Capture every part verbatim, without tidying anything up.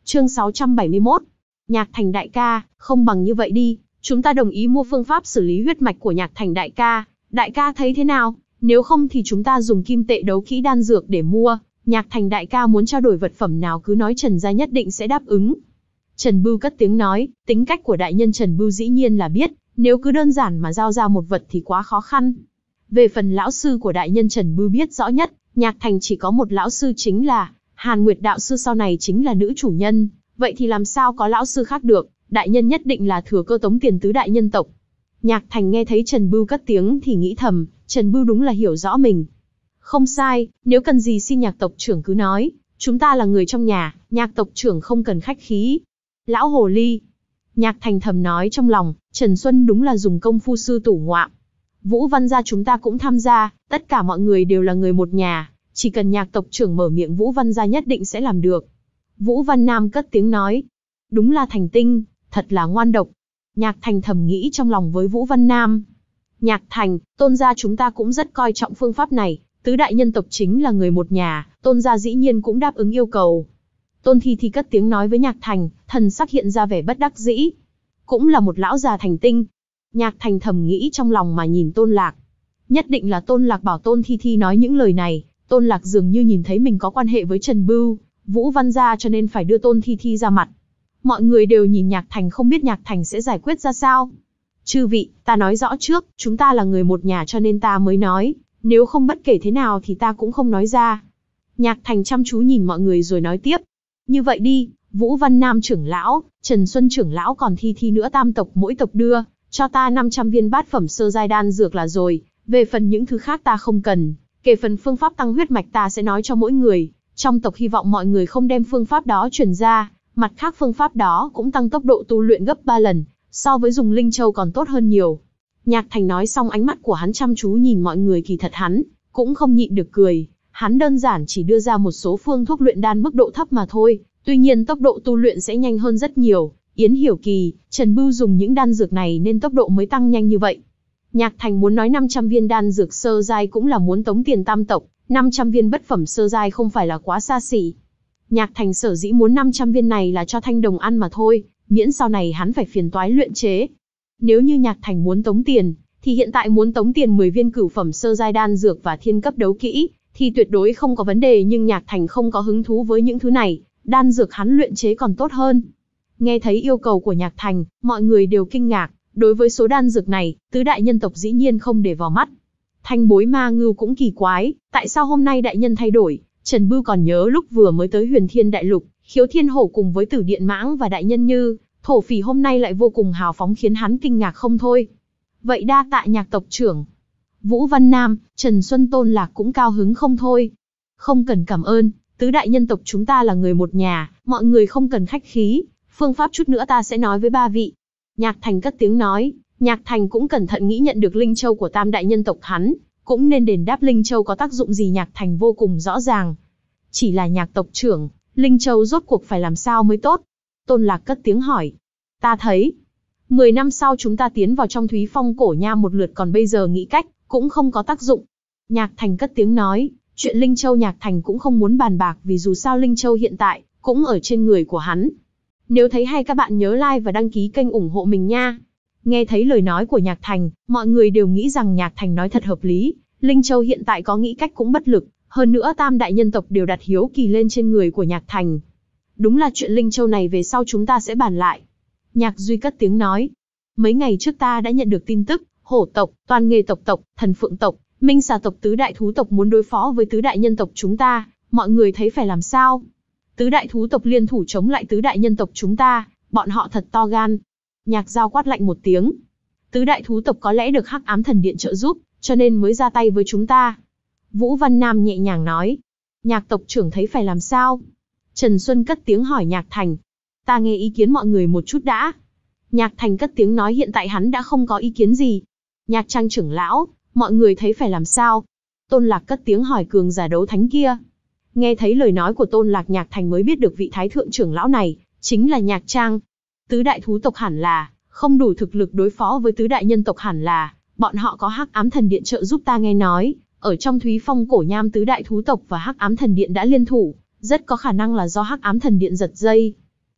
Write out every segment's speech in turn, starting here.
Chương sáu trăm bảy mươi mốt. Nhạc Thành đại ca, không bằng như vậy đi, chúng ta đồng ý mua phương pháp xử lý huyết mạch của Nhạc Thành đại ca, đại ca thấy thế nào? Nếu không thì chúng ta dùng kim tệ đấu kỹ đan dược để mua, Nhạc Thành đại ca muốn trao đổi vật phẩm nào cứ nói, Trần gia nhất định sẽ đáp ứng. Trần Bưu cất tiếng nói, tính cách của đại nhân Trần Bưu dĩ nhiên là biết, nếu cứ đơn giản mà giao ra một vật thì quá khó khăn. Về phần lão sư của đại nhân Trần Bưu biết rõ nhất, Nhạc Thành chỉ có một lão sư chính là Hàn Nguyệt đạo sư, sau này chính là nữ chủ nhân, vậy thì làm sao có lão sư khác được, đại nhân nhất định là thừa cơ tống tiền tứ đại nhân tộc. Nhạc Thành nghe thấy Trần Bưu cất tiếng thì nghĩ thầm, Trần Bưu đúng là hiểu rõ mình. Không sai, nếu cần gì xin Nhạc tộc trưởng cứ nói, chúng ta là người trong nhà, Nhạc tộc trưởng không cần khách khí. Lão hồ ly. Nhạc Thành thầm nói trong lòng, Trần Xuân đúng là dùng công phu sư tủ ngoạm. Vũ Văn gia chúng ta cũng tham gia, tất cả mọi người đều là người một nhà, chỉ cần Nhạc tộc trưởng mở miệng Vũ Văn gia nhất định sẽ làm được. Vũ Văn Nam cất tiếng nói, đúng là Thành tinh, thật là ngoan độc. Nhạc Thành thầm nghĩ trong lòng với Vũ Văn Nam. Nhạc Thành, Tôn gia chúng ta cũng rất coi trọng phương pháp này, tứ đại nhân tộc chính là người một nhà, Tôn gia dĩ nhiên cũng đáp ứng yêu cầu. Tôn Thi Thi cất tiếng nói với Nhạc Thành, thần sắc hiện ra vẻ bất đắc dĩ. Cũng là một lão già thành tinh. Nhạc Thành thầm nghĩ trong lòng mà nhìn Tôn Lạc. Nhất định là Tôn Lạc bảo Tôn Thi Thi nói những lời này, Tôn Lạc dường như nhìn thấy mình có quan hệ với Trần Bưu, Vũ Văn gia cho nên phải đưa Tôn Thi Thi ra mặt. Mọi người đều nhìn Nhạc Thành không biết Nhạc Thành sẽ giải quyết ra sao. Chư vị, ta nói rõ trước, chúng ta là người một nhà cho nên ta mới nói, nếu không bất kể thế nào thì ta cũng không nói ra. Nhạc Thành chăm chú nhìn mọi người rồi nói tiếp. Như vậy đi, Vũ Văn Nam trưởng lão, Trần Xuân trưởng lão còn Thi Thi nữa tam tộc mỗi tộc đưa, cho ta năm trăm viên bát phẩm sơ giai đan dược là rồi, về phần những thứ khác ta không cần, kể phần phương pháp tăng huyết mạch ta sẽ nói cho mỗi người, trong tộc hy vọng mọi người không đem phương pháp đó truyền ra, mặt khác phương pháp đó cũng tăng tốc độ tu luyện gấp ba lần, so với dùng linh châu còn tốt hơn nhiều. Nhạc Thành nói xong ánh mắt của hắn chăm chú nhìn mọi người, kỳ thật hắn cũng không nhịn được cười, hắn đơn giản chỉ đưa ra một số phương thuốc luyện đan mức độ thấp mà thôi, tuy nhiên tốc độ tu luyện sẽ nhanh hơn rất nhiều. Yến Hiểu Kỳ, Trần Bưu dùng những đan dược này nên tốc độ mới tăng nhanh như vậy. Nhạc Thành muốn nói năm trăm viên đan dược sơ giai cũng là muốn tống tiền tam tộc, năm trăm viên bất phẩm sơ giai không phải là quá xa xỉ. Nhạc Thành sở dĩ muốn năm trăm viên này là cho Thanh Đồng ăn mà thôi, miễn sau này hắn phải phiền toái luyện chế. Nếu như Nhạc Thành muốn tống tiền, thì hiện tại muốn tống tiền mười viên cửu phẩm sơ giai đan dược và thiên cấp đấu kỹ, thì tuyệt đối không có vấn đề, nhưng Nhạc Thành không có hứng thú với những thứ này, đan dược hắn luyện chế còn tốt hơn. Nghe thấy yêu cầu của Nhạc Thành, mọi người đều kinh ngạc, đối với số đan dược này, tứ đại nhân tộc dĩ nhiên không để vào mắt. Thanh Bối Ma Ngưu cũng kỳ quái, tại sao hôm nay đại nhân thay đổi? Trần Bưu còn nhớ lúc vừa mới tới Huyền Thiên Đại Lục, Khiếu Thiên Hổ cùng với Tử Điện Mãng và đại nhân Như, thổ phỉ hôm nay lại vô cùng hào phóng khiến hắn kinh ngạc không thôi. Vậy đa tạ Nhạc tộc trưởng. Vũ Văn Nam, Trần Xuân, Tôn Lạc cũng cao hứng không thôi. Không cần cảm ơn, tứ đại nhân tộc chúng ta là người một nhà, mọi người không cần khách khí, phương pháp chút nữa ta sẽ nói với ba vị. Nhạc Thành cất tiếng nói, Nhạc Thành cũng cẩn thận nghĩ nhận được linh châu của tam đại nhân tộc hắn, cũng nên đền đáp linh châu có tác dụng gì Nhạc Thành vô cùng rõ ràng. Chỉ là Nhạc tộc trưởng, linh châu rốt cuộc phải làm sao mới tốt? Tôn Lạc cất tiếng hỏi. Ta thấy, mười năm sau chúng ta tiến vào trong Thúy Phong cổ nham một lượt, còn bây giờ nghĩ cách, cũng không có tác dụng. Nhạc Thành cất tiếng nói, chuyện linh châu Nhạc Thành cũng không muốn bàn bạc vì dù sao linh châu hiện tại, cũng ở trên người của hắn. Nếu thấy hay các bạn nhớ like và đăng ký kênh ủng hộ mình nha. Nghe thấy lời nói của Nhạc Thành, mọi người đều nghĩ rằng Nhạc Thành nói thật hợp lý, linh châu hiện tại có nghĩ cách cũng bất lực, hơn nữa tam đại nhân tộc đều đặt hiếu kỳ lên trên người của Nhạc Thành. Đúng là chuyện linh châu này về sau chúng ta sẽ bàn lại. Nhạc Duy cất tiếng nói, mấy ngày trước ta đã nhận được tin tức, hổ tộc, toàn nghề tộc tộc, thần phượng tộc, minh xà tộc tứ đại thú tộc muốn đối phó với tứ đại nhân tộc chúng ta, mọi người thấy phải làm sao? Tứ đại thú tộc liên thủ chống lại tứ đại nhân tộc chúng ta, bọn họ thật to gan. Nhạc Giao quát lạnh một tiếng. Tứ đại thú tộc có lẽ được Hắc Ám Thần Điện trợ giúp, cho nên mới ra tay với chúng ta. Vũ Văn Nam nhẹ nhàng nói. Nhạc tộc trưởng thấy phải làm sao? Trần Xuân cất tiếng hỏi Nhạc Thành. Ta nghe ý kiến mọi người một chút đã. Nhạc Thành cất tiếng nói hiện tại hắn đã không có ý kiến gì. Nhạc Trang trưởng lão, mọi người thấy phải làm sao? Tôn Lạc cất tiếng hỏi cường giả đấu thánh kia. Nghe thấy lời nói của Tôn Lạc, Nhạc Thành mới biết được vị thái thượng trưởng lão này chính là Nhạc Trang. Tứ đại thú tộc hẳn là không đủ thực lực đối phó với tứ đại nhân tộc, hẳn là bọn họ có Hắc Ám Thần Điện trợ giúp. Ta nghe nói ở trong Thúy Phong cổ nham tứ đại thú tộc và Hắc Ám Thần Điện đã liên thủ, rất có khả năng là do Hắc Ám Thần Điện giật dây.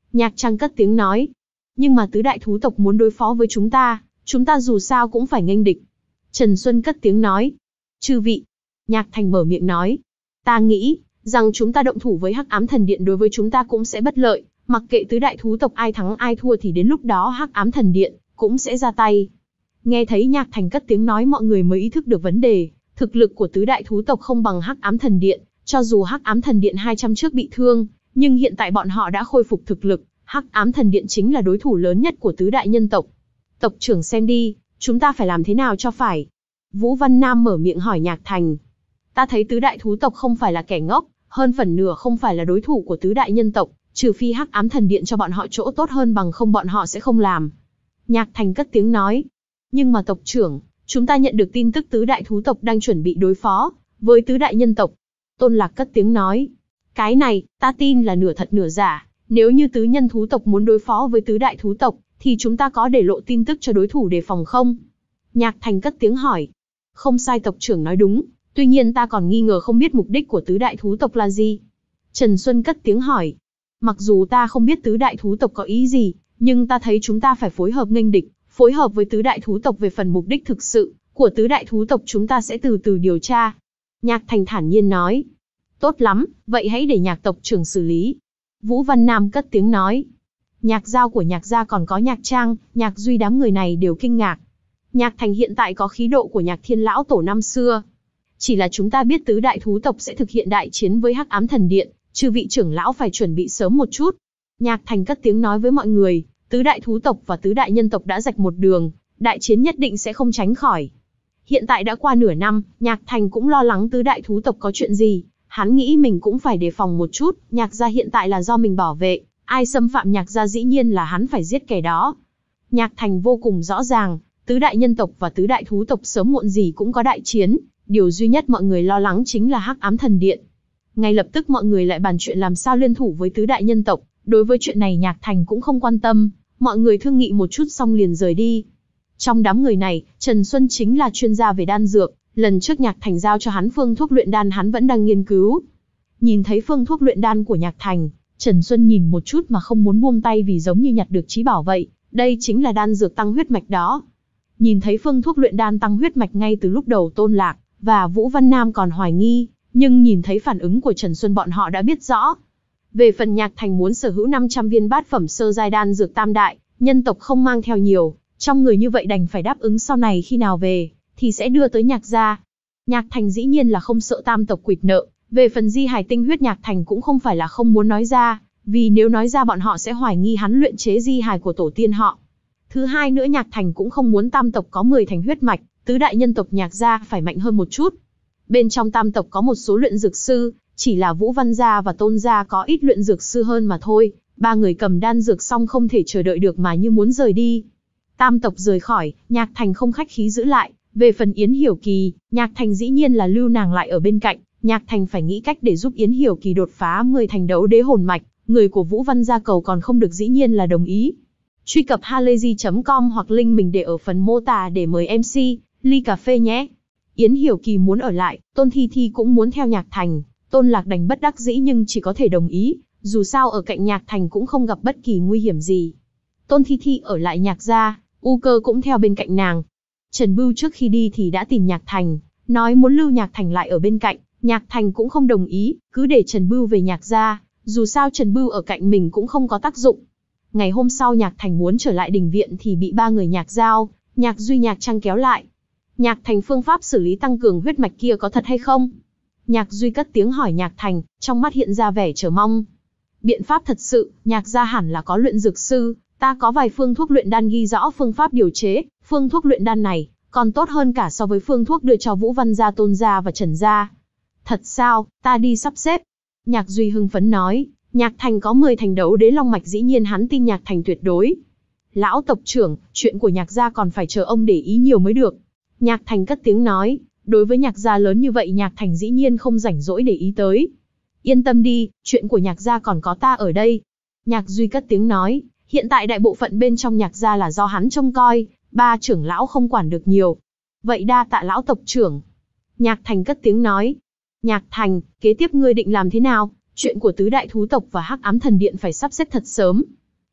Nhạc Trang cất tiếng nói. Nhưng mà tứ đại thú tộc muốn đối phó với chúng ta, chúng ta dù sao cũng phải nghênh địch. Trần Xuân cất tiếng nói. Chư vị. Nhạc Thành mở miệng nói. Ta nghĩ, rằng chúng ta động thủ với Hắc Ám Thần Điện đối với chúng ta cũng sẽ bất lợi, mặc kệ tứ đại thú tộc ai thắng ai thua thì đến lúc đó Hắc Ám Thần Điện cũng sẽ ra tay. Nghe thấy Nhạc Thành cất tiếng nói mọi người mới ý thức được vấn đề, thực lực của tứ đại thú tộc không bằng Hắc Ám Thần Điện, cho dù Hắc Ám Thần Điện hai trăm trước bị thương, nhưng hiện tại bọn họ đã khôi phục thực lực, Hắc Ám Thần Điện chính là đối thủ lớn nhất của tứ đại nhân tộc. Tộc trưởng xem đi, chúng ta phải làm thế nào cho phải? Vũ Văn Nam mở miệng hỏi Nhạc Thành. Ta thấy tứ đại thú tộc không phải là kẻ ngốc, hơn phần nửa không phải là đối thủ của tứ đại nhân tộc, trừ phi Hắc Ám Thần Điện cho bọn họ chỗ tốt hơn bằng không bọn họ sẽ không làm. Nhạc Thành cất tiếng nói. Nhưng mà tộc trưởng, chúng ta nhận được tin tức tứ đại thú tộc đang chuẩn bị đối phó với tứ đại nhân tộc. Tôn Lạc cất tiếng nói. Cái này, ta tin là nửa thật nửa giả, nếu như tứ nhân thú tộc muốn đối phó với tứ đại thú tộc, thì chúng ta có để lộ tin tức cho đối thủ đề phòng không? Nhạc Thành cất tiếng hỏi. Không sai, tộc trưởng nói đúng, tuy nhiên ta còn nghi ngờ không biết mục đích của tứ đại thú tộc là gì. Trần Xuân cất tiếng hỏi. Mặc dù ta không biết tứ đại thú tộc có ý gì, nhưng ta thấy chúng ta phải phối hợp nghênh địch, phối hợp với tứ đại thú tộc về phần mục đích thực sự của tứ đại thú tộc chúng ta sẽ từ từ điều tra. Nhạc Thành thản nhiên nói. Tốt lắm, vậy hãy để Nhạc tộc trưởng xử lý. Vũ Văn Nam cất tiếng nói. Nhạc giao của Nhạc gia còn có Nhạc Trang, Nhạc Duy đám người này đều kinh ngạc. Nhạc Thành hiện tại có khí độ của Nhạc Thiên lão tổ năm xưa. Chỉ là chúng ta biết tứ đại thú tộc sẽ thực hiện đại chiến với Hắc Ám Thần Điện, chư vị trưởng lão phải chuẩn bị sớm một chút. Nhạc Thành cất tiếng nói với mọi người, tứ đại thú tộc và tứ đại nhân tộc đã rạch một đường, đại chiến nhất định sẽ không tránh khỏi. Hiện tại đã qua nửa năm, Nhạc Thành cũng lo lắng tứ đại thú tộc có chuyện gì, hắn nghĩ mình cũng phải đề phòng một chút, Nhạc gia hiện tại là do mình bảo vệ, ai xâm phạm Nhạc gia dĩ nhiên là hắn phải giết kẻ đó. Nhạc Thành vô cùng rõ ràng, tứ đại nhân tộc và tứ đại thú tộc sớm muộn gì cũng có đại chiến, điều duy nhất mọi người lo lắng chính là Hắc Ám Thần Điện. Ngay lập tức mọi người lại bàn chuyện làm sao liên thủ với tứ đại nhân tộc, đối với chuyện này Nhạc Thành cũng không quan tâm, mọi người thương nghị một chút xong liền rời đi. Trong đám người này, Trần Xuân chính là chuyên gia về đan dược, lần trước Nhạc Thành giao cho hắn phương thuốc luyện đan hắn vẫn đang nghiên cứu. Nhìn thấy phương thuốc luyện đan của Nhạc Thành, Trần Xuân nhìn một chút mà không muốn buông tay vì giống như nhặt được trí bảo vậy, đây chính là đan dược tăng huyết mạch đó. Nhìn thấy phương thuốc luyện đan tăng huyết mạch ngay từ lúc đầu Tôn Lạc và Vũ Văn Nam còn hoài nghi, nhưng nhìn thấy phản ứng của Trần Xuân bọn họ đã biết rõ. Về phần Nhạc Thành muốn sở hữu năm trăm viên bát phẩm sơ giai đan dược tam đại, nhân tộc không mang theo nhiều, trong người như vậy đành phải đáp ứng sau này khi nào về, thì sẽ đưa tới Nhạc gia. Nhạc Thành dĩ nhiên là không sợ tam tộc quỵt nợ, về phần di hài tinh huyết Nhạc Thành cũng không phải là không muốn nói ra, vì nếu nói ra bọn họ sẽ hoài nghi hắn luyện chế di hài của tổ tiên họ. Thứ hai nữa Nhạc Thành cũng không muốn tam tộc có mười thành huyết mạch, tứ đại nhân tộc Nhạc gia phải mạnh hơn một chút. Bên trong tam tộc có một số luyện dược sư, chỉ là Vũ Văn gia và Tôn gia có ít luyện dược sư hơn mà thôi, ba người cầm đan dược xong không thể chờ đợi được mà như muốn rời đi. Tam tộc rời khỏi, Nhạc Thành không khách khí giữ lại, về phần Yến Hiểu Kỳ, Nhạc Thành dĩ nhiên là lưu nàng lại ở bên cạnh, Nhạc Thành phải nghĩ cách để giúp Yến Hiểu Kỳ đột phá mười thành đấu đế hồn mạch, người của Vũ Văn gia cầu còn không được dĩ nhiên là đồng ý. Truy cập halayzi chấm com hoặc link mình để ở phần mô tả để mời em xê, ly cà phê nhé. Yến Hiểu Kỳ muốn ở lại, Tôn Thi Thi cũng muốn theo Nhạc Thành, Tôn Lạc đành bất đắc dĩ nhưng chỉ có thể đồng ý, dù sao ở cạnh Nhạc Thành cũng không gặp bất kỳ nguy hiểm gì. Tôn Thi Thi ở lại Nhạc gia, U Cơ cũng theo bên cạnh nàng. Trần Bưu trước khi đi thì đã tìm Nhạc Thành, nói muốn lưu Nhạc Thành lại ở bên cạnh, Nhạc Thành cũng không đồng ý, cứ để Trần Bưu về Nhạc gia, dù sao Trần Bưu ở cạnh mình cũng không có tác dụng. Ngày hôm sau Nhạc Thành muốn trở lại đình viện thì bị ba người Nhạc Giao, Nhạc Duy Nhạc Trang kéo lại. Nhạc Thành phương pháp xử lý tăng cường huyết mạch kia có thật hay không? Nhạc Duy cất tiếng hỏi Nhạc Thành, trong mắt hiện ra vẻ chờ mong. Biện pháp thật sự, Nhạc gia hẳn là có luyện dược sư, ta có vài phương thuốc luyện đan ghi rõ phương pháp điều chế, phương thuốc luyện đan này còn tốt hơn cả so với phương thuốc đưa cho Vũ Văn gia, Tôn gia và Trần gia. Thật sao, ta đi sắp xếp. Nhạc Duy hưng phấn nói, Nhạc Thành có mười thành đấu đế long mạch dĩ nhiên hắn tin Nhạc Thành tuyệt đối. Lão tộc trưởng, chuyện của Nhạc gia còn phải chờ ông để ý nhiều mới được. Nhạc Thành cất tiếng nói, đối với Nhạc gia lớn như vậy Nhạc Thành dĩ nhiên không rảnh rỗi để ý tới. Yên tâm đi, chuyện của Nhạc gia còn có ta ở đây. Nhạc Duy cất tiếng nói, hiện tại đại bộ phận bên trong Nhạc gia là do hắn trông coi, ba trưởng lão không quản được nhiều. Vậy đa tạ lão tộc trưởng. Nhạc Thành cất tiếng nói. Nhạc Thành, kế tiếp ngươi định làm thế nào? Chuyện của tứ đại thú tộc và Hắc Ám Thần Điện phải sắp xếp thật sớm.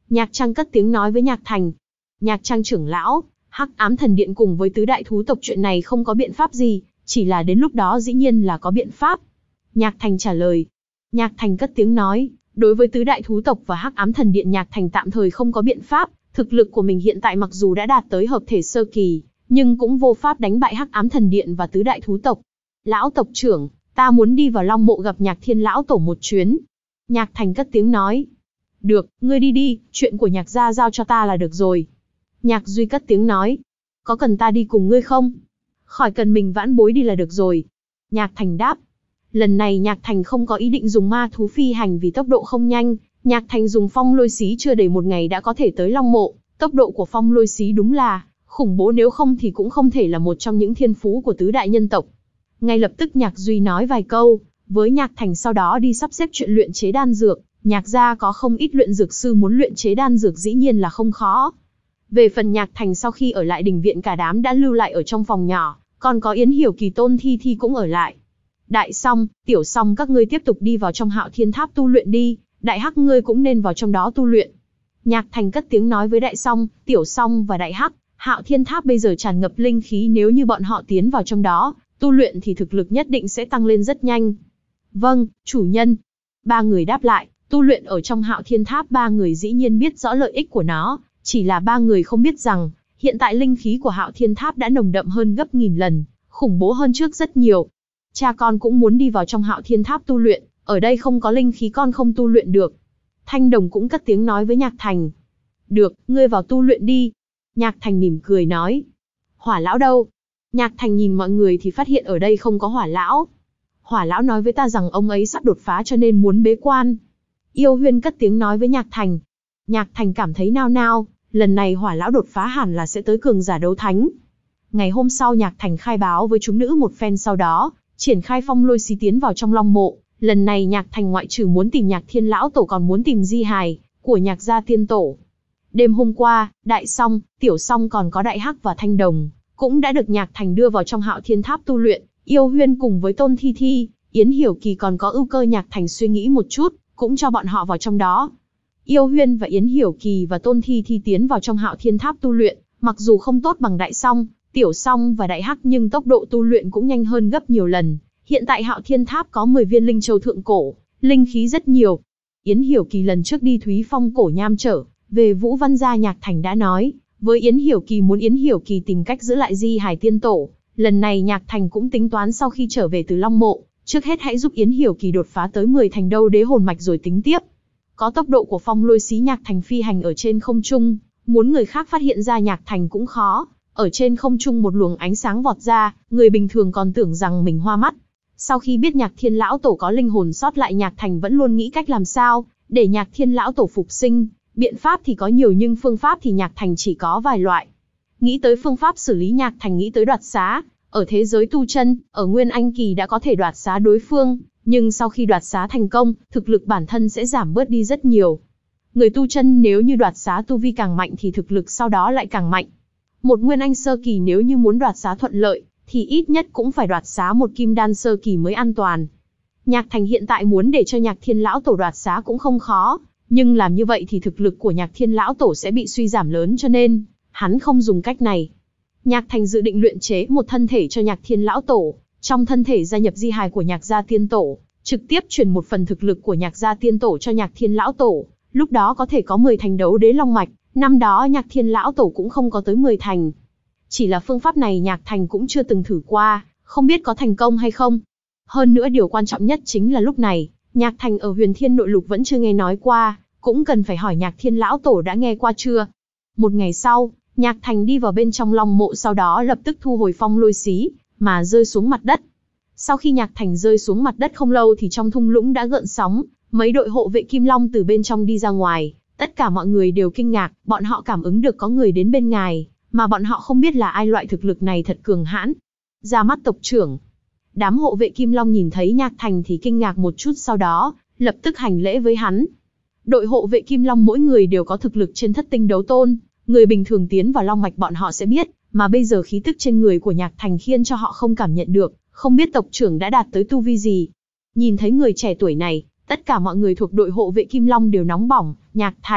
Nhạc Trang cất tiếng nói với Nhạc Thành. Nhạc Trang trưởng lão, Hắc Ám Thần Điện cùng với tứ đại thú tộc chuyện này không có biện pháp gì, chỉ là đến lúc đó dĩ nhiên là có biện pháp. Nhạc Thành trả lời. Nhạc Thành cất tiếng nói, đối với tứ đại thú tộc và Hắc Ám Thần Điện Nhạc Thành tạm thời không có biện pháp, thực lực của mình hiện tại mặc dù đã đạt tới hợp thể sơ kỳ, nhưng cũng vô pháp đánh bại Hắc Ám Thần Điện và tứ đại thú tộc. Lão tộc trưởng, ta muốn đi vào Long Mộ gặp Nhạc Thiên lão tổ một chuyến. Nhạc Thành cất tiếng nói. Được, ngươi đi đi, chuyện của Nhạc gia giao cho ta là được rồi. Nhạc Duy cất tiếng nói. Có cần ta đi cùng ngươi không? Khỏi cần, mình vãn bối đi là được rồi. Nhạc Thành đáp. Lần này Nhạc Thành không có ý định dùng ma thú phi hành vì tốc độ không nhanh. Nhạc Thành dùng phong lôi xí chưa đầy một ngày đã có thể tới Long Mộ. Tốc độ của phong lôi xí đúng là khủng bố, nếu không thì cũng không thể là một trong những thiên phú của tứ đại nhân tộc. Ngay lập tức Nhạc Duy nói vài câu với Nhạc Thành, sau đó đi sắp xếp chuyện luyện chế đan dược. Nhạc gia có không ít luyện dược sư muốn luyện chế đan dược dĩ nhiên là không khó. Về phần Nhạc Thành, sau khi ở lại đình viện cả đám đã lưu lại ở trong phòng nhỏ, còn có Yến Hiểu Kỳ, Tôn Thi Thi cũng ở lại. Đại Song, Tiểu Song, các ngươi tiếp tục đi vào trong Hạo Thiên Tháp tu luyện đi, Đại Hắc ngươi cũng nên vào trong đó tu luyện. Nhạc Thành cất tiếng nói với Đại Song, Tiểu Song và Đại Hắc, Hạo Thiên Tháp bây giờ tràn ngập linh khí, nếu như bọn họ tiến vào trong đó tu luyện thì thực lực nhất định sẽ tăng lên rất nhanh. Vâng, chủ nhân. Ba người đáp lại. Tu luyện ở trong Hạo Thiên Tháp, ba người dĩ nhiên biết rõ lợi ích của nó, chỉ là ba người không biết rằng, hiện tại linh khí của Hạo Thiên Tháp đã nồng đậm hơn gấp nghìn lần, khủng bố hơn trước rất nhiều. Cha con cũng muốn đi vào trong Hạo Thiên Tháp tu luyện, ở đây không có linh khí con không tu luyện được. Thanh Đồng cũng cất tiếng nói với Nhạc Thành. Được, ngươi vào tu luyện đi. Nhạc Thành mỉm cười nói. Hỏa lão đâu? Nhạc Thành nhìn mọi người thì phát hiện ở đây không có Hỏa lão. Hỏa lão nói với ta rằng ông ấy sắp đột phá cho nên muốn bế quan. Yêu Huyên cất tiếng nói với Nhạc Thành. Nhạc Thành cảm thấy nao nao, lần này Hỏa lão đột phá hẳn là sẽ tới cường giả đấu thánh. Ngày hôm sau Nhạc Thành khai báo với chúng nữ một phen, sau đó triển khai phong lôi xí tiến vào trong Long Mộ. Lần này Nhạc Thành ngoại trừ muốn tìm Nhạc Thiên lão tổ còn muốn tìm di hài của Nhạc gia tiên tổ. Đêm hôm qua, Đại Song, Tiểu Song còn có Đại Hắc và Thanh Đồng cũng đã được Nhạc Thành đưa vào trong Hạo Thiên Tháp tu luyện. Yêu Huyên cùng với Tôn Thi Thi, Yến Hiểu Kỳ còn có Ưu Cơ, Nhạc Thành suy nghĩ một chút, cũng cho bọn họ vào trong đó. Yêu Huyên và Yến Hiểu Kỳ và Tôn Thi Thi tiến vào trong Hạo Thiên Tháp tu luyện, mặc dù không tốt bằng Đại Song, Tiểu Song và Đại Hắc nhưng tốc độ tu luyện cũng nhanh hơn gấp nhiều lần. Hiện tại Hạo Thiên Tháp có mười viên linh châu thượng cổ, linh khí rất nhiều. Yến Hiểu Kỳ lần trước đi Thúy Phong cổ nham trở về Vũ Văn gia, Nhạc Thành đã nói với Yến Hiểu Kỳ muốn Yến Hiểu Kỳ tìm cách giữ lại di hài tiên tổ. Lần này Nhạc Thành cũng tính toán sau khi trở về từ Long Mộ, trước hết hãy giúp Yến Hiểu Kỳ đột phá tới mười thành đấu đế hồn mạch rồi tính tiếp. Có tốc độ của phong lôi xí, Nhạc Thành phi hành ở trên không trung, muốn người khác phát hiện ra Nhạc Thành cũng khó. Ở trên không trung một luồng ánh sáng vọt ra, người bình thường còn tưởng rằng mình hoa mắt. Sau khi biết Nhạc Thiên lão tổ có linh hồn sót lại, Nhạc Thành vẫn luôn nghĩ cách làm sao để Nhạc Thiên lão tổ phục sinh. Biện pháp thì có nhiều nhưng phương pháp thì Nhạc Thành chỉ có vài loại. Nghĩ tới phương pháp xử lý, Nhạc Thành nghĩ tới đoạt xá. Ở thế giới tu chân, ở Nguyên Anh kỳ đã có thể đoạt xá đối phương, nhưng sau khi đoạt xá thành công, thực lực bản thân sẽ giảm bớt đi rất nhiều. Người tu chân nếu như đoạt xá tu vi càng mạnh thì thực lực sau đó lại càng mạnh. Một Nguyên Anh sơ kỳ nếu như muốn đoạt xá thuận lợi, thì ít nhất cũng phải đoạt xá một Kim Đan sơ kỳ mới an toàn. Nhạc Thành hiện tại muốn để cho Nhạc Thiên lão tổ đoạt xá cũng không khó, nhưng làm như vậy thì thực lực của Nhạc Thiên lão tổ sẽ bị suy giảm lớn, cho nên hắn không dùng cách này. Nhạc Thành dự định luyện chế một thân thể cho Nhạc Thiên lão tổ, trong thân thể gia nhập di hài của Nhạc gia tiên tổ, trực tiếp truyền một phần thực lực của Nhạc gia tiên tổ cho Nhạc Thiên lão tổ, lúc đó có thể có mười thành đấu đế long mạch, năm đó Nhạc Thiên lão tổ cũng không có tới mười thành. Chỉ là phương pháp này Nhạc Thành cũng chưa từng thử qua, không biết có thành công hay không. Hơn nữa điều quan trọng nhất chính là lúc này, Nhạc Thành ở Huyền Thiên Nội Lục vẫn chưa nghe nói qua, cũng cần phải hỏi Nhạc Thiên lão tổ đã nghe qua chưa. Một ngày sau, Nhạc Thành đi vào bên trong Long Mộ, sau đó lập tức thu hồi phong lôi xí, mà rơi xuống mặt đất. Sau khi Nhạc Thành rơi xuống mặt đất không lâu thì trong thung lũng đã gợn sóng, mấy đội hộ vệ Kim Long từ bên trong đi ra ngoài, tất cả mọi người đều kinh ngạc, bọn họ cảm ứng được có người đến bên ngài, mà bọn họ không biết là ai, loại thực lực này thật cường hãn. Ra mắt tộc trưởng. Đám hộ vệ Kim Long nhìn thấy Nhạc Thành thì kinh ngạc một chút, sau đó lập tức hành lễ với hắn. Đội hộ vệ Kim Long mỗi người đều có thực lực trên thất tinh đấu tôn, người bình thường tiến vào long mạch bọn họ sẽ biết, mà bây giờ khí tức trên người của Nhạc Thành khiến cho họ không cảm nhận được, không biết tộc trưởng đã đạt tới tu vi gì. Nhìn thấy người trẻ tuổi này, tất cả mọi người thuộc đội hộ vệ Kim Long đều nóng bỏng. Nhạc Thành,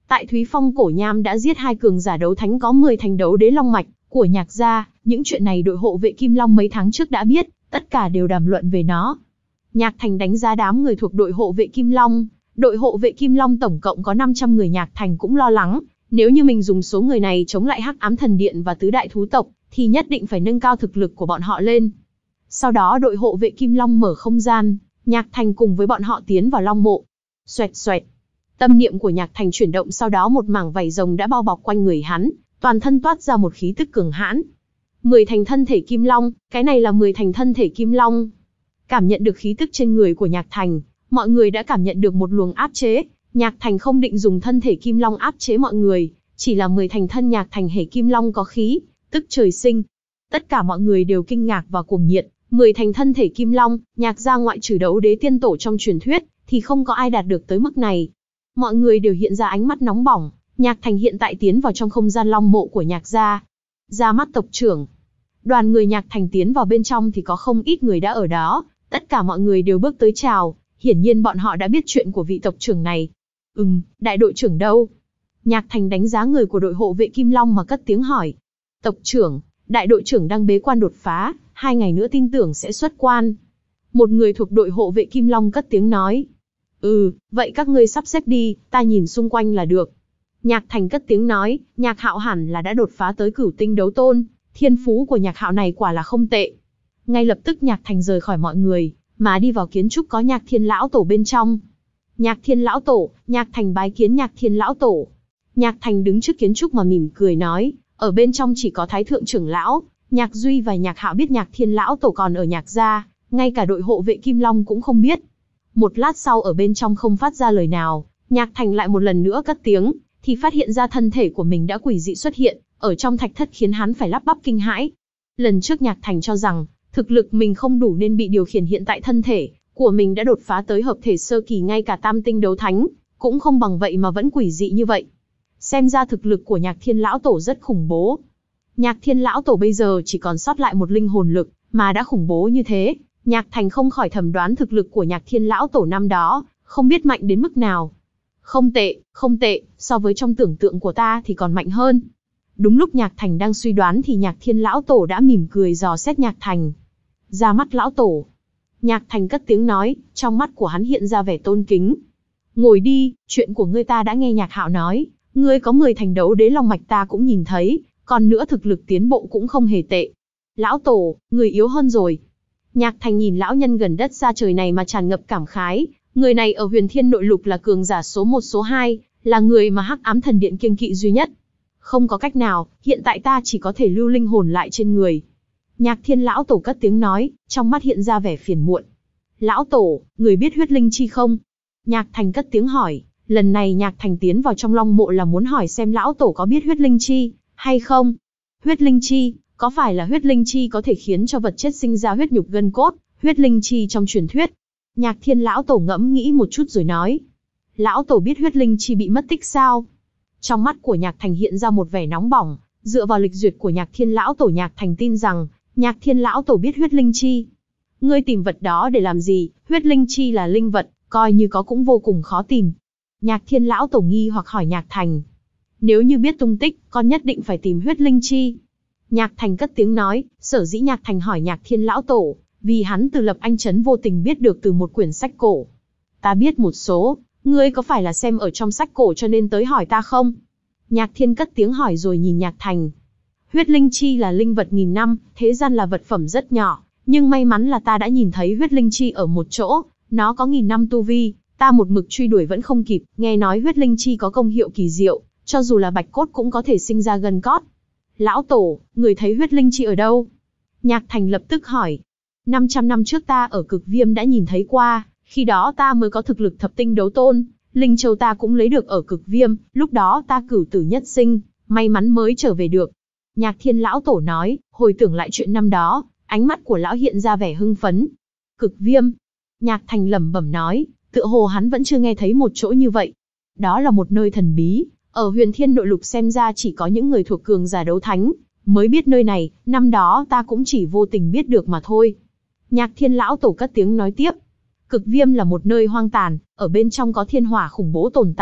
Tại Thúy Phong Cổ Nham đã giết hai cường giả đấu thánh có mười thành đấu đế long mạch của Nhạc gia, những chuyện này đội hộ vệ Kim Long mấy tháng trước đã biết, tất cả đều đàm luận về nó. Nhạc Thành đánh giá đám người thuộc đội hộ vệ Kim Long, đội hộ vệ Kim Long tổng cộng có năm trăm người. Nhạc Thành cũng lo lắng, nếu như mình dùng số người này chống lại Hắc Ám Thần Điện và tứ đại thú tộc, thì nhất định phải nâng cao thực lực của bọn họ lên. Sau đó đội hộ vệ Kim Long mở không gian, Nhạc Thành cùng với bọn họ tiến vào Long Mộ. Xoẹt xoẹt. Tâm niệm của Nhạc Thành chuyển động, sau đó một mảng vảy rồng đã bao bọc quanh người hắn, toàn thân toát ra một khí tức cường hãn. Mười thành thân thể Kim Long, cái này là mười thành thân thể Kim Long. Cảm nhận được khí tức trên người của Nhạc Thành, mọi người đã cảm nhận được một luồng áp chế. Nhạc Thành không định dùng thân thể Kim Long áp chế mọi người, chỉ là mười thành thân Nhạc Thành hệ Kim Long có khí, tức trời sinh. Tất cả mọi người đều kinh ngạc và cuồng nhiệt. Mười thành thân thể Kim Long, Nhạc gia ngoại trừ đấu đế tiên tổ trong truyền thuyết, thì không có ai đạt được tới mức này. Mọi người đều hiện ra ánh mắt nóng bỏng. Nhạc Thành hiện tại tiến vào trong không gian Long Mộ của Nhạc gia. Ra mắt tộc trưởng. Đoàn người Nhạc Thành tiến vào bên trong thì có không ít người đã ở đó. Tất cả mọi người đều bước tới chào. Hiển nhiên bọn họ đã biết chuyện của vị tộc trưởng này. Ừm, đại đội trưởng đâu? Nhạc Thành đánh giá người của đội hộ vệ Kim Long mà cất tiếng hỏi. Tộc trưởng, đại đội trưởng đang bế quan đột phá, hai ngày nữa tin tưởng sẽ xuất quan. Một người thuộc đội hộ vệ Kim Long cất tiếng nói. Ừ, vậy các ngươi sắp xếp đi, ta nhìn xung quanh là được. Nhạc Thành cất tiếng nói, Nhạc Hạo hẳn là đã đột phá tới cửu tinh đấu tôn, thiên phú của Nhạc Hạo này quả là không tệ. Ngay lập tức Nhạc Thành rời khỏi mọi người, mà đi vào kiến trúc có Nhạc Thiên lão tổ bên trong. Nhạc Thiên lão tổ, Nhạc Thành bái kiến Nhạc Thiên lão tổ. Nhạc Thành đứng trước kiến trúc mà mỉm cười nói, ở bên trong chỉ có Thái thượng trưởng lão, Nhạc Duy và Nhạc Hạo biết Nhạc Thiên lão tổ còn ở Nhạc gia, ngay cả đội hộ vệ Kim Long cũng không biết. Một lát sau ở bên trong không phát ra lời nào, Nhạc Thành lại một lần nữa cất tiếng, thì phát hiện ra thân thể của mình đã quỷ dị xuất hiện, ở trong thạch thất khiến hắn phải lắp bắp kinh hãi. Lần trước Nhạc Thành cho rằng, thực lực mình không đủ nên bị điều khiển, hiện tại thân thể của mình đã đột phá tới hợp thể sơ kỳ, ngay cả tam tinh đấu thánh, cũng không bằng vậy mà vẫn quỷ dị như vậy. Xem ra thực lực của Nhạc Thiên lão tổ rất khủng bố. Nhạc Thiên lão tổ bây giờ chỉ còn sót lại một linh hồn lực, mà đã khủng bố như thế. Nhạc Thành không khỏi thầm đoán thực lực của Nhạc Thiên lão tổ năm đó, không biết mạnh đến mức nào. Không tệ, không tệ, so với trong tưởng tượng của ta thì còn mạnh hơn. Đúng lúc Nhạc Thành đang suy đoán thì Nhạc Thiên lão tổ đã mỉm cười dò xét Nhạc Thành. Ra mắt lão tổ. Nhạc Thành cất tiếng nói, trong mắt của hắn hiện ra vẻ tôn kính. Ngồi đi, chuyện của ngươi ta đã nghe Nhạc Hạo nói, ngươi có mười thành đấu đế long mạch ta cũng nhìn thấy, còn nữa thực lực tiến bộ cũng không hề tệ. Lão tổ, người yếu hơn rồi. Nhạc Thành nhìn lão nhân gần đất xa trời này mà tràn ngập cảm khái, người này ở Huyền Thiên Nội Lục là cường giả số một số hai, là người mà Hắc Ám Thần Điện kiêng kỵ duy nhất. Không có cách nào, hiện tại ta chỉ có thể lưu linh hồn lại trên người. Nhạc Thiên lão tổ cất tiếng nói, trong mắt hiện ra vẻ phiền muộn. Lão tổ, người biết huyết linh chi không? Nhạc Thành cất tiếng hỏi, lần này Nhạc Thành tiến vào trong Long Mộ là muốn hỏi xem lão tổ có biết huyết linh chi hay không? Huyết linh chi, có phải là huyết linh chi có thể khiến cho vật chất sinh ra huyết nhục gân cốt, huyết linh chi trong truyền thuyết? Nhạc Thiên lão tổ ngẫm nghĩ một chút rồi nói. Lão tổ biết huyết linh chi bị mất tích sao? Trong mắt của Nhạc Thành hiện ra một vẻ nóng bỏng, dựa vào lịch duyệt của Nhạc Thiên lão tổ, Nhạc Thành tin rằng Nhạc Thiên lão tổ biết huyết linh chi. Ngươi tìm vật đó để làm gì? Huyết linh chi là linh vật, coi như có cũng vô cùng khó tìm. Nhạc Thiên lão tổ nghi hoặc hỏi Nhạc Thành. Nếu như biết tung tích, con nhất định phải tìm huyết linh chi. Nhạc Thành cất tiếng nói, sở dĩ Nhạc Thành hỏi Nhạc Thiên lão tổ, vì hắn từ Lập Anh Trấn vô tình biết được từ một quyển sách cổ. Ta biết một số, ngươi có phải là xem ở trong sách cổ cho nên tới hỏi ta không? Nhạc Thiên cất tiếng hỏi rồi nhìn Nhạc Thành. Huyết linh chi là linh vật nghìn năm, thế gian là vật phẩm rất nhỏ, nhưng may mắn là ta đã nhìn thấy huyết linh chi ở một chỗ, nó có nghìn năm tu vi, ta một mực truy đuổi vẫn không kịp, nghe nói huyết linh chi có công hiệu kỳ diệu, cho dù là bạch cốt cũng có thể sinh ra gân cốt. Lão tổ, người thấy huyết linh chi ở đâu? Nhạc Thành lập tức hỏi. năm trăm năm trước ta ở Cực Viêm đã nhìn thấy qua, khi đó ta mới có thực lực thập tinh đấu tôn, linh châu ta cũng lấy được ở Cực Viêm, lúc đó ta cửu tử nhất sinh, may mắn mới trở về được. Nhạc Thiên lão tổ nói, hồi tưởng lại chuyện năm đó, ánh mắt của lão hiện ra vẻ hưng phấn. Cực Viêm. Nhạc Thành lẩm bẩm nói, tựa hồ hắn vẫn chưa nghe thấy một chỗ như vậy. Đó là một nơi thần bí, ở Huyền Thiên Nội Lục xem ra chỉ có những người thuộc cường giả đấu thánh mới biết nơi này, năm đó ta cũng chỉ vô tình biết được mà thôi. Nhạc Thiên lão tổ cất tiếng nói tiếp. Cực Viêm là một nơi hoang tàn, ở bên trong có thiên hỏa khủng bố tồn tại,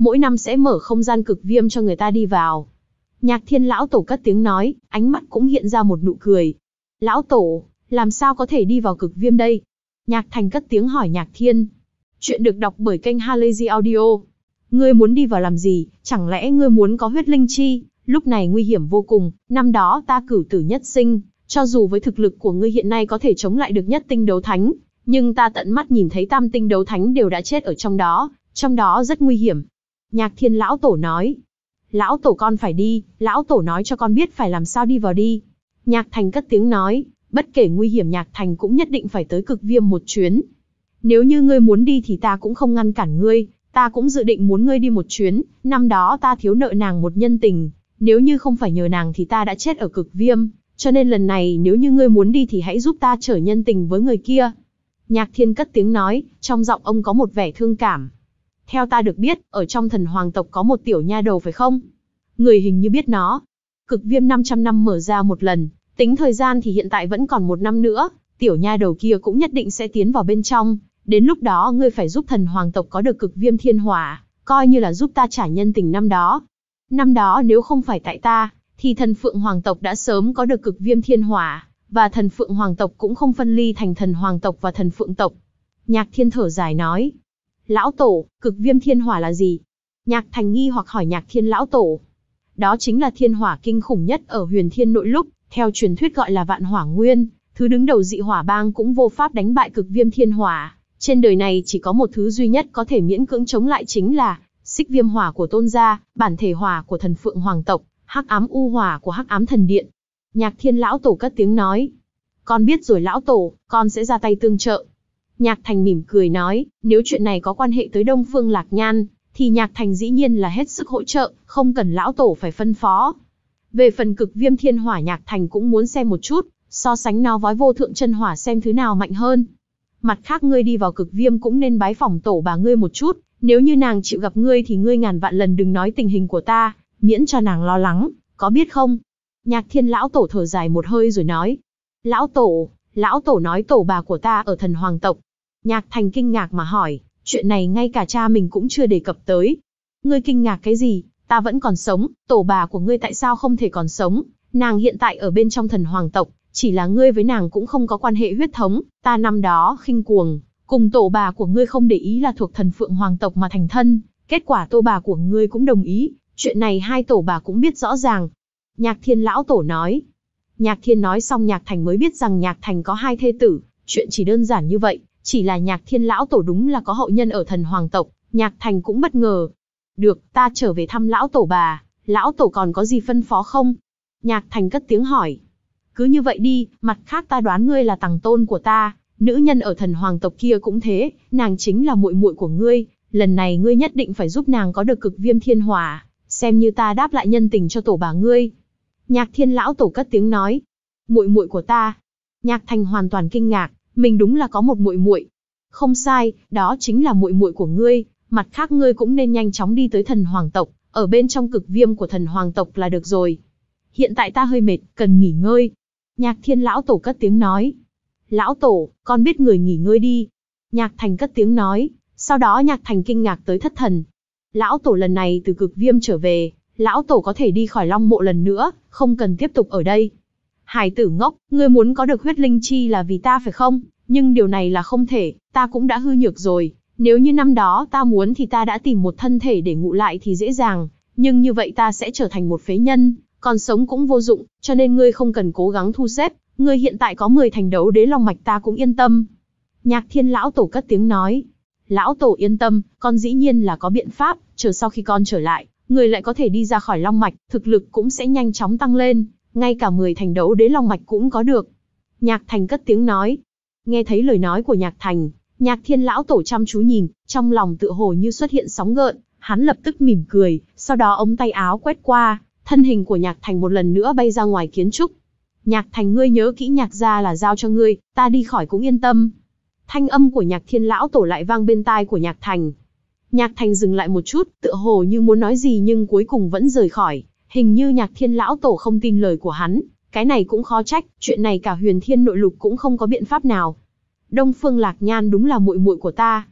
mỗi năm sẽ mở không gian cực viêm cho người ta đi vào. Nhạc Thiên lão tổ cất tiếng nói, ánh mắt cũng hiện ra một nụ cười. Lão tổ, làm sao có thể đi vào cực viêm đây? Nhạc Thành cất tiếng hỏi Nhạc Thiên. Chuyện được đọc bởi kênh Halazy Audio. Ngươi muốn đi vào làm gì, chẳng lẽ ngươi muốn có huyết linh chi? Lúc này nguy hiểm vô cùng, năm đó ta cửu tử nhất sinh, cho dù với thực lực của ngươi hiện nay có thể chống lại được nhất tinh đấu thánh, nhưng ta tận mắt nhìn thấy tam tinh đấu thánh đều đã chết ở trong đó, trong đó rất nguy hiểm. Nhạc Thiên lão tổ nói. Lão tổ con phải đi, lão tổ nói cho con biết phải làm sao đi vào đi. Nhạc Thành cất tiếng nói, bất kể nguy hiểm Nhạc Thành cũng nhất định phải tới cực viêm một chuyến. Nếu như ngươi muốn đi thì ta cũng không ngăn cản ngươi, ta cũng dự định muốn ngươi đi một chuyến, năm đó ta thiếu nợ nàng một nhân tình, nếu như không phải nhờ nàng thì ta đã chết ở cực viêm, cho nên lần này nếu như ngươi muốn đi thì hãy giúp ta trở nhân tình với người kia. Nhạc Thiên cất tiếng nói, trong giọng ông có một vẻ thương cảm. Theo ta được biết, ở trong thần hoàng tộc có một tiểu nha đầu phải không? Người hình như biết nó. Cực viêm năm trăm năm mở ra một lần, tính thời gian thì hiện tại vẫn còn một năm nữa, tiểu nha đầu kia cũng nhất định sẽ tiến vào bên trong, đến lúc đó ngươi phải giúp thần hoàng tộc có được cực viêm thiên hỏa, coi như là giúp ta trả nhân tình năm đó. Năm đó nếu không phải tại ta, thì thần phượng hoàng tộc đã sớm có được cực viêm thiên hỏa, và thần phượng hoàng tộc cũng không phân ly thành thần hoàng tộc và thần phượng tộc. Nhạc Thiên thở dài nói. Lão tổ, cực viêm thiên hỏa là gì? Nhạc Thành nghi hoặc hỏi Nhạc Thiên lão tổ. Đó chính là thiên hỏa kinh khủng nhất ở huyền thiên nội lúc, theo truyền thuyết gọi là vạn hỏa nguyên, thứ đứng đầu dị hỏa bang cũng vô pháp đánh bại cực viêm thiên hỏa. Trên đời này chỉ có một thứ duy nhất có thể miễn cưỡng chống lại chính là xích viêm hỏa của tôn gia, bản thể hỏa của thần phượng hoàng tộc, hắc ám u hỏa của hắc ám thần điện. Nhạc Thiên lão tổ cất tiếng nói. Con biết rồi lão tổ, con sẽ ra tay tương trợ. Nhạc Thành mỉm cười nói, nếu chuyện này có quan hệ tới Đông Phương Lạc Nhan, thì Nhạc Thành dĩ nhiên là hết sức hỗ trợ, không cần lão tổ phải phân phó. Về phần cực viêm thiên hỏa Nhạc Thành cũng muốn xem một chút, so sánh nó với vô thượng chân hỏa xem thứ nào mạnh hơn. Mặt khác ngươi đi vào cực viêm cũng nên bái phỏng tổ bà ngươi một chút, nếu như nàng chịu gặp ngươi thì ngươi ngàn vạn lần đừng nói tình hình của ta, miễn cho nàng lo lắng, có biết không? Nhạc Thiên lão tổ thở dài một hơi rồi nói. Lão tổ, lão tổ nói tổ bà của ta ở thần hoàng tộc. Nhạc Thành kinh ngạc mà hỏi, chuyện này ngay cả cha mình cũng chưa đề cập tới. Ngươi kinh ngạc cái gì, ta vẫn còn sống, tổ bà của ngươi tại sao không thể còn sống, nàng hiện tại ở bên trong thần hoàng tộc, chỉ là ngươi với nàng cũng không có quan hệ huyết thống, ta năm đó khinh cuồng, cùng tổ bà của ngươi không để ý là thuộc thần phượng hoàng tộc mà thành thân, kết quả tổ bà của ngươi cũng đồng ý, chuyện này hai tổ bà cũng biết rõ ràng. Nhạc Thiên lão tổ nói. Nhạc Thiên nói xong Nhạc Thành mới biết rằng Nhạc Thành có hai thê tử, chuyện chỉ đơn giản như vậy, chỉ là Nhạc Thiên lão tổ đúng là có hậu nhân ở thần hoàng tộc, Nhạc Thành cũng bất ngờ. Được, ta trở về thăm lão tổ bà, lão tổ còn có gì phân phó không? Nhạc Thành cất tiếng hỏi. Cứ như vậy đi, mặt khác ta đoán ngươi là tằng tôn của ta, nữ nhân ở thần hoàng tộc kia cũng thế, nàng chính là muội muội của ngươi, lần này ngươi nhất định phải giúp nàng có được cực viêm thiên hỏa, xem như ta đáp lại nhân tình cho tổ bà ngươi. Nhạc Thiên lão tổ cất tiếng nói. Muội muội của ta? Nhạc Thành hoàn toàn kinh ngạc, mình đúng là có một muội muội. Không sai, đó chính là muội muội của ngươi, mặt khác ngươi cũng nên nhanh chóng đi tới thần hoàng tộc, ở bên trong cực viêm của thần hoàng tộc là được rồi. Hiện tại ta hơi mệt, cần nghỉ ngơi. Nhạc Thiên lão tổ cất tiếng nói. Lão tổ, con biết người nghỉ ngơi đi. Nhạc Thành cất tiếng nói, sau đó Nhạc Thành kinh ngạc tới thất thần. Lão tổ lần này từ cực viêm trở về, lão tổ có thể đi khỏi Long Mộ lần nữa, không cần tiếp tục ở đây. Hải tử ngốc, ngươi muốn có được huyết linh chi là vì ta phải không? Nhưng điều này là không thể, ta cũng đã hư nhược rồi. Nếu như năm đó ta muốn thì ta đã tìm một thân thể để ngụ lại thì dễ dàng, nhưng như vậy ta sẽ trở thành một phế nhân, còn sống cũng vô dụng, cho nên ngươi không cần cố gắng thu xếp, ngươi hiện tại có mười thành đấu đế long mạch ta cũng yên tâm. Nhạc Thiên lão tổ cất tiếng nói. Lão tổ yên tâm, con dĩ nhiên là có biện pháp, chờ sau khi con trở lại, người lại có thể đi ra khỏi long mạch, thực lực cũng sẽ nhanh chóng tăng lên, ngay cả mười thành đấu đế long mạch cũng có được. Nhạc Thành cất tiếng nói. Nghe thấy lời nói của Nhạc Thành, Nhạc Thiên lão tổ chăm chú nhìn, trong lòng tựa hồ như xuất hiện sóng gợn, hắn lập tức mỉm cười, sau đó ống tay áo quét qua, thân hình của Nhạc Thành một lần nữa bay ra ngoài kiến trúc. Nhạc Thành ngươi nhớ kỹ Nhạc gia là giao cho ngươi, ta đi khỏi cũng yên tâm. Thanh âm của Nhạc Thiên lão tổ lại vang bên tai của Nhạc Thành. Nhạc Thành dừng lại một chút, tựa hồ như muốn nói gì nhưng cuối cùng vẫn rời khỏi, hình như Nhạc Thiên lão tổ không tin lời của hắn, cái này cũng khó trách, chuyện này cả huyền thiên nội lục cũng không có biện pháp nào. Đông Phương Lạc Nhan đúng là muội muội của ta.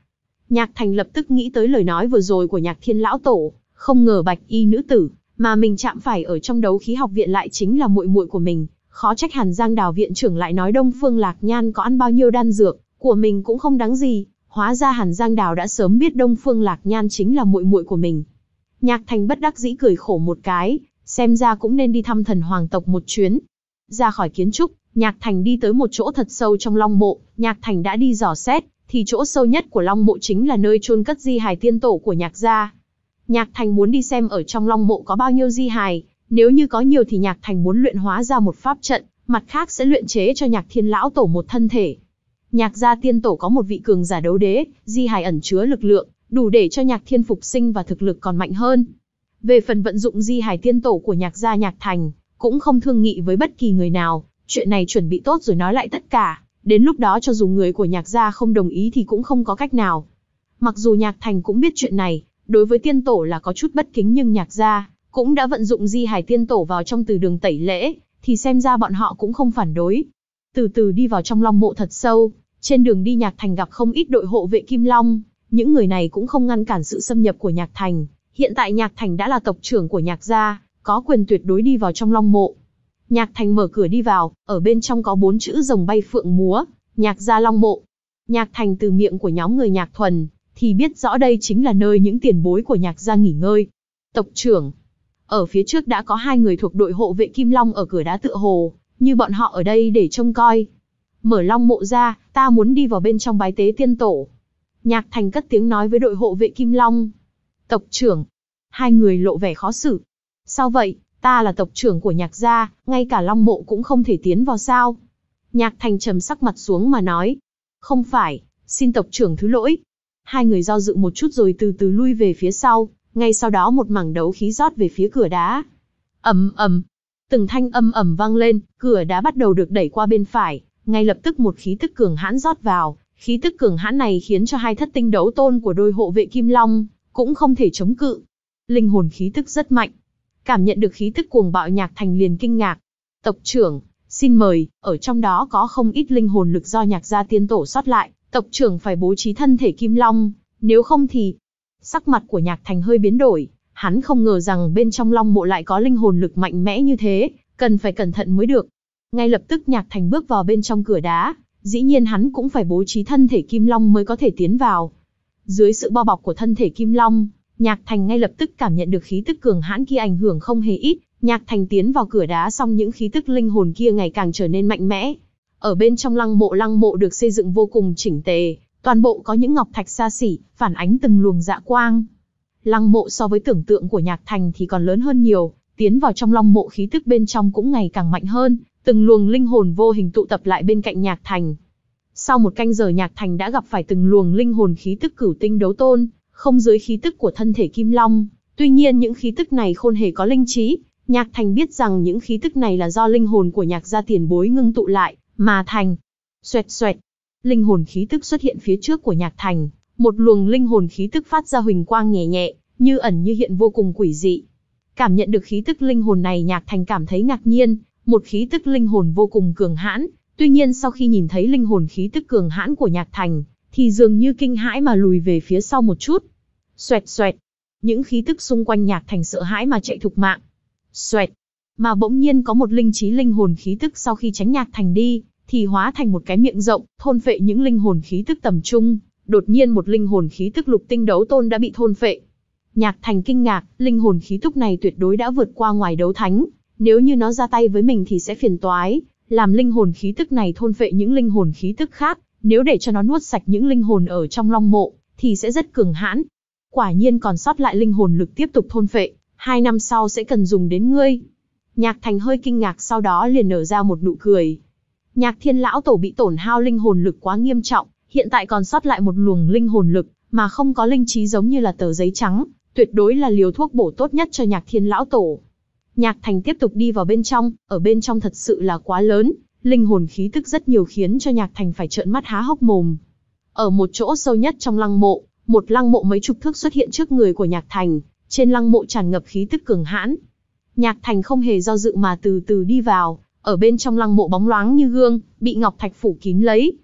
Nhạc Thành lập tức nghĩ tới lời nói vừa rồi của Nhạc Thiên lão tổ, không ngờ bạch y nữ tử mà mình chạm phải ở trong đấu khí học viện lại chính là muội muội của mình, khó trách Hàn Giang Đào viện trưởng lại nói Đông Phương Lạc Nhan có ăn bao nhiêu đan dược, của mình cũng không đáng gì, hóa ra Hàn Giang Đào đã sớm biết Đông Phương Lạc Nhan chính là muội muội của mình. Nhạc Thành bất đắc dĩ cười khổ một cái, xem ra cũng nên đi thăm thần hoàng tộc một chuyến. Ra khỏi kiến trúc, Nhạc Thành đi tới một chỗ thật sâu trong Long Mộ, Nhạc Thành đã đi dò xét, thì chỗ sâu nhất của Long Mộ chính là nơi chôn cất di hài tiên tổ của Nhạc gia. Nhạc Thành muốn đi xem ở trong Long Mộ có bao nhiêu di hài, nếu như có nhiều thì Nhạc Thành muốn luyện hóa ra một pháp trận, mặt khác sẽ luyện chế cho Nhạc Thiên lão tổ một thân thể. Nhạc gia tiên tổ có một vị cường giả đấu đế, di hài ẩn chứa lực lượng, đủ để cho Nhạc Thiên phục sinh và thực lực còn mạnh hơn. Về phần vận dụng di hài tiên tổ của Nhạc gia Nhạc Thành, cũng không thương nghị với bất kỳ người nào, chuyện này chuẩn bị tốt rồi nói lại tất cả, đến lúc đó cho dù người của Nhạc gia không đồng ý thì cũng không có cách nào. Mặc dù Nhạc Thành cũng biết chuyện này, đối với tiên tổ là có chút bất kính nhưng Nhạc gia cũng đã vận dụng di hài tiên tổ vào trong từ đường tẩy lễ, thì xem ra bọn họ cũng không phản đối. Từ từ đi vào trong Long Mộ thật sâu, trên đường đi Nhạc Thành gặp không ít đội hộ vệ Kim Long, những người này cũng không ngăn cản sự xâm nhập của Nhạc Thành. Hiện tại Nhạc Thành đã là tộc trưởng của Nhạc gia, có quyền tuyệt đối đi vào trong Long Mộ. Nhạc Thành mở cửa đi vào, ở bên trong có bốn chữ rồng bay phượng múa, Nhạc gia Long Mộ. Nhạc Thành từ miệng của nhóm người Nhạc Thuần, thì biết rõ đây chính là nơi những tiền bối của Nhạc gia nghỉ ngơi. Tộc trưởng. Ở phía trước đã có hai người thuộc đội hộ vệ Kim Long ở cửa đá tựa hồ, như bọn họ ở đây để trông coi. Mở Long Mộ ra, ta muốn đi vào bên trong bái tế tiên tổ. Nhạc Thành cất tiếng nói với đội hộ vệ Kim Long. Tộc trưởng. Hai người lộ vẻ khó xử. Sao vậy, ta là tộc trưởng của Nhạc gia, ngay cả Long Mộ cũng không thể tiến vào sao? Nhạc Thành trầm sắc mặt xuống mà nói. Không phải, xin tộc trưởng thứ lỗi. Hai người do dự một chút rồi từ từ lui về phía sau, ngay sau đó một mảng đấu khí rót về phía cửa đá. Ầm ầm, từng thanh âm ầm vang lên, cửa đá bắt đầu được đẩy qua bên phải, ngay lập tức một khí tức cường hãn rót vào, khí tức cường hãn này khiến cho hai thất tinh đấu tôn của đôi hộ vệ Kim Long cũng không thể chống cự. Linh hồn khí tức rất mạnh. Cảm nhận được khí tức cuồng bạo Nhạc Thành liền kinh ngạc. Tộc trưởng, xin mời, ở trong đó có không ít linh hồn lực do Nhạc gia tiên tổ sót lại, tộc trưởng phải bố trí thân thể Kim Long, nếu không thì... Sắc mặt của Nhạc Thành hơi biến đổi, hắn không ngờ rằng bên trong Long Mộ lại có linh hồn lực mạnh mẽ như thế, cần phải cẩn thận mới được. Ngay lập tức Nhạc Thành bước vào bên trong cửa đá, dĩ nhiên hắn cũng phải bố trí thân thể Kim Long mới có thể tiến vào. Dưới sự bao bọc của thân thể Kim Long, Nhạc Thành ngay lập tức cảm nhận được khí tức cường hãn kia ảnh hưởng không hề ít. Nhạc Thành tiến vào cửa đá xong những khí tức linh hồn kia ngày càng trở nên mạnh mẽ. Ở bên trong lăng mộ lăng mộ được xây dựng vô cùng chỉnh tề, toàn bộ có những ngọc thạch xa xỉ, phản ánh từng luồng dạ quang. Lăng mộ so với tưởng tượng của Nhạc Thành thì còn lớn hơn nhiều, tiến vào trong lăng mộ khí tức bên trong cũng ngày càng mạnh hơn, từng luồng linh hồn vô hình tụ tập lại bên cạnh Nhạc Thành. Sau một canh giờ Nhạc Thành đã gặp phải từng luồng linh hồn khí tức cửu tinh đấu tôn, không dưới khí tức của thân thể Kim Long. Tuy nhiên những khí tức này không hề có linh trí, Nhạc Thành biết rằng những khí tức này là do linh hồn của Nhạc gia tiền bối ngưng tụ lại, mà thành. Xoẹt xoẹt. Linh hồn khí tức xuất hiện phía trước của Nhạc Thành, một luồng linh hồn khí tức phát ra huỳnh quang nhẹ nhẹ, như ẩn như hiện vô cùng quỷ dị. Cảm nhận được khí tức linh hồn này Nhạc Thành cảm thấy ngạc nhiên, một khí tức linh hồn vô cùng cường hãn, tuy nhiên sau khi nhìn thấy linh hồn khí tức cường hãn của Nhạc Thành, thì dường như kinh hãi mà lùi về phía sau một chút. Xoẹt xoẹt. Những khí tức xung quanh Nhạc Thành sợ hãi mà chạy thục mạng. Xoẹt. Mà bỗng nhiên có một linh trí linh hồn khí tức sau khi tránh Nhạc Thành đi, thì hóa thành một cái miệng rộng, thôn phệ những linh hồn khí tức tầm trung. Đột nhiên một linh hồn khí tức lục tinh đấu tôn đã bị thôn phệ. Nhạc Thành kinh ngạc, linh hồn khí tức này tuyệt đối đã vượt qua ngoài đấu thánh, nếu như nó ra tay với mình thì sẽ phiền toái, làm linh hồn khí tức này thôn phệ những linh hồn khí tức khác, nếu để cho nó nuốt sạch những linh hồn ở trong long mộ, thì sẽ rất cường hãn. Quả nhiên còn sót lại linh hồn lực tiếp tục thôn phệ, hai năm sau sẽ cần dùng đến ngươi. Nhạc Thành hơi kinh ngạc sau đó liền nở ra một nụ cười. Nhạc Thiên lão tổ bị tổn hao linh hồn lực quá nghiêm trọng, hiện tại còn sót lại một luồng linh hồn lực, mà không có linh trí giống như là tờ giấy trắng, tuyệt đối là liều thuốc bổ tốt nhất cho Nhạc Thiên lão tổ. Nhạc Thành tiếp tục đi vào bên trong, ở bên trong thật sự là quá lớn, linh hồn khí tức rất nhiều khiến cho Nhạc Thành phải trợn mắt há hốc mồm. Ở một chỗ sâu nhất trong lăng mộ, một lăng mộ mấy chục thước xuất hiện trước người của Nhạc Thành, trên lăng mộ tràn ngập khí tức cường hãn. Nhạc Thành không hề do dự mà từ từ đi vào, ở bên trong lăng mộ bóng loáng như gương, bị ngọc thạch phủ kín lấy.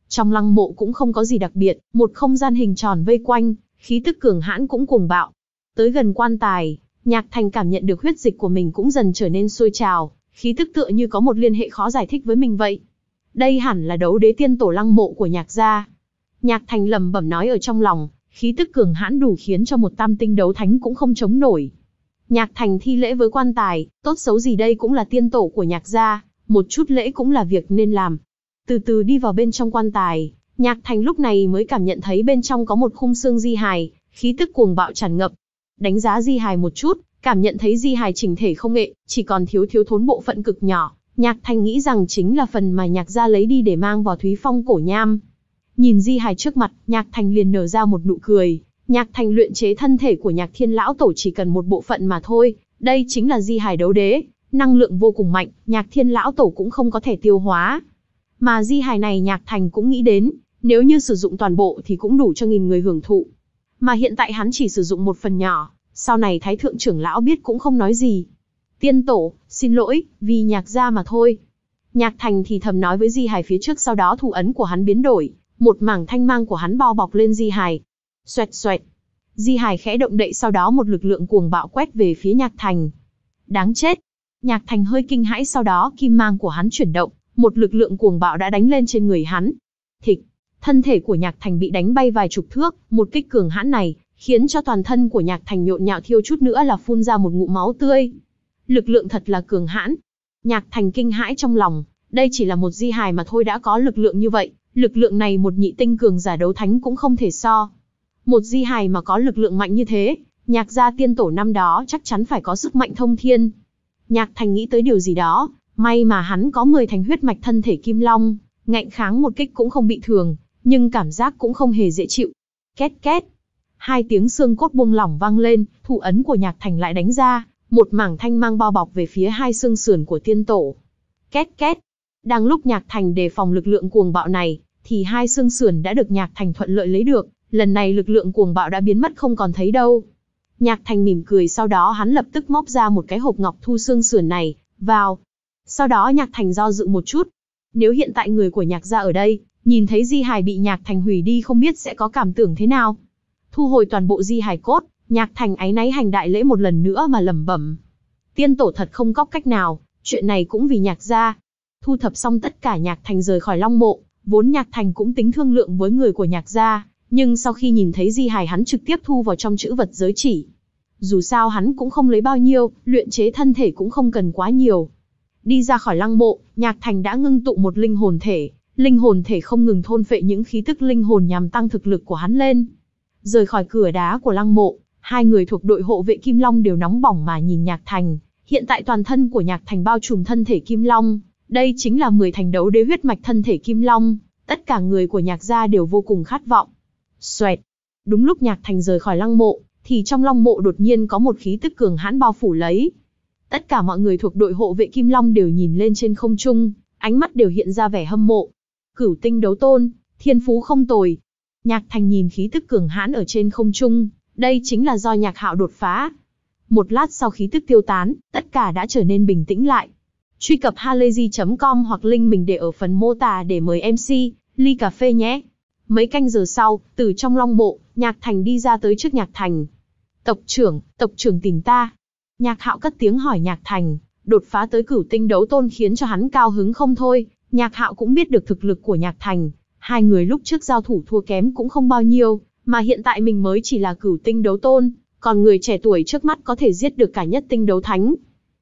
Trong lăng mộ cũng không có gì đặc biệt, một không gian hình tròn vây quanh, khí tức cường hãn cũng cuồng bạo. Tới gần quan tài, Nhạc Thành cảm nhận được huyết dịch của mình cũng dần trở nên sôi trào, khí tức tựa như có một liên hệ khó giải thích với mình vậy. Đây hẳn là đấu đế tiên tổ lăng mộ của Nhạc gia. Nhạc Thành lẩm bẩm nói ở trong lòng, khí tức cường hãn đủ khiến cho một tam tinh đấu thánh cũng không chống nổi. Nhạc Thành thi lễ với quan tài, tốt xấu gì đây cũng là tiên tổ của Nhạc gia, một chút lễ cũng là việc nên làm. Từ từ đi vào bên trong quan tài, Nhạc Thành lúc này mới cảm nhận thấy bên trong có một khung xương di hài, khí tức cuồng bạo tràn ngập. Đánh giá di hài một chút, cảm nhận thấy di hài chỉnh thể không nghệ, chỉ còn thiếu thiếu thốn bộ phận cực nhỏ. Nhạc Thành nghĩ rằng chính là phần mà Nhạc gia lấy đi để mang vào Thúy Phong cổ nham. Nhìn di hài trước mặt, Nhạc Thành liền nở ra một nụ cười. Nhạc Thành luyện chế thân thể của Nhạc Thiên lão tổ chỉ cần một bộ phận mà thôi, đây chính là di hài đấu đế, năng lượng vô cùng mạnh, Nhạc Thiên lão tổ cũng không có thể tiêu hóa. Mà di hài này Nhạc Thành cũng nghĩ đến, nếu như sử dụng toàn bộ thì cũng đủ cho nghìn người hưởng thụ. Mà hiện tại hắn chỉ sử dụng một phần nhỏ, sau này Thái thượng trưởng lão biết cũng không nói gì. Tiên tổ, xin lỗi, vì Nhạc gia mà thôi. Nhạc Thành thì thầm nói với di hài phía trước, sau đó thủ ấn của hắn biến đổi, một mảng thanh mang của hắn bao bọc lên di hài. Xoẹt xoẹt. Di hài khẽ động đậy, sau đó một lực lượng cuồng bạo quét về phía Nhạc Thành. Đáng chết. Nhạc Thành hơi kinh hãi, sau đó kim mang của hắn chuyển động, một lực lượng cuồng bạo đã đánh lên trên người hắn. Thịch. Thân thể của Nhạc Thành bị đánh bay vài chục thước, một kích cường hãn này khiến cho toàn thân của Nhạc Thành nhộn nhạo, thiêu chút nữa là phun ra một ngụm máu tươi. Lực lượng thật là cường hãn. Nhạc Thành kinh hãi trong lòng, đây chỉ là một di hài mà thôi đã có lực lượng như vậy, lực lượng này một nhị tinh cường giả đấu thánh cũng không thể so. Một di hài mà có lực lượng mạnh như thế, Nhạc gia tiên tổ năm đó chắc chắn phải có sức mạnh thông thiên. Nhạc Thành nghĩ tới điều gì đó, may mà hắn có mười thành huyết mạch thân thể kim long, ngạnh kháng một kích cũng không bị thương, nhưng cảm giác cũng không hề dễ chịu. Két két. Hai tiếng xương cốt buông lỏng vang lên, thủ ấn của Nhạc Thành lại đánh ra, một mảng thanh mang bao bọc về phía hai xương sườn của tiên tổ. Két két. Đang lúc Nhạc Thành đề phòng lực lượng cuồng bạo này, thì hai xương sườn đã được Nhạc Thành thuận lợi lấy được, lần này lực lượng cuồng bạo đã biến mất không còn thấy đâu. Nhạc Thành mỉm cười, sau đó hắn lập tức móc ra một cái hộp ngọc thu xương sườn này vào. Sau đó Nhạc Thành do dự một chút. Nếu hiện tại người của Nhạc gia ở đây, nhìn thấy di hài bị Nhạc Thành hủy đi không biết sẽ có cảm tưởng thế nào. Thu hồi toàn bộ di hài cốt, Nhạc Thành áy náy hành đại lễ một lần nữa mà lẩm bẩm. Tiên tổ thật không có cách nào, chuyện này cũng vì Nhạc gia. Thu thập xong tất cả, Nhạc Thành rời khỏi Long Mộ, vốn Nhạc Thành cũng tính thương lượng với người của Nhạc gia, nhưng sau khi nhìn thấy di hài hắn trực tiếp thu vào trong chữ vật giới chỉ. Dù sao hắn cũng không lấy bao nhiêu, luyện chế thân thể cũng không cần quá nhiều. Đi ra khỏi Lăng Mộ, Nhạc Thành đã ngưng tụ một linh hồn thể, linh hồn thể không ngừng thôn phệ những khí tức linh hồn nhằm tăng thực lực của hắn lên. Rời khỏi cửa đá của Lăng Mộ, hai người thuộc đội hộ vệ Kim Long đều nóng bỏng mà nhìn Nhạc Thành. Hiện tại toàn thân của Nhạc Thành bao trùm thân thể Kim Long, đây chính là mười thành đấu đế huyết mạch thân thể Kim Long, tất cả người của Nhạc gia đều vô cùng khát vọng. Xoẹt. Đúng lúc Nhạc Thành rời khỏi Lăng Mộ, thì trong Long Mộ đột nhiên có một khí tức cường hãn bao phủ lấy. Tất cả mọi người thuộc đội hộ vệ Kim Long đều nhìn lên trên không trung, ánh mắt đều hiện ra vẻ hâm mộ. Cửu tinh đấu tôn, thiên phú không tồi. Nhạc Thành nhìn khí tức cường hãn ở trên không trung, đây chính là do Nhạc Hạo đột phá. Một lát sau khí tức tiêu tán, tất cả đã trở nên bình tĩnh lại. Truy cập halayzi chấm com hoặc link mình để ở phần mô tả để mời em xê, ly cà phê nhé. Mấy canh giờ sau, từ trong Long Mộ, Nhạc Thành đi ra tới trước Nhạc Thành. Tộc trưởng, tộc trưởng tìm ta. Nhạc Hạo cất tiếng hỏi Nhạc Thành, đột phá tới cửu tinh đấu tôn khiến cho hắn cao hứng không thôi. Nhạc Hạo cũng biết được thực lực của Nhạc Thành, hai người lúc trước giao thủ thua kém cũng không bao nhiêu, mà hiện tại mình mới chỉ là cửu tinh đấu tôn, còn người trẻ tuổi trước mắt có thể giết được cả nhất tinh đấu thánh.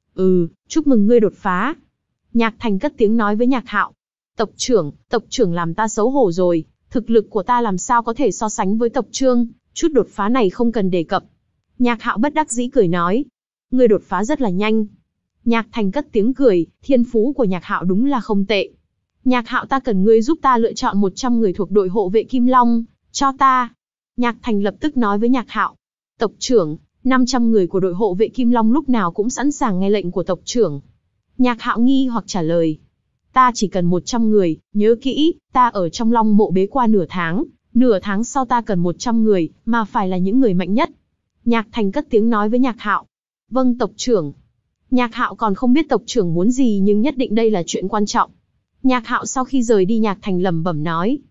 Ừ, chúc mừng ngươi đột phá. Nhạc Thành cất tiếng nói với Nhạc Hạo. Tộc trưởng, tộc trưởng làm ta xấu hổ rồi, thực lực của ta làm sao có thể so sánh với tộc Trương, chút đột phá này không cần đề cập. Nhạc Hạo bất đắc dĩ cười nói. Ngươi đột phá rất là nhanh. Nhạc Thành cất tiếng cười, thiên phú của Nhạc Hạo đúng là không tệ. Nhạc Hạo, ta cần ngươi giúp ta lựa chọn một trăm người thuộc đội hộ vệ Kim Long, cho ta. Nhạc Thành lập tức nói với Nhạc Hạo. Tộc trưởng, năm trăm người của đội hộ vệ Kim Long lúc nào cũng sẵn sàng nghe lệnh của tộc trưởng. Nhạc Hạo nghi hoặc trả lời. Ta chỉ cần một trăm người, nhớ kỹ, ta ở trong Long Mộ bế qua nửa tháng, nửa tháng sau ta cần một trăm người, mà phải là những người mạnh nhất. Nhạc Thành cất tiếng nói với Nhạc Hạo. Vâng tộc trưởng. Nhạc Hạo còn không biết tộc trưởng muốn gì nhưng nhất định đây là chuyện quan trọng. Nhạc Hạo sau khi rời đi, Nhạc Thành lẩm bẩm nói.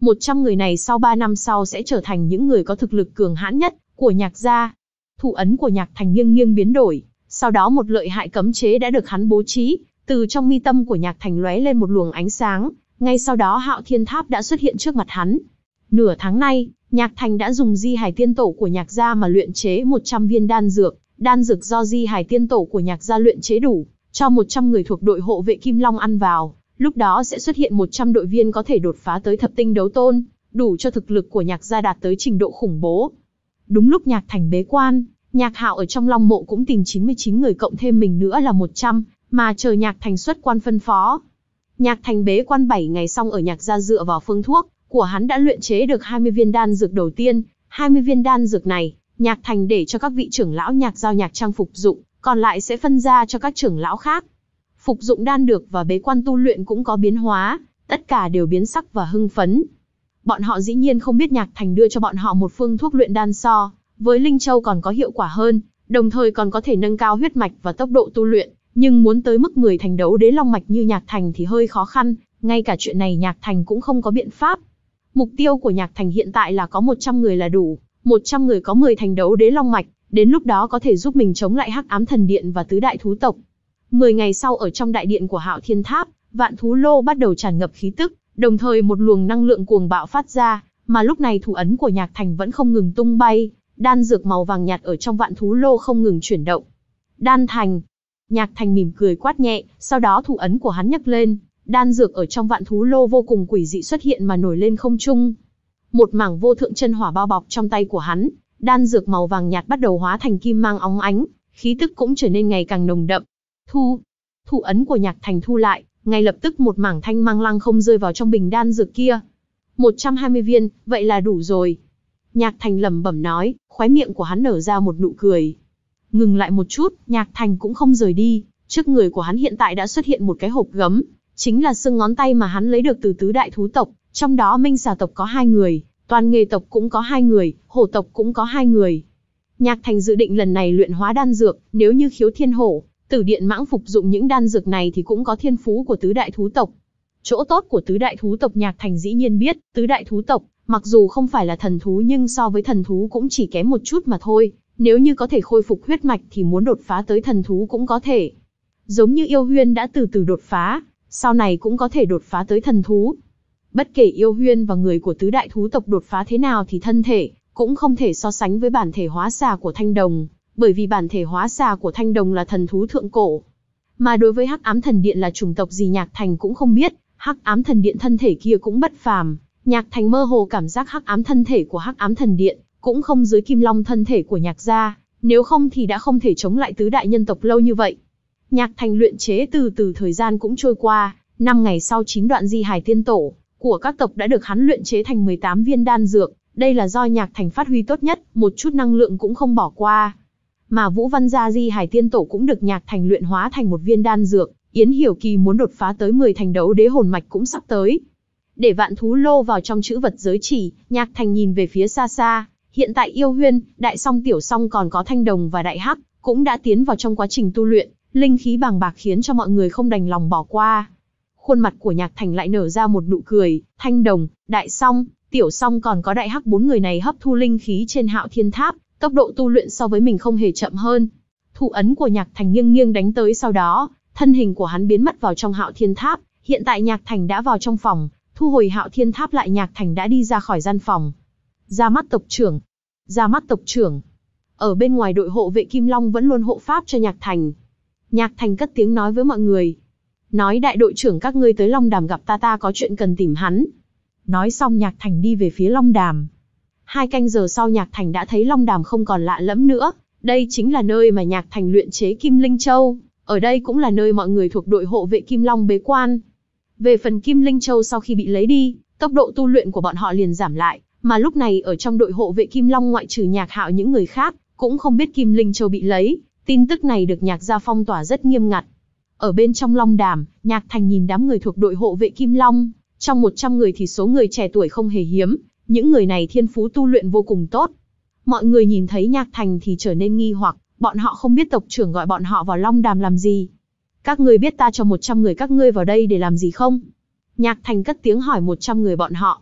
một trăm người này sau ba năm sau sẽ trở thành những người có thực lực cường hãn nhất của Nhạc gia. Thủ ấn của Nhạc Thành nghiêng nghiêng biến đổi, sau đó một lợi hại cấm chế đã được hắn bố trí, từ trong mi tâm của Nhạc Thành lóe lên một luồng ánh sáng, ngay sau đó Hạo Thiên Tháp đã xuất hiện trước mặt hắn. Nửa tháng nay, Nhạc Thành đã dùng Di Hải Tiên Tổ của Nhạc gia mà luyện chế một trăm viên đan dược, đan dược do Di Hải Tiên Tổ của Nhạc gia luyện chế đủ cho một trăm người thuộc đội hộ vệ Kim Long ăn vào, lúc đó sẽ xuất hiện một trăm đội viên có thể đột phá tới thập tinh đấu tôn, đủ cho thực lực của Nhạc gia đạt tới trình độ khủng bố. Đúng lúc Nhạc Thành bế quan, Nhạc Hạo ở trong Long Mộ cũng tìm chín mươi chín người cộng thêm mình nữa là một trăm, mà chờ Nhạc Thành xuất quan phân phó. Nhạc Thành bế quan bảy ngày xong ở Nhạc gia dựa vào phương thuốc của hắn đã luyện chế được hai mươi viên đan dược đầu tiên, hai mươi viên đan dược này, Nhạc Thành để cho các vị trưởng lão Nhạc giao Nhạc Trang phục dụng, còn lại sẽ phân ra cho các trưởng lão khác. Phục dụng đan dược và bế quan tu luyện cũng có biến hóa, tất cả đều biến sắc và hưng phấn. Bọn họ dĩ nhiên không biết Nhạc Thành đưa cho bọn họ một phương thuốc luyện đan so với Linh Châu còn có hiệu quả hơn, đồng thời còn có thể nâng cao huyết mạch và tốc độ tu luyện, nhưng muốn tới mức mười thành đấu đế long mạch như Nhạc Thành thì hơi khó khăn, ngay cả chuyện này Nhạc Thành cũng không có biện pháp. Mục tiêu của Nhạc Thành hiện tại là có một trăm người là đủ, một trăm người có mười thành đấu đế long mạch, đến lúc đó có thể giúp mình chống lại Hắc Ám Thần Điện và tứ đại thú tộc. mười ngày sau ở trong đại điện của Hạo Thiên Tháp, Vạn Thú Lô bắt đầu tràn ngập khí tức, đồng thời một luồng năng lượng cuồng bạo phát ra, mà lúc này thủ ấn của Nhạc Thành vẫn không ngừng tung bay, đan dược màu vàng nhạt ở trong Vạn Thú Lô không ngừng chuyển động. Đan thành. Nhạc Thành mỉm cười quát nhẹ, sau đó thủ ấn của hắn nhấc lên, đan dược ở trong Vạn Thú Lô vô cùng quỷ dị xuất hiện mà nổi lên không trung. Một mảng vô thượng chân hỏa bao bọc trong tay của hắn, đan dược màu vàng nhạt bắt đầu hóa thành kim mang óng ánh, khí tức cũng trở nên ngày càng nồng đậm. Thu. Thủ ấn của Nhạc Thành thu lại, ngay lập tức một mảng thanh mang lăng không rơi vào trong bình đan dược kia. một trăm hai mươi viên, vậy là đủ rồi. Nhạc Thành lẩm bẩm nói, khóe miệng của hắn nở ra một nụ cười. Ngừng lại một chút, Nhạc Thành cũng không rời đi, trước người của hắn hiện tại đã xuất hiện một cái hộp gấm, chính là xương ngón tay mà hắn lấy được từ tứ đại thú tộc, trong đó Minh Xà tộc có hai người, Toàn Nghề tộc cũng có hai người, Hổ tộc cũng có hai người. Nhạc Thành dự định lần này luyện hóa đan dược, nếu như Khiếu Thiên Hổ, Tử Điện Mãng phục dụng những đan dược này thì cũng có thiên phú của tứ đại thú tộc. Chỗ tốt của tứ đại thú tộc Nhạc Thành dĩ nhiên biết, tứ đại thú tộc, mặc dù không phải là thần thú nhưng so với thần thú cũng chỉ kém một chút mà thôi, nếu như có thể khôi phục huyết mạch thì muốn đột phá tới thần thú cũng có thể. Giống như Yêu Huyên đã từ từ đột phá, sau này cũng có thể đột phá tới thần thú. Bất kể Yêu Huyên và người của tứ đại thú tộc đột phá thế nào thì thân thể cũng không thể so sánh với bản thể hóa xà của Thanh Đồng, bởi vì bản thể hóa xà của Thanh Đồng là thần thú thượng cổ. Mà đối với Hắc Ám Thần Điện là chủng tộc gì Nhạc Thành cũng không biết, Hắc Ám Thần Điện thân thể kia cũng bất phàm, Nhạc Thành mơ hồ cảm giác Hắc Ám thân thể của Hắc Ám Thần Điện cũng không dưới Kim Long thân thể của Nhạc gia, nếu không thì đã không thể chống lại tứ đại nhân tộc lâu như vậy. Nhạc Thành luyện chế từ từ thời gian cũng trôi qua, năm ngày sau chín đoạn Di Hải Tiên Tổ của các tộc đã được hắn luyện chế thành mười tám viên đan dược, đây là do Nhạc Thành phát huy tốt nhất, một chút năng lượng cũng không bỏ qua. Mà Vũ Văn gia Di Hải Tiên Tổ cũng được Nhạc Thành luyện hóa thành một viên đan dược, Yến Hiểu Kỳ muốn đột phá tới mười thành đấu đế hồn mạch cũng sắp tới. Để Vạn Thú Lô vào trong chữ vật giới chỉ, Nhạc Thành nhìn về phía xa xa, hiện tại Yêu Huyên, Đại Song Tiểu Song còn có Thanh Đồng và Đại Hắc cũng đã tiến vào trong quá trình tu luyện, linh khí bàng bạc khiến cho mọi người không đành lòng bỏ qua. Khuôn mặt của Nhạc Thành lại nở ra một nụ cười, Thanh Đồng, Đại Song, Tiểu Song còn có Đại Hắc bốn người này hấp thu linh khí trên Hạo Thiên Tháp, tốc độ tu luyện so với mình không hề chậm hơn. Thủ ấn của Nhạc Thành nghiêng nghiêng đánh tới, sau đó, thân hình của hắn biến mất vào trong Hạo Thiên Tháp, hiện tại Nhạc Thành đã vào trong phòng, thu hồi Hạo Thiên Tháp lại Nhạc Thành đã đi ra khỏi gian phòng. Ra mắt tộc trưởng. Ra mắt tộc trưởng. Ở bên ngoài đội hộ vệ Kim Long vẫn luôn hộ pháp cho Nhạc Thành. Nhạc Thành cất tiếng nói với mọi người. Nói đại đội trưởng các ngươi tới Long Đàm gặp ta ta có chuyện cần tìm hắn. Nói xong Nhạc Thành đi về phía Long Đàm. Hai canh giờ sau Nhạc Thành đã thấy Long Đàm không còn lạ lẫm nữa. Đây chính là nơi mà Nhạc Thành luyện chế Kim Linh Châu. Ở đây cũng là nơi mọi người thuộc đội hộ vệ Kim Long bế quan. Về phần Kim Linh Châu sau khi bị lấy đi, tốc độ tu luyện của bọn họ liền giảm lại. Mà lúc này ở trong đội hộ vệ Kim Long ngoại trừ Nhạc Hạo những người khác, cũng không biết Kim Linh Châu bị lấy. Tin tức này được Nhạc gia phong tỏa rất nghiêm ngặt. Ở bên trong Long Đàm, Nhạc Thành nhìn đám người thuộc đội hộ vệ Kim Long. Trong một trăm người thì số người trẻ tuổi không hề hiếm. Những người này thiên phú tu luyện vô cùng tốt. Mọi người nhìn thấy Nhạc Thành thì trở nên nghi hoặc. Bọn họ không biết tộc trưởng gọi bọn họ vào Long Đàm làm gì. Các ngươi biết ta cho một trăm người các ngươi vào đây để làm gì không? Nhạc Thành cất tiếng hỏi một trăm người bọn họ.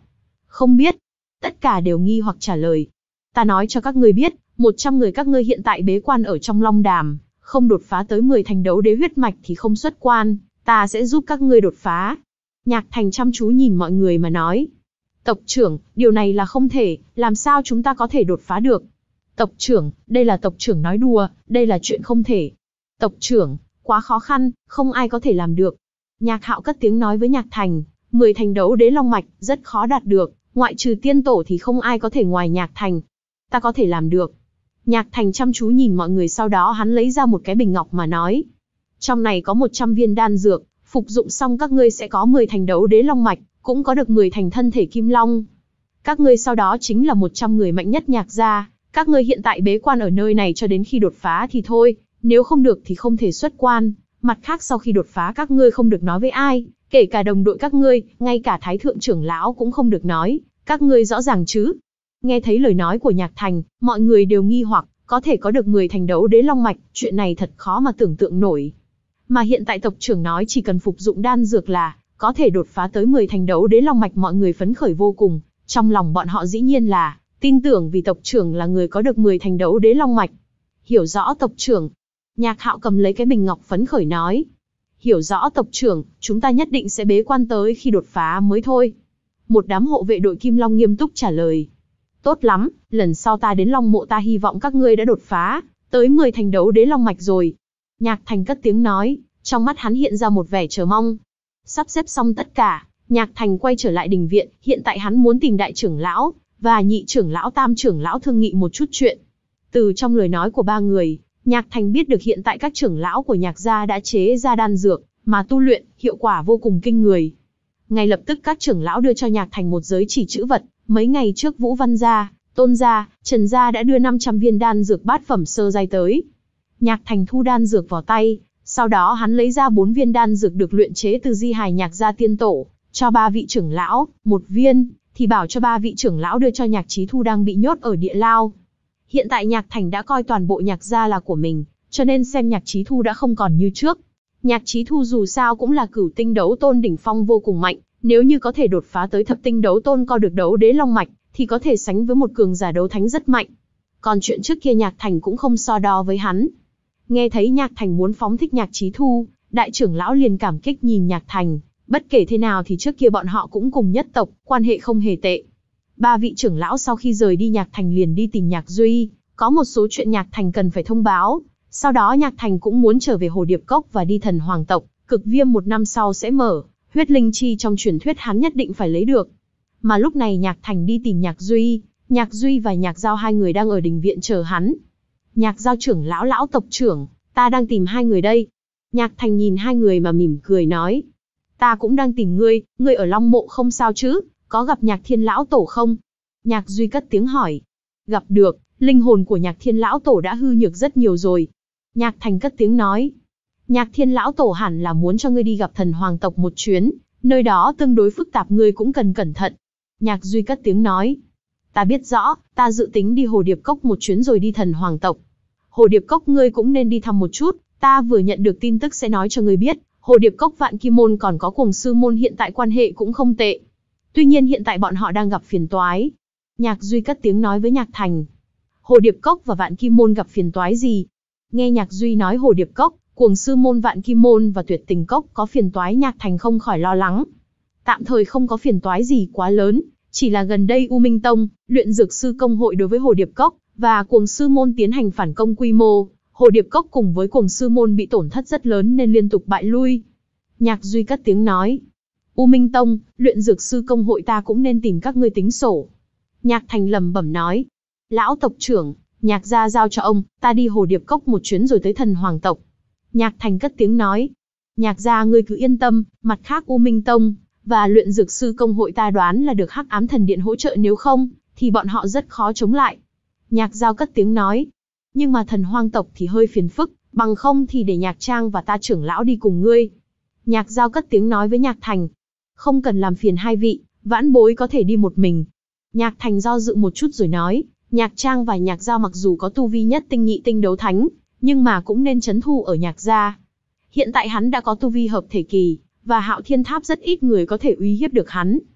Không biết. Tất cả đều nghi hoặc trả lời. Ta nói cho các ngươi biết, một trăm người các ngươi hiện tại bế quan ở trong Long Đàm, không đột phá tới mười thành đấu đế huyết mạch thì không xuất quan, ta sẽ giúp các ngươi đột phá. Nhạc Thành chăm chú nhìn mọi người mà nói. Tộc trưởng, điều này là không thể, làm sao chúng ta có thể đột phá được? Tộc trưởng, đây là tộc trưởng nói đùa, đây là chuyện không thể. Tộc trưởng, quá khó khăn, không ai có thể làm được. Nhạc Hạo cất tiếng nói với Nhạc Thành, mười thành đấu đế long mạch, rất khó đạt được, ngoại trừ tiên tổ thì không ai có thể ngoài Nhạc Thành. Ta có thể làm được. Nhạc Thành chăm chú nhìn mọi người, sau đó hắn lấy ra một cái bình ngọc mà nói. Trong này có một trăm viên đan dược, phục dụng xong các ngươi sẽ có mười thành đấu đế long mạch, cũng có được mười thành thân thể kim long. Các ngươi sau đó chính là một trăm người mạnh nhất Nhạc gia, các ngươi hiện tại bế quan ở nơi này cho đến khi đột phá thì thôi, nếu không được thì không thể xuất quan. Mặt khác sau khi đột phá các ngươi không được nói với ai, kể cả đồng đội các ngươi, ngay cả Thái thượng trưởng lão cũng không được nói, các ngươi rõ ràng chứ? Nghe thấy lời nói của Nhạc Thành, mọi người đều nghi hoặc, có thể có được mười thành đấu đế long mạch, chuyện này thật khó mà tưởng tượng nổi. Mà hiện tại tộc trưởng nói chỉ cần phục dụng đan dược là có thể đột phá tới mười thành đấu đế long mạch, mọi người phấn khởi vô cùng, trong lòng bọn họ dĩ nhiên là tin tưởng vì tộc trưởng là người có được mười thành đấu đế long mạch. Hiểu rõ tộc trưởng. Nhạc Hạo cầm lấy cái bình ngọc phấn khởi nói. Hiểu rõ tộc trưởng, chúng ta nhất định sẽ bế quan tới khi đột phá mới thôi. Một đám hộ vệ đội Kim Long nghiêm túc trả lời. Tốt lắm, lần sau ta đến Long Mộ ta hy vọng các ngươi đã đột phá tới mười thành đấu đế long mạch rồi. Nhạc Thành cất tiếng nói, trong mắt hắn hiện ra một vẻ chờ mong. Sắp xếp xong tất cả, Nhạc Thành quay trở lại đình viện, hiện tại hắn muốn tìm đại trưởng lão và nhị trưởng lão, tam trưởng lão thương nghị một chút chuyện. Từ trong lời nói của ba người, Nhạc Thành biết được hiện tại các trưởng lão của Nhạc gia đã chế ra đan dược, mà tu luyện, hiệu quả vô cùng kinh người. Ngay lập tức các trưởng lão đưa cho Nhạc Thành một giới chỉ chữ vật, mấy ngày trước Vũ Văn gia, Tôn gia, Trần gia đã đưa năm trăm viên đan dược bát phẩm sơ giai tới. Nhạc Thành thu đan dược vào tay, sau đó hắn lấy ra bốn viên đan dược được luyện chế từ di hài Nhạc gia tiên tổ, cho ba vị trưởng lão, một viên thì bảo cho ba vị trưởng lão đưa cho Nhạc Chí Thu đang bị nhốt ở địa lao. Hiện tại Nhạc Thành đã coi toàn bộ Nhạc gia là của mình, cho nên xem Nhạc Chí Thu đã không còn như trước. Nhạc Chí Thu dù sao cũng là cửu tinh đấu tôn đỉnh phong vô cùng mạnh, nếu như có thể đột phá tới thập tinh đấu tôn co được đấu đế long mạch, thì có thể sánh với một cường giả đấu thánh rất mạnh. Còn chuyện trước kia Nhạc Thành cũng không so đo với hắn. Nghe thấy Nhạc Thành muốn phóng thích Nhạc Chí Thu, đại trưởng lão liền cảm kích nhìn Nhạc Thành, bất kể thế nào thì trước kia bọn họ cũng cùng nhất tộc, quan hệ không hề tệ. Ba vị trưởng lão sau khi rời đi Nhạc Thành liền đi tìm Nhạc Duy, có một số chuyện Nhạc Thành cần phải thông báo. Sau đó Nhạc Thành cũng muốn trở về Hồ Điệp Cốc và đi Thần Hoàng tộc, cực viêm một năm sau sẽ mở, huyết linh chi trong truyền thuyết hắn nhất định phải lấy được. Mà lúc này Nhạc Thành đi tìm Nhạc Duy, Nhạc Duy và Nhạc Giao hai người đang ở đình viện chờ hắn. Nhạc Giao trưởng lão, lão tộc trưởng, ta đang tìm hai người đây. Nhạc Thành nhìn hai người mà mỉm cười nói. Ta cũng đang tìm ngươi, ngươi ở Long Mộ không sao chứ, có gặp Nhạc Thiên lão tổ không? Nhạc Duy cất tiếng hỏi. Gặp được, linh hồn của Nhạc Thiên lão tổ đã hư nhược rất nhiều rồi. Nhạc Thành cất tiếng nói. Nhạc Thiên lão tổ hẳn là muốn cho ngươi đi gặp Thần Hoàng tộc một chuyến, nơi đó tương đối phức tạp, ngươi cũng cần cẩn thận. Nhạc Duy cất tiếng nói. Ta biết rõ, ta dự tính đi Hồ Điệp Cốc một chuyến rồi đi Thần Hoàng tộc. Hồ Điệp Cốc ngươi cũng nên đi thăm một chút, ta vừa nhận được tin tức sẽ nói cho ngươi biết, Hồ Điệp Cốc Vạn Kim Môn còn có Cuồng Sư Môn hiện tại quan hệ cũng không tệ. Tuy nhiên hiện tại bọn họ đang gặp phiền toái. Nhạc Duy cất tiếng nói với Nhạc Thành. Hồ Điệp Cốc và Vạn Kim Môn gặp phiền toái gì? Nghe Nhạc Duy nói Hồ Điệp Cốc, Cuồng Sư Môn, Vạn Kim Môn và Tuyệt Tình Cốc có phiền toái, Nhạc Thành không khỏi lo lắng. Tạm thời không có phiền toái gì quá lớn, chỉ là gần đây U Minh Tông, Luyện Dược Sư Công hội đối với Hồ Điệp Cốc và Cuồng Sư Môn tiến hành phản công quy mô, Hồ Điệp Cốc cùng với Cuồng Sư Môn bị tổn thất rất lớn nên liên tục bại lui. Nhạc Duy cất tiếng nói. U Minh Tông, Luyện Dược Sư Công hội ta cũng nên tìm các ngươi tính sổ. Nhạc Thành lẩm bẩm nói. Lão tộc trưởng, Nhạc gia giao cho ông, ta đi Hồ Điệp Cốc một chuyến rồi tới Thần Hoàng tộc. Nhạc Thành cất tiếng nói. Nhạc gia ngươi cứ yên tâm, mặt khác U Minh Tông và Luyện Dược Sư Công hội ta đoán là được Hắc Ám Thần Điện hỗ trợ, nếu không thì bọn họ rất khó chống lại. Nhạc Giao cất tiếng nói. Nhưng mà Thần Hoang tộc thì hơi phiền phức, bằng không thì để Nhạc Trang và ta trưởng lão đi cùng ngươi. Nhạc Giao cất tiếng nói với Nhạc Thành. Không cần làm phiền hai vị, vãn bối có thể đi một mình. Nhạc Thành do dự một chút rồi nói. Nhạc Trang và Nhạc Giao mặc dù có tu vi nhất tinh nhị tinh đấu thánh, nhưng mà cũng nên trấn thu ở Nhạc gia. Hiện tại hắn đã có tu vi hợp thể kỳ, và Hạo Thiên Tháp rất ít người có thể uy hiếp được hắn.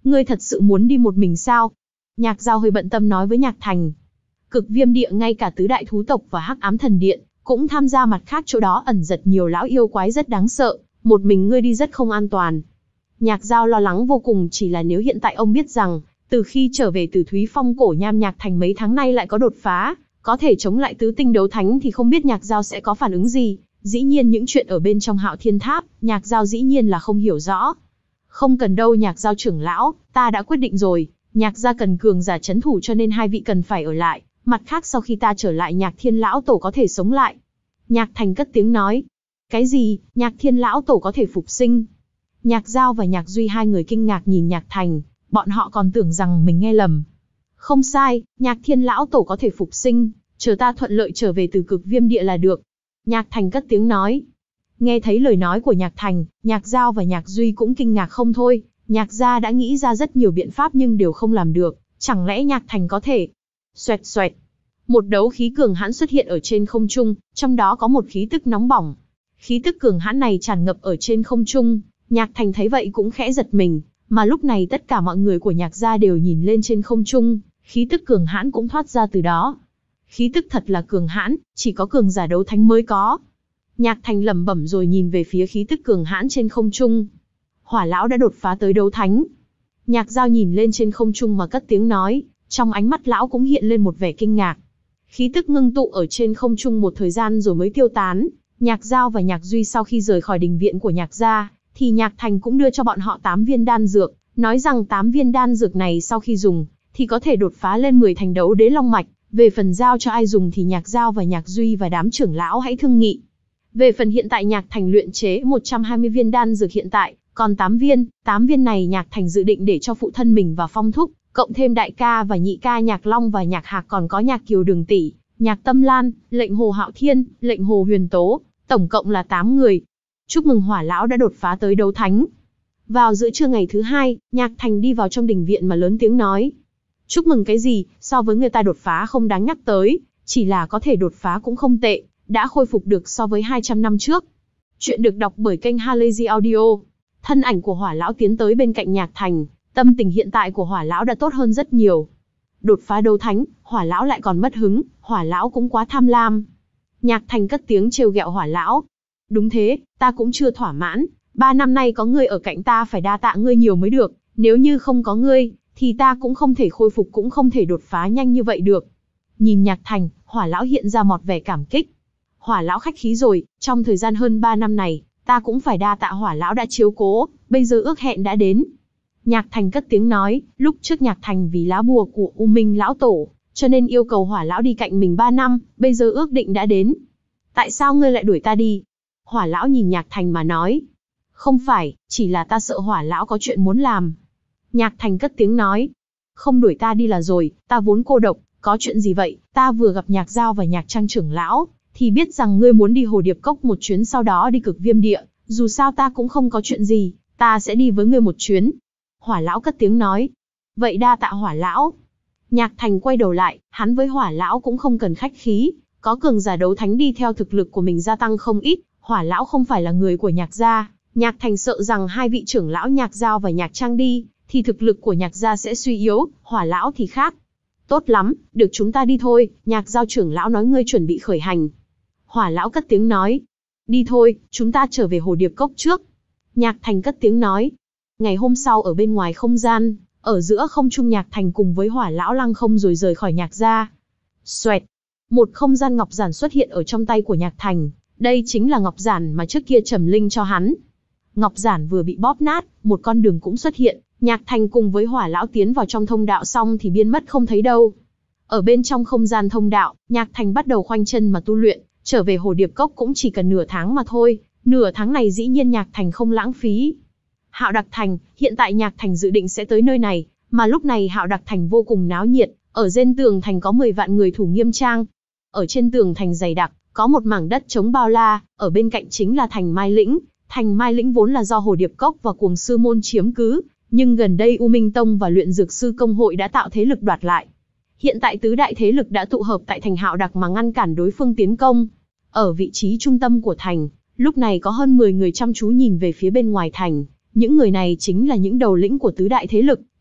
Ngươi thật sự muốn đi một mình sao? Nhạc Giao hơi bận tâm nói với Nhạc Thành. Cực Viêm Địa ngay cả tứ đại thú tộc và Hắc Ám Thần Điện cũng tham gia, mặt khác chỗ đó ẩn giật nhiều lão yêu quái rất đáng sợ, một mình ngươi đi rất không an toàn. Nhạc Giao lo lắng vô cùng, chỉ là nếu hiện tại ông biết rằng, từ khi trở về từ Thúy Phong cổ nham Nhạc Thành mấy tháng nay lại có đột phá, có thể chống lại tứ tinh đấu thánh thì không biết Nhạc Giao sẽ có phản ứng gì. Dĩ nhiên những chuyện ở bên trong Hạo Thiên Tháp, Nhạc Giao dĩ nhiên là không hiểu rõ. Không cần đâu Nhạc Giao trưởng lão, ta đã quyết định rồi, Nhạc gia cần cường giả trấn thủ cho nên hai vị cần phải ở lại, mặt khác sau khi ta trở lại Nhạc Thiên lão tổ có thể sống lại. Nhạc Thành cất tiếng nói. Cái gì, Nhạc Thiên lão tổ có thể phục sinh? Nhạc Giao và Nhạc Duy hai người kinh ngạc nhìn Nhạc Thành, bọn họ còn tưởng rằng mình nghe lầm. Không sai, Nhạc Thiên lão tổ có thể phục sinh, chờ ta thuận lợi trở về từ Cực Viêm Địa là được. Nhạc Thành cất tiếng nói. Nghe thấy lời nói của Nhạc Thành, Nhạc Giao và Nhạc Duy cũng kinh ngạc không thôi. Nhạc gia đã nghĩ ra rất nhiều biện pháp nhưng đều không làm được, chẳng lẽ Nhạc Thành có thể? Xoẹt xoẹt. Một đấu khí cường hãn xuất hiện ở trên không trung, trong đó có một khí tức nóng bỏng. Khí tức cường hãn này tràn ngập ở trên không trung, Nhạc Thành thấy vậy cũng khẽ giật mình, mà lúc này tất cả mọi người của Nhạc gia đều nhìn lên trên không trung, khí tức cường hãn cũng thoát ra từ đó. Khí tức thật là cường hãn, chỉ có cường giả đấu thánh mới có. Nhạc Thành lẩm bẩm rồi nhìn về phía khí tức cường hãn trên không trung. Hỏa lão đã đột phá tới đấu thánh. Nhạc Giao nhìn lên trên không trung mà cất tiếng nói, trong ánh mắt lão cũng hiện lên một vẻ kinh ngạc. Khí tức ngưng tụ ở trên không trung một thời gian rồi mới tiêu tán. Nhạc Giao và Nhạc Duy sau khi rời khỏi đình viện của Nhạc gia, thì Nhạc Thành cũng đưa cho bọn họ tám viên đan dược, nói rằng tám viên đan dược này sau khi dùng, thì có thể đột phá lên mười thành đấu đế long mạch. Về phần giao cho ai dùng thì Nhạc Giao và Nhạc Duy và đám trưởng lão hãy thương nghị. Về phần hiện tại Nhạc Thành luyện chế một trăm hai mươi viên đan dược hiện tại, còn tám viên, tám viên này Nhạc Thành dự định để cho phụ thân mình và Phong Thúc, cộng thêm đại ca và nhị ca Nhạc Long và Nhạc Hạc, còn có Nhạc Kiều Đường tỷ, Nhạc Tâm Lan, lệnh Hồ Hạo Thiên, lệnh Hồ Huyền Tố, tổng cộng là tám người. Chúc mừng Hỏa lão đã đột phá tới đấu thánh. Vào giữa trưa ngày thứ hai, Nhạc Thành đi vào trong đình viện mà lớn tiếng nói. Chúc mừng cái gì, so với người ta đột phá không đáng nhắc tới, chỉ là có thể đột phá cũng không tệ, đã khôi phục được so với hai trăm năm trước. Chuyện được đọc bởi kênh Halazy Audio. Thân ảnh của Hỏa lão tiến tới bên cạnh Nhạc Thành, tâm tình hiện tại của Hỏa lão đã tốt hơn rất nhiều. Đột phá đấu thánh, Hỏa lão lại còn mất hứng, Hỏa lão cũng quá tham lam. Nhạc Thành cất tiếng trêu ghẹo Hỏa lão. Đúng thế, ta cũng chưa thỏa mãn, ba năm nay có ngươi ở cạnh ta phải đa tạ ngươi nhiều mới được, nếu như không có ngươi, thì ta cũng không thể khôi phục cũng không thể đột phá nhanh như vậy được. Nhìn Nhạc Thành, Hỏa lão hiện ra một vẻ cảm kích. Hỏa lão khách khí rồi, trong thời gian hơn ba năm này, ta cũng phải đa tạ Hỏa lão đã chiếu cố, bây giờ ước hẹn đã đến. Nhạc Thành cất tiếng nói, lúc trước Nhạc Thành vì lá bùa của U Minh lão tổ, cho nên yêu cầu Hỏa lão đi cạnh mình ba năm, bây giờ ước định đã đến. Tại sao ngươi lại đuổi ta đi? Hỏa lão nhìn Nhạc Thành mà nói. Không phải, chỉ là ta sợ Hỏa lão có chuyện muốn làm. Nhạc Thành cất tiếng nói. Không đuổi ta đi là rồi, ta vốn cô độc, có chuyện gì vậy? Ta vừa gặp Nhạc Giao và Nhạc Trang trưởng lão, thì biết rằng ngươi muốn đi Hồ Điệp Cốc một chuyến sau đó đi Cực Viêm Địa, dù sao ta cũng không có chuyện gì, ta sẽ đi với ngươi một chuyến. Hỏa lão cất tiếng nói. Vậy đa tạ Hỏa lão. Nhạc Thành quay đầu lại, hắn với Hỏa lão cũng không cần khách khí, có cường giả đấu thánh đi theo thực lực của mình gia tăng không ít, Hỏa lão không phải là người của Nhạc gia, Nhạc Thành sợ rằng hai vị trưởng lão Nhạc Giao và Nhạc Trang đi, thì thực lực của Nhạc gia sẽ suy yếu, Hỏa lão thì khác. Tốt lắm, được chúng ta đi thôi, Nhạc Giao trưởng lão nói ngươi chuẩn bị khởi hành. Hỏa lão cất tiếng nói. Đi thôi, chúng ta trở về Hồ Điệp Cốc trước. Nhạc Thành cất tiếng nói. Ngày hôm sau ở bên ngoài không gian, ở giữa không trung Nhạc Thành cùng với Hỏa lão lăng không rồi rời khỏi Nhạc gia. Xoẹt. Một không gian ngọc giản xuất hiện ở trong tay của Nhạc Thành, đây chính là ngọc giản mà trước kia Trầm Linh cho hắn. Ngọc giản vừa bị bóp nát, một con đường cũng xuất hiện, Nhạc Thành cùng với Hỏa lão tiến vào trong thông đạo xong thì biến mất không thấy đâu. Ở bên trong không gian thông đạo, Nhạc Thành bắt đầu khoanh chân mà tu luyện, trở về Hồ Điệp Cốc cũng chỉ cần nửa tháng mà thôi, nửa tháng này dĩ nhiên Nhạc Thành không lãng phí. Hạo Đặc Thành, hiện tại Nhạc Thành dự định sẽ tới nơi này, mà lúc này Hạo Đặc Thành vô cùng náo nhiệt, ở trên tường thành có mười vạn người thủ nghiêm trang. Ở trên tường thành dày đặc, có một mảng đất trống bao la, ở bên cạnh chính là thành Mai Lĩnh. Thành Mai Lĩnh vốn là do Hồ Điệp Cốc và Cuồng Sư Môn chiếm cứ, nhưng gần đây U Minh Tông và Luyện Dược Sư Công hội đã tạo thế lực đoạt lại. Hiện tại tứ đại thế lực đã tụ hợp tại thành Hạo Đặc mà ngăn cản đối phương tiến công. Ở vị trí trung tâm của thành, lúc này có hơn mười người chăm chú nhìn về phía bên ngoài thành. Những người này chính là những đầu lĩnh của tứ đại thế lực,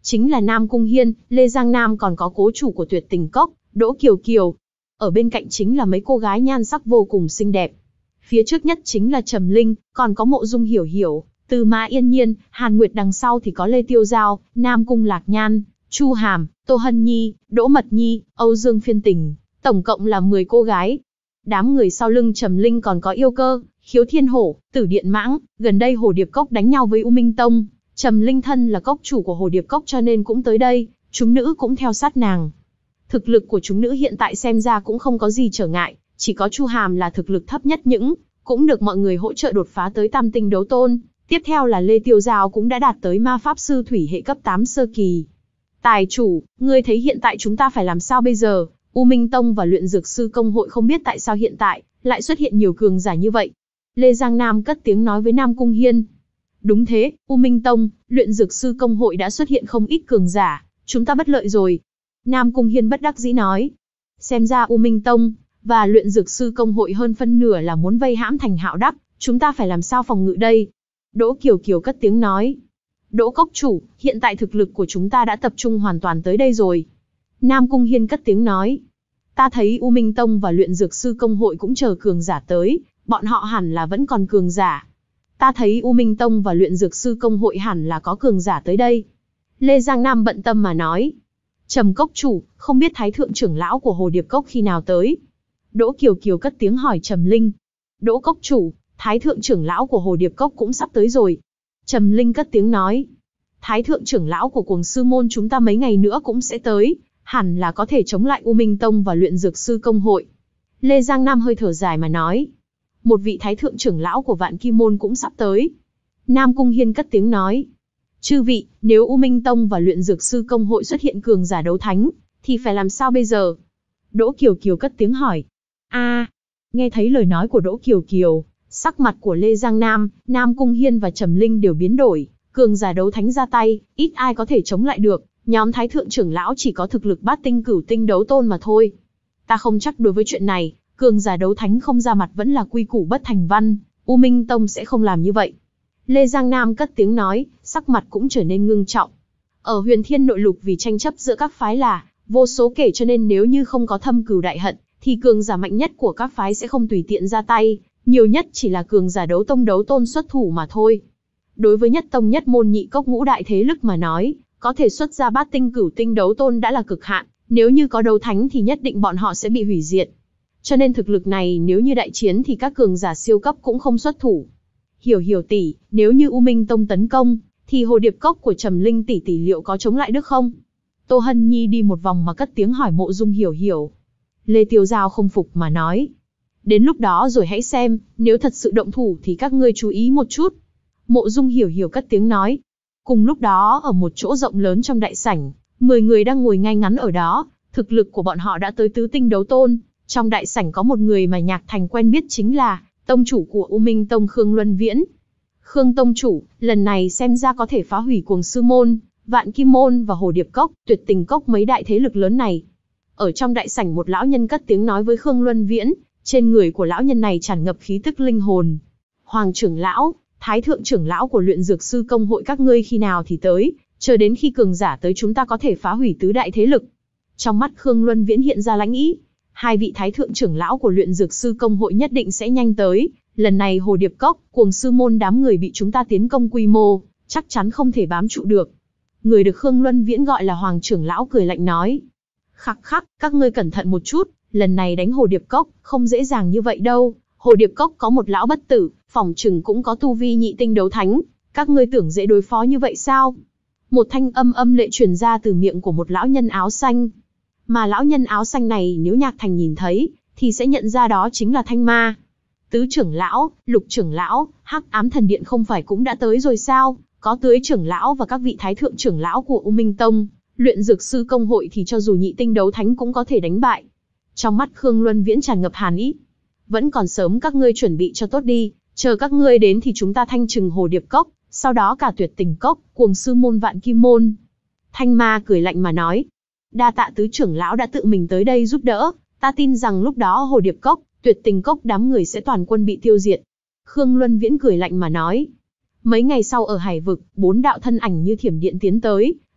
chính là Nam Cung Hiên, Lê Giang Nam, còn có cố chủ của Tuyệt Tình Cốc, Đỗ Kiều Kiều. Ở bên cạnh chính là mấy cô gái nhan sắc vô cùng xinh đẹp. Phía trước nhất chính là Trầm Linh, còn có Mộ Dung Hiểu Hiểu, Từ Mã Yên Nhiên, Hàn Nguyệt, đằng sau thì có Lê Tiêu Giao, Nam Cung Lạc Nhan, Chu Hàm, Tô Hân Nhi, Đỗ Mật Nhi, Âu Dương Phiên Tình, tổng cộng là mười cô gái. Đám người sau lưng Trầm Linh còn có Yêu Cơ, Khiếu Thiên Hổ, Tử Điện Mãng, gần đây Hồ Điệp Cốc đánh nhau với U Minh Tông, Trầm Linh thân là cốc chủ của Hồ Điệp Cốc cho nên cũng tới đây, chúng nữ cũng theo sát nàng. Thực lực của chúng nữ hiện tại xem ra cũng không có gì trở ngại, chỉ có Chu Hàm là thực lực thấp nhất những, cũng được mọi người hỗ trợ đột phá tới tam tinh đấu tôn. Tiếp theo là Lê Tiêu Giao cũng đã đạt tới ma pháp sư thủy hệ cấp tám sơ kỳ. Tài chủ, ngươi thấy hiện tại chúng ta phải làm sao bây giờ? U Minh Tông và luyện dược sư công hội không biết tại sao hiện tại lại xuất hiện nhiều cường giả như vậy. Lê Giang Nam cất tiếng nói với Nam Cung Hiên. Đúng thế, U Minh Tông, luyện dược sư công hội đã xuất hiện không ít cường giả, chúng ta bất lợi rồi. Nam Cung Hiên bất đắc dĩ nói. Xem ra U Minh Tông và luyện dược sư công hội hơn phân nửa là muốn vây hãm Thành Hạo Đắc, chúng ta phải làm sao phòng ngự đây? Đỗ Kiều Kiều cất tiếng nói. Đỗ cốc chủ, hiện tại thực lực của chúng ta đã tập trung hoàn toàn tới đây rồi. Nam Cung Hiên cất tiếng nói. Ta thấy U Minh Tông và luyện dược sư công hội cũng chờ cường giả tới, bọn họ hẳn là vẫn còn cường giả. Ta thấy U Minh Tông và luyện dược sư công hội hẳn là có cường giả tới đây. Lê Giang Nam bận tâm mà nói. Trầm cốc chủ, không biết Thái thượng trưởng lão của Hồ Điệp Cốc khi nào tới? Đỗ Kiều Kiều cất tiếng hỏi Trầm Linh. Đỗ cốc chủ, Thái thượng trưởng lão của Hồ Điệp Cốc cũng sắp tới rồi. Trầm Linh cất tiếng nói. Thái thượng trưởng lão của Cuồng Sư Môn chúng ta mấy ngày nữa cũng sẽ tới, hẳn là có thể chống lại U Minh Tông và luyện dược sư công hội. Lê Giang Nam hơi thở dài mà nói. Một vị thái thượng trưởng lão của Vạn Kim Môn cũng sắp tới. Nam Cung Hiên cất tiếng nói. Chư vị, nếu U Minh Tông và luyện dược sư công hội xuất hiện cường giả đấu thánh, thì phải làm sao bây giờ? Đỗ Kiều Kiều cất tiếng hỏi. A, nghe thấy lời nói của Đỗ Kiều Kiều, sắc mặt của Lê Giang Nam, Nam Cung Hiên và Trầm Linh đều biến đổi. Cường giả đấu thánh ra tay, ít ai có thể chống lại được. Nhóm thái thượng trưởng lão chỉ có thực lực bát tinh cửu tinh đấu tôn mà thôi. Ta không chắc đối với chuyện này, cường giả đấu thánh không ra mặt vẫn là quy củ bất thành văn, U Minh Tông sẽ không làm như vậy. Lê Giang Nam cất tiếng nói, sắc mặt cũng trở nên ngưng trọng. Ở Huyền Thiên Nội Lục vì tranh chấp giữa các phái là vô số kể, cho nên nếu như không có thâm cừu đại hận, thì cường giả mạnh nhất của các phái sẽ không tùy tiện ra tay, nhiều nhất chỉ là cường giả đấu tông đấu tôn xuất thủ mà thôi. Đối với nhất tông nhất môn nhị cốc ngũ đại thế lực mà nói, có thể xuất ra bát tinh cửu tinh đấu tôn đã là cực hạn, nếu như có đấu thánh thì nhất định bọn họ sẽ bị hủy diệt. Cho nên thực lực này nếu như đại chiến thì các cường giả siêu cấp cũng không xuất thủ. Hiểu Hiểu tỷ, nếu như U Minh Tông tấn công, thì Hồ Điệp Cốc của Trầm Linh tỷ tỷ liệu có chống lại được không? Tô Hân Nhi đi một vòng mà cất tiếng hỏi Mộ Dung Hiểu Hiểu. Lê Tiêu Giao không phục mà nói. Đến lúc đó rồi hãy xem, nếu thật sự động thủ thì các ngươi chú ý một chút. Mộ Dung Hiểu Hiểu cất tiếng nói. Cùng lúc đó ở một chỗ rộng lớn trong đại sảnh, mười người đang ngồi ngay ngắn ở đó, thực lực của bọn họ đã tới tứ tinh đấu tôn. Trong đại sảnh có một người mà Nhạc Thành quen biết, chính là tông chủ của U Minh Tông Khương Luân Viễn. Khương tông chủ, lần này xem ra có thể phá hủy Cuồng Sư Môn, Vạn Kim Môn và Hồ Điệp Cốc, Tuyệt Tình Cốc mấy đại thế lực lớn này. Ở trong đại sảnh một lão nhân cất tiếng nói với Khương Luân Viễn, trên người của lão nhân này tràn ngập khí tức linh hồn. Hoàng trưởng lão, Thái thượng trưởng lão của luyện dược sư công hội các ngươi khi nào thì tới, chờ đến khi cường giả tới chúng ta có thể phá hủy tứ đại thế lực. Trong mắt Khương Luân Viễn hiện ra lãnh ý, hai vị thái thượng trưởng lão của luyện dược sư công hội nhất định sẽ nhanh tới, lần này Hồ Điệp Cốc, Cuồng Sư Môn đám người bị chúng ta tiến công quy mô, chắc chắn không thể bám trụ được. Người được Khương Luân Viễn gọi là Hoàng trưởng lão cười lạnh nói. Khắc khắc, các ngươi cẩn thận một chút, lần này đánh Hồ Điệp Cốc, không dễ dàng như vậy đâu. Hồ Điệp Cốc có một lão bất tử, phỏng chừng cũng có tu vi nhị tinh đấu thánh, các ngươi tưởng dễ đối phó như vậy sao? Một thanh âm âm lệ truyền ra từ miệng của một lão nhân áo xanh. Mà lão nhân áo xanh này nếu Nhạc Thành nhìn thấy, thì sẽ nhận ra đó chính là Thanh Ma. Tứ trưởng lão, lục trưởng lão, Hắc Ám Thần Điện không phải cũng đã tới rồi sao? Có tứ trưởng lão và các vị thái thượng trưởng lão của U Minh Tông, luyện dược sư công hội thì cho dù nhị tinh đấu thánh cũng có thể đánh bại. Trong mắt Khương Luân Viễn tràn ngập hàn ý. Vẫn còn sớm, các ngươi chuẩn bị cho tốt đi, chờ các ngươi đến thì chúng ta thanh trừng Hồ Điệp Cốc, sau đó cả Tuyệt Tình Cốc, Cuồng Sư Môn, Vạn Kim Môn. Thanh Ma cười lạnh mà nói. Đa tạ tứ trưởng lão đã tự mình tới đây giúp đỡ, ta tin rằng lúc đó Hồ Điệp Cốc, Tuyệt Tình Cốc đám người sẽ toàn quân bị tiêu diệt. Khương Luân Viễn cười lạnh mà nói. Mấy ngày sau ở Hải Vực, bốn đạo thân ảnh như thiểm điện tiến tới,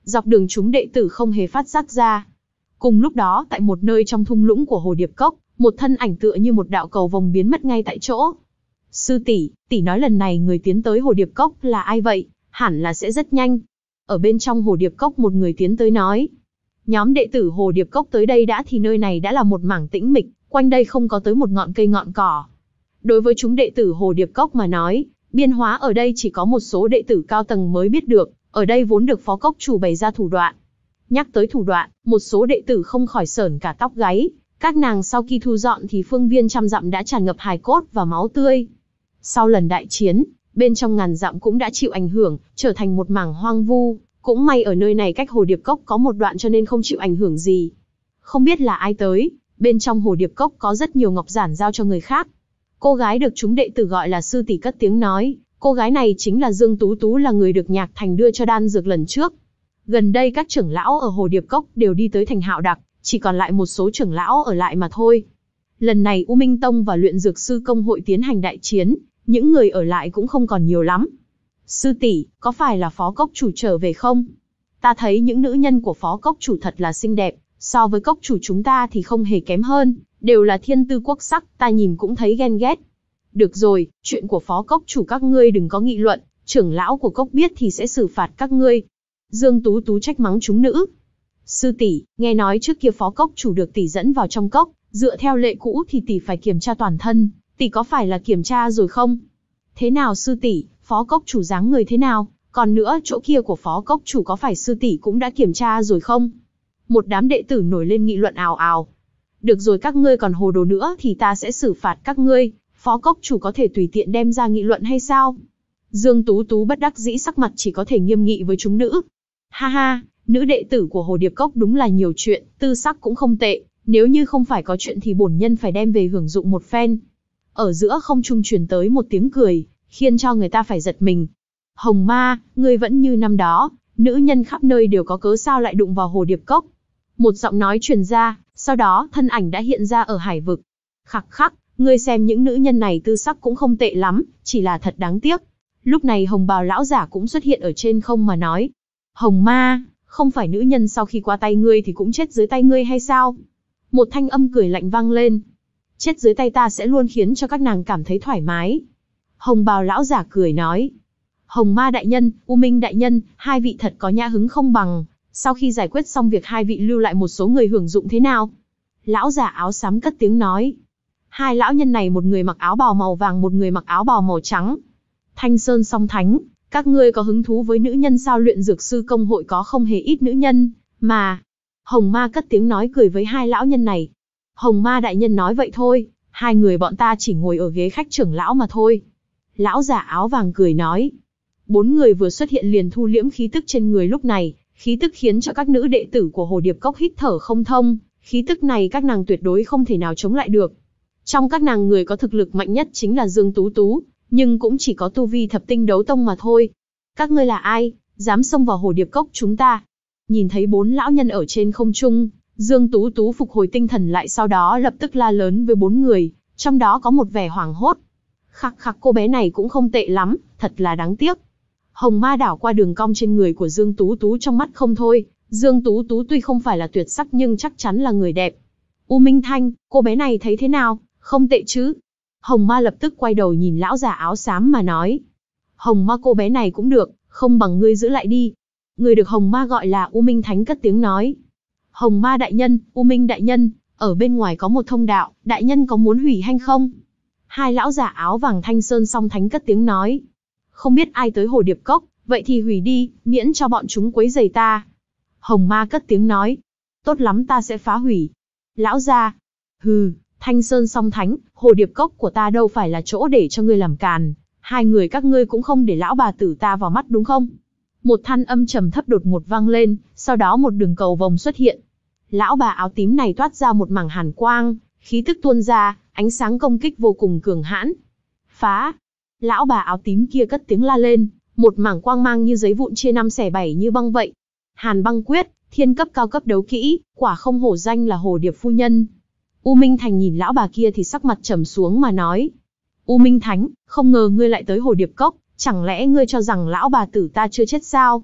Dọc đường chúng đệ tử không hề phát giác ra. Cùng lúc đó, tại một nơi trong thung lũng của Hồ Điệp Cốc, một thân ảnh tựa như một đạo cầu vồng biến mất ngay tại chỗ. Sư tỷ, tỷ nói lần này người tiến tới Hồ Điệp Cốc là ai vậy? Hẳn là sẽ rất nhanh. Ở bên trong Hồ Điệp Cốc một người tiến tới nói. Nhóm đệ tử Hồ Điệp Cốc tới đây đã thì nơi này đã là một mảng tĩnh mịch, quanh đây không có tới một ngọn cây ngọn cỏ. Đối với chúng đệ tử Hồ Điệp Cốc mà nói, biên hóa ở đây chỉ có một số đệ tử cao tầng mới biết được, ở đây vốn được phó cốc chủ bày ra thủ đoạn. Nhắc tới thủ đoạn, một số đệ tử không khỏi sởn cả tóc gáy, các nàng sau khi thu dọn thì phương viên trăm dặm đã tràn ngập hài cốt và máu tươi. Sau lần đại chiến, bên trong ngàn dặm cũng đã chịu ảnh hưởng, trở thành một mảng hoang vu, cũng may ở nơi này cách Hồ Điệp Cốc có một đoạn cho nên không chịu ảnh hưởng gì. Không biết là ai tới, bên trong Hồ Điệp Cốc có rất nhiều ngọc giản giao cho người khác. Cô gái được chúng đệ tử gọi là sư tỷ cất tiếng nói, cô gái này chính là Dương Tú Tú, là người được Nhạc Thành đưa cho đan dược lần trước. Gần đây các trưởng lão ở Hồ Điệp Cốc đều đi tới thành Hạo Đặc, chỉ còn lại một số trưởng lão ở lại mà thôi. Lần này U Minh Tông và Luyện Dược Sư Công hội tiến hành đại chiến, những người ở lại cũng không còn nhiều lắm. Sư tỷ, có phải là phó cốc chủ trở về không? Ta thấy những nữ nhân của phó cốc chủ thật là xinh đẹp, so với cốc chủ chúng ta thì không hề kém hơn, đều là thiên tư quốc sắc, ta nhìn cũng thấy ghen ghét. Được rồi, chuyện của phó cốc chủ các ngươi đừng có nghị luận, trưởng lão của cốc biết thì sẽ xử phạt các ngươi. Dương Tú Tú trách mắng chúng nữ. Sư tỷ, nghe nói trước kia phó cốc chủ được tỷ dẫn vào trong cốc, dựa theo lệ cũ thì tỷ phải kiểm tra toàn thân, tỷ có phải là kiểm tra rồi không? Thế nào sư tỷ, phó cốc chủ dáng người thế nào? Còn nữa, chỗ kia của phó cốc chủ có phải sư tỷ cũng đã kiểm tra rồi không? Một đám đệ tử nổi lên nghị luận ào ào. Được rồi, các ngươi còn hồ đồ nữa thì ta sẽ xử phạt các ngươi, phó cốc chủ có thể tùy tiện đem ra nghị luận hay sao? Dương Tú Tú bất đắc dĩ sắc mặt chỉ có thể nghiêm nghị với chúng nữ. Ha ha, nữ đệ tử của Hồ Điệp Cốc đúng là nhiều chuyện, tư sắc cũng không tệ, nếu như không phải có chuyện thì bổn nhân phải đem về hưởng dụng một phen. Ở giữa không trung truyền tới một tiếng cười, khiến cho người ta phải giật mình. Hồng Ma, ngươi vẫn như năm đó, nữ nhân khắp nơi đều có cớ sao lại đụng vào Hồ Điệp Cốc. Một giọng nói truyền ra, sau đó thân ảnh đã hiện ra ở hải vực. Khắc khắc, ngươi xem những nữ nhân này tư sắc cũng không tệ lắm, chỉ là thật đáng tiếc. Lúc này hồng bào lão giả cũng xuất hiện ở trên không mà nói. Hồng Ma, không phải nữ nhân sau khi qua tay ngươi thì cũng chết dưới tay ngươi hay sao? Một thanh âm cười lạnh vang lên. Chết dưới tay ta sẽ luôn khiến cho các nàng cảm thấy thoải mái. Hồng bào lão giả cười nói. Hồng Ma đại nhân, U Minh đại nhân, hai vị thật có nhã hứng không bằng. Sau khi giải quyết xong việc hai vị lưu lại một số người hưởng dụng thế nào? Lão giả áo xám cất tiếng nói. Hai lão nhân này một người mặc áo bào màu vàng, một người mặc áo bào màu trắng. Thanh Sơn Song Thánh, các ngươi có hứng thú với nữ nhân sao? Luyện Dược Sư Công hội có không hề ít nữ nhân, mà. Hồng Ma cất tiếng nói cười với hai lão nhân này. Hồng Ma đại nhân nói vậy thôi, hai người bọn ta chỉ ngồi ở ghế khách trưởng lão mà thôi. Lão giả áo vàng cười nói. Bốn người vừa xuất hiện liền thu liễm khí tức trên người lúc này, khí tức khiến cho các nữ đệ tử của Hồ Điệp Cốc hít thở không thông, khí tức này các nàng tuyệt đối không thể nào chống lại được. Trong các nàng người có thực lực mạnh nhất chính là Dương Tú Tú, nhưng cũng chỉ có tu vi thập tinh đấu tông mà thôi. Các ngươi là ai, dám xông vào Hồ Điệp Cốc chúng ta? Nhìn thấy bốn lão nhân ở trên không trung, Dương Tú Tú phục hồi tinh thần lại, sau đó lập tức la lớn với bốn người, trong đó có một vẻ hoảng hốt. Khắc khắc, cô bé này cũng không tệ lắm, thật là đáng tiếc. Hồng Ma đảo qua đường cong trên người của Dương Tú Tú trong mắt không thôi, Dương Tú Tú tuy không phải là tuyệt sắc nhưng chắc chắn là người đẹp. U Minh Thanh, cô bé này thấy thế nào, không tệ chứ? Hồng Ma lập tức quay đầu nhìn lão già áo xám mà nói. Hồng Ma, cô bé này cũng được, không bằng ngươi giữ lại đi. Người được Hồng Ma gọi là U Minh Thánh cất tiếng nói. Hồng Ma đại nhân, U Minh đại nhân, ở bên ngoài có một thông đạo, đại nhân có muốn hủy hay không? Hai lão giả áo vàng Thanh Sơn Song Thánh cất tiếng nói. Không biết ai tới Hồ Điệp Cốc, vậy thì hủy đi, miễn cho bọn chúng quấy rầy ta. Hồng Ma cất tiếng nói. Tốt lắm, ta sẽ phá hủy. Lão gia. Hừ, Thanh Sơn Song Thánh, Hồ Điệp Cốc của ta đâu phải là chỗ để cho ngươi làm càn. Hai người các ngươi cũng không để lão bà tử ta vào mắt đúng không? Một thanh âm trầm thấp đột ngột vang lên, sau đó một đường cầu vồng xuất hiện. Lão bà áo tím này toát ra một mảng hàn quang, khí tức tuôn ra, ánh sáng công kích vô cùng cường hãn. Phá! Lão bà áo tím kia cất tiếng la lên, một mảng quang mang như giấy vụn chia năm xẻ bảy như băng vậy. Hàn Băng Quyết, thiên cấp cao cấp đấu kỹ, quả không hổ danh là Hồ Điệp phu nhân. U Minh Thành nhìn lão bà kia thì sắc mặt trầm xuống mà nói. U Minh Thánh, không ngờ ngươi lại tới Hồ Điệp Cốc, chẳng lẽ ngươi cho rằng lão bà tử ta chưa chết sao?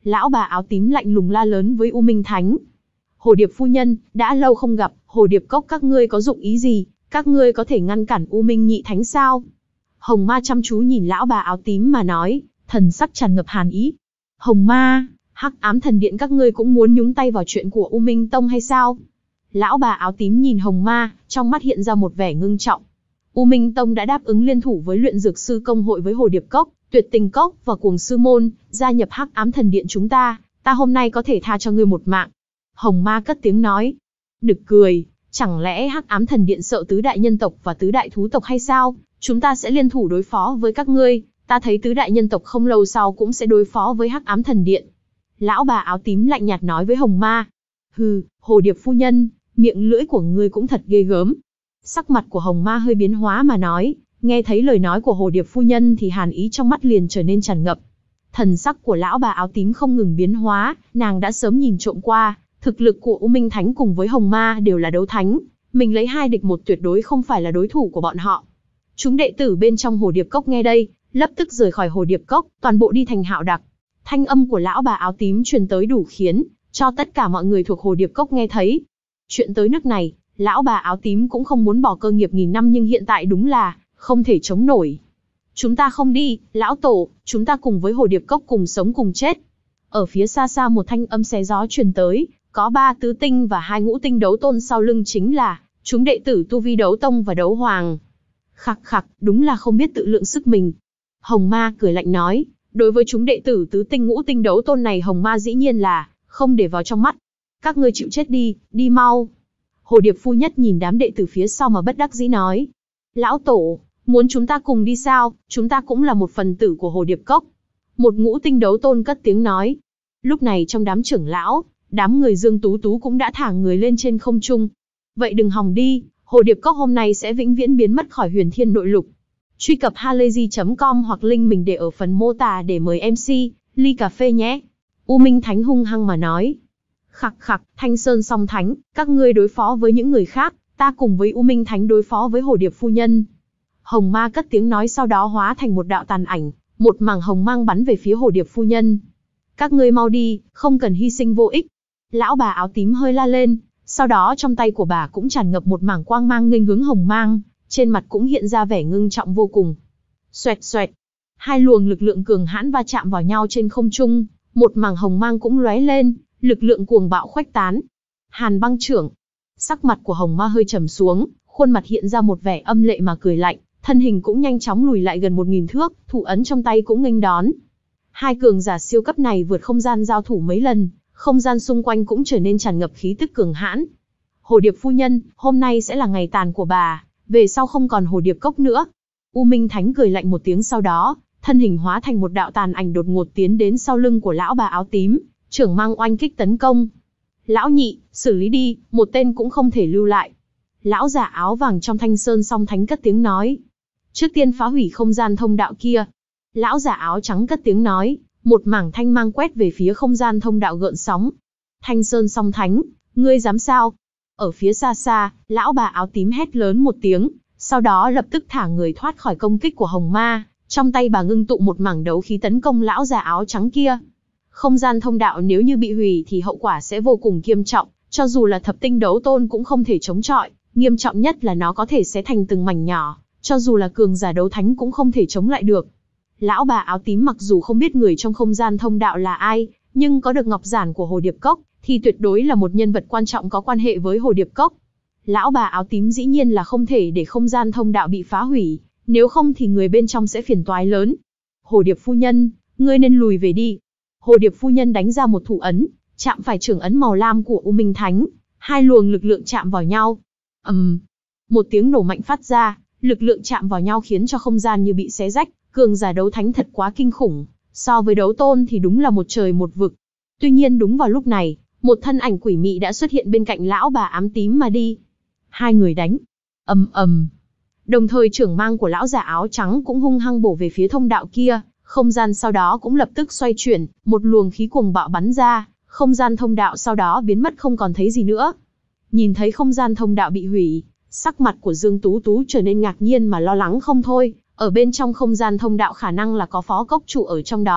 Lão bà áo tím lạnh lùng la lớn với U Minh Thánh. Hồ Điệp phu nhân, đã lâu không gặp, Hồ Điệp cốc các ngươi có dụng ý gì? Các ngươi có thể ngăn cản U Minh nhị thánh sao? Hồng Ma chăm chú nhìn lão bà áo tím mà nói, thần sắc tràn ngập hàn ý. Hồng Ma, Hắc Ám Thần Điện các ngươi cũng muốn nhúng tay vào chuyện của U Minh Tông hay sao? Lão bà áo tím nhìn Hồng Ma, trong mắt hiện ra một vẻ ngưng trọng. U Minh Tông đã đáp ứng liên thủ với luyện dược sư công hội với Hồ Điệp Cốc, Tuyệt Tình Cốc và Cuồng Sư Môn, gia nhập Hắc Ám Thần Điện chúng ta, ta hôm nay có thể tha cho ngươi một mạng. Hồng Ma cất tiếng nói. Nực cười, chẳng lẽ Hắc Ám Thần Điện sợ tứ đại nhân tộc và tứ đại thú tộc hay sao? Chúng ta sẽ liên thủ đối phó với các ngươi, ta thấy tứ đại nhân tộc không lâu sau cũng sẽ đối phó với Hắc Ám Thần Điện. Lão bà áo tím lạnh nhạt nói với Hồng Ma. Hừ, Hồ Điệp phu nhân, miệng lưỡi của ngươi cũng thật ghê gớm. Sắc mặt của Hồng Ma hơi biến hóa mà nói, nghe thấy lời nói của Hồ Điệp phu nhân thì hàn ý trong mắt liền trở nên tràn ngập. Thần sắc của lão bà áo tím không ngừng biến hóa, nàng đã sớm nhìn trộm qua, thực lực của U Minh Thánh cùng với Hồng Ma đều là đấu thánh, mình lấy hai địch một tuyệt đối không phải là đối thủ của bọn họ. Chúng đệ tử bên trong Hồ Điệp Cốc nghe đây, lập tức rời khỏi Hồ Điệp Cốc, toàn bộ đi thành Hạo Đặc. Thanh âm của lão bà áo tím truyền tới đủ khiến cho tất cả mọi người thuộc Hồ Điệp Cốc nghe thấy. Chuyện tới nước này, lão bà áo tím cũng không muốn bỏ cơ nghiệp nghìn năm nhưng hiện tại đúng là không thể chống nổi. Chúng ta không đi, lão tổ, chúng ta cùng với Hồ Điệp Cốc cùng sống cùng chết. Ở phía xa xa một thanh âm xé gió truyền tới, có ba tứ tinh và hai ngũ tinh đấu tôn sau lưng chính là chúng đệ tử tu vi đấu tông và đấu hoàng. Khặc khặc, đúng là không biết tự lượng sức mình. Hồng Ma cười lạnh nói, đối với chúng đệ tử tứ tinh ngũ tinh đấu tôn này Hồng Ma dĩ nhiên là không để vào trong mắt. Các ngươi chịu chết đi, đi mau. Hồ Điệp phu nhất nhìn đám đệ tử phía sau mà bất đắc dĩ nói. Lão tổ, muốn chúng ta cùng đi sao, chúng ta cũng là một phần tử của Hồ Điệp Cốc. Một ngũ tinh đấu tôn cất tiếng nói. Lúc này trong đám trưởng lão, đám người Dương Tú Tú cũng đã thả người lên trên không trung. Vậy đừng hòng đi, Hồ Điệp Cốc hôm nay sẽ vĩnh viễn biến mất khỏi Huyền Thiên Nội Lục. Truy cập halayzi chấm com hoặc link mình để ở phần mô tả để mời em xê, ly cà phê nhé. U Minh Thánh hung hăng mà nói. Khặc khặc, Thanh Sơn Song Thánh, các ngươi đối phó với những người khác, ta cùng với U Minh Thánh đối phó với Hồ Điệp phu nhân. Hồng Ma cất tiếng nói sau đó hóa thành một đạo tàn ảnh, một mảng hồng mang bắn về phía Hồ Điệp phu nhân. Các ngươi mau đi, không cần hy sinh vô ích. Lão bà áo tím hơi la lên, sau đó trong tay của bà cũng tràn ngập một mảng quang mang nghênh hướng hồng mang, trên mặt cũng hiện ra vẻ ngưng trọng vô cùng. Xoẹt xoẹt, hai luồng lực lượng cường hãn va chạm vào nhau trên không trung, một mảng hồng mang cũng lóe lên, lực lượng cuồng bạo khuếch tán. Hàn Băng Trưởng. Sắc mặt của Hồng Ma hơi trầm xuống, khuôn mặt hiện ra một vẻ âm lệ mà cười lạnh, thân hình cũng nhanh chóng lùi lại gần một nghìn thước, thủ ấn trong tay cũng nghênh đón. Hai cường giả siêu cấp này vượt không gian giao thủ mấy lần, không gian xung quanh cũng trở nên tràn ngập khí tức cường hãn. Hồ Điệp phu nhân, hôm nay sẽ là ngày tàn của bà, về sau không còn Hồ Điệp Cốc nữa. U Minh Thánh cười lạnh một tiếng sau đó, thân hình hóa thành một đạo tàn ảnh đột ngột tiến đến sau lưng của lão bà áo tím, trưởng mang oanh kích tấn công. Lão nhị, xử lý đi, một tên cũng không thể lưu lại. Lão giả áo vàng trong Thanh Sơn Song Thánh cất tiếng nói. Trước tiên phá hủy không gian thông đạo kia. Lão giả áo trắng cất tiếng nói, một mảng thanh mang quét về phía không gian thông đạo gợn sóng. Thanh Sơn Song Thánh, ngươi dám sao? Ở phía xa xa, lão bà áo tím hét lớn một tiếng, sau đó lập tức thả người thoát khỏi công kích của Hồng Ma, trong tay bà ngưng tụ một mảng đấu khí tấn công lão già áo trắng kia. Không gian thông đạo nếu như bị hủy thì hậu quả sẽ vô cùng nghiêm trọng, cho dù là thập tinh đấu tôn cũng không thể chống chọi, nghiêm trọng nhất là nó có thể xé thành từng mảnh nhỏ, cho dù là cường giả đấu thánh cũng không thể chống lại được. Lão bà áo tím mặc dù không biết người trong không gian thông đạo là ai, nhưng có được ngọc giản của Hồ Điệp Cốc, thì tuyệt đối là một nhân vật quan trọng có quan hệ với Hồ Điệp Cốc. Lão bà áo tím dĩ nhiên là không thể để không gian thông đạo bị phá hủy, nếu không thì người bên trong sẽ phiền toái lớn. Hồ Điệp phu nhân, ngươi nên lùi về đi. Hồ Điệp phu nhân đánh ra một thủ ấn, chạm phải trưởng ấn màu lam của U Minh Thánh, hai luồng lực lượng chạm vào nhau. ầm, um, một tiếng nổ mạnh phát ra, lực lượng chạm vào nhau khiến cho không gian như bị xé rách, cường giả đấu thánh thật quá kinh khủng, so với đấu tôn thì đúng là một trời một vực. Tuy nhiên đúng vào lúc này, một thân ảnh quỷ mị đã xuất hiện bên cạnh lão bà ám tím mà đi. Hai người đánh, ầm ầm. Đồng thời trưởng mang của lão giả áo trắng cũng hung hăng bổ về phía thông đạo kia, không gian sau đó cũng lập tức xoay chuyển, một luồng khí cuồng bạo bắn ra, không gian thông đạo sau đó biến mất không còn thấy gì nữa. Nhìn thấy không gian thông đạo bị hủy, sắc mặt của Dương Tú Tú trở nên ngạc nhiên mà lo lắng không thôi, ở bên trong không gian thông đạo khả năng là có phó cốc chủ ở trong đó,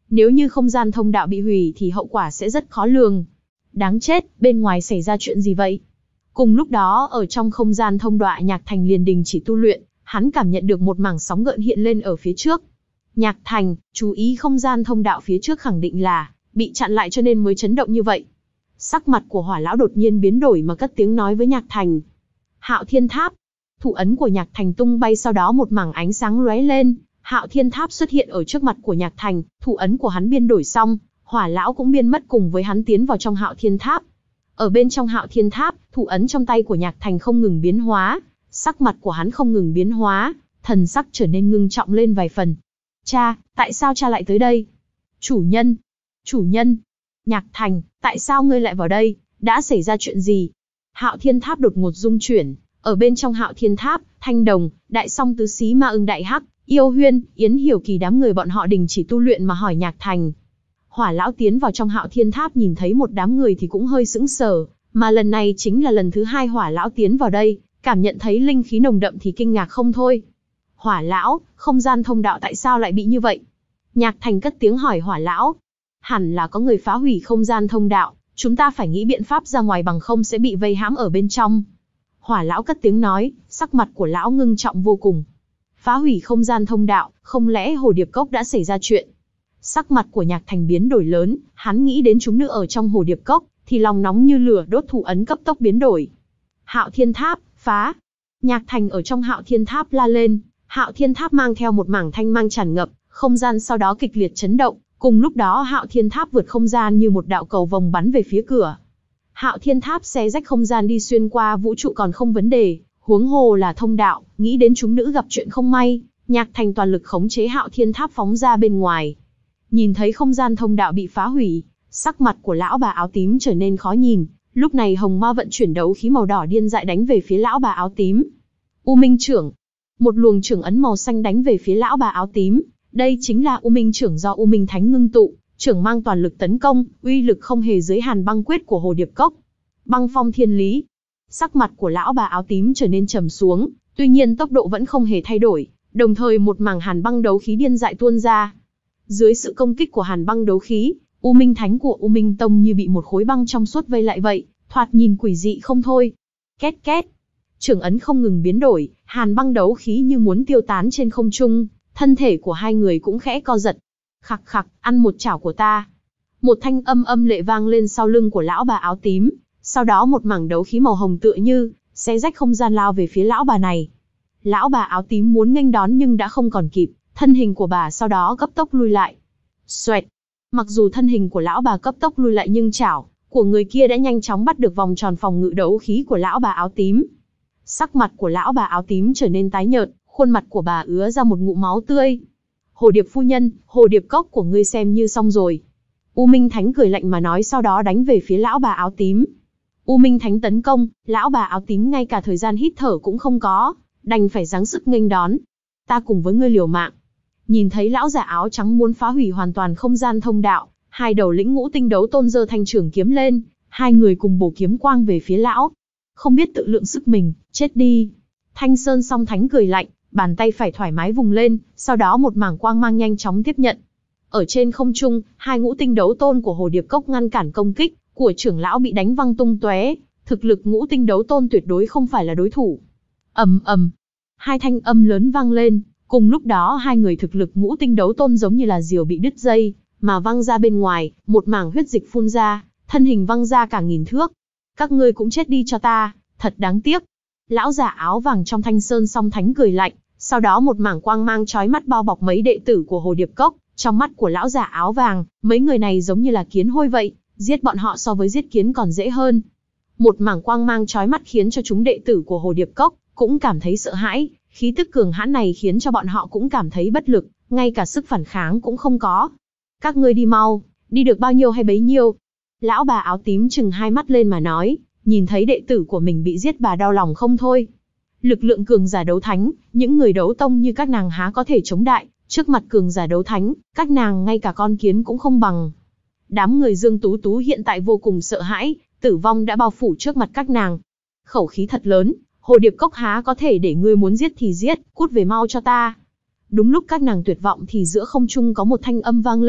Nếu như không gian thông đạo bị hủy thì hậu quả sẽ rất khó lường. Đáng chết, bên ngoài xảy ra chuyện gì vậy? Cùng lúc đó ở trong không gian thông đọa Nhạc Thành liền đình chỉ tu luyện, hắn cảm nhận được một mảng sóng gợn hiện lên ở phía trước. Nhạc Thành, chú ý không gian thông đạo phía trước khẳng định là bị chặn lại cho nên mới chấn động như vậy. Sắc mặt của Hỏa lão đột nhiên biến đổi mà cất tiếng nói với Nhạc Thành. Hạo Thiên Tháp. Thủ ấn của Nhạc Thành tung bay, sau đó một mảng ánh sáng lóe lên, Hạo Thiên Tháp xuất hiện ở trước mặt của Nhạc Thành, thủ ấn của hắn biên đổi xong, Hỏa lão cũng biên mất cùng với hắn tiến vào trong Hạo Thiên Tháp. Ở bên trong Hạo Thiên Tháp, thủ ấn trong tay của Nhạc Thành không ngừng biến hóa, sắc mặt của hắn không ngừng biến hóa, thần sắc trở nên ngưng trọng lên vài phần. Cha, tại sao cha lại tới đây? Chủ nhân, chủ nhân, Nhạc Thành, tại sao ngươi lại vào đây? Đã xảy ra chuyện gì? Hạo Thiên Tháp đột ngột rung chuyển, ở bên trong Hạo Thiên Tháp, Thanh Đồng, Đại Song Tứ Xí Ma Ưng Đại Hắc, Yêu Huyên, Yến Hiểu Kỳ đám người bọn họ đình chỉ tu luyện mà hỏi Nhạc Thành. Hỏa lão tiến vào trong Hạo Thiên Tháp nhìn thấy một đám người thì cũng hơi sững sờ, mà lần này chính là lần thứ hai Hỏa lão tiến vào đây, cảm nhận thấy linh khí nồng đậm thì kinh ngạc không thôi. Hỏa lão, không gian thông đạo tại sao lại bị như vậy? Nhạc Thành cất tiếng hỏi Hỏa lão. Hẳn là có người phá hủy không gian thông đạo, chúng ta phải nghĩ biện pháp ra ngoài bằng không sẽ bị vây hãm ở bên trong. Hỏa lão cất tiếng nói, sắc mặt của lão ngưng trọng vô cùng. Phá hủy không gian thông đạo, không lẽ Hồ Điệp Cốc đã xảy ra chuyện? Sắc mặt của Nhạc Thành biến đổi lớn, hắn nghĩ đến chúng nữ ở trong Hồ Điệp Cốc, thì lòng nóng như lửa đốt, thủ ấn cấp tốc biến đổi. Hạo Thiên Tháp, phá! Nhạc Thành ở trong Hạo Thiên Tháp la lên, Hạo Thiên Tháp mang theo một mảng thanh mang tràn ngập, không gian sau đó kịch liệt chấn động, cùng lúc đó Hạo Thiên Tháp vượt không gian như một đạo cầu vồng bắn về phía cửa. Hạo Thiên Tháp xé rách không gian đi xuyên qua vũ trụ còn không vấn đề, huống hồ là thông đạo, nghĩ đến chúng nữ gặp chuyện không may, Nhạc Thành toàn lực khống chế Hạo Thiên Tháp phóng ra bên ngoài. Nhìn thấy không gian thông đạo bị phá hủy, sắc mặt của lão bà áo tím trở nên khó nhìn, lúc này Hồng Ma vận chuyển đấu khí màu đỏ điên dại đánh về phía lão bà áo tím. U Minh Trưởng. Một luồng trưởng ấn màu xanh đánh về phía lão bà áo tím, đây chính là U Minh Trưởng do U Minh Thánh ngưng tụ, trưởng mang toàn lực tấn công, uy lực không hề dưới Hàn Băng Quyết của Hồ Điệp Cốc. Băng Phong Thiên Lý. Sắc mặt của lão bà áo tím trở nên trầm xuống, tuy nhiên tốc độ vẫn không hề thay đổi, đồng thời một mảng hàn băng đấu khí điên dại tuôn ra. Dưới sự công kích của hàn băng đấu khí, U Minh Thánh của U Minh Tông như bị một khối băng trong suốt vây lại vậy, thoạt nhìn quỷ dị không thôi. Két két. Trưởng ấn không ngừng biến đổi, hàn băng đấu khí như muốn tiêu tán trên không trung, thân thể của hai người cũng khẽ co giật. Khặc khặc, ăn một chảo của ta. Một thanh âm âm lệ vang lên sau lưng của lão bà áo tím, sau đó một mảng đấu khí màu hồng tựa như xé rách không gian lao về phía lão bà này. Lão bà áo tím muốn nghênh đón nhưng đã không còn kịp, thân hình của bà sau đó cấp tốc lui lại. Xoẹt. Mặc dù thân hình của lão bà cấp tốc lui lại nhưng chảo của người kia đã nhanh chóng bắt được vòng tròn phòng ngự đấu khí của lão bà áo tím. Sắc mặt của lão bà áo tím trở nên tái nhợt, khuôn mặt của bà ứa ra một ngụm máu tươi. Hồ Điệp phu nhân, Hồ Điệp Cốc của ngươi xem như xong rồi. U Minh Thánh cười lạnh mà nói, sau đó đánh về phía lão bà áo tím. U Minh Thánh tấn công, lão bà áo tím ngay cả thời gian hít thở cũng không có, đành phải giáng sức nghênh đón. Ta cùng với ngươi liều mạng. Nhìn thấy lão già áo trắng muốn phá hủy hoàn toàn không gian thông đạo, hai đầu lĩnh ngũ tinh đấu tôn giơ thanh trường kiếm lên, hai người cùng bổ kiếm quang về phía lão. Không biết tự lượng sức mình, chết đi. Thanh Sơn Song Thánh cười lạnh, bàn tay phải thoải mái vùng lên, sau đó một mảng quang mang nhanh chóng tiếp nhận. Ở trên không trung, hai ngũ tinh đấu tôn của Hồ Điệp Cốc ngăn cản công kích của trưởng lão bị đánh văng tung tóe, thực lực ngũ tinh đấu tôn tuyệt đối không phải là đối thủ. Ầm ầm, hai thanh âm lớn vang lên, cùng lúc đó hai người thực lực ngũ tinh đấu tôn giống như là diều bị đứt dây, mà văng ra bên ngoài, một mảng huyết dịch phun ra, thân hình văng ra cả nghìn thước. Các ngươi cũng chết đi cho ta, thật đáng tiếc. Lão giả áo vàng trong Thanh Sơn Song Thánh cười lạnh, sau đó một mảng quang mang chói mắt bao bọc mấy đệ tử của Hồ Điệp Cốc. Trong mắt của lão giả áo vàng, mấy người này giống như là kiến hôi vậy, giết bọn họ so với giết kiến còn dễ hơn. Một mảng quang mang chói mắt khiến cho chúng đệ tử của Hồ Điệp Cốc cũng cảm thấy sợ hãi, khí tức cường hãn này khiến cho bọn họ cũng cảm thấy bất lực, ngay cả sức phản kháng cũng không có. Các ngươi đi mau, đi được bao nhiêu hay bấy nhiêu. Lão bà áo tím trừng hai mắt lên mà nói, nhìn thấy đệ tử của mình bị giết bà đau lòng không thôi. Lực lượng cường giả đấu thánh, những người đấu tông như các nàng há có thể chống đại, trước mặt cường giả đấu thánh, các nàng ngay cả con kiến cũng không bằng. Đám người Dương Tú Tú hiện tại vô cùng sợ hãi, tử vong đã bao phủ trước mặt các nàng. Khẩu khí thật lớn, Hồ Điệp Cốc há có thể để ngươi muốn giết thì giết, cút về mau cho ta. Đúng lúc các nàng tuyệt vọng thì giữa không trung có một thanh âm vang lên,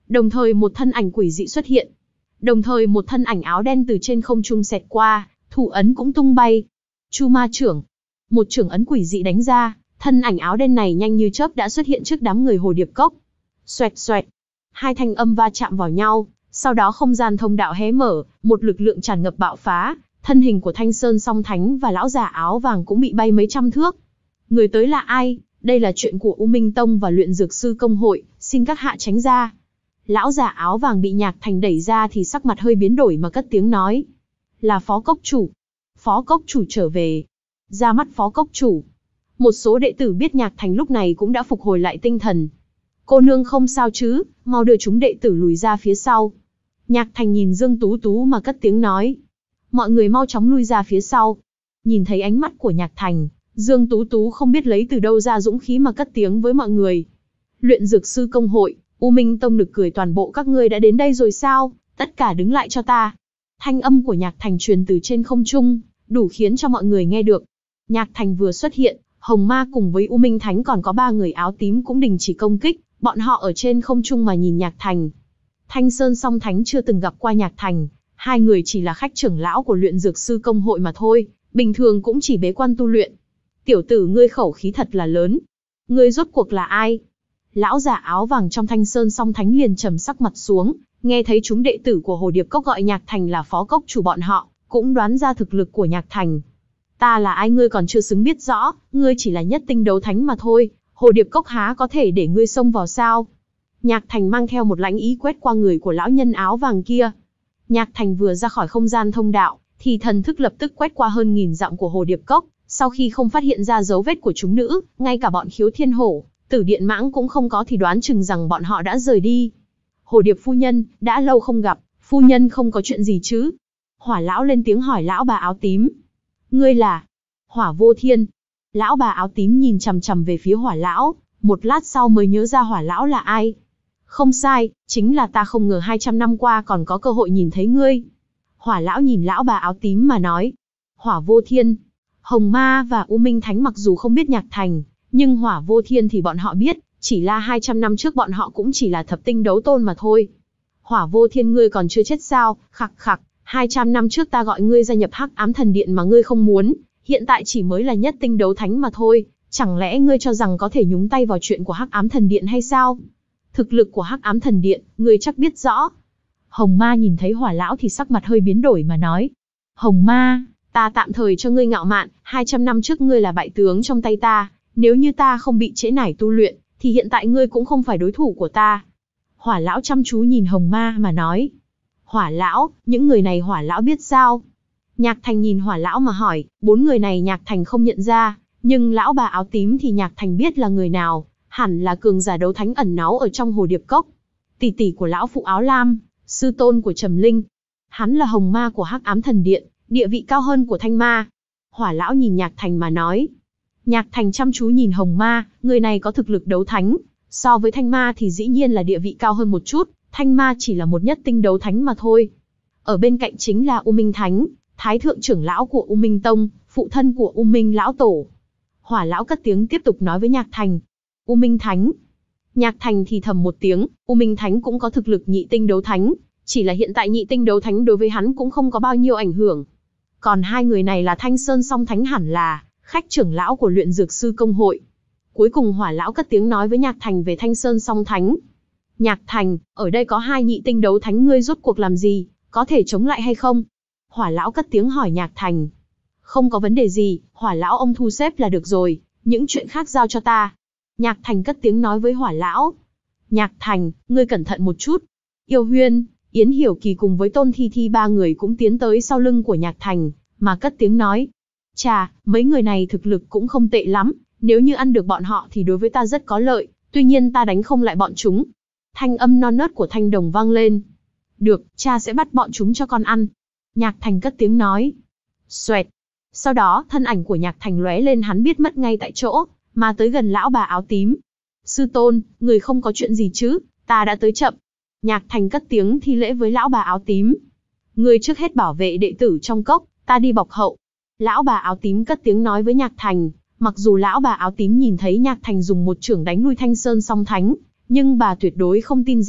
Đồng thời một thân ảnh quỷ dị xuất hiện. Đồng thời một thân ảnh áo đen từ trên không trung xẹt qua, thủ ấn cũng tung bay. Chu ma trưởng. Một trưởng ấn quỷ dị đánh ra, thân ảnh áo đen này nhanh như chớp đã xuất hiện trước đám người Hồ Điệp Cốc. Xoẹt xoẹt. Hai thanh âm va chạm vào nhau, sau đó không gian thông đạo hé mở, một lực lượng tràn ngập bạo phá, thân hình của Thanh Sơn Song Thánh và lão già áo vàng cũng bị bay mấy trăm thước. Người tới là ai? Đây là chuyện của U Minh Tông và Luyện Dược Sư Công hội, xin các hạ tránh ra. Lão già áo vàng bị Nhạc Thành đẩy ra thì sắc mặt hơi biến đổi mà cất tiếng nói. Là Phó Cốc Chủ. Phó Cốc Chủ trở về. Ra mắt Phó Cốc Chủ. Một số đệ tử biết Nhạc Thành lúc này cũng đã phục hồi lại tinh thần. Cô nương không sao chứ, mau đưa chúng đệ tử lùi ra phía sau. Nhạc Thành nhìn Dương Tú Tú mà cất tiếng nói. Mọi người mau chóng lui ra phía sau. Nhìn thấy ánh mắt của Nhạc Thành, Dương Tú Tú không biết lấy từ đâu ra dũng khí mà cất tiếng với mọi người. Luyện Dược Sư Công hội, U Minh Tông nực cười, toàn bộ các ngươi đã đến đây rồi sao? Tất cả đứng lại cho ta. Thanh âm của Nhạc Thành truyền từ trên không trung, đủ khiến cho mọi người nghe được. Nhạc Thành vừa xuất hiện, Hồng Ma cùng với U Minh Thánh còn có ba người áo tím cũng đình chỉ công kích, bọn họ ở trên không trung mà nhìn Nhạc Thành. Thanh Sơn Song Thánh chưa từng gặp qua Nhạc Thành, hai người chỉ là khách trưởng lão của Luyện Dược Sư Công hội mà thôi, bình thường cũng chỉ bế quan tu luyện. Tiểu tử ngươi khẩu khí thật là lớn. Ngươi rốt cuộc là ai? Lão già áo vàng trong Thanh Sơn Song Thánh liền trầm sắc mặt xuống, nghe thấy chúng đệ tử của Hồ Điệp Cốc gọi Nhạc Thành là Phó Cốc Chủ, bọn họ cũng đoán ra thực lực của Nhạc Thành. Ta là ai ngươi còn chưa xứng biết rõ, ngươi chỉ là nhất tinh đấu thánh mà thôi, Hồ Điệp Cốc há có thể để ngươi xông vào sao? Nhạc Thành mang theo một lãnh ý quét qua người của lão nhân áo vàng kia. Nhạc Thành vừa ra khỏi không gian thông đạo, thì thần thức lập tức quét qua hơn nghìn dặm của Hồ Điệp Cốc, sau khi không phát hiện ra dấu vết của chúng nữ, ngay cả bọn Khiếu Thiên Hổ, Tử Điện Mãng cũng không có thì đoán chừng rằng bọn họ đã rời đi. Hồ Điệp phu nhân, đã lâu không gặp, phu nhân không có chuyện gì chứ? Hỏa lão lên tiếng hỏi lão bà áo tím. Ngươi là? Hỏa Vô Thiên. Lão bà áo tím nhìn chằm chằm về phía Hỏa lão, một lát sau mới nhớ ra Hỏa lão là ai. Không sai, chính là ta, không ngờ hai trăm năm qua còn có cơ hội nhìn thấy ngươi. Hỏa lão nhìn lão bà áo tím mà nói. Hỏa Vô Thiên. Hồng Ma và U Minh Thánh mặc dù không biết Nhạc Thành, nhưng Hỏa Vô Thiên thì bọn họ biết, chỉ là hai trăm năm trước bọn họ cũng chỉ là thập tinh đấu tôn mà thôi. Hỏa Vô Thiên, ngươi còn chưa chết sao? Khặc khặc, hai trăm năm trước ta gọi ngươi gia nhập Hắc Ám Thần Điện mà ngươi không muốn, hiện tại chỉ mới là nhất tinh đấu thánh mà thôi, chẳng lẽ ngươi cho rằng có thể nhúng tay vào chuyện của Hắc Ám Thần Điện hay sao? Thực lực của Hắc Ám Thần Điện, ngươi chắc biết rõ. Hồng Ma nhìn thấy Hỏa lão thì sắc mặt hơi biến đổi mà nói. Hồng Ma, ta tạm thời cho ngươi ngạo mạn, hai trăm năm trước ngươi là bại tướng trong tay ta, nếu như ta không bị trễ nải tu luyện, thì hiện tại ngươi cũng không phải đối thủ của ta. Hỏa lão chăm chú nhìn Hồng Ma mà nói. Hỏa lão, những người này Hỏa lão biết sao? Nhạc Thành nhìn Hỏa lão mà hỏi, bốn người này Nhạc Thành không nhận ra, nhưng lão bà áo tím thì Nhạc Thành biết là người nào, hẳn là cường giả đấu thánh ẩn náu ở trong Hồ Điệp Cốc. Tỷ tỷ của lão phụ áo lam, sư tôn của Trầm Linh. Hắn là Hồng Ma của Hắc Ám Thần Điện, địa vị cao hơn của Thanh Ma. Hỏa lão nhìn Nhạc Thành mà nói. Nhạc Thành chăm chú nhìn Hồng Ma, người này có thực lực đấu thánh, so với Thanh Ma thì dĩ nhiên là địa vị cao hơn một chút, Thanh Ma chỉ là một nhất tinh đấu thánh mà thôi. Ở bên cạnh chính là U Minh Thánh, Thái thượng trưởng lão của U Minh Tông, phụ thân của U Minh lão tổ. Hỏa lão cất tiếng tiếp tục nói với Nhạc Thành. U Minh Thánh. Nhạc Thành thì thầm một tiếng, U Minh Thánh cũng có thực lực nhị tinh đấu thánh, chỉ là hiện tại nhị tinh đấu thánh đối với hắn cũng không có bao nhiêu ảnh hưởng. Còn hai người này là Thanh Sơn Song Thánh, hẳn là khách trưởng lão của Luyện Dược Sư Công hội. Cuối cùng Hỏa lão cất tiếng nói với Nhạc Thành về Thanh Sơn Song Thánh. Nhạc Thành, ở đây có hai nhị tinh đấu thánh, ngươi rốt cuộc làm gì, có thể chống lại hay không? Hỏa lão cất tiếng hỏi Nhạc Thành. Không có vấn đề gì, Hỏa lão ông thu xếp là được rồi, những chuyện khác giao cho ta. Nhạc Thành cất tiếng nói với Hỏa lão. Nhạc Thành, ngươi cẩn thận một chút. Yêu Huyên, Yến Hiểu Kỳ cùng với Tôn Thi Thi ba người cũng tiến tới sau lưng của Nhạc Thành, mà cất tiếng nói. Chà, mấy người này thực lực cũng không tệ lắm, nếu như ăn được bọn họ thì đối với ta rất có lợi, tuy nhiên ta đánh không lại bọn chúng. Thanh âm non nớt của Thanh Đồng vang lên. Được, cha sẽ bắt bọn chúng cho con ăn. Nhạc Thành cất tiếng nói. Xoẹt. Sau đó, thân ảnh của Nhạc Thành lóe lên, hắn biết mất ngay tại chỗ, mà tới gần lão bà áo tím. Sư tôn, người không có chuyện gì chứ, ta đã tới chậm. Nhạc Thành cất tiếng thi lễ với lão bà áo tím. Người trước hết bảo vệ đệ tử trong cốc, ta đi bọc hậu. Lão bà áo tím cất tiếng nói với Nhạc Thành, mặc dù lão bà áo tím nhìn thấy Nhạc Thành dùng một chưởng đánh lui Thanh Sơn Song Thánh, nhưng bà tuyệt đối không tin rằng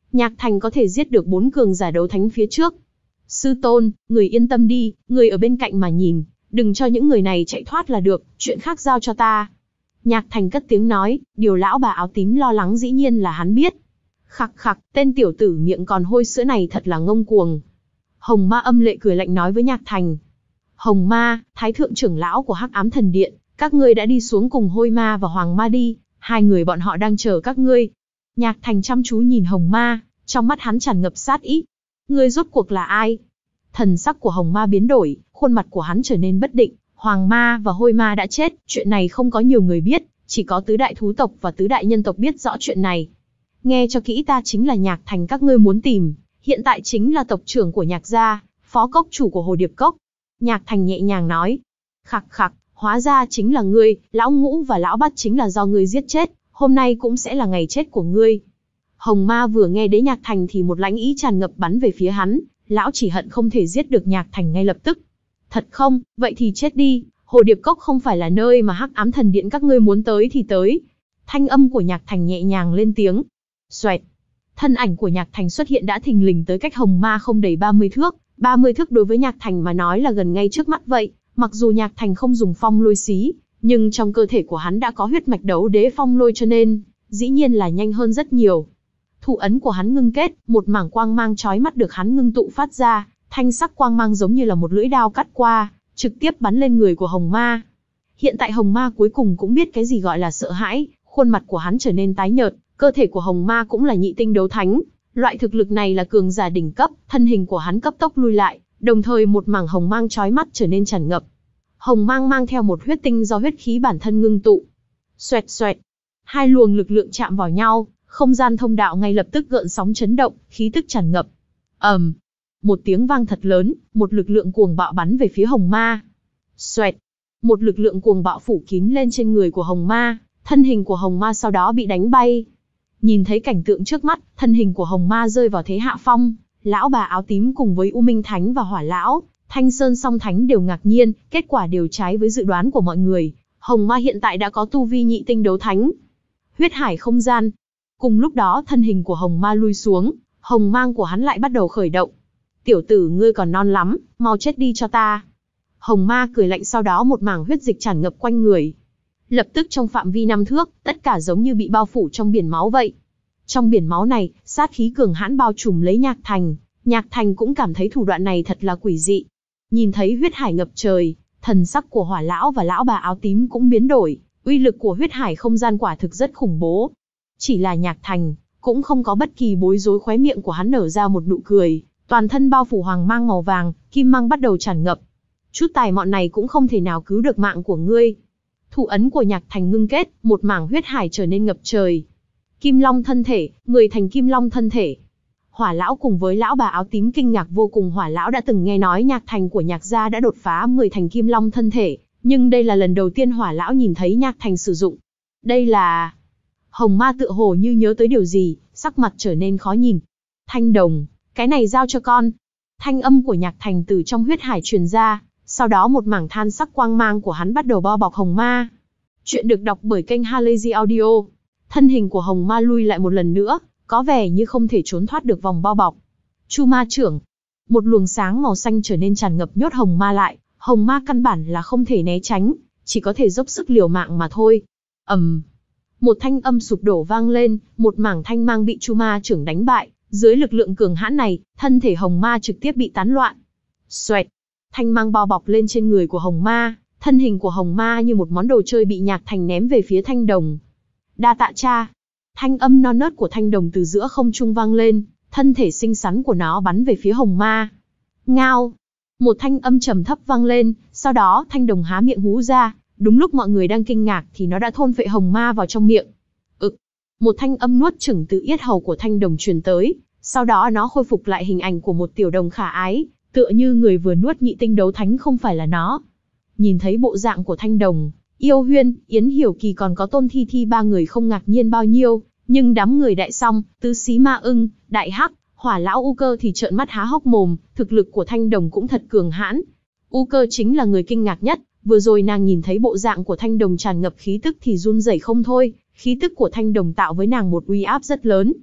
Nhạc Thành có thể giết được bốn cường giả đấu thánh phía trước. Sư tôn, người yên tâm đi, người ở bên cạnh mà nhìn, đừng cho những người này chạy thoát là được, chuyện khác giao cho ta. Nhạc Thành cất tiếng nói, điều lão bà áo tím lo lắng dĩ nhiên là hắn biết. Khặc khặc, tên tiểu tử miệng còn hôi sữa này thật là ngông cuồng. Hồng Ma âm lệ cười lạnh nói với Nhạc Thành. Hồng Ma, Thái thượng trưởng lão của Hắc Ám Thần Điện, các ngươi đã đi xuống cùng Hôi Ma và Hoàng Ma đi, hai người bọn họ đang chờ các ngươi. Nhạc Thành chăm chú nhìn Hồng Ma, trong mắt hắn tràn ngập sát ý. Ngươi rốt cuộc là ai? Thần sắc của Hồng Ma biến đổi, khuôn mặt của hắn trở nên bất định. Hoàng Ma và Hôi Ma đã chết, chuyện này không có nhiều người biết, chỉ có tứ đại thú tộc và tứ đại nhân tộc biết rõ chuyện này. Nghe cho kỹ, ta chính là Nhạc Thành các ngươi muốn tìm, hiện tại chính là tộc trưởng của Nhạc gia, phó cốc chủ của Hồ Điệp Cốc. Nhạc Thành nhẹ nhàng nói. Khặc khặc, hóa ra chính là ngươi, lão ngũ và lão bát chính là do ngươi giết chết, hôm nay cũng sẽ là ngày chết của ngươi. Hồng Ma vừa nghe đến Nhạc Thành thì một lãnh ý tràn ngập bắn về phía hắn, lão chỉ hận không thể giết được Nhạc Thành ngay lập tức. Thật không, vậy thì chết đi, Hồ Điệp Cốc không phải là nơi mà Hắc Ám Thần Điện các ngươi muốn tới thì tới. Thanh âm của Nhạc Thành nhẹ nhàng lên tiếng. Xoẹt. Thân ảnh của Nhạc Thành xuất hiện đã thình lình tới cách Hồng Ma không đầy ba mươi thước, ba mươi thước đối với Nhạc Thành mà nói là gần ngay trước mắt vậy, mặc dù Nhạc Thành không dùng phong lôi xí, nhưng trong cơ thể của hắn đã có huyết mạch đấu đế phong lôi cho nên, dĩ nhiên là nhanh hơn rất nhiều. Thủ ấn của hắn ngưng kết, một mảng quang mang chói mắt được hắn ngưng tụ phát ra, thanh sắc quang mang giống như là một lưỡi đao cắt qua, trực tiếp bắn lên người của Hồng Ma. Hiện tại Hồng Ma cuối cùng cũng biết cái gì gọi là sợ hãi, khuôn mặt của hắn trở nên tái nhợt, cơ thể của Hồng Ma cũng là nhị tinh đấu thánh, loại thực lực này là cường giả đỉnh cấp, thân hình của hắn cấp tốc lui lại, đồng thời một mảng hồng mang chói mắt trở nên tràn ngập. Hồng mang mang theo một huyết tinh do huyết khí bản thân ngưng tụ. Xoẹt xoẹt, hai luồng lực lượng chạm vào nhau, không gian thông đạo ngay lập tức gợn sóng chấn động, khí tức tràn ngập. ầm, um, một tiếng vang thật lớn, một lực lượng cuồng bạo bắn về phía Hồng Ma. Xoẹt, một lực lượng cuồng bạo phủ kín lên trên người của Hồng Ma, thân hình của Hồng Ma sau đó bị đánh bay. Nhìn thấy cảnh tượng trước mắt, thân hình của Hồng Ma rơi vào thế hạ phong, lão bà áo tím cùng với U Minh Thánh và Hỏa Lão, Thanh Sơn Song Thánh đều ngạc nhiên, kết quả đều trái với dự đoán của mọi người. Hồng Ma hiện tại đã có tu vi nhị tinh đấu thánh. Huyết hải không gian. Cùng lúc đó thân hình của Hồng Ma lui xuống, hồng mang của hắn lại bắt đầu khởi động. Tiểu tử ngươi còn non lắm, mau chết đi cho ta. Hồng Ma cười lạnh, sau đó một mảng huyết dịch tràn ngập quanh người. Lập tức trong phạm vi năm thước, tất cả giống như bị bao phủ trong biển máu vậy. Trong biển máu này, sát khí cường hãn bao trùm lấy Nhạc Thành. Nhạc Thành cũng cảm thấy thủ đoạn này thật là quỷ dị. Nhìn thấy huyết hải ngập trời, thần sắc của Hỏa Lão và lão bà áo tím cũng biến đổi. Uy lực của huyết hải không gian quả thực rất khủng bố. Chỉ là Nhạc Thành cũng không có bất kỳ bối rối, khóe miệng của hắn nở ra một nụ cười, toàn thân bao phủ hoàng mang màu vàng, kim mang bắt đầu tràn ngập. Chút tài mọn này cũng không thể nào cứu được mạng của ngươi. Thủ ấn của Nhạc Thành ngưng kết, một mảng huyết hải trở nên ngập trời. Kim Long thân thể, người thành Kim Long thân thể. Hỏa Lão cùng với lão bà áo tím kinh ngạc vô cùng. Hỏa Lão đã từng nghe nói Nhạc Thành của Nhạc gia đã đột phá mười thành Kim Long thân thể, nhưng đây là lần đầu tiên Hỏa Lão nhìn thấy Nhạc Thành sử dụng. Đây là... Hồng Ma tựa hồ như nhớ tới điều gì, sắc mặt trở nên khó nhìn. Thanh Đồng, cái này giao cho con. Thanh âm của Nhạc Thành từ trong huyết hải truyền ra, sau đó một mảng than sắc quang mang của hắn bắt đầu bao bọc Hồng Ma. Chuyện được đọc bởi kênh Halazy Audio. Thân hình của Hồng Ma lui lại một lần nữa, có vẻ như không thể trốn thoát được vòng bao bọc. Chu Ma trưởng, một luồng sáng màu xanh trở nên tràn ngập nhốt Hồng Ma lại. Hồng Ma căn bản là không thể né tránh, chỉ có thể dốc sức liều mạng mà thôi. ầm, um, một thanh âm sụp đổ vang lên, một mảng thanh mang bị Chu Ma trưởng đánh bại. Dưới lực lượng cường hãn này, thân thể Hồng Ma trực tiếp bị tán loạn. Xoẹt, thanh mang bao bọc lên trên người của Hồng Ma, thân hình của Hồng Ma như một món đồ chơi bị Nhạc Thành ném về phía Thanh Đồng. Đa tạ cha. Thanh âm non nớt của Thanh Đồng từ giữa không trung vang lên, thân thể xinh xắn của nó bắn về phía Hồng Ma. Ngao. Một thanh âm trầm thấp vang lên, sau đó Thanh Đồng há miệng hú ra, đúng lúc mọi người đang kinh ngạc thì nó đã thôn phệ Hồng Ma vào trong miệng. Ực. Một thanh âm nuốt chửng từ yết hầu của Thanh Đồng truyền tới, sau đó nó khôi phục lại hình ảnh của một tiểu đồng khả ái, tựa như người vừa nuốt nhị tinh đấu thánh không phải là nó. Nhìn thấy bộ dạng của Thanh Đồng, Yêu Huyên, Yến Hiểu Kỳ còn có Tôn Thi Thi ba người không ngạc nhiên bao nhiêu, nhưng đám người Đại Song, Tứ Xí Ma Ưng, Đại Hắc, Hỏa Lão U Cơ thì trợn mắt há hốc mồm, thực lực của Thanh Đồng cũng thật cường hãn. U Cơ chính là người kinh ngạc nhất, vừa rồi nàng nhìn thấy bộ dạng của Thanh Đồng tràn ngập khí tức thì run rẩy không thôi, khí tức của Thanh Đồng tạo với nàng một uy áp rất lớn.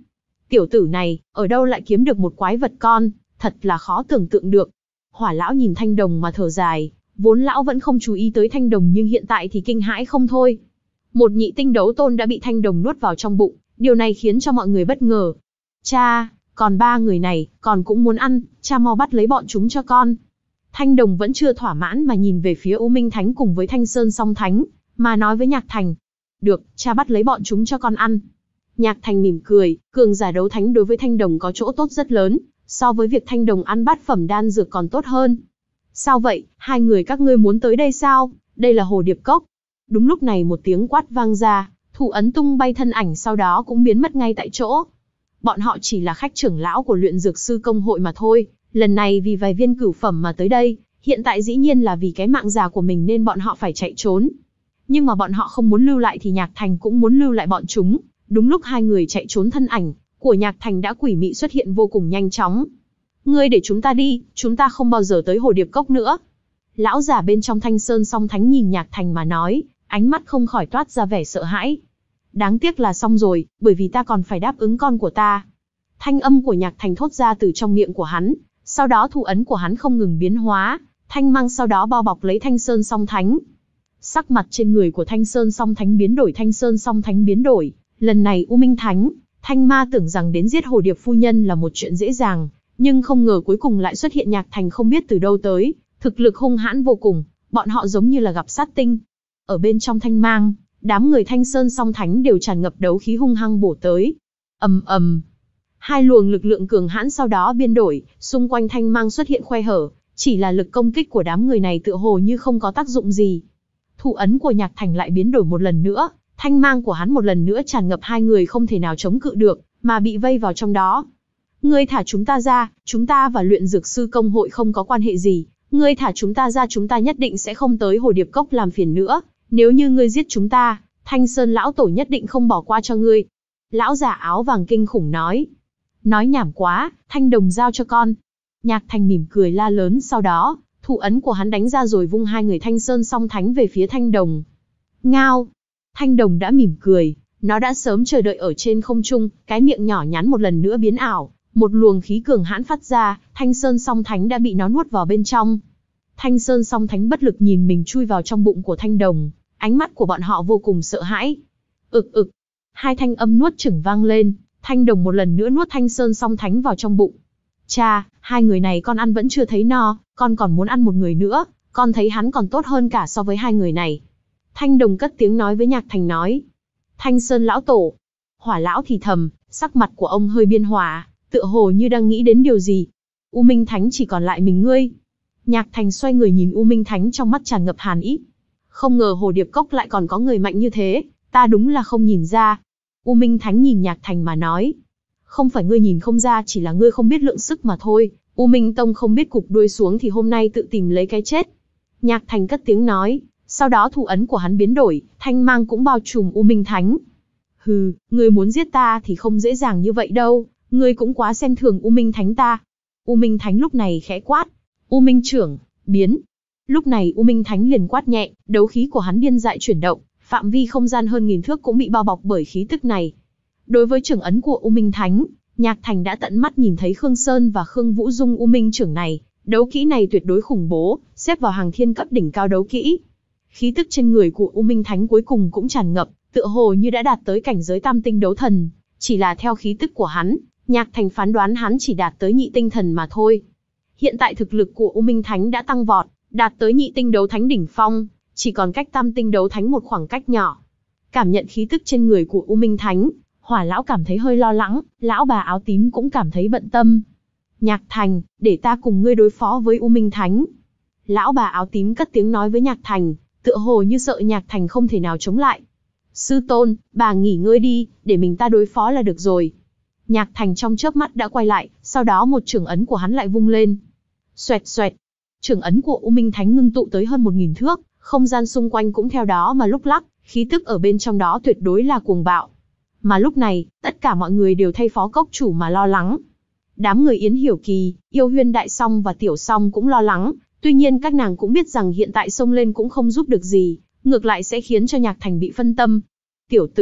Tiểu tử này, ở đâu lại kiếm được một quái vật con, thật là khó tưởng tượng được. Hỏa lão nhìn Thanh Đồng mà thở dài, vốn lão vẫn không chú ý tới Thanh Đồng nhưng hiện tại thì kinh hãi không thôi. Một nhị tinh đấu tôn đã bị Thanh Đồng nuốt vào trong bụng, điều này khiến cho mọi người bất ngờ. Cha, còn ba người này, còn cũng muốn ăn, cha mau bắt lấy bọn chúng cho con. Thanh Đồng vẫn chưa thỏa mãn mà nhìn về phía U Minh Thánh cùng với Thanh Sơn Song Thánh, mà nói với Nhạc Thành. Được, cha bắt lấy bọn chúng cho con ăn. Nhạc Thành mỉm cười, cường giả đấu thánh đối với Thanh Đồng có chỗ tốt rất lớn, so với việc Thanh Đồng ăn bát phẩm đan dược còn tốt hơn. Sao vậy, hai người các ngươi muốn tới đây sao? Đây là Hồ Điệp Cốc. Đúng lúc này một tiếng quát vang ra, Thủ Ấn tung bay thân ảnh sau đó cũng biến mất ngay tại chỗ. Bọn họ chỉ là khách trưởng lão của luyện dược sư công hội mà thôi, lần này vì vài viên cửu phẩm mà tới đây, hiện tại dĩ nhiên là vì cái mạng già của mình nên bọn họ phải chạy trốn. Nhưng mà bọn họ không muốn lưu lại thì Nhạc Thành cũng muốn lưu lại bọn chúng. Đúng lúc hai người chạy trốn thân ảnh của Nhạc Thành đã quỷ mị xuất hiện vô cùng nhanh chóng. Ngươi để chúng ta đi, chúng ta không bao giờ tới Hồ Điệp Cốc nữa. Lão giả bên trong Thanh Sơn Song Thánh nhìn Nhạc Thành mà nói, ánh mắt không khỏi toát ra vẻ sợ hãi. Đáng tiếc là xong rồi, bởi vì ta còn phải đáp ứng con của ta. Thanh âm của Nhạc Thành thốt ra từ trong miệng của hắn, sau đó thủ ấn của hắn không ngừng biến hóa, thanh mang sau đó bao bọc lấy Thanh Sơn Song Thánh. Sắc mặt trên người của Thanh Sơn Song Thánh biến đổi, Thanh Sơn Song Thánh biến đổi. Lần này U Minh Thánh, Thanh Ma tưởng rằng đến giết Hồ Điệp phu nhân là một chuyện dễ dàng, nhưng không ngờ cuối cùng lại xuất hiện Nhạc Thành không biết từ đâu tới, thực lực hung hãn vô cùng, bọn họ giống như là gặp sát tinh. Ở bên trong thanh mang, đám người Thanh Sơn Song Thánh đều tràn ngập đấu khí hung hăng bổ tới. Ầm ầm. Hai luồng lực lượng cường hãn sau đó biến đổi, xung quanh thanh mang xuất hiện khe hở, chỉ là lực công kích của đám người này tựa hồ như không có tác dụng gì. Thủ ấn của Nhạc Thành lại biến đổi một lần nữa, thanh mang của hắn một lần nữa tràn ngập, hai người không thể nào chống cự được, mà bị vây vào trong đó. Ngươi thả chúng ta ra, chúng ta và luyện dược sư công hội không có quan hệ gì, ngươi thả chúng ta ra, chúng ta nhất định sẽ không tới Hồ Điệp Cốc làm phiền nữa, nếu như ngươi giết chúng ta, Thanh Sơn lão tổ nhất định không bỏ qua cho ngươi. Lão giả áo vàng kinh khủng nói. Nói nhảm quá, Thanh Đồng giao cho con. Nhạc Thành mỉm cười la lớn, sau đó, thủ ấn của hắn đánh ra rồi vung hai người Thanh Sơn Song Thánh về phía Thanh Đồng. Ngao! Thanh Đồng đã mỉm cười, nó đã sớm chờ đợi ở trên không trung, cái miệng nhỏ nhắn một lần nữa biến ảo, một luồng khí cường hãn phát ra, Thanh Sơn Song Thánh đã bị nó nuốt vào bên trong. Thanh Sơn Song Thánh bất lực nhìn mình chui vào trong bụng của Thanh Đồng, ánh mắt của bọn họ vô cùng sợ hãi. Ực ực, hai thanh âm nuốt chửng vang lên, Thanh Đồng một lần nữa nuốt Thanh Sơn Song Thánh vào trong bụng. Cha, hai người này con ăn vẫn chưa thấy no, con còn muốn ăn một người nữa, con thấy hắn còn tốt hơn cả so với hai người này. Thanh Đồng cất tiếng nói với Nhạc Thành nói. Thanh Sơn lão tổ. Hỏa lão thì thầm, sắc mặt của ông hơi biên hòa, tựa hồ như đang nghĩ đến điều gì. U Minh Thánh chỉ còn lại mình ngươi. Nhạc Thành xoay người nhìn U Minh Thánh, trong mắt tràn ngập hàn ý. Không ngờ Hồ Điệp Cốc lại còn có người mạnh như thế, ta đúng là không nhìn ra. U Minh Thánh nhìn Nhạc Thành mà nói. Không phải ngươi nhìn không ra, chỉ là ngươi không biết lượng sức mà thôi. U Minh Tông không biết cụp đuôi xuống thì hôm nay tự tìm lấy cái chết. Nhạc Thành cất tiếng nói, sau đó thủ ấn của hắn biến đổi, thanh mang cũng bao trùm U Minh Thánh. Hừ, ngươi muốn giết ta thì không dễ dàng như vậy đâu, ngươi cũng quá xem thường U Minh Thánh ta. U Minh Thánh lúc này khẽ quát, U Minh trưởng, biến. Lúc này U Minh Thánh liền quát nhẹ, đấu khí của hắn điên dại chuyển động, phạm vi không gian hơn nghìn thước cũng bị bao bọc bởi khí tức này. Đối với trưởng ấn của U Minh Thánh, Nhạc Thành đã tận mắt nhìn thấy Khương Sơn và Khương Vũ Dung U Minh trưởng này, đấu kỹ này tuyệt đối khủng bố, xếp vào hàng thiên cấp đỉnh cao đấu kỹ. Khí tức trên người của U Minh Thánh cuối cùng cũng tràn ngập, tựa hồ như đã đạt tới cảnh giới tam tinh đấu thần, chỉ là theo khí tức của hắn, Nhạc Thành phán đoán hắn chỉ đạt tới nhị tinh thần mà thôi. Hiện tại thực lực của U Minh Thánh đã tăng vọt, đạt tới nhị tinh đấu thánh đỉnh phong, chỉ còn cách tam tinh đấu thánh một khoảng cách nhỏ. Cảm nhận khí tức trên người của U Minh Thánh, Hỏa lão cảm thấy hơi lo lắng, lão bà áo tím cũng cảm thấy bận tâm. Nhạc Thành, để ta cùng ngươi đối phó với U Minh Thánh. Lão bà áo tím cất tiếng nói với Nhạc Thành, tựa hồ như sợ Nhạc Thành không thể nào chống lại. Sư tôn, bà nghỉ ngơi đi, để mình ta đối phó là được rồi. Nhạc Thành trong chớp mắt đã quay lại, sau đó một chưởng ấn của hắn lại vung lên. Xoẹt xoẹt, chưởng ấn của U Minh Thánh ngưng tụ tới hơn một nghìn thước, không gian xung quanh cũng theo đó mà lúc lắc, khí tức ở bên trong đó tuyệt đối là cuồng bạo. Mà lúc này, tất cả mọi người đều thay Phó Cốc chủ mà lo lắng. Đám người Yến Hiểu Kỳ, Yêu Huyên Đại Song và Tiểu Song cũng lo lắng, tuy nhiên các nàng cũng biết rằng hiện tại xông lên cũng không giúp được gì, ngược lại sẽ khiến cho Nhạc Thành bị phân tâm. Tiểu tử,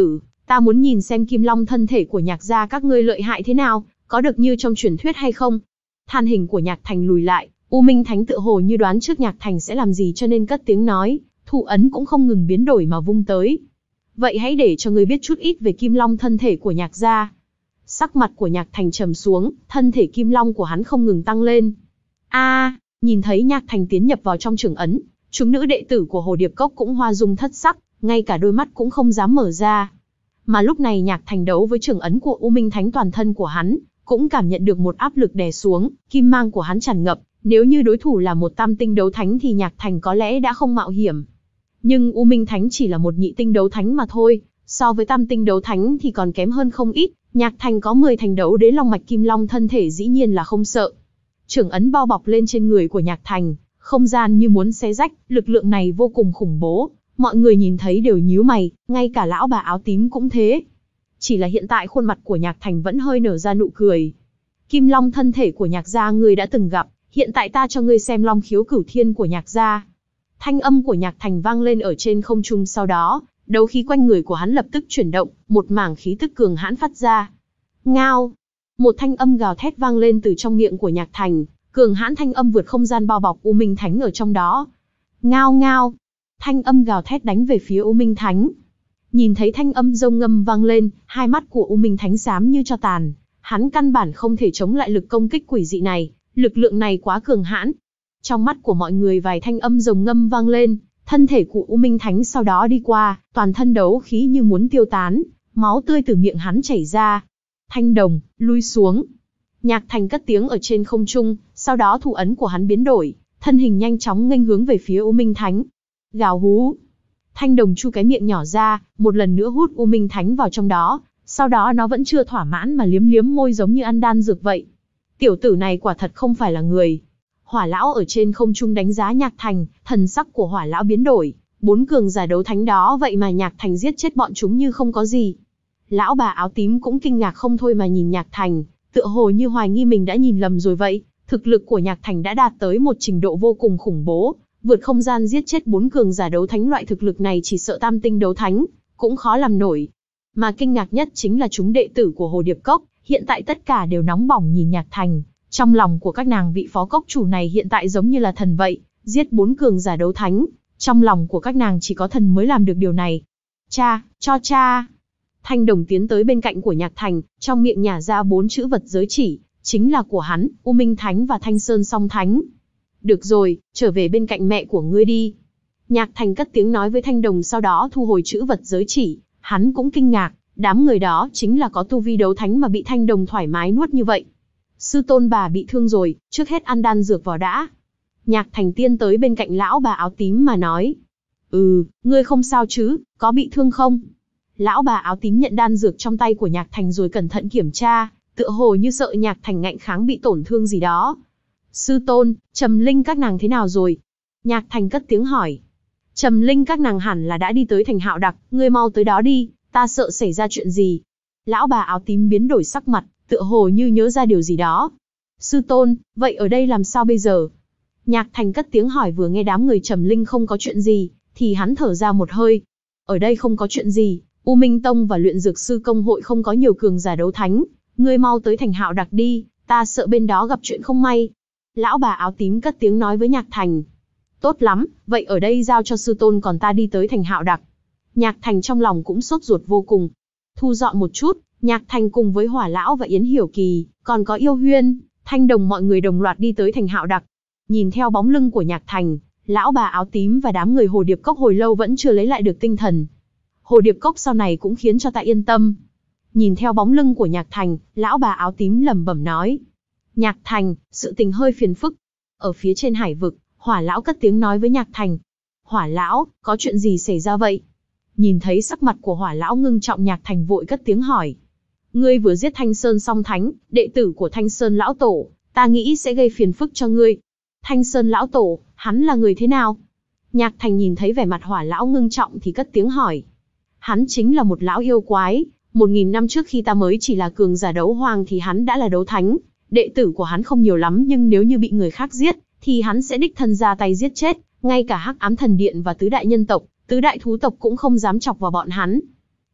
Ta muốn nhìn xem kim long thân thể của Nhạc gia các ngươi lợi hại thế nào, có được như trong truyền thuyết hay không. Than hình của Nhạc Thành lùi lại, U Minh Thánh tựa hồ như đoán trước Nhạc Thành sẽ làm gì cho nên cất tiếng nói, thủ ấn cũng không ngừng biến đổi mà vung tới. Vậy hãy để cho ngươi biết chút ít về kim long thân thể của Nhạc gia. Sắc mặt của Nhạc Thành trầm xuống, thân thể kim long của hắn không ngừng tăng lên. A, à, nhìn thấy Nhạc Thành tiến nhập vào trong trường ấn, chúng nữ đệ tử của Hồ Điệp Cốc cũng hoa dung thất sắc, ngay cả đôi mắt cũng không dám mở ra. Mà lúc này Nhạc Thành đấu với trường ấn của U Minh Thánh, toàn thân của hắn cũng cảm nhận được một áp lực đè xuống, kim mang của hắn tràn ngập, nếu như đối thủ là một tam tinh đấu thánh thì Nhạc Thành có lẽ đã không mạo hiểm. Nhưng U Minh Thánh chỉ là một nhị tinh đấu thánh mà thôi, so với tam tinh đấu thánh thì còn kém hơn không ít. Nhạc Thành có mười thành đấu đế long mạch kim long thân thể dĩ nhiên là không sợ. Trường ấn bao bọc lên trên người của Nhạc Thành, không gian như muốn xé rách, lực lượng này vô cùng khủng bố. Mọi người nhìn thấy đều nhíu mày, ngay cả lão bà áo tím cũng thế. Chỉ là hiện tại khuôn mặt của Nhạc Thành vẫn hơi nở ra nụ cười. Kim long thân thể của Nhạc gia ngươi đã từng gặp, hiện tại ta cho ngươi xem long khiếu cửu thiên của Nhạc gia. Thanh âm của Nhạc Thành vang lên ở trên không trung, sau đó, đấu khí quanh người của hắn lập tức chuyển động, một mảng khí tức cường hãn phát ra. Ngao! Một thanh âm gào thét vang lên từ trong miệng của Nhạc Thành, cường hãn thanh âm vượt không gian bao bọc U Minh Thánh ở trong đó. Ngao ngao! Thanh âm gào thét đánh về phía U Minh Thánh. Nhìn thấy thanh âm rông ngâm vang lên, hai mắt của U Minh Thánh xám như tro tàn, hắn căn bản không thể chống lại lực công kích quỷ dị này, lực lượng này quá cường hãn. Trong mắt của mọi người vài thanh âm rồng ngâm vang lên, thân thể của U Minh Thánh sau đó đi qua, toàn thân đấu khí như muốn tiêu tán, máu tươi từ miệng hắn chảy ra. Thanh đồng, lui xuống. Nhạc Thành cất tiếng ở trên không trung, sau đó thủ ấn của hắn biến đổi, thân hình nhanh chóng nghênh hướng về phía U Minh Thánh. Gào hú. Thanh đồng chu cái miệng nhỏ ra, một lần nữa hút U Minh Thánh vào trong đó, sau đó nó vẫn chưa thỏa mãn mà liếm liếm môi giống như ăn đan dược vậy. Tiểu tử này quả thật không phải là người. Hỏa lão ở trên không trung đánh giá Nhạc Thành, thần sắc của Hỏa lão biến đổi, bốn cường giả đấu thánh đó vậy mà Nhạc Thành giết chết bọn chúng như không có gì. Lão bà áo tím cũng kinh ngạc không thôi mà nhìn Nhạc Thành, tựa hồ như hoài nghi mình đã nhìn lầm rồi vậy. Thực lực của Nhạc Thành đã đạt tới một trình độ vô cùng khủng bố, vượt không gian giết chết bốn cường giả đấu thánh, loại thực lực này chỉ sợ tam tinh đấu thánh cũng khó làm nổi. Mà kinh ngạc nhất chính là chúng đệ tử của Hồ Điệp Cốc, hiện tại tất cả đều nóng bỏng nhìn Nhạc Thành. Trong lòng của các nàng vị phó cốc chủ này hiện tại giống như là thần vậy, giết bốn cường giả đấu thánh, trong lòng của các nàng chỉ có thần mới làm được điều này. Cha, cho cha. Thanh đồng tiến tới bên cạnh của Nhạc Thành, trong miệng nhả ra bốn chữ vật giới chỉ, chính là của hắn, U Minh Thánh và Thanh Sơn Song Thánh. Được rồi, trở về bên cạnh mẹ của ngươi đi. Nhạc Thành cất tiếng nói với Thanh đồng, sau đó thu hồi chữ vật giới chỉ. Hắn cũng kinh ngạc, đám người đó chính là có tu vi đấu thánh mà bị Thanh đồng thoải mái nuốt như vậy. Sư tôn bà bị thương rồi, trước hết ăn đan dược vào đã. Nhạc Thành tiên tới bên cạnh lão bà áo tím mà nói. Ừ, ngươi không sao chứ, có bị thương không? Lão bà áo tím nhận đan dược trong tay của Nhạc Thành rồi cẩn thận kiểm tra, tựa hồ như sợ Nhạc Thành ngạnh kháng bị tổn thương gì đó. Sư tôn, Trầm Linh các nàng thế nào rồi? Nhạc Thành cất tiếng hỏi. Trầm Linh các nàng hẳn là đã đi tới thành Hạo Đặc, ngươi mau tới đó đi, ta sợ xảy ra chuyện gì. Lão bà áo tím biến đổi sắc mặt, tựa hồ như nhớ ra điều gì đó. Sư tôn, vậy ở đây làm sao bây giờ? Nhạc Thành cất tiếng hỏi, vừa nghe đám người Trầm Linh không có chuyện gì, thì hắn thở ra một hơi. Ở đây không có chuyện gì, U Minh Tông và luyện dược sư công hội không có nhiều cường giả đấu thánh, ngươi mau tới thành Hạo Đặc đi, ta sợ bên đó gặp chuyện không may. Lão bà áo tím cất tiếng nói với Nhạc Thành. Tốt lắm, vậy ở đây giao cho sư tôn, còn ta đi tới thành Hạo Đặc. Nhạc Thành trong lòng cũng sốt ruột vô cùng. Thu dọn một chút, Nhạc Thành cùng với Hỏa lão và Yến Hiểu Kỳ, còn có Yêu Huyên, Thanh Đồng, mọi người đồng loạt đi tới thành Hạo Đặc. Nhìn theo bóng lưng của Nhạc Thành, lão bà áo tím và đám người Hồ Điệp Cốc hồi lâu vẫn chưa lấy lại được tinh thần. Hồ Điệp Cốc sau này cũng khiến cho ta yên tâm. Nhìn theo bóng lưng của Nhạc Thành, lão bà áo tím lẩm bẩm nói. Nhạc Thành, sự tình hơi phiền phức. Ở phía trên hải vực, Hỏa lão cất tiếng nói với Nhạc Thành. Hỏa lão, có chuyện gì xảy ra vậy? Nhìn thấy sắc mặt của Hỏa lão ngưng trọng, Nhạc Thành vội cất tiếng hỏi. Ngươi vừa giết Thanh Sơn Song Thánh, đệ tử của Thanh Sơn lão tổ, ta nghĩ sẽ gây phiền phức cho ngươi. Thanh Sơn lão tổ, hắn là người thế nào? Nhạc Thành nhìn thấy vẻ mặt Hỏa lão ngưng trọng thì cất tiếng hỏi. Hắn chính là một lão yêu quái, một nghìn năm trước khi ta mới chỉ là cường giả đấu hoàng thì hắn đã là đấu thánh. Đệ tử của hắn không nhiều lắm, nhưng nếu như bị người khác giết, thì hắn sẽ đích thân ra tay giết chết, ngay cả Hắc Ám Thần Điện và tứ đại nhân tộc, tứ đại thú tộc cũng không dám chọc vào bọn hắn.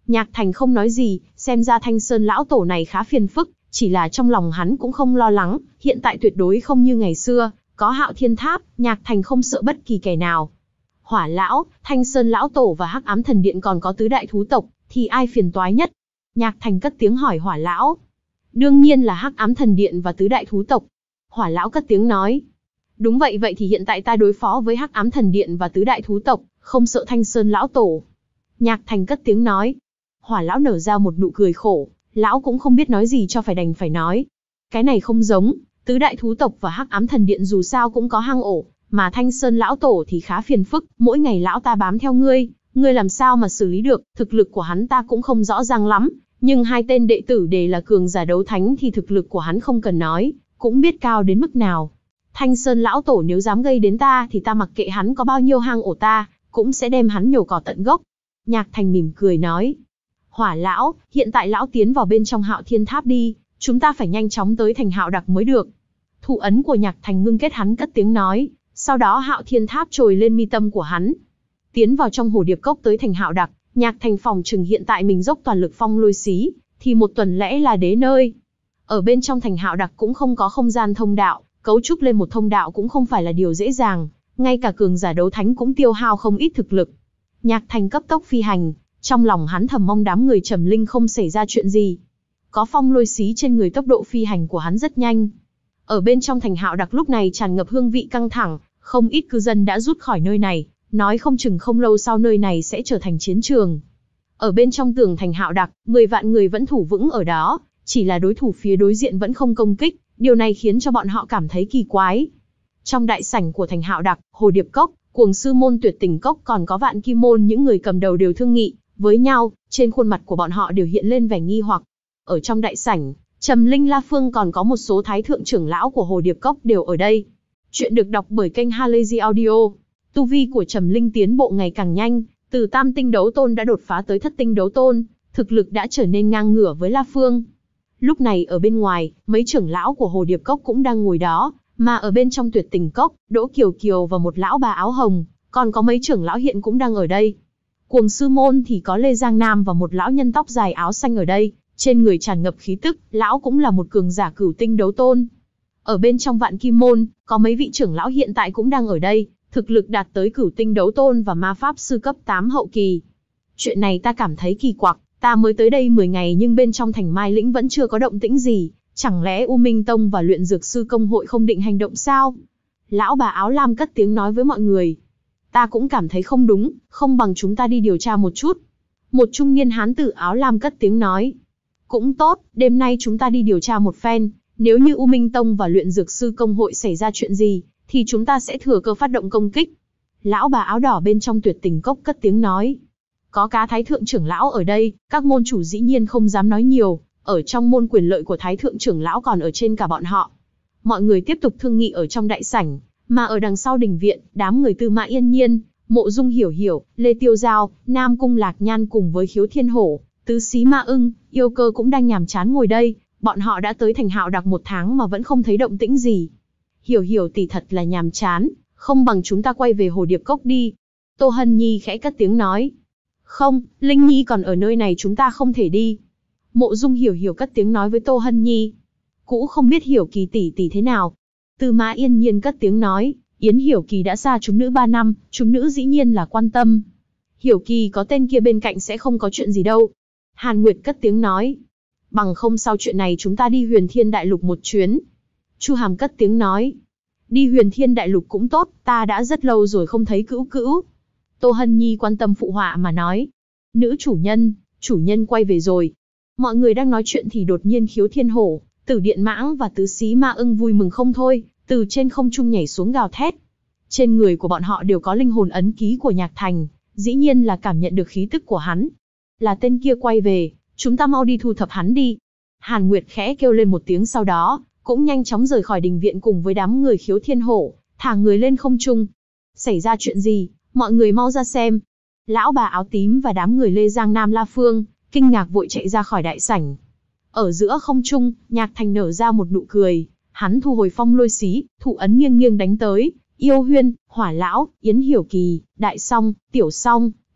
Nhạc Thành không nói gì, xem ra Thanh Sơn lão tổ này khá phiền phức, chỉ là trong lòng hắn cũng không lo lắng, hiện tại tuyệt đối không như ngày xưa, có Hạo Thiên Tháp, Nhạc Thành không sợ bất kỳ kẻ nào. Hỏa lão, Thanh Sơn lão tổ và Hắc Ám Thần Điện còn có tứ đại thú tộc, thì ai phiền toái nhất? Nhạc Thành cất tiếng hỏi Hỏa lão. Đương nhiên là Hắc Ám Thần Điện và tứ đại thú tộc. Hỏa lão cất tiếng nói. Đúng vậy, vậy thì hiện tại ta đối phó với Hắc Ám Thần Điện và tứ đại thú tộc, không sợ Thanh Sơn lão tổ. Nhạc Thành cất tiếng nói. Hỏa lão nở ra một nụ cười khổ, lão cũng không biết nói gì cho phải đành phải nói. Cái này không giống, tứ đại thú tộc và Hắc Ám Thần Điện dù sao cũng có hang ổ, mà Thanh Sơn lão tổ thì khá phiền phức, mỗi ngày lão ta bám theo ngươi, ngươi làm sao mà xử lý được, thực lực của hắn ta cũng không rõ ràng lắm, nhưng hai tên đệ tử đều là cường giả đấu thánh thì thực lực của hắn không cần nói, cũng biết cao đến mức nào. Thanh Sơn lão tổ nếu dám gây đến ta thì ta mặc kệ hắn có bao nhiêu hang ổ ta, cũng sẽ đem hắn nhổ cỏ tận gốc. Nhạc Thành mỉm cười nói. Hỏa lão, hiện tại lão tiến vào bên trong Hạo Thiên Tháp đi, chúng ta phải nhanh chóng tới thành Hạo Đặc mới được. Thủ ấn của Nhạc Thành ngưng kết, hắn cất tiếng nói, sau đó Hạo Thiên Tháp trồi lên mi tâm của hắn. Tiến vào trong hồ điệp cốc tới thành Hạo Đặc, Nhạc Thành phòng chừng hiện tại mình dốc toàn lực phong lôi xí, thì một tuần lễ là đế nơi. Ở bên trong thành Hạo Đặc cũng không có không gian thông đạo, cấu trúc lên một thông đạo cũng không phải là điều dễ dàng, ngay cả cường giả đấu thánh cũng tiêu hao không ít thực lực. Nhạc Thành cấp tốc phi hành, trong lòng hắn thầm mong đám người Trầm Linh không xảy ra chuyện gì. Có phong lôi xí trên người, tốc độ phi hành của hắn rất nhanh. Ở bên trong thành Hạo Đặc lúc này tràn ngập hương vị căng thẳng, không ít cư dân đã rút khỏi nơi này, nói không chừng không lâu sau nơi này sẽ trở thành chiến trường. Ở bên trong tường thành Hạo Đặc, mười vạn người vẫn thủ vững ở đó, chỉ là đối thủ phía đối diện vẫn không công kích, điều này khiến cho bọn họ cảm thấy kỳ quái. Trong đại sảnh của thành Hạo Đặc, Hồ Điệp Cốc, Cuồng Sư Môn, Tuyệt Tình Cốc còn có Vạn Kim Môn, những người cầm đầu đều thương nghị với nhau, trên khuôn mặt của bọn họ đều hiện lên vẻ nghi hoặc. Ở trong đại sảnh, Trầm Linh, La Phương còn có một số thái thượng trưởng lão của Hồ Điệp Cốc đều ở đây. Chuyện được đọc bởi kênh Halazy Audio. Tu vi của Trầm Linh tiến bộ ngày càng nhanh, từ tam tinh đấu tôn đã đột phá tới thất tinh đấu tôn, thực lực đã trở nên ngang ngửa với La Phương. Lúc này ở bên ngoài, mấy trưởng lão của Hồ Điệp Cốc cũng đang ngồi đó, mà ở bên trong Tuyệt Tình Cốc, Đỗ Kiều Kiều và một lão bà áo hồng, còn có mấy trưởng lão hiện cũng đang ở đây. Cuồng Sư Môn thì có Lê Giang Nam và một lão nhân tóc dài áo xanh ở đây, trên người tràn ngập khí tức, lão cũng là một cường giả cửu tinh đấu tôn. Ở bên trong Vạn Kim Môn, có mấy vị trưởng lão hiện tại cũng đang ở đây, thực lực đạt tới cửu tinh đấu tôn và ma pháp sư cấp tám hậu kỳ. Chuyện này ta cảm thấy kỳ quặc, ta mới tới đây mười ngày nhưng bên trong thành Mai Lĩnh vẫn chưa có động tĩnh gì, chẳng lẽ U Minh Tông và Luyện Dược Sư Công hội không định hành động sao? Lão bà áo lam cất tiếng nói với mọi người. Ta cũng cảm thấy không đúng, không bằng chúng ta đi điều tra một chút. Một trung niên hán tử áo lam cất tiếng nói. Cũng tốt, đêm nay chúng ta đi điều tra một phen, nếu như U Minh Tông và Luyện Dược Sư Công hội xảy ra chuyện gì, thì chúng ta sẽ thừa cơ phát động công kích. Lão bà áo đỏ bên trong Tuyệt Tình Cốc cất tiếng nói. Có cá thái thượng trưởng lão ở đây, các môn chủ dĩ nhiên không dám nói nhiều, ở trong môn quyền lợi của thái thượng trưởng lão còn ở trên cả bọn họ. Mọi người tiếp tục thương nghị ở trong đại sảnh, mà ở đằng sau đình viện, đám người Tư Mã Yên Nhiên, Mộ Dung Hiểu Hiểu, Lê Tiêu Giao, Nam Cung Lạc Nhan cùng với Khiếu Thiên Hổ, Tứ Xí Ma Ưng, Yêu Cơ cũng đang nhàm chán ngồi đây, bọn họ đã tới thành Hạo Đặc một tháng mà vẫn không thấy động tĩnh gì. Hiểu Hiểu tỷ thật là nhàm chán, không bằng chúng ta quay về Hồ Điệp Cốc đi. Tô Hân Nhi khẽ cất tiếng nói. Không, Linh Nhi còn ở nơi này, chúng ta không thể đi. Mộ Dung Hiểu Hiểu cất tiếng nói với Tô Hân Nhi. Cũ không biết Hiểu Kỳ tỷ tỷ thế nào. Tư Mã Yên Nhiên cất tiếng nói. Yến Hiểu Kỳ đã xa chúng nữ ba năm, chúng nữ dĩ nhiên là quan tâm. Hiểu Kỳ có tên kia bên cạnh sẽ không có chuyện gì đâu. Hàn Nguyệt cất tiếng nói. Bằng không sau chuyện này chúng ta đi Huyền Thiên Đại Lục một chuyến. Chu Hàm cất tiếng nói. Đi Huyền Thiên Đại Lục cũng tốt, ta đã rất lâu rồi không thấy Cữu Cữu. Tô Hân Nhi quan tâm phụ họa mà nói. Nữ chủ nhân, chủ nhân quay về rồi. Mọi người đang nói chuyện thì đột nhiên Khiếu Thiên Hổ, Tử Điện Mãng và Tứ Xí Ma Ưng vui mừng không thôi, từ trên không trung nhảy xuống gào thét. Trên người của bọn họ đều có linh hồn ấn ký của Nhạc Thành, dĩ nhiên là cảm nhận được khí tức của hắn. Là tên kia quay về, chúng ta mau đi thu thập hắn đi. Hàn Nguyệt khẽ kêu lên một tiếng, sau đó cũng nhanh chóng rời khỏi đình viện cùng với đám người Khiếu Thiên Hổ, thả người lên không trung. Xảy ra chuyện gì? Mọi người mau ra xem. Lão bà áo tím và đám người Lê Giang Nam La Phương kinh ngạc vội chạy ra khỏi đại sảnh. Ở giữa không trung, Nhạc Thành nở ra một nụ cười, hắn thu hồi phong lôi xí, thủ ấn nghiêng nghiêng đánh tới. Yêu Huyên, Hỏa Lão, Yến Hiểu Kỳ, Đại Song, Tiểu Song,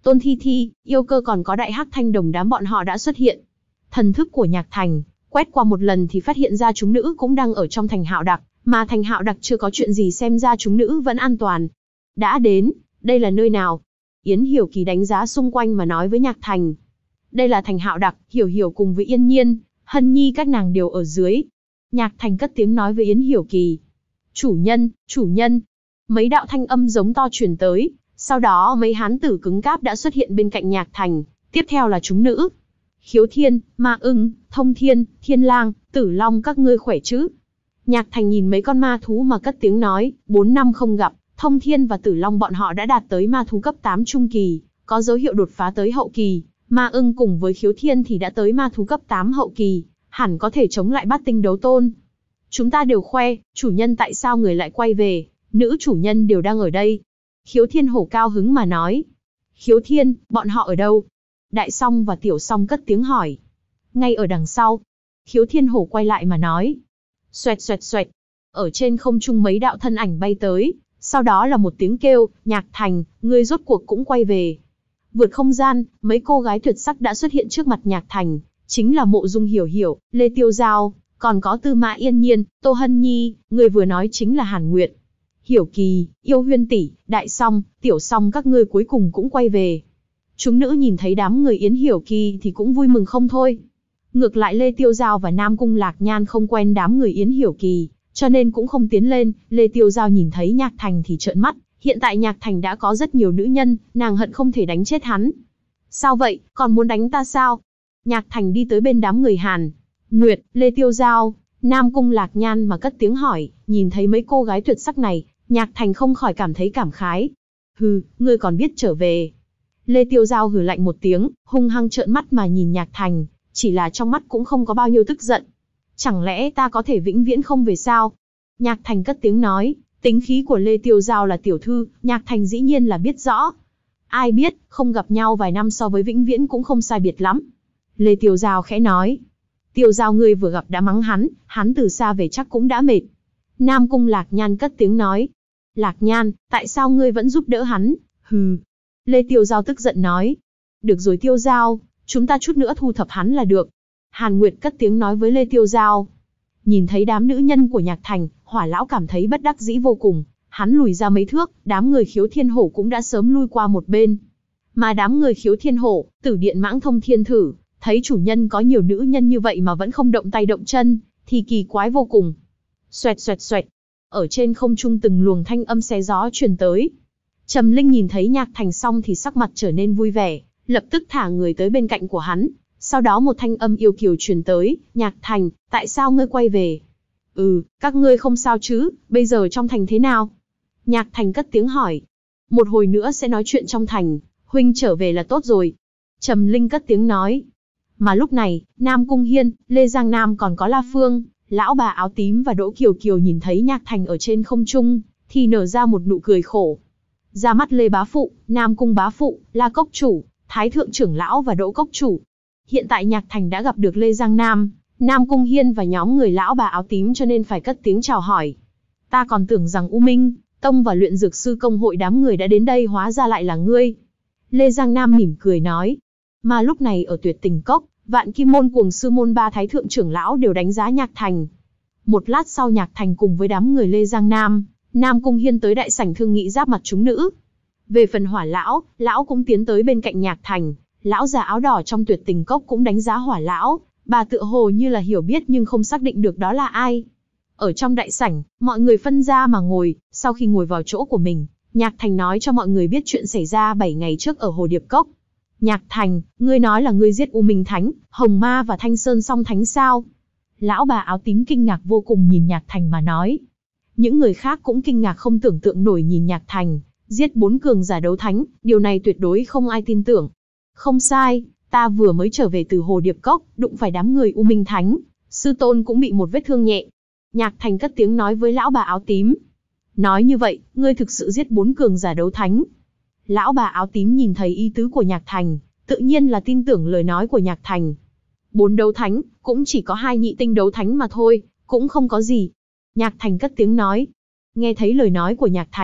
Tôn Thi Thi, Yêu Cơ còn có Đại Hắc Thanh Đồng đám bọn họ đã xuất hiện. Thần thức của Nhạc Thành quét qua một lần thì phát hiện ra chúng nữ cũng đang ở trong thành Hạo Đặc, mà thành Hạo Đặc chưa có chuyện gì, xem ra chúng nữ vẫn an toàn. Đã đến, đây là nơi nào? Yến Hiểu Kỳ đánh giá xung quanh mà nói với Nhạc Thành. Đây là thành Hạo Đặc, Hiểu Hiểu cùng với Yên Nhiên, Hân Nhi các nàng đều ở dưới. Nhạc Thành cất tiếng nói với Yến Hiểu Kỳ. Chủ nhân, chủ nhân. Mấy đạo thanh âm giống to truyền tới, sau đó mấy hán tử cứng cáp đã xuất hiện bên cạnh Nhạc Thành, tiếp theo là chúng nữ. Khiếu Thiên, Ma Ưng, Thông Thiên, Thiên Lang, Tử Long các ngươi khỏe chứ? Nhạc Thành nhìn mấy con ma thú mà cất tiếng nói, bốn năm không gặp, Thông Thiên và Tử Long bọn họ đã đạt tới ma thú cấp tám trung kỳ, có dấu hiệu đột phá tới hậu kỳ. Ma Ưng cùng với Khiếu Thiên thì đã tới ma thú cấp tám hậu kỳ, hẳn có thể chống lại bát tinh đấu tôn. Chúng ta đều khoe, chủ nhân tại sao người lại quay về, nữ chủ nhân đều đang ở đây. Khiếu Thiên hổ cao hứng mà nói. Khiếu Thiên, bọn họ ở đâu? Đại Song và Tiểu Song cất tiếng hỏi. Ngay ở đằng sau. Khiếu Thiên hổ quay lại mà nói. Xoẹt xoẹt xoẹt. Ở trên không trung mấy đạo thân ảnh bay tới, sau đó là một tiếng kêu, Nhạc Thành, ngươi rốt cuộc cũng quay về. Vượt không gian, mấy cô gái tuyệt sắc đã xuất hiện trước mặt Nhạc Thành, chính là Mộ Dung Hiểu Hiểu, Lê Tiêu Giao, còn có Tư Mã Yên Nhiên, Tô Hân Nhi, người vừa nói chính là Hàn Nguyệt. Hiểu Kỳ, Yêu Huyên tỷ, Đại Song, Tiểu Song các ngươi cuối cùng cũng quay về. Chúng nữ nhìn thấy đám người Yến Hiểu Kỳ thì cũng vui mừng không thôi. Ngược lại Lê Tiêu Giao và Nam Cung Lạc Nhan không quen đám người Yến Hiểu Kỳ, cho nên cũng không tiến lên. Lê Tiêu Giao nhìn thấy Nhạc Thành thì trợn mắt, hiện tại Nhạc Thành đã có rất nhiều nữ nhân, nàng hận không thể đánh chết hắn. Sao vậy, còn muốn đánh ta sao? Nhạc Thành đi tới bên đám người Hàn Nguyệt, Lê Tiêu Giao, Nam Cung Lạc Nhan mà cất tiếng hỏi, nhìn thấy mấy cô gái tuyệt sắc này, Nhạc Thành không khỏi cảm thấy cảm khái. Hừ, ngươi còn biết trở về. Lê Tiêu Giao hừ lạnh một tiếng, hung hăng trợn mắt mà nhìn Nhạc Thành, chỉ là trong mắt cũng không có bao nhiêu tức giận. Chẳng lẽ ta có thể vĩnh viễn không về sao? Nhạc Thành cất tiếng nói, tính khí của Lê Tiêu Giao là tiểu thư, Nhạc Thành dĩ nhiên là biết rõ. Ai biết, không gặp nhau vài năm so với vĩnh viễn cũng không sai biệt lắm. Lê Tiêu Giao khẽ nói. Tiêu Giao ngươi vừa gặp đã mắng hắn, hắn từ xa về chắc cũng đã mệt. Nam Cung Lạc Nhan cất tiếng nói. Lạc Nhan, tại sao ngươi vẫn giúp đỡ hắn? Hừ. Lê Tiêu Giao tức giận nói. Được rồi Tiêu Giao, chúng ta chút nữa thu thập hắn là được. Hàn Nguyệt cất tiếng nói với Lê Tiêu Giao. Nhìn thấy đám nữ nhân của Nhạc Thành, Hỏa Lão cảm thấy bất đắc dĩ vô cùng. Hắn lùi ra mấy thước, đám người Khiếu Thiên Hổ cũng đã sớm lui qua một bên. Mà đám người Khiếu Thiên Hổ, Tử Điện Mãng Thông Thiên Thử, thấy chủ nhân có nhiều nữ nhân như vậy mà vẫn không động tay động chân, thì kỳ quái vô cùng. Xoẹt xoẹt xoẹt. Ở trên không trung từng luồng thanh âm xé gió truyền tới. Trầm Linh nhìn thấy Nhạc Thành xong thì sắc mặt trở nên vui vẻ, lập tức thả người tới bên cạnh của hắn. Sau đó một thanh âm yêu kiều truyền tới, Nhạc Thành, tại sao ngươi quay về? Ừ, các ngươi không sao chứ, bây giờ trong thành thế nào? Nhạc Thành cất tiếng hỏi. Một hồi nữa sẽ nói chuyện trong thành, huynh trở về là tốt rồi. Trầm Linh cất tiếng nói. Mà lúc này, Nam Cung Hiên, Lê Giang Nam còn có La Phương, lão bà áo tím và Đỗ Kiều Kiều nhìn thấy Nhạc Thành ở trên không trung, thì nở ra một nụ cười khổ. Ra mắt Lê Bá Phụ, Nam Cung Bá Phụ, La Cốc Chủ, Thái Thượng Trưởng Lão và Đỗ Cốc Chủ. Hiện tại Nhạc Thành đã gặp được Lê Giang Nam, Nam Cung Hiên và nhóm người lão bà áo tím cho nên phải cất tiếng chào hỏi. Ta còn tưởng rằng U Minh Tông và Luyện Dược Sư Công hội đám người đã đến đây, hóa ra lại là ngươi. Lê Giang Nam mỉm cười nói. Mà lúc này ở Tuyệt Tình Cốc, Vạn Kim Môn Cuồng Sư Môn ba Thái Thượng Trưởng Lão đều đánh giá Nhạc Thành. Một lát sau Nhạc Thành cùng với đám người Lê Giang Nam, Nam Cung Hiên tới đại sảnh thương nghị giáp mặt chúng nữ. Về phần Hỏa Lão, Lão cũng tiến tới bên cạnh Nhạc Thành. Lão già áo đỏ trong Tuyệt Tình Cốc cũng đánh giá Hỏa Lão, bà tựa hồ như là hiểu biết nhưng không xác định được đó là ai. Ở trong đại sảnh, mọi người phân ra mà ngồi, sau khi ngồi vào chỗ của mình, Nhạc Thành nói cho mọi người biết chuyện xảy ra bảy ngày trước ở Hồ Điệp Cốc. Nhạc Thành, ngươi nói là ngươi giết U Minh Thánh, Hồng Ma và Thanh Sơn Song Thánh sao? Lão bà áo tím kinh ngạc vô cùng nhìn Nhạc Thành mà nói. Những người khác cũng kinh ngạc không tưởng tượng nổi nhìn Nhạc Thành, giết bốn cường giả đấu thánh, điều này tuyệt đối không ai tin tưởng. Không sai, ta vừa mới trở về từ Hồ Điệp Cốc, đụng phải đám người U Minh Thánh, sư tôn cũng bị một vết thương nhẹ. Nhạc Thành cất tiếng nói với lão bà áo tím. Nói như vậy, ngươi thực sự giết bốn cường giả đấu thánh. Lão bà áo tím nhìn thấy ý tứ của Nhạc Thành, tự nhiên là tin tưởng lời nói của Nhạc Thành. Bốn đấu thánh, cũng chỉ có hai nhị tinh đấu thánh mà thôi, cũng không có gì. Nhạc Thành cất tiếng nói. Nghe thấy lời nói của Nhạc Thành,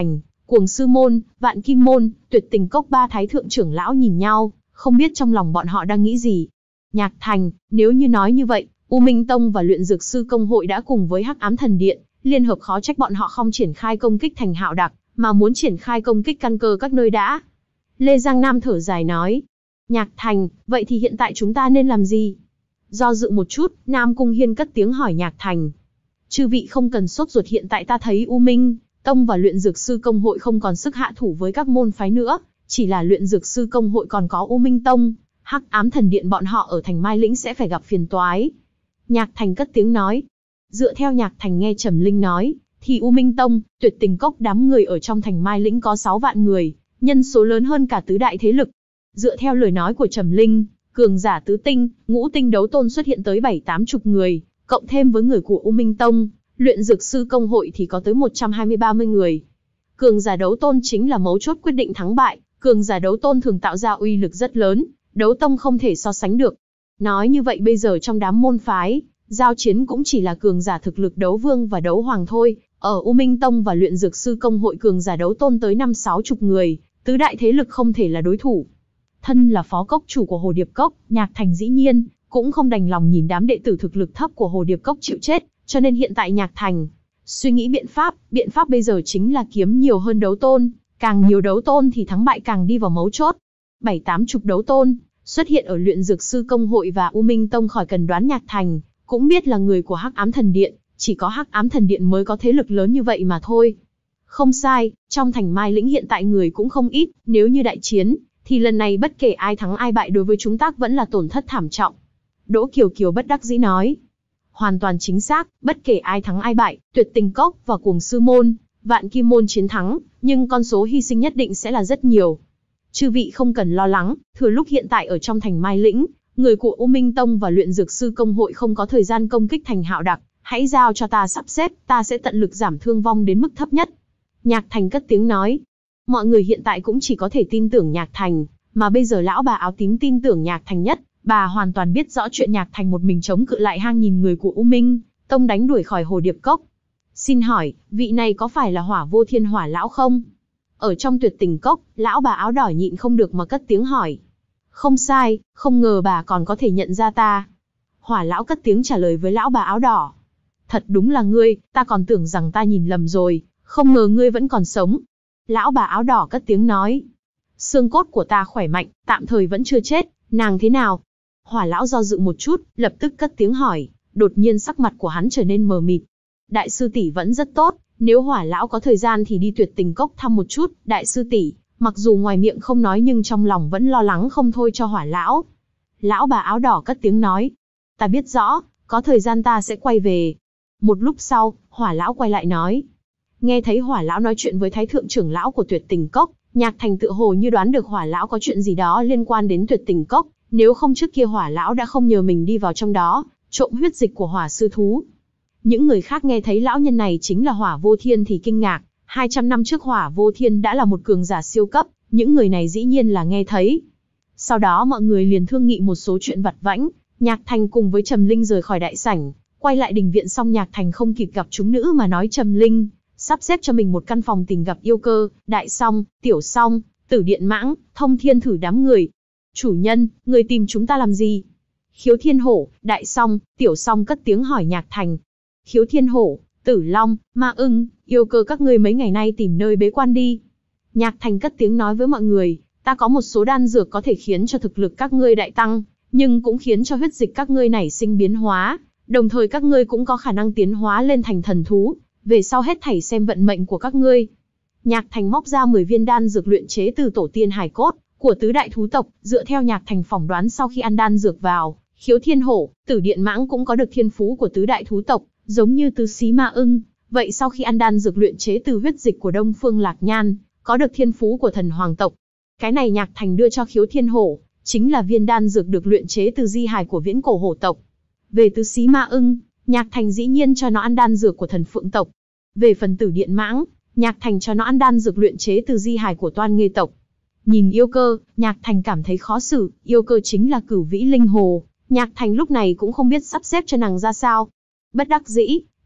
Cuồng Sư Môn, Vạn Kim Môn, Tuyệt Tình Cốc ba thái thượng trưởng lão nhìn nhau, không biết trong lòng bọn họ đang nghĩ gì. Nhạc Thành, nếu như nói như vậy, U Minh Tông và Luyện Dược Sư Công hội đã cùng với Hắc Ám Thần Điện, liên hợp, khó trách bọn họ không triển khai công kích thành Hạo Đặc, mà muốn triển khai công kích căn cơ các nơi đã. Lê Giang Nam thở dài nói. Nhạc Thành, vậy thì hiện tại chúng ta nên làm gì? Do dự một chút, Nam Cung Hiên cất tiếng hỏi Nhạc Thành. Chư vị không cần sốt ruột, hiện tại ta thấy U Minh Tông và Luyện Dược Sư Công hội không còn sức hạ thủ với các môn phái nữa, chỉ là Luyện Dược Sư Công hội còn có U Minh Tông, Hắc Ám Thần Điện bọn họ ở thành Mai Lĩnh sẽ phải gặp phiền toái. Nhạc Thành cất tiếng nói. Dựa theo Nhạc Thành nghe Trầm Linh nói, thì U Minh Tông, Tuyệt Tình Cốc đám người ở trong thành Mai Lĩnh có sáu vạn người, nhân số lớn hơn cả tứ đại thế lực. Dựa theo lời nói của Trầm Linh, cường giả tứ tinh, ngũ tinh đấu tôn xuất hiện tới bảy tám chục người, cộng thêm với người của U Minh Tông, Luyện Dược Sư Công hội thì có tới một trăm hai mươi ba mươi người. Cường giả đấu tôn chính là mấu chốt quyết định thắng bại, cường giả đấu tôn thường tạo ra uy lực rất lớn, đấu tông không thể so sánh được. Nói như vậy bây giờ trong đám môn phái, giao chiến cũng chỉ là cường giả thực lực đấu vương và đấu hoàng thôi, ở U Minh Tông và Luyện Dược Sư Công hội cường giả đấu tôn tới năm sáu chục người, tứ đại thế lực không thể là đối thủ. Thân là phó cốc chủ của Hồ Điệp Cốc, Nhạc Thành dĩ nhiên cũng không đành lòng nhìn đám đệ tử thực lực thấp của Hồ Điệp Cốc chịu chết, cho nên hiện tại Nhạc Thành suy nghĩ biện pháp, biện pháp bây giờ chính là kiếm nhiều hơn đấu tôn, càng nhiều đấu tôn thì thắng bại càng đi vào mấu chốt. Bảy tám chục đấu tôn xuất hiện ở Luyện Dược Sư Công hội và U Minh Tông, khỏi cần đoán Nhạc Thành cũng biết là người của Hắc Ám Thần Điện, chỉ có Hắc Ám Thần Điện mới có thế lực lớn như vậy mà thôi. Không sai, trong thành Mai Lĩnh hiện tại người cũng không ít, nếu như đại chiến, thì lần này bất kể ai thắng ai bại đối với chúng ta vẫn là tổn thất thảm trọng. Đỗ Kiều Kiều bất đắc dĩ nói. Hoàn toàn chính xác, bất kể ai thắng ai bại, Tuyệt Tình Cốc và Cuồng Sư Môn, Vạn Kim Môn chiến thắng, nhưng con số hy sinh nhất định sẽ là rất nhiều. Chư vị không cần lo lắng, thừa lúc hiện tại ở trong thành Mai Lĩnh, người của U Minh Tông và Luyện Dược Sư Công hội không có thời gian công kích thành Hạo Đặc, hãy giao cho ta sắp xếp, ta sẽ tận lực giảm thương vong đến mức thấp nhất. Nhạc Thành cất tiếng nói. Mọi người hiện tại cũng chỉ có thể tin tưởng Nhạc Thành, mà bây giờ lão bà áo tím tin tưởng Nhạc Thành nhất, bà hoàn toàn biết rõ chuyện Nhạc Thành một mình chống cự lại hàng nghìn người của U Minh Tông đánh đuổi khỏi Hồ Điệp Cốc. Xin hỏi, vị này có phải là Hỏa Vô Thiên Hỏa lão không? Ở trong Tuyệt Tình Cốc, lão bà áo đỏ nhịn không được mà cất tiếng hỏi. Không sai, không ngờ bà còn có thể nhận ra ta. Hỏa lão cất tiếng trả lời với lão bà áo đỏ. Thật đúng là ngươi, ta còn tưởng rằng ta nhìn lầm rồi, không ngờ ngươi vẫn còn sống. Lão bà áo đỏ cất tiếng nói. Xương cốt của ta khỏe mạnh, tạm thời vẫn chưa chết, nàng thế nào? Hỏa lão do dự một chút, lập tức cất tiếng hỏi, đột nhiên sắc mặt của hắn trở nên mờ mịt. Đại sư tỷ vẫn rất tốt, nếu Hỏa lão có thời gian thì đi Tuyệt Tình Cốc thăm một chút, đại sư tỷ, mặc dù ngoài miệng không nói nhưng trong lòng vẫn lo lắng không thôi cho Hỏa lão. Lão bà áo đỏ cất tiếng nói, ta biết rõ, có thời gian ta sẽ quay về. Một lúc sau, Hỏa lão quay lại nói. Nghe thấy Hỏa lão nói chuyện với thái thượng trưởng lão của Tuyệt Tình Cốc, Nhạc Thành tự hồ như đoán được Hỏa lão có chuyện gì đó liên quan đến Tuyệt Tình Cốc, nếu không trước kia Hỏa lão đã không nhờ mình đi vào trong đó, trộm huyết dịch của hỏa sư thú. Những người khác nghe thấy lão nhân này chính là Hỏa Vô Thiên thì kinh ngạc, hai trăm năm trước Hỏa Vô Thiên đã là một cường giả siêu cấp, những người này dĩ nhiên là nghe thấy. Sau đó mọi người liền thương nghị một số chuyện vặt vãnh, Nhạc Thành cùng với Trầm Linh rời khỏi đại sảnh, quay lại đình viện xong Nhạc Thành không kịp gặp chúng nữ mà nói Trầm Linh sắp xếp cho mình một căn phòng tình gặp Yêu Cơ, Đại Song, Tiểu Song, Tử Điện Mãng, Thông Thiên Thử đám người. Chủ nhân, người tìm chúng ta làm gì? Khiếu Thiên Hổ, Đại Song, Tiểu Song cất tiếng hỏi Nhạc Thành. Khiếu Thiên Hổ, Tử Long, Ma Ưng, Yêu Cơ các ngươi mấy ngày nay tìm nơi bế quan đi. Nhạc Thành cất tiếng nói với mọi người, ta có một số đan dược có thể khiến cho thực lực các ngươi đại tăng, nhưng cũng khiến cho huyết dịch các ngươi nảy sinh biến hóa, đồng thời các ngươi cũng có khả năng tiến hóa lên thành thần thú, về sau hết thảy xem vận mệnh của các ngươi. Nhạc Thành móc ra mười viên đan dược luyện chế từ tổ tiên hải cốt của tứ đại thú tộc, dựa theo Nhạc Thành phỏng đoán sau khi ăn đan dược vào, Khiếu Thiên Hổ, Tử Điện Mãng cũng có được thiên phú của tứ đại thú tộc, giống như Tứ Xí Ma Ưng, vậy sau khi ăn đan dược luyện chế từ huyết dịch của Đông Phương Lạc Nhan, có được thiên phú của thần hoàng tộc. Cái này Nhạc Thành đưa cho Khiếu Thiên Hổ, chính là viên đan dược được luyện chế từ di hài của viễn cổ hổ tộc. Về Tứ Xí Ma Ưng, Nhạc Thành dĩ nhiên cho nó ăn đan dược của thần phượng tộc. Về phần Tử Điện Mãng, Nhạc Thành cho nó ăn đan dược luyện chế từ di hài của Toan Nghê tộc. Nhìn Yêu Cơ, Nhạc Thành cảm thấy khó xử, Yêu Cơ chính là Cửu Vĩ Linh Hồ, Nhạc Thành lúc này cũng không biết sắp xếp cho nàng ra sao. Bất đắc dĩ,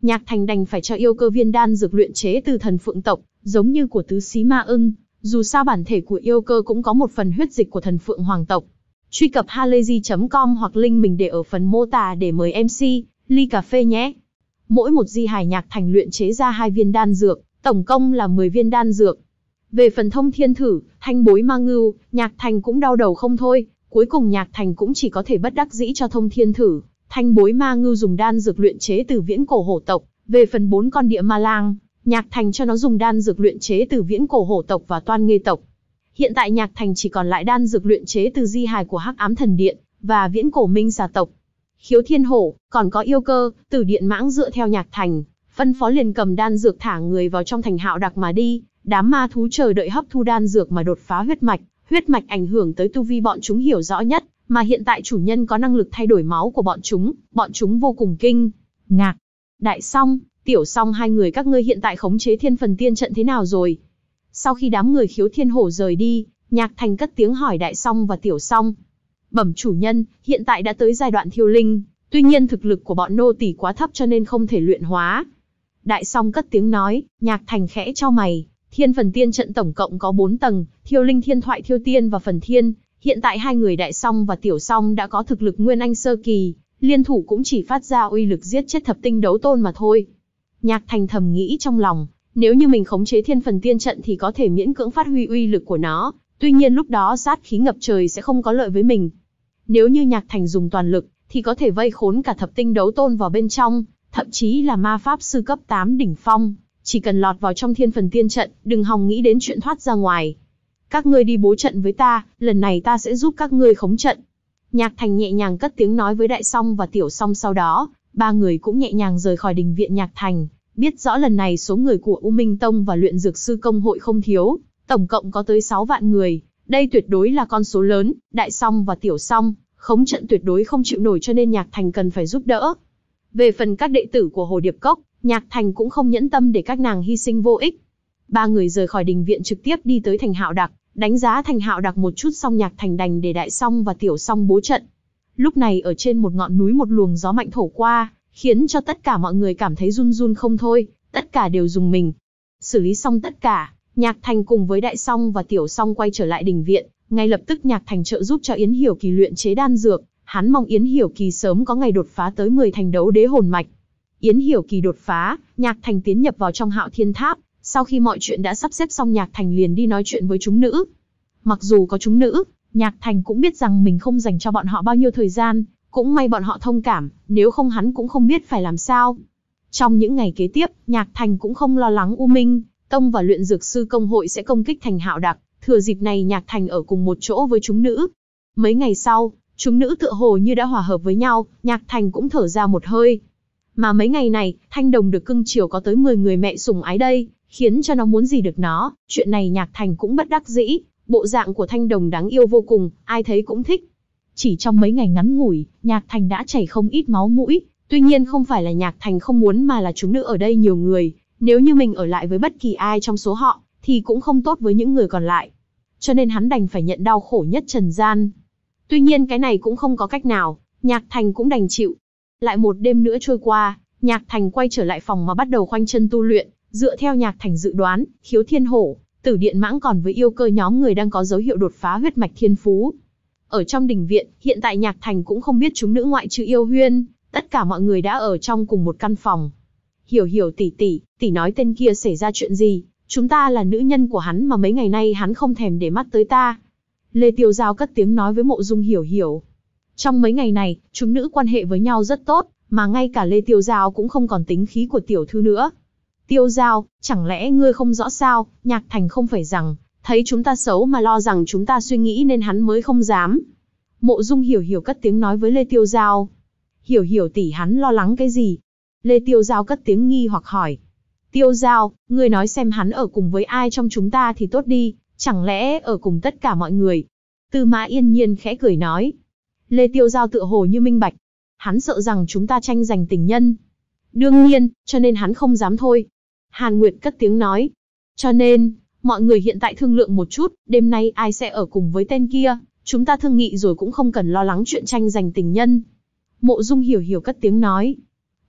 Nhạc Thành đành phải cho yêu cơ viên đan dược luyện chế từ thần phượng tộc, giống như của tứ xí ma ưng, dù sao bản thể của yêu cơ cũng có một phần huyết dịch của thần phượng hoàng tộc. Truy cập halayzi chấm com hoặc link mình để ở phần mô tả để mời em xê, ly cà phê nhé. Mỗi một di hài Nhạc Thành luyện chế ra hai viên đan dược, tổng công là mười viên đan dược. Về phần thông thiên thử, thanh bối ma ngưu, Nhạc Thành cũng đau đầu không thôi, cuối cùng Nhạc Thành cũng chỉ có thể bất đắc dĩ cho thông thiên thử, thanh bối ma ngưu dùng đan dược luyện chế từ viễn cổ hổ tộc. Về phần bốn con địa ma lang, Nhạc Thành cho nó dùng đan dược luyện chế từ viễn cổ hổ tộc và toan nghê tộc. Hiện tại Nhạc Thành chỉ còn lại đan dược luyện chế từ di hài của Hắc Ám Thần Điện và viễn cổ minh xà tộc. Khiếu Thiên Hổ, còn có yêu cơ, Tử Điện Mãng dựa theo Nhạc Thành, phân phó liền cầm đan dược thả người vào trong thành Hạo Đặc mà đi, đám ma thú chờ đợi hấp thu đan dược mà đột phá huyết mạch, huyết mạch ảnh hưởng tới tu vi bọn chúng hiểu rõ nhất, mà hiện tại chủ nhân có năng lực thay đổi máu của bọn chúng, bọn chúng vô cùng kinh ngạc. Đại Song, Tiểu Song hai người các ngươi hiện tại khống chế Thiên Phần Tiên trận thế nào rồi? Sau khi đám người Khiếu Thiên Hổ rời đi, Nhạc Thành cất tiếng hỏi Đại Song và Tiểu Song. Bẩm chủ nhân, hiện tại đã tới giai đoạn thiêu linh, tuy nhiên thực lực của bọn nô tỳ quá thấp cho nên không thể luyện hóa. Đại Song cất tiếng nói. Nhạc Thành khẽ chau mày, Thiên Phần Tiên trận tổng cộng có bốn tầng, thiêu linh, thiên thoại, thiêu tiên và phần thiên. Hiện tại hai người Đại Song và Tiểu Song đã có thực lực nguyên anh sơ kỳ, liên thủ cũng chỉ phát ra uy lực giết chết thập tinh đấu tôn mà thôi. Nhạc Thành thầm nghĩ trong lòng, nếu như mình khống chế Thiên Phần Tiên trận thì có thể miễn cưỡng phát huy uy lực của nó, tuy nhiên lúc đó sát khí ngập trời sẽ không có lợi với mình. Nếu như Nhạc Thành dùng toàn lực, thì có thể vây khốn cả thập tinh đấu tôn vào bên trong, thậm chí là ma pháp sư cấp tám đỉnh phong, chỉ cần lọt vào trong Thiên Phần Tiên trận, đừng hòng nghĩ đến chuyện thoát ra ngoài. Các ngươi đi bố trận với ta, lần này ta sẽ giúp các ngươi khống trận. Nhạc Thành nhẹ nhàng cất tiếng nói với Đại Song và Tiểu Song, sau đó, ba người cũng nhẹ nhàng rời khỏi đình viện Nhạc Thành, biết rõ lần này số người của U Minh Tông và Luyện Dược Sư Công hội không thiếu, tổng cộng có tới sáu vạn người, đây tuyệt đối là con số lớn. Đại Song và Tiểu Song khống trận tuyệt đối không chịu nổi cho nên Nhạc Thành cần phải giúp đỡ. Về phần các đệ tử của Hồ Điệp Cốc, Nhạc Thành cũng không nhẫn tâm để các nàng hy sinh vô ích. Ba người rời khỏi đình viện trực tiếp đi tới thành Hạo Đặc, đánh giá thành Hạo Đặc một chút xong Nhạc Thành đành để Đại Song và Tiểu Song bố trận. Lúc này ở trên một ngọn núi một luồng gió mạnh thổi qua, khiến cho tất cả mọi người cảm thấy run run không thôi, tất cả đều rùng mình. Xử lý xong tất cả, Nhạc Thành cùng với Đại Song và Tiểu Song quay trở lại đình viện, ngay lập tức Nhạc Thành trợ giúp cho Yến Hiểu Kỳ luyện chế đan dược, hắn mong Yến Hiểu Kỳ sớm có ngày đột phá tới mười thành đấu đế hồn mạch. Yến Hiểu Kỳ đột phá, Nhạc Thành tiến nhập vào trong Hạo Thiên Tháp, sau khi mọi chuyện đã sắp xếp xong Nhạc Thành liền đi nói chuyện với chúng nữ. Mặc dù có chúng nữ, Nhạc Thành cũng biết rằng mình không dành cho bọn họ bao nhiêu thời gian, cũng may bọn họ thông cảm, nếu không hắn cũng không biết phải làm sao. Trong những ngày kế tiếp, Nhạc Thành cũng không lo lắng U Minh Tông và Luyện Dược Sư Công hội sẽ công kích thành Hạo Đặc, thừa dịp này Nhạc Thành ở cùng một chỗ với chúng nữ. Mấy ngày sau, chúng nữ tựa hồ như đã hòa hợp với nhau, Nhạc Thành cũng thở ra một hơi. Mà mấy ngày này, Thanh Đồng được cưng chiều có tới mười người mẹ sủng ái đây, khiến cho nó muốn gì được nó, chuyện này Nhạc Thành cũng bất đắc dĩ, bộ dạng của Thanh Đồng đáng yêu vô cùng, ai thấy cũng thích. Chỉ trong mấy ngày ngắn ngủi, Nhạc Thành đã chảy không ít máu mũi, tuy nhiên không phải là Nhạc Thành không muốn mà là chúng nữ ở đây nhiều người, nếu như mình ở lại với bất kỳ ai trong số họ, thì cũng không tốt với những người còn lại. Cho nên hắn đành phải nhận đau khổ nhất trần gian. Tuy nhiên cái này cũng không có cách nào, Nhạc Thành cũng đành chịu. Lại một đêm nữa trôi qua, Nhạc Thành quay trở lại phòng mà bắt đầu khoanh chân tu luyện, dựa theo Nhạc Thành dự đoán, Khiếu Thiên Hổ, Tử Điện Mãng còn với yêu cơ nhóm người đang có dấu hiệu đột phá huyết mạch thiên phú. Ở trong đình viện, hiện tại Nhạc Thành cũng không biết chúng nữ ngoại trừ Yêu Huyên, tất cả mọi người đã ở trong cùng một căn phòng. Hiểu Hiểu tỷ tỷ, tỷ nói tên kia xảy ra chuyện gì? Chúng ta là nữ nhân của hắn mà mấy ngày nay hắn không thèm để mắt tới ta. Lê Tiêu Giao cất tiếng nói với Mộ Dung Hiểu Hiểu. Trong mấy ngày này, chúng nữ quan hệ với nhau rất tốt, mà ngay cả Lê Tiêu Giao cũng không còn tính khí của tiểu thư nữa. Tiêu Giao, chẳng lẽ ngươi không rõ sao, Nhạc Thành không phải rằng, thấy chúng ta xấu mà lo rằng chúng ta suy nghĩ nên hắn mới không dám. Mộ Dung Hiểu Hiểu cất tiếng nói với Lê Tiêu Giao. Hiểu Hiểu tỷ hắn lo lắng cái gì? Lê Tiêu Giao cất tiếng nghi hoặc hỏi. Tiêu Giao, ngươi nói xem hắn ở cùng với ai trong chúng ta thì tốt đi, chẳng lẽ ở cùng tất cả mọi người? Tư Mã Yên Nhiên khẽ cười nói. Lê Tiêu Giao tựa hồ như minh bạch. Hắn sợ rằng chúng ta tranh giành tình nhân. Đương nhiên, cho nên hắn không dám thôi. Hàn Nguyệt cất tiếng nói. Cho nên, mọi người hiện tại thương lượng một chút, đêm nay ai sẽ ở cùng với tên kia, chúng ta thương nghị rồi cũng không cần lo lắng chuyện tranh giành tình nhân. Mộ Dung Hiểu Hiểu cất tiếng nói.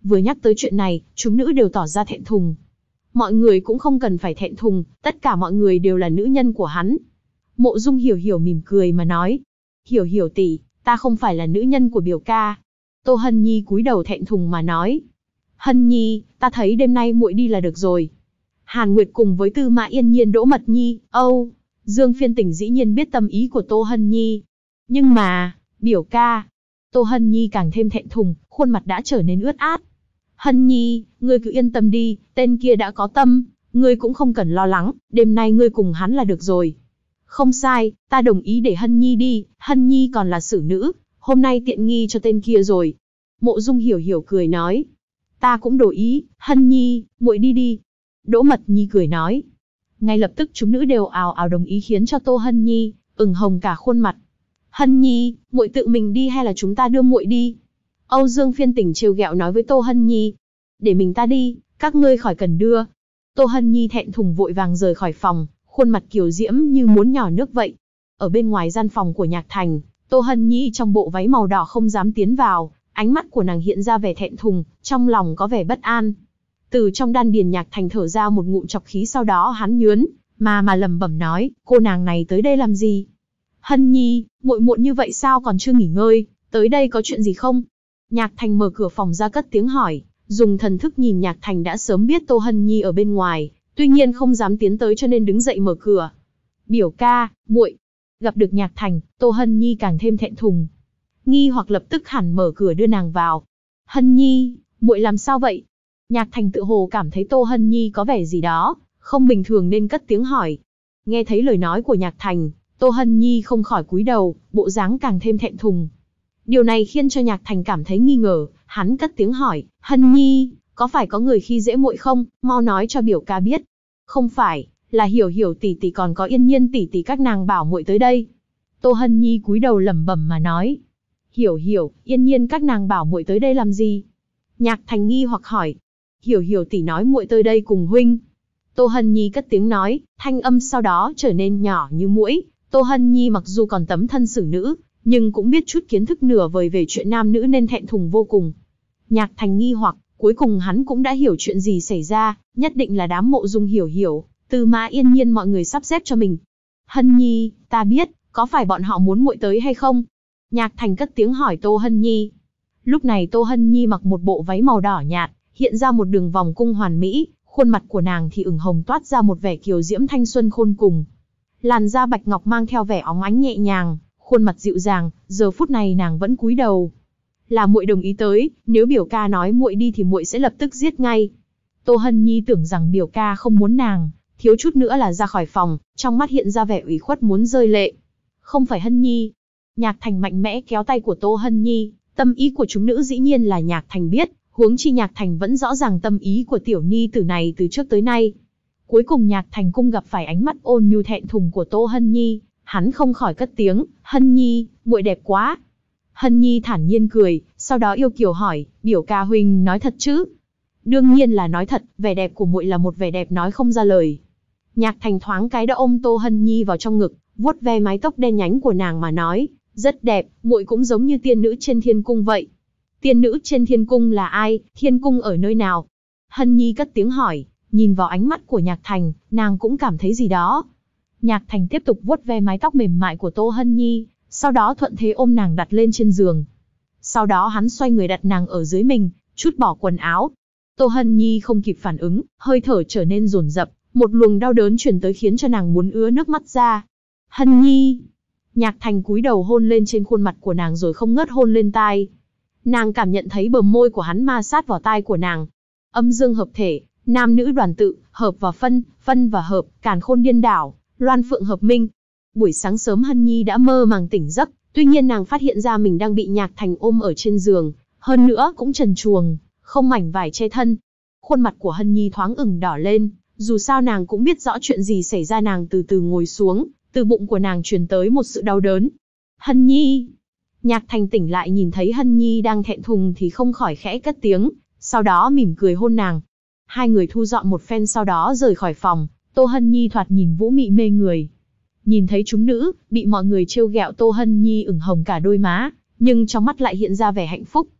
Vừa nhắc tới chuyện này, chúng nữ đều tỏ ra thẹn thùng. Mọi người cũng không cần phải thẹn thùng, tất cả mọi người đều là nữ nhân của hắn. Mộ Dung Hiểu Hiểu mỉm cười mà nói. Hiểu Hiểu tỷ, ta không phải là nữ nhân của biểu ca. Tô Hân Nhi cúi đầu thẹn thùng mà nói. Hân Nhi, ta thấy đêm nay muội đi là được rồi. Hàn Nguyệt cùng với Tư Mã Yên Nhiên, Đỗ Mật Nhi, Âu Dương Phiên Tỉnh dĩ nhiên biết tâm ý của Tô Hân Nhi. Nhưng mà, biểu ca. Tô Hân Nhi càng thêm thẹn thùng, khuôn mặt đã trở nên ướt át. Hân Nhi, ngươi cứ yên tâm đi, tên kia đã có tâm, ngươi cũng không cần lo lắng, đêm nay ngươi cùng hắn là được rồi. Không sai, ta đồng ý để Hân Nhi đi, Hân Nhi còn là xử nữ, hôm nay tiện nghi cho tên kia rồi. Mộ Dung Hiểu Hiểu cười nói. Ta cũng đồng ý, Hân Nhi, muội đi đi. Đỗ Mật Nhi cười nói. Ngay lập tức chúng nữ đều ào ào đồng ý, khiến cho Tô Hân Nhi ửng hồng cả khuôn mặt. Hân Nhi, muội tự mình đi hay là chúng ta đưa muội đi? Âu Dương Phiên Tỉnh trêu ghẹo nói với Tô Hân Nhi. Để mình ta đi, các ngươi khỏi cần đưa. Tô Hân Nhi thẹn thùng vội vàng rời khỏi phòng, khuôn mặt kiều diễm như muốn nhỏ nước vậy. Ở bên ngoài gian phòng của Nhạc Thành, Tô Hân Nhi trong bộ váy màu đỏ không dám tiến vào, ánh mắt của nàng hiện ra vẻ thẹn thùng, trong lòng có vẻ bất an. Từ trong đan điền Nhạc Thành thở ra một ngụm trọc khí, sau đó hắn nhớn mà mà lẩm bẩm nói, cô nàng này tới đây làm gì? Hân Nhi, muội muộn như vậy sao còn chưa nghỉ ngơi, tới đây có chuyện gì không? Nhạc Thành mở cửa phòng ra cất tiếng hỏi, dùng thần thức nhìn Nhạc Thành đã sớm biết Tô Hân Nhi ở bên ngoài, tuy nhiên không dám tiến tới cho nên đứng dậy mở cửa. Biểu ca, muội. Gặp được Nhạc Thành, Tô Hân Nhi càng thêm thẹn thùng. Nghi hoặc lập tức hẳn mở cửa đưa nàng vào. Hân Nhi, muội làm sao vậy? Nhạc Thành tự hồ cảm thấy Tô Hân Nhi có vẻ gì đó không bình thường nên cất tiếng hỏi. Nghe thấy lời nói của Nhạc Thành, Tô Hân Nhi không khỏi cúi đầu, bộ dáng càng thêm thẹn thùng. Điều này khiến cho Nhạc Thành cảm thấy nghi ngờ, hắn cất tiếng hỏi, Hân Nhi, có phải có người khi dễ muội không, mau nói cho biểu ca biết. Không phải, là Hiểu Hiểu tỷ tỷ còn có Yên Nhiên tỷ tỷ các nàng bảo muội tới đây. Tô Hân Nhi cúi đầu lẩm bẩm mà nói. Hiểu Hiểu, Yên Nhiên các nàng bảo muội tới đây làm gì? Nhạc Thành nghi hoặc hỏi. Hiểu Hiểu tỷ nói muội tới đây cùng huynh. Tô Hân Nhi cất tiếng nói, thanh âm sau đó trở nên nhỏ như muỗi. Tô Hân Nhi mặc dù còn tấm thân xử nữ, nhưng cũng biết chút kiến thức nửa vời về chuyện nam nữ nên thẹn thùng vô cùng. Nhạc Thành nghi hoặc, cuối cùng hắn cũng đã hiểu chuyện gì xảy ra, nhất định là đám Mộ Dung Hiểu Hiểu, Tư Mã Yên Nhiên mọi người sắp xếp cho mình. Hân Nhi, ta biết, có phải bọn họ muốn muội tới hay không? Nhạc Thành cất tiếng hỏi Tô Hân Nhi. Lúc này Tô Hân Nhi mặc một bộ váy màu đỏ nhạt, hiện ra một đường vòng cung hoàn mỹ, khuôn mặt của nàng thì ửng hồng toát ra một vẻ kiều diễm thanh xuân khôn cùng. Làn da bạch ngọc mang theo vẻ óng ánh nhẹ nhàng, khuôn mặt dịu dàng, giờ phút này nàng vẫn cúi đầu. Là muội đồng ý tới, nếu biểu ca nói muội đi thì muội sẽ lập tức giết ngay. Tô Hân Nhi tưởng rằng biểu ca không muốn nàng, thiếu chút nữa là ra khỏi phòng, trong mắt hiện ra vẻ ủy khuất muốn rơi lệ. Không phải Hân Nhi. Nhạc Thành mạnh mẽ kéo tay của Tô Hân Nhi, tâm ý của chúng nữ dĩ nhiên là Nhạc Thành biết, huống chi Nhạc Thành vẫn rõ ràng tâm ý của tiểu ni tử này từ trước tới nay. Cuối cùng Nhạc Thành cũng gặp phải ánh mắt ôn nhu thẹn thùng của Tô Hân Nhi, hắn không khỏi cất tiếng, Hân Nhi, muội đẹp quá. Hân Nhi thản nhiên cười, sau đó yêu kiều hỏi, biểu ca huynh nói thật chứ? Đương nhiên là nói thật, vẻ đẹp của muội là một vẻ đẹp nói không ra lời. Nhạc Thành thoáng cái đã ôm Tô Hân Nhi vào trong ngực, vuốt ve mái tóc đen nhánh của nàng mà nói, rất đẹp, muội cũng giống như tiên nữ trên thiên cung vậy. Tiên nữ trên thiên cung là ai, thiên cung ở nơi nào? Hân Nhi cất tiếng hỏi, nhìn vào ánh mắt của Nhạc Thành, nàng cũng cảm thấy gì đó. Nhạc Thành tiếp tục vuốt ve mái tóc mềm mại của Tô Hân Nhi, sau đó thuận thế ôm nàng đặt lên trên giường. Sau đó hắn xoay người đặt nàng ở dưới mình, trút bỏ quần áo. Tô Hân Nhi không kịp phản ứng, hơi thở trở nên dồn dập, một luồng đau đớn truyền tới khiến cho nàng muốn ứa nước mắt ra. Hân Nhi! Nhạc Thành cúi đầu hôn lên trên khuôn mặt của nàng rồi không ngớt hôn lên tai. Nàng cảm nhận thấy bờ môi của hắn ma sát vào tai của nàng. Âm dương hợp thể, nam nữ đoàn tự, hợp và phân, phân và hợp, càn khôn điên đảo, loan phượng hợp minh. Buổi sáng sớm Hân Nhi đã mơ màng tỉnh giấc, tuy nhiên nàng phát hiện ra mình đang bị Nhạc Thành ôm ở trên giường, hơn nữa cũng trần truồng, không mảnh vải che thân. Khuôn mặt của Hân Nhi thoáng ửng đỏ lên, dù sao nàng cũng biết rõ chuyện gì xảy ra. Nàng từ từ ngồi xuống, từ bụng của nàng truyền tới một sự đau đớn. Hân Nhi! Nhạc Thành tỉnh lại nhìn thấy Hân Nhi đang thẹn thùng thì không khỏi khẽ cất tiếng, sau đó mỉm cười hôn nàng. Hai người thu dọn một phen sau đó rời khỏi phòng. Tô Hân Nhi thoạt nhìn vũ mị mê người. Nhìn thấy chúng nữ, bị mọi người trêu ghẹo, Tô Hân Nhi ửng hồng cả đôi má, nhưng trong mắt lại hiện ra vẻ hạnh phúc.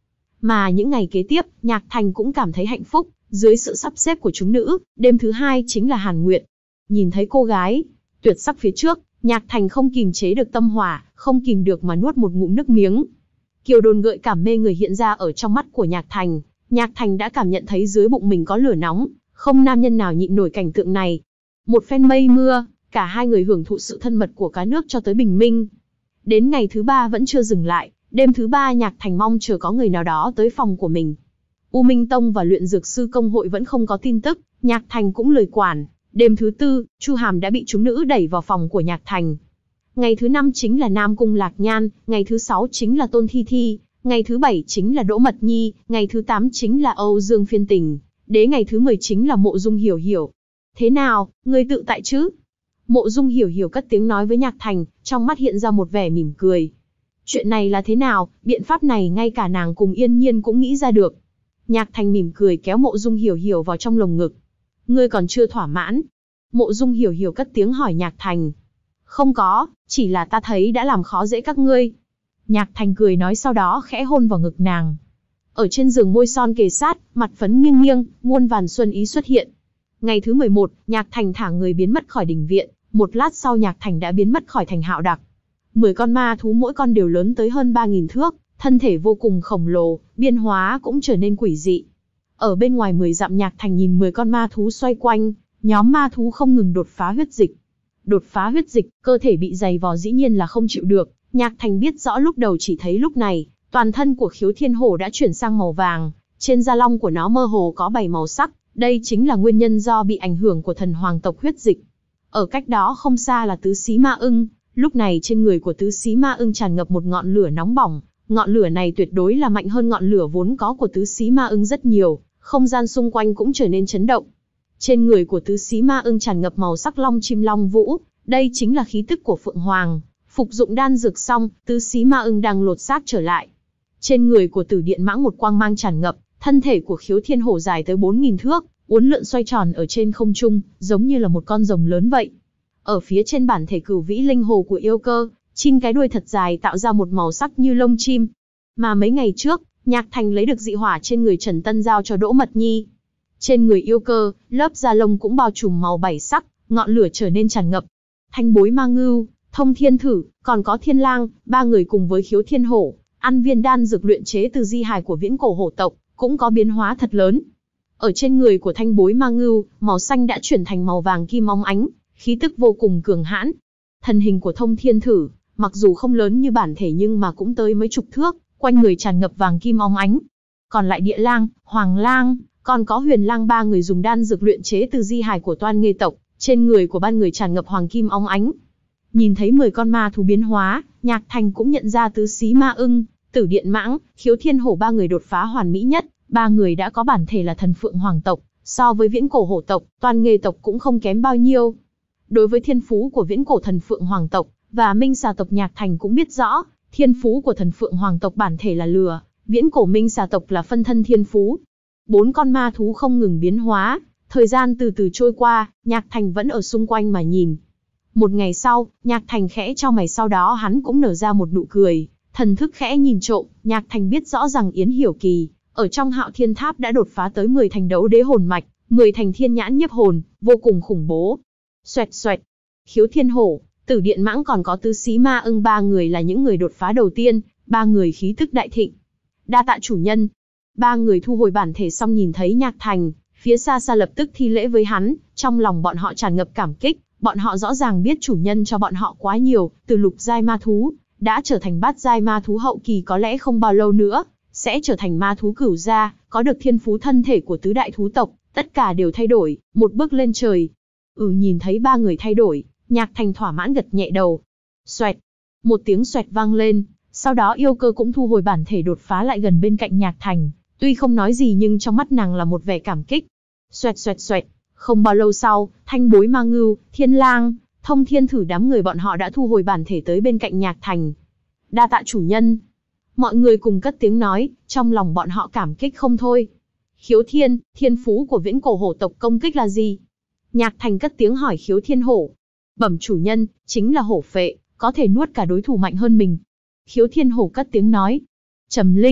Mà những ngày kế tiếp, Nhạc Thành cũng cảm thấy hạnh phúc, dưới sự sắp xếp của chúng nữ, đêm thứ hai chính là Hàn Nguyệt. Nhìn thấy cô gái tuyệt sắc phía trước, Nhạc Thành không kìm chế được tâm hỏa, không kìm được mà nuốt một ngụm nước miếng. Kiều đồn gợi cảm mê người hiện ra ở trong mắt của Nhạc Thành, Nhạc Thành đã cảm nhận thấy dưới bụng mình có lửa nóng, không nam nhân nào nhịn nổi cảnh tượng này. Một phen mây mưa, cả hai người hưởng thụ sự thân mật của cá nước cho tới bình minh. Đến ngày thứ ba vẫn chưa dừng lại, đêm thứ ba Nhạc Thành mong chờ có người nào đó tới phòng của mình. U Minh Tông và Luyện Dược Sư Công hội vẫn không có tin tức, Nhạc Thành cũng lười quản. Đêm thứ tư, Chu Hàm đã bị chúng nữ đẩy vào phòng của Nhạc Thành. Ngày thứ năm chính là Nam Cung Lạc Nhan, ngày thứ sáu chính là Tôn Thi Thi, ngày thứ bảy chính là Đỗ Mật Nhi, ngày thứ tám chính là Âu Dương Phiên Tình, đến ngày thứ mười chính là Mộ Dung Hiểu Hiểu. Thế nào, ngươi tự tại chứ? Mộ Dung Hiểu Hiểu cất tiếng nói với Nhạc Thành, trong mắt hiện ra một vẻ mỉm cười. Chuyện này là thế nào, biện pháp này ngay cả nàng cùng Yên Nhiên cũng nghĩ ra được. Nhạc Thành mỉm cười kéo Mộ Dung Hiểu Hiểu vào trong lồng ngực. Ngươi còn chưa thỏa mãn? Mộ Dung Hiểu Hiểu cất tiếng hỏi Nhạc Thành. Không có, chỉ là ta thấy đã làm khó dễ các ngươi. Nhạc Thành cười nói, sau đó khẽ hôn vào ngực nàng. Ở trên giường môi son kề sát, mặt phấn nghiêng nghiêng, muôn vàn xuân ý xuất hiện. Ngày thứ mười một, Nhạc Thành thả người biến mất khỏi đình viện, một lát sau Nhạc Thành đã biến mất khỏi thành Hạo Đặc. Mười con ma thú mỗi con đều lớn tới hơn ba nghìn thước, thân thể vô cùng khổng lồ, biên hóa cũng trở nên quỷ dị. Ở bên ngoài mười dặm, Nhạc Thành nhìn mười con ma thú xoay quanh, nhóm ma thú không ngừng đột phá huyết dịch. Đột phá huyết dịch, cơ thể bị dày vò dĩ nhiên là không chịu được. Nhạc Thành biết rõ lúc đầu chỉ thấy lúc này, toàn thân của Khiếu Thiên Hổ đã chuyển sang màu vàng, trên da lông của nó mơ hồ có bảy màu sắc, đây chính là nguyên nhân do bị ảnh hưởng của thần hoàng tộc huyết dịch. Ở cách đó không xa là Tứ Xí Ma Ưng, lúc này trên người của Tứ Xí Ma Ưng tràn ngập một ngọn lửa nóng bỏng, ngọn lửa này tuyệt đối là mạnh hơn ngọn lửa vốn có của Tứ Xí Ma Ưng rất nhiều, không gian xung quanh cũng trở nên chấn động. Trên người của Tứ Xí Ma Ưng tràn ngập màu sắc long chim long vũ, đây chính là khí tức của Phượng Hoàng. Phục dụng đan dược xong, Tứ Xí Ma Ưng đang lột xác trở lại. Trên người của Tử Điện Mãng một quang mang tràn ngập, thân thể của Khiếu Thiên Hổ dài tới bốn nghìn thước, uốn lượn xoay tròn ở trên không trung, giống như là một con rồng lớn vậy. Ở phía trên bản thể Cửu Vĩ Linh Hồ của yêu cơ, chín cái đuôi thật dài tạo ra một màu sắc như lông chim. Mà mấy ngày trước, Nhạc Thành lấy được dị hỏa trên người Trần Tân giao cho Đỗ Mật Nhi. Trên người yêu cơ, lớp da lông cũng bao trùm màu bảy sắc, ngọn lửa trở nên tràn ngập. Thanh Bối Ma Ngưu, Thông Thiên Thử, còn có Thiên Lang, ba người cùng với Khiếu Thiên Hổ, ăn viên đan dược luyện chế từ di hài của viễn cổ hổ tộc, cũng có biến hóa thật lớn. Ở trên người của Thanh Bối Ma Ngưu, màu xanh đã chuyển thành màu vàng kim óng ánh, khí tức vô cùng cường hãn. Thân hình của Thông Thiên Thử, mặc dù không lớn như bản thể nhưng mà cũng tới mấy chục thước, quanh người tràn ngập vàng kim óng ánh. Còn lại Địa Lang, Hoàng Lang, còn có Huyền Lang, ba người dùng đan dược luyện chế từ di hài của Toan Nghê tộc, trên người của ba người tràn ngập hoàng kim óng ánh. Nhìn thấy mười con ma thú biến hóa, Nhạc Thành cũng nhận ra Tứ Xí Ma Ưng, Tử Điện Mãng, Khiếu Thiên Hổ ba người đột phá hoàn mỹ nhất, ba người đã có bản thể là thần Phượng Hoàng tộc, so với viễn cổ hổ tộc, Toan Nghê tộc cũng không kém bao nhiêu. Đối với thiên phú của viễn cổ thần Phượng Hoàng tộc và Minh Xà tộc, Nhạc Thành cũng biết rõ, thiên phú của thần Phượng Hoàng tộc bản thể là lửa, viễn cổ Minh Xà tộc là phân thân thiên phú. Bốn con ma thú không ngừng biến hóa, thời gian từ từ trôi qua, Nhạc Thành vẫn ở xung quanh mà nhìn. Một ngày sau, Nhạc Thành khẽ chau mày, sau đó hắn cũng nở ra một nụ cười, thần thức khẽ nhìn trộm, Nhạc Thành biết rõ rằng Yến Hiểu Kỳ, ở trong Hạo Thiên Tháp đã đột phá tới mười thành đấu đế hồn mạch, mười thành thiên nhãn nhiếp hồn, vô cùng khủng bố. Xoẹt xoẹt, Khiếu Thiên Hổ, Tử Điện Mãng còn có Tứ Xí Ma Ưng ba người là những người đột phá đầu tiên, ba người khí tức đại thịnh. Đa tạ chủ nhân. Ba người thu hồi bản thể xong nhìn thấy Nhạc Thành, phía xa xa lập tức thi lễ với hắn, trong lòng bọn họ tràn ngập cảm kích, bọn họ rõ ràng biết chủ nhân cho bọn họ quá nhiều, từ lục giai ma thú, đã trở thành bát giai ma thú hậu kỳ, có lẽ không bao lâu nữa, sẽ trở thành ma thú cửu gia, có được thiên phú thân thể của tứ đại thú tộc, tất cả đều thay đổi, một bước lên trời. Ừ, nhìn thấy ba người thay đổi, Nhạc Thành thỏa mãn gật nhẹ đầu. Xoẹt, một tiếng xoẹt vang lên, sau đó yêu cơ cũng thu hồi bản thể đột phá lại gần bên cạnh Nhạc Thành, tuy không nói gì nhưng trong mắt nàng là một vẻ cảm kích. Xoẹt xoẹt xoẹt, không bao lâu sau, Thanh Bối Ma Ngưu, Thiên Lang, Thông Thiên Thử đám người bọn họ đã thu hồi bản thể tới bên cạnh Nhạc Thành. Đa tạ chủ nhân. Mọi người cùng cất tiếng nói, trong lòng bọn họ cảm kích không thôi. Khiếu Thiên, thiên phú của viễn cổ hổ tộc công kích là gì? Nhạc Thành cất tiếng hỏi Khiếu Thiên Hổ. Bẩm chủ nhân, chính là hổ phệ, có thể nuốt cả đối thủ mạnh hơn mình. Khiếu Thiên Hổ cất tiếng nói. Trầm Linh,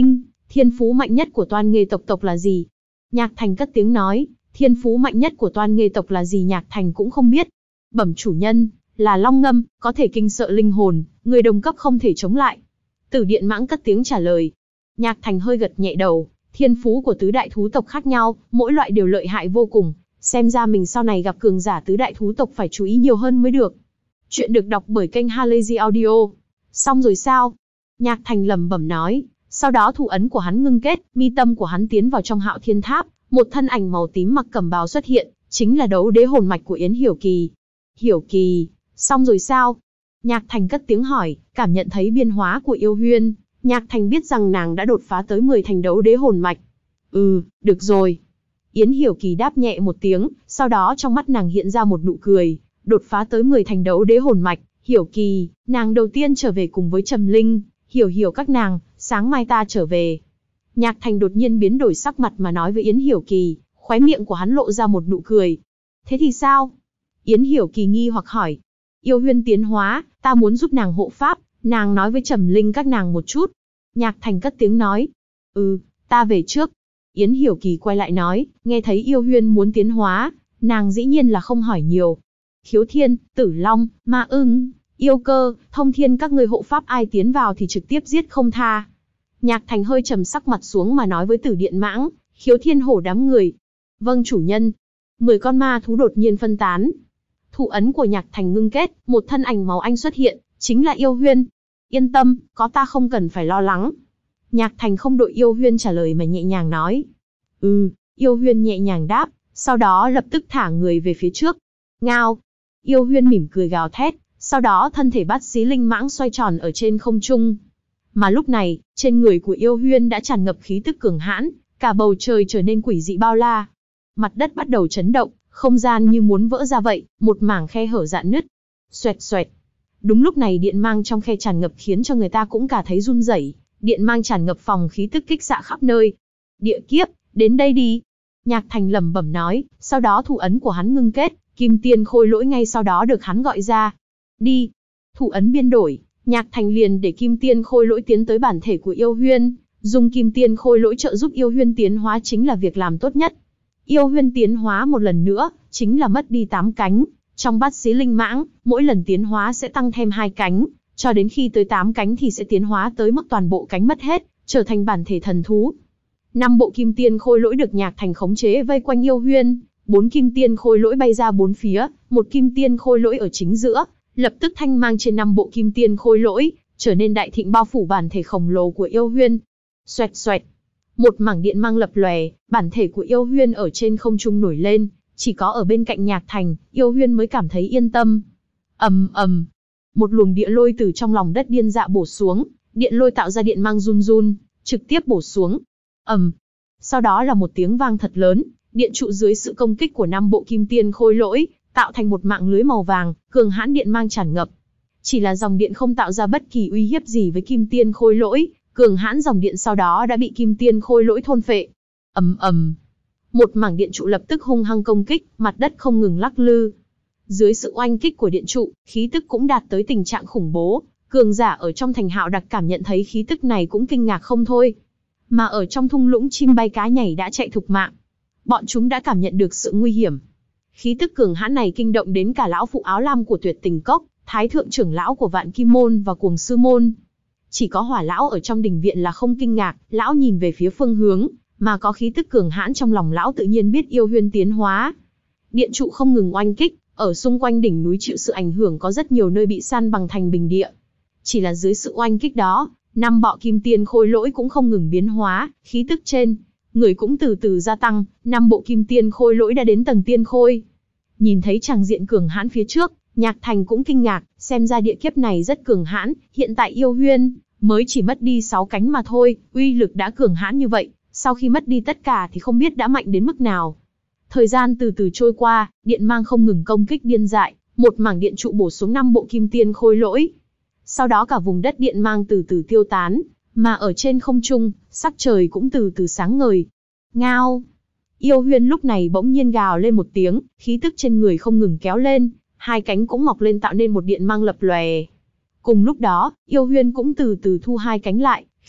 thiên phú mạnh nhất của Toan Nghê tộc tộc là gì? Nhạc Thành cất tiếng nói, thiên phú mạnh nhất của Toan Nghê tộc là gì Nhạc Thành cũng không biết. Bẩm chủ nhân, là long ngâm, có thể kinh sợ linh hồn, người đồng cấp không thể chống lại. Tử Điện Mãng cất tiếng trả lời. Nhạc Thành hơi gật nhẹ đầu, thiên phú của tứ đại thú tộc khác nhau, mỗi loại đều lợi hại vô cùng, xem ra mình sau này gặp cường giả tứ đại thú tộc phải chú ý nhiều hơn mới được. Chuyện được đọc bởi kênh Halazy Audio. Xong rồi sao? Nhạc Thành lẩm bẩm nói, sau đó thủ ấn của hắn ngưng kết, mi tâm của hắn tiến vào trong Hạo Thiên Tháp, một thân ảnh màu tím mặc cẩm bào xuất hiện, chính là đấu đế hồn mạch của Yến Hiểu Kỳ. Hiểu Kỳ, xong rồi sao? Nhạc Thành cất tiếng hỏi, cảm nhận thấy biến hóa của Yêu Huyên, Nhạc Thành biết rằng nàng đã đột phá tới mười thành đấu đế hồn mạch. Ừ, được rồi. Yến Hiểu Kỳ đáp nhẹ một tiếng, sau đó trong mắt nàng hiện ra một nụ cười, đột phá tới mười thành đấu đế hồn mạch. Hiểu Kỳ, nàng đầu tiên trở về cùng với Trầm Linh, hiểu hiểu các nàng, sáng mai ta trở về. Nhạc Thành đột nhiên biến đổi sắc mặt mà nói với Yến Hiểu Kỳ, khóe miệng của hắn lộ ra một nụ cười. Thế thì sao? Yến Hiểu Kỳ nghi hoặc hỏi. Yêu Huyên tiến hóa, ta muốn giúp nàng hộ pháp, nàng nói với Trầm Linh các nàng một chút. Nhạc Thành cất tiếng nói. Ừ, ta về trước. Yến Hiểu Kỳ quay lại nói, nghe thấy Yêu Huyên muốn tiến hóa, nàng dĩ nhiên là không hỏi nhiều. Khiếu Thiên, Tử Long, Ma Ưng, Yêu Cơ, Thông Thiên các ngươi hộ pháp ai tiến vào thì trực tiếp giết không tha. Nhạc Thành hơi trầm sắc mặt xuống mà nói với Tử Điện Mãng, Khiếu Thiên hổ đám người. Vâng chủ nhân. Mười con ma thú đột nhiên phân tán. Thủ ấn của Nhạc Thành ngưng kết, một thân ảnh màu anh xuất hiện, chính là Yêu Huyên. Yên tâm, có ta không cần phải lo lắng. Nhạc Thành không đội Yêu Huyên trả lời mà nhẹ nhàng nói. Ừ, Yêu Huyên nhẹ nhàng đáp, sau đó lập tức thả người về phía trước. Ngao. Yêu Huyên mỉm cười gào thét, sau đó thân thể bát xí linh mãng xoay tròn ở trên không trung. Mà lúc này, trên người của Yêu Huyên đã tràn ngập khí tức cường hãn, cả bầu trời trở nên quỷ dị bao la. Mặt đất bắt đầu chấn động, không gian như muốn vỡ ra vậy, một mảng khe hở rạn nứt. Xoẹt xoẹt. Đúng lúc này điện mang trong khe tràn ngập khiến cho người ta cũng cả thấy run rẩy, điện mang tràn ngập phòng khí tức kích xạ khắp nơi. Địa kiếp, đến đây đi. Nhạc Thành lẩm bẩm nói, sau đó thủ ấn của hắn ngưng kết, Kim Tiên Khôi Lỗi ngay sau đó được hắn gọi ra. Đi. Thủ ấn biến đổi, Nhạc Thành liền để Kim Tiên Khôi Lỗi tiến tới bản thể của Yêu Huyên, dùng Kim Tiên Khôi Lỗi trợ giúp Yêu Huyên tiến hóa chính là việc làm tốt nhất. Yêu Huyên tiến hóa một lần nữa, chính là mất đi tám cánh. Trong bát xí linh mãng, mỗi lần tiến hóa sẽ tăng thêm hai cánh, cho đến khi tới tám cánh thì sẽ tiến hóa tới mức toàn bộ cánh mất hết, trở thành bản thể thần thú. Năm bộ Kim Tiên Khôi Lỗi được Nhạc Thành khống chế vây quanh Yêu Huyên, bốn Kim Tiên Khôi Lỗi bay ra bốn phía, một Kim Tiên Khôi Lỗi ở chính giữa, lập tức thanh mang trên năm bộ Kim Tiên Khôi Lỗi, trở nên đại thịnh bao phủ bản thể khổng lồ của Yêu Huyên. Xoẹt xoẹt. Một mảng điện mang lập lòe, bản thể của Yêu Huyên ở trên không trung nổi lên, chỉ có ở bên cạnh Nhạc Thành, Yêu Huyên mới cảm thấy yên tâm. Ầm ầm. Một luồng địa lôi từ trong lòng đất điên dạ bổ xuống, điện lôi tạo ra điện mang run run, trực tiếp bổ xuống. Ầm. Sau đó là một tiếng vang thật lớn, điện trụ dưới sự công kích của năm bộ Kim Tiên Khôi Lỗi, tạo thành một mạng lưới màu vàng, cường hãn điện mang tràn ngập. Chỉ là dòng điện không tạo ra bất kỳ uy hiếp gì với Kim Tiên Khôi Lỗi, cường hãn dòng điện sau đó đã bị Kim Tiên Khôi Lỗi thôn phệ. Ầm ầm. Một mảng điện trụ lập tức hung hăng công kích, mặt đất không ngừng lắc lư. Dưới sự oanh kích của điện trụ, khí tức cũng đạt tới tình trạng khủng bố, cường giả ở trong thành Hạo Đặc cảm nhận thấy khí tức này cũng kinh ngạc không thôi. Mà ở trong thung lũng chim bay cá nhảy đã chạy thục mạng. Bọn chúng đã cảm nhận được sự nguy hiểm. Khí tức cường hãn này kinh động đến cả lão phụ áo lam của Tuyệt Tình Cốc, thái thượng trưởng lão của Vạn Kim Môn và Cuồng Sư Môn. Chỉ có Hỏa lão ở trong đình viện là không kinh ngạc, lão nhìn về phía phương hướng, mà có khí tức cường hãn trong lòng lão tự nhiên biết Yêu Huyên tiến hóa. Điện trụ không ngừng oanh kích, ở xung quanh đỉnh núi chịu sự ảnh hưởng có rất nhiều nơi bị san bằng thành bình địa. Chỉ là dưới sự oanh kích đó, năm bọ Kim Tiên Khôi Lỗi cũng không ngừng biến hóa, khí tức trên người cũng từ từ gia tăng, năm bộ Kim Tiên Khôi Lỗi đã đến tầng Tiên Khôi. Nhìn thấy tràng diện cường hãn phía trước, Nhạc Thành cũng kinh ngạc, xem ra địa kiếp này rất cường hãn, hiện tại Yêu Huyên mới chỉ mất đi sáu cánh mà thôi, uy lực đã cường hãn như vậy, sau khi mất đi tất cả thì không biết đã mạnh đến mức nào. Thời gian từ từ trôi qua, điện mang không ngừng công kích điên dại, một mảng điện trụ bổ xuống năm bộ Kim Tiên Khôi Lỗi. Sau đó cả vùng đất điện mang từ từ tiêu tán, mà ở trên không trung, sắc trời cũng từ từ sáng ngời. Ngao. Yêu Huyên lúc này bỗng nhiên gào lên một tiếng, khí tức trên người không ngừng kéo lên, hai cánh cũng mọc lên tạo nên một điện mang lập lòe. Cùng lúc đó, Yêu Huyên cũng từ từ thu hai cánh lại,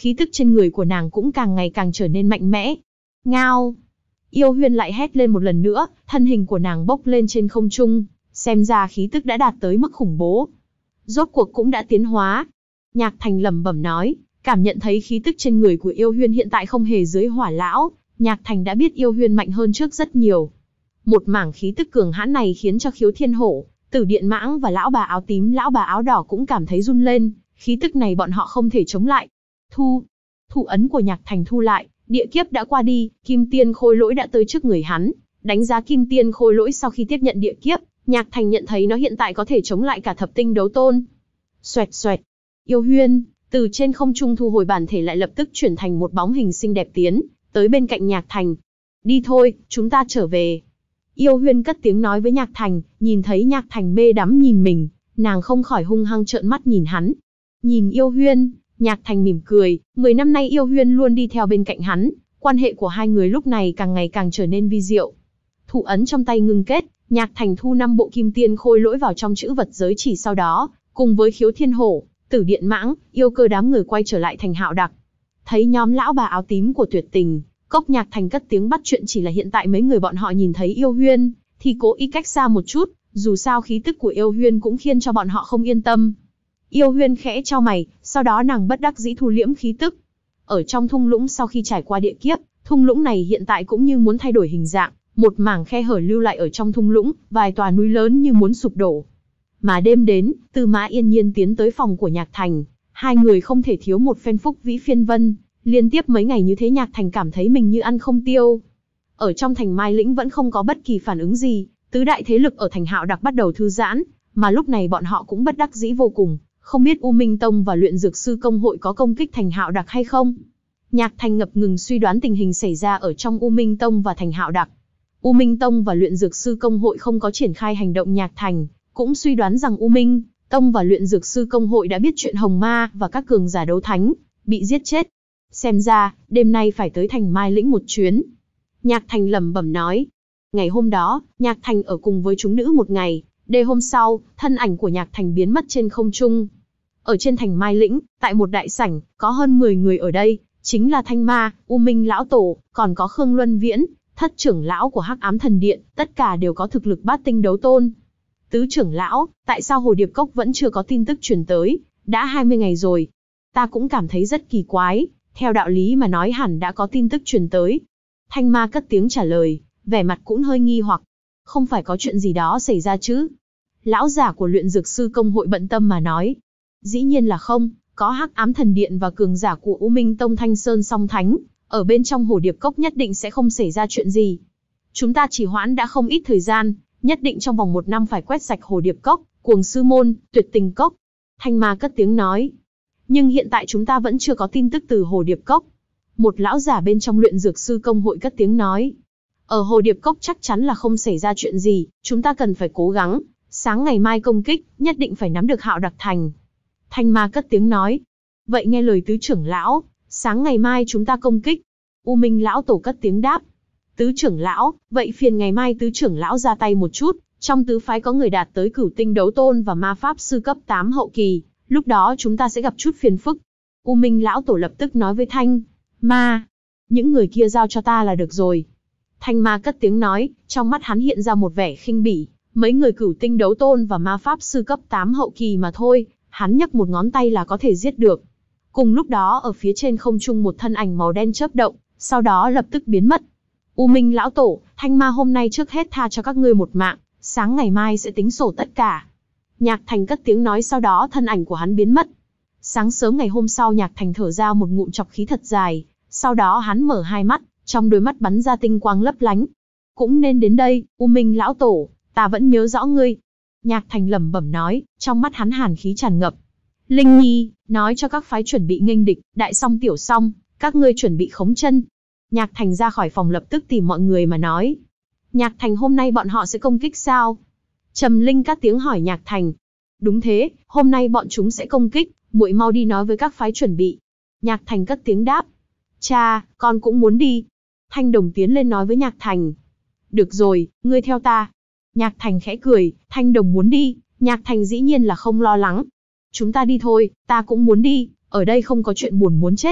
khí tức trên người của nàng cũng càng ngày càng trở nên mạnh mẽ. Ngao! Yêu Huyên lại hét lên một lần nữa, thân hình của nàng bốc lên trên không trung, xem ra khí tức đã đạt tới mức khủng bố. Rốt cuộc cũng đã tiến hóa. Nhạc Thành lẩm bẩm nói, cảm nhận thấy khí tức trên người của Yêu Huyên hiện tại không hề dưới hỏa lão, Nhạc Thành đã biết Yêu Huyên mạnh hơn trước rất nhiều. Một mảng khí tức cường hãn này khiến cho Khiếu Thiên Hổ, Tử Điện Mãng và lão bà áo tím, lão bà áo đỏ cũng cảm thấy run lên, khí tức này bọn họ không thể chống lại. Thu, thủ ấn của Nhạc Thành thu lại, địa kiếp đã qua đi, Kim Tiên Khôi Lỗi đã tới trước người hắn. Đánh giá Kim Tiên Khôi Lỗi sau khi tiếp nhận địa kiếp, Nhạc Thành nhận thấy nó hiện tại có thể chống lại cả thập tinh đấu tôn. Xoẹt xoẹt, Yêu Huyên từ trên không trung thu hồi bản thể lại lập tức chuyển thành một bóng hình xinh đẹp tiến tới bên cạnh Nhạc Thành. Đi thôi, chúng ta trở về. Yêu Huyên cất tiếng nói với Nhạc Thành, nhìn thấy Nhạc Thành mê đắm nhìn mình, nàng không khỏi hung hăng trợn mắt nhìn hắn. Nhìn Yêu Huyên, Nhạc Thành mỉm cười, mười năm nay Yêu Huyên luôn đi theo bên cạnh hắn, quan hệ của hai người lúc này càng ngày càng trở nên vi diệu. Thủ ấn trong tay ngưng kết, Nhạc Thành thu năm bộ Kim Tiên Khôi Lỗi vào trong chữ vật giới chỉ, sau đó, cùng với Khiếu Thiên Hổ, Tử Điện Mãng, Yêu Cơ đám người quay trở lại thành Hạo Đặc. Thấy nhóm lão bà áo tím của Tuyệt Tình Cốc, Nhạc Thành cất tiếng bắt chuyện, chỉ là hiện tại mấy người bọn họ nhìn thấy Yêu Huyên, thì cố ý cách xa một chút, dù sao khí tức của Yêu Huyên cũng khiến cho bọn họ không yên tâm. Yêu Huyên khẽ chau mày, sau đó nàng bất đắc dĩ thu liễm khí tức. Ở trong thung lũng sau khi trải qua địa kiếp, thung lũng này hiện tại cũng như muốn thay đổi hình dạng, một mảng khe hở lưu lại ở trong thung lũng, vài tòa núi lớn như muốn sụp đổ. Mà đêm đến, Tư Mã Yên Nhiên tiến tới phòng của Nhạc Thành, hai người không thể thiếu một phen phúc vĩ phiên vân. Liên tiếp mấy ngày như thế, Nhạc Thành cảm thấy mình như ăn không tiêu. Ở trong thành Mai Lĩnh vẫn không có bất kỳ phản ứng gì, tứ đại thế lực ở thành Hạo Đặc bắt đầu thư giãn, mà lúc này bọn họ cũng bất đắc dĩ vô cùng, không biết U Minh Tông và Luyện Dược Sư Công hội có công kích thành Hạo Đặc hay không. Nhạc Thành ngập ngừng suy đoán tình hình xảy ra ở trong U Minh Tông và thành Hạo Đặc. U Minh Tông và Luyện Dược Sư Công hội không có triển khai hành động, Nhạc Thành cũng suy đoán rằng U Minh Tông và Luyện Dược Sư Công hội đã biết chuyện Hồng Ma và các cường giả đấu thánh bị giết chết. Xem ra, đêm nay phải tới thành Mai Lĩnh một chuyến. Nhạc Thành lẩm bẩm nói. Ngày hôm đó, Nhạc Thành ở cùng với chúng nữ một ngày. Đêm hôm sau, thân ảnh của Nhạc Thành biến mất trên không trung. Ở trên thành Mai Lĩnh, tại một đại sảnh, có hơn mười người ở đây, chính là Thanh Ma, U Minh Lão Tổ, còn có Khương Luân Viễn, thất trưởng lão của Hắc Ám Thần Điện, tất cả đều có thực lực bát tinh đấu tôn. Tứ trưởng lão, tại sao Hồ Điệp Cốc vẫn chưa có tin tức truyền tới? Đã hai mươi ngày rồi. Ta cũng cảm thấy rất kỳ quái. Theo đạo lý mà nói hẳn đã có tin tức truyền tới. Thanh Ma cất tiếng trả lời, vẻ mặt cũng hơi nghi hoặc. Không phải có chuyện gì đó xảy ra chứ? Lão giả của Luyện Dược Sư Công hội bận tâm mà nói. Dĩ nhiên là không, có Hắc Ám Thần Điện và cường giả của U Minh Tông Thanh Sơn Song Thánh, ở bên trong Hồ Điệp Cốc nhất định sẽ không xảy ra chuyện gì. Chúng ta chỉ hoãn đã không ít thời gian, nhất định trong vòng một năm phải quét sạch Hồ Điệp Cốc, Cuồng Sư Môn, Tuyệt Tình Cốc. Thanh Ma cất tiếng nói. Nhưng hiện tại chúng ta vẫn chưa có tin tức từ Hồ Điệp Cốc. Một lão giả bên trong Luyện Dược Sư Công hội cất tiếng nói. Ở Hồ Điệp Cốc chắc chắn là không xảy ra chuyện gì, chúng ta cần phải cố gắng. Sáng ngày mai công kích, nhất định phải nắm được Hạo Đặc Thành. Thanh Ma cất tiếng nói. Vậy nghe lời tứ trưởng lão, sáng ngày mai chúng ta công kích. U Minh Lão Tổ cất tiếng đáp. Tứ trưởng lão, vậy phiền ngày mai tứ trưởng lão ra tay một chút. Trong tứ phái có người đạt tới cửu tinh đấu tôn và ma pháp sư cấp tám hậu kỳ. Lúc đó chúng ta sẽ gặp chút phiền phức. U Minh Lão Tổ lập tức nói với Thanh Ma. Những người kia giao cho ta là được rồi. Thanh Ma cất tiếng nói, trong mắt hắn hiện ra một vẻ khinh bỉ. Mấy người cửu tinh đấu tôn và ma pháp sư cấp tám hậu kỳ mà thôi, hắn nhấc một ngón tay là có thể giết được. Cùng lúc đó ở phía trên không trung một thân ảnh màu đen chớp động, sau đó lập tức biến mất. U Minh Lão Tổ, Thanh Ma hôm nay trước hết tha cho các ngươi một mạng, sáng ngày mai sẽ tính sổ tất cả. Nhạc Thành cất tiếng nói, sau đó thân ảnh của hắn biến mất. Sáng sớm ngày hôm sau, Nhạc Thành thở ra một ngụm trọc khí thật dài, sau đó hắn mở hai mắt, trong đôi mắt bắn ra tinh quang lấp lánh. Cũng nên đến đây, U Minh Lão Tổ, ta vẫn nhớ rõ ngươi. Nhạc Thành lẩm bẩm nói, trong mắt hắn hàn khí tràn ngập. Linh Nhi, nói cho các phái chuẩn bị nghênh địch, đại song tiểu song, các ngươi chuẩn bị khống chân. Nhạc Thành ra khỏi phòng lập tức tìm mọi người mà nói. Nhạc Thành, hôm nay bọn họ sẽ công kích sao? Trầm Linh cắt tiếng hỏi Nhạc Thành. Đúng thế, hôm nay bọn chúng sẽ công kích, muội mau đi nói với các phái chuẩn bị. Nhạc Thành cất tiếng đáp. Cha, con cũng muốn đi. Thanh Đồng tiến lên nói với Nhạc Thành. Được rồi, ngươi theo ta. Nhạc Thành khẽ cười, Thanh Đồng muốn đi, Nhạc Thành dĩ nhiên là không lo lắng. Chúng ta đi thôi, ta cũng muốn đi, ở đây không có chuyện buồn muốn chết.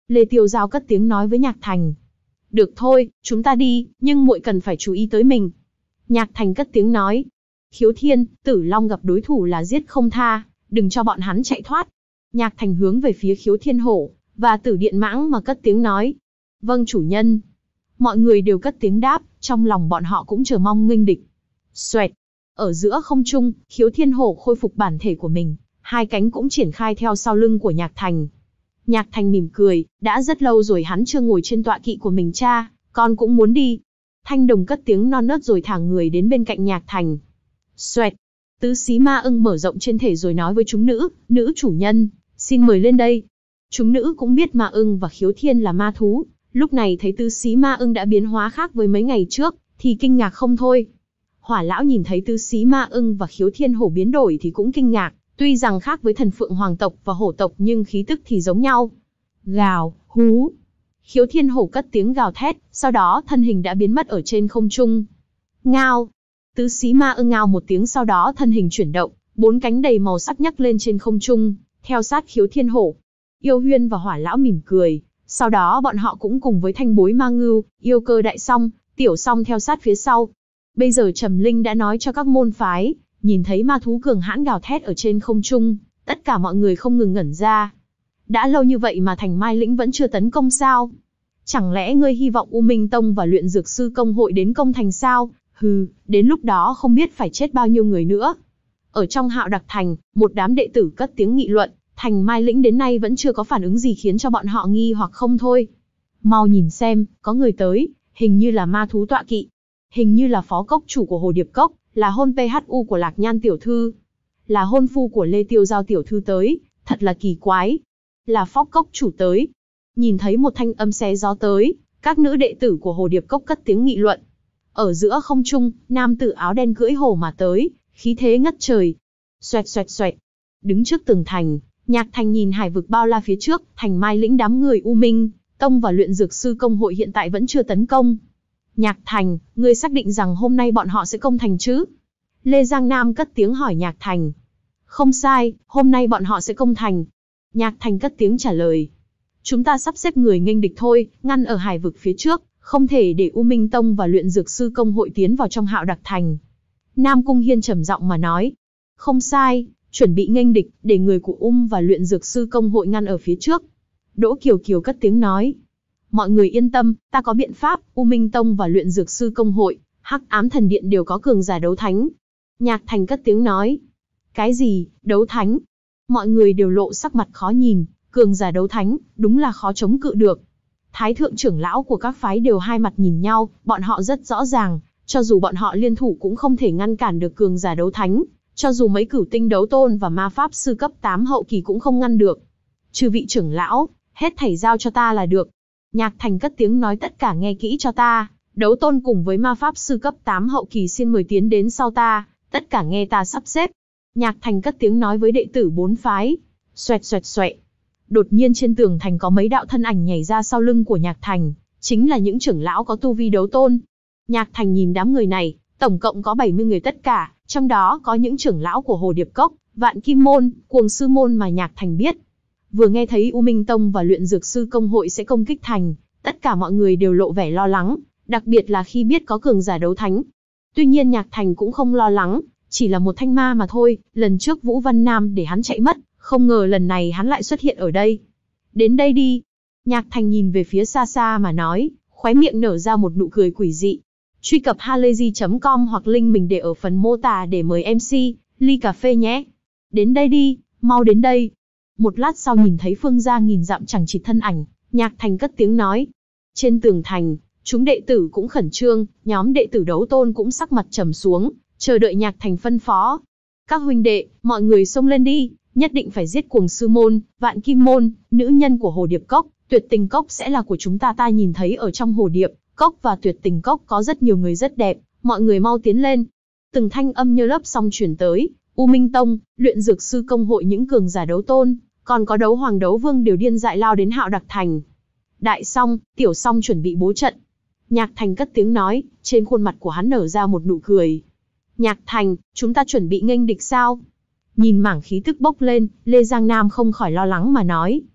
Lê Tiêu Giao cất tiếng nói với Nhạc Thành. Được thôi, chúng ta đi, nhưng muội cần phải chú ý tới mình. Nhạc Thành cất tiếng nói. Khiếu Thiên, Tử Long gặp đối thủ là giết không tha, đừng cho bọn hắn chạy thoát. Nhạc Thành hướng về phía Khiếu Thiên Hổ và Tử Điện Mãng mà cất tiếng nói. Vâng chủ nhân. Mọi người đều cất tiếng đáp, trong lòng bọn họ cũng chờ mong nghênh địch. Xoẹt. Ở giữa không trung, Khiếu Thiên Hổ khôi phục bản thể của mình, hai cánh cũng triển khai theo sau lưng của Nhạc Thành. Nhạc Thành mỉm cười, đã rất lâu rồi hắn chưa ngồi trên tọa kỵ của mình cha, con cũng muốn đi. Thanh Đồng cất tiếng non nớt rồi thả người đến bên cạnh Nhạc Thành. Xoẹt. Tứ xí ma ưng mở rộng trên thể rồi nói với chúng nữ, nữ chủ nhân, xin mời lên đây. Chúng nữ cũng biết ma ưng và Khiếu Thiên là ma thú, lúc này thấy tứ xí ma ưng đã biến hóa khác với mấy ngày trước, thì kinh ngạc không thôi. Hỏa lão nhìn thấy tứ xí ma ưng và Khiếu Thiên Hổ biến đổi thì cũng kinh ngạc, tuy rằng khác với thần phượng hoàng tộc và hổ tộc nhưng khí tức thì giống nhau. Gào, hú. Khiếu Thiên Hổ cất tiếng gào thét, sau đó thân hình đã biến mất ở trên không trung. Ngao. Tứ xí ma ưng ngao một tiếng, sau đó thân hình chuyển động, bốn cánh đầy màu sắc nhấc lên trên không trung, theo sát Khiếu Thiên Hổ. Yêu Huyên và Hỏa lão mỉm cười, sau đó bọn họ cũng cùng với Thanh Bối Ma Ngưu, Yêu Cơ Đại Song, Tiểu Song theo sát phía sau. Bây giờ Trầm Linh đã nói cho các môn phái, nhìn thấy ma thú cường hãn gào thét ở trên không trung, tất cả mọi người không ngừng ngẩn ra. Đã lâu như vậy mà Thành Mai Lĩnh vẫn chưa tấn công sao? Chẳng lẽ ngươi hy vọng U Minh Tông và Luyện Dược Sư Công hội đến công thành sao? Hừ, đến lúc đó không biết phải chết bao nhiêu người nữa. Ở trong Hạo Đặc Thành, một đám đệ tử cất tiếng nghị luận, Thành Mai Lĩnh đến nay vẫn chưa có phản ứng gì khiến cho bọn họ nghi hoặc không thôi. Mau nhìn xem, có người tới, hình như là ma thú tọa kỵ. Hình như là phó cốc chủ của Hồ Điệp Cốc, là hôn pê hát u của Lạc Nhan tiểu thư. Là hôn phu của Lê Tiêu Giao tiểu thư tới, thật là kỳ quái. Là phó cốc chủ tới. Nhìn thấy một thanh âm xé gió tới, các nữ đệ tử của Hồ Điệp Cốc cất tiếng nghị luận. Ở giữa không trung, nam tử áo đen cưỡi hổ mà tới, khí thế ngất trời. Xoẹt xoẹt xoẹt. Đứng trước tường thành, Nhạc Thành nhìn hải vực bao la phía trước, Thành Mai Lĩnh đám người U Minh Tông và Luyện Dược Sư Công hội hiện tại vẫn chưa tấn công. Nhạc Thành, ngươi xác định rằng hôm nay bọn họ sẽ công thành chứ? Lê Giang Nam cất tiếng hỏi Nhạc Thành. Không sai, hôm nay bọn họ sẽ công thành. Nhạc Thành cất tiếng trả lời. Chúng ta sắp xếp người nghênh địch thôi, ngăn ở hải vực phía trước, không thể để U Minh Tông và Luyện Dược Sư Công hội tiến vào trong Hạo Đặc Thành. Nam Cung Hiên trầm giọng mà nói. Không sai, chuẩn bị nghênh địch, để người của Um và Luyện Dược Sư Công hội ngăn ở phía trước. Đỗ Kiều Kiều cất tiếng nói. Mọi người yên tâm, ta có biện pháp, U Minh Tông và Luyện Dược Sư Công hội, Hắc Ám Thần Điện đều có cường giả đấu thánh. Nhạc Thành cất tiếng nói. Cái gì, đấu thánh? Mọi người đều lộ sắc mặt khó nhìn, cường giả đấu thánh, đúng là khó chống cự được. Thái thượng trưởng lão của các phái đều hai mặt nhìn nhau, bọn họ rất rõ ràng, cho dù bọn họ liên thủ cũng không thể ngăn cản được cường giả đấu thánh, cho dù mấy cửu tinh đấu tôn và ma pháp sư cấp tám hậu kỳ cũng không ngăn được. Chư vị trưởng lão, hết thảy giao cho ta là được. Nhạc Thành cất tiếng nói, tất cả nghe kỹ cho ta, đấu tôn cùng với ma pháp sư cấp tám hậu kỳ xin mời tiến đến sau ta, tất cả nghe ta sắp xếp. Nhạc Thành cất tiếng nói với đệ tử bốn phái. Xoẹt xoẹt xoẹt. Đột nhiên trên tường thành có mấy đạo thân ảnh nhảy ra sau lưng của Nhạc Thành, chính là những trưởng lão có tu vi đấu tôn. Nhạc Thành nhìn đám người này, tổng cộng có bảy mươi người tất cả, trong đó có những trưởng lão của Hồ Điệp Cốc, Vạn Kim Môn, Cuồng Sư Môn mà Nhạc Thành biết. Vừa nghe thấy U Minh Tông và Luyện Dược Sư Công hội sẽ công kích thành, tất cả mọi người đều lộ vẻ lo lắng, đặc biệt là khi biết có cường giả đấu thánh. Tuy nhiên Nhạc Thành cũng không lo lắng, chỉ là một thanh ma mà thôi, lần trước Vũ Văn Nam để hắn chạy mất, không ngờ lần này hắn lại xuất hiện ở đây. Đến đây đi. Nhạc Thành nhìn về phía xa xa mà nói, khóe miệng nở ra một nụ cười quỷ dị. Truy cập halayzi chấm com hoặc link mình để ở phần mô tả để mời em xê, ly cà phê nhé. Đến đây đi, mau đến đây. Một lát sau nhìn thấy phương gia nghìn dặm chẳng chịt thân ảnh, Nhạc Thành cất tiếng nói. Trên tường thành, chúng đệ tử cũng khẩn trương, nhóm đệ tử đấu tôn cũng sắc mặt trầm xuống, chờ đợi Nhạc Thành phân phó. Các huynh đệ, mọi người xông lên đi, nhất định phải giết Cuồng Sư Môn, Vạn Kim Môn, nữ nhân của Hồ Điệp Cốc, Tuyệt Tình Cốc sẽ là của chúng ta. Ta nhìn thấy ở trong Hồ Điệp Cốc và Tuyệt Tình Cốc có rất nhiều người rất đẹp, mọi người mau tiến lên. Từng thanh âm như lớp song truyền tới, U Minh Tông, Luyện Dược Sư Công hội những cường giả đấu tôn, còn có đấu hoàng đấu vương đều điên dại lao đến Hạo Đặc Thành. Đại Song, Tiểu Song chuẩn bị bố trận. Nhạc Thành cất tiếng nói, trên khuôn mặt của hắn nở ra một nụ cười. Nhạc Thành, chúng ta chuẩn bị nghênh địch sao? Nhìn mảng khí tức bốc lên, Lê Giang Nam không khỏi lo lắng mà nói.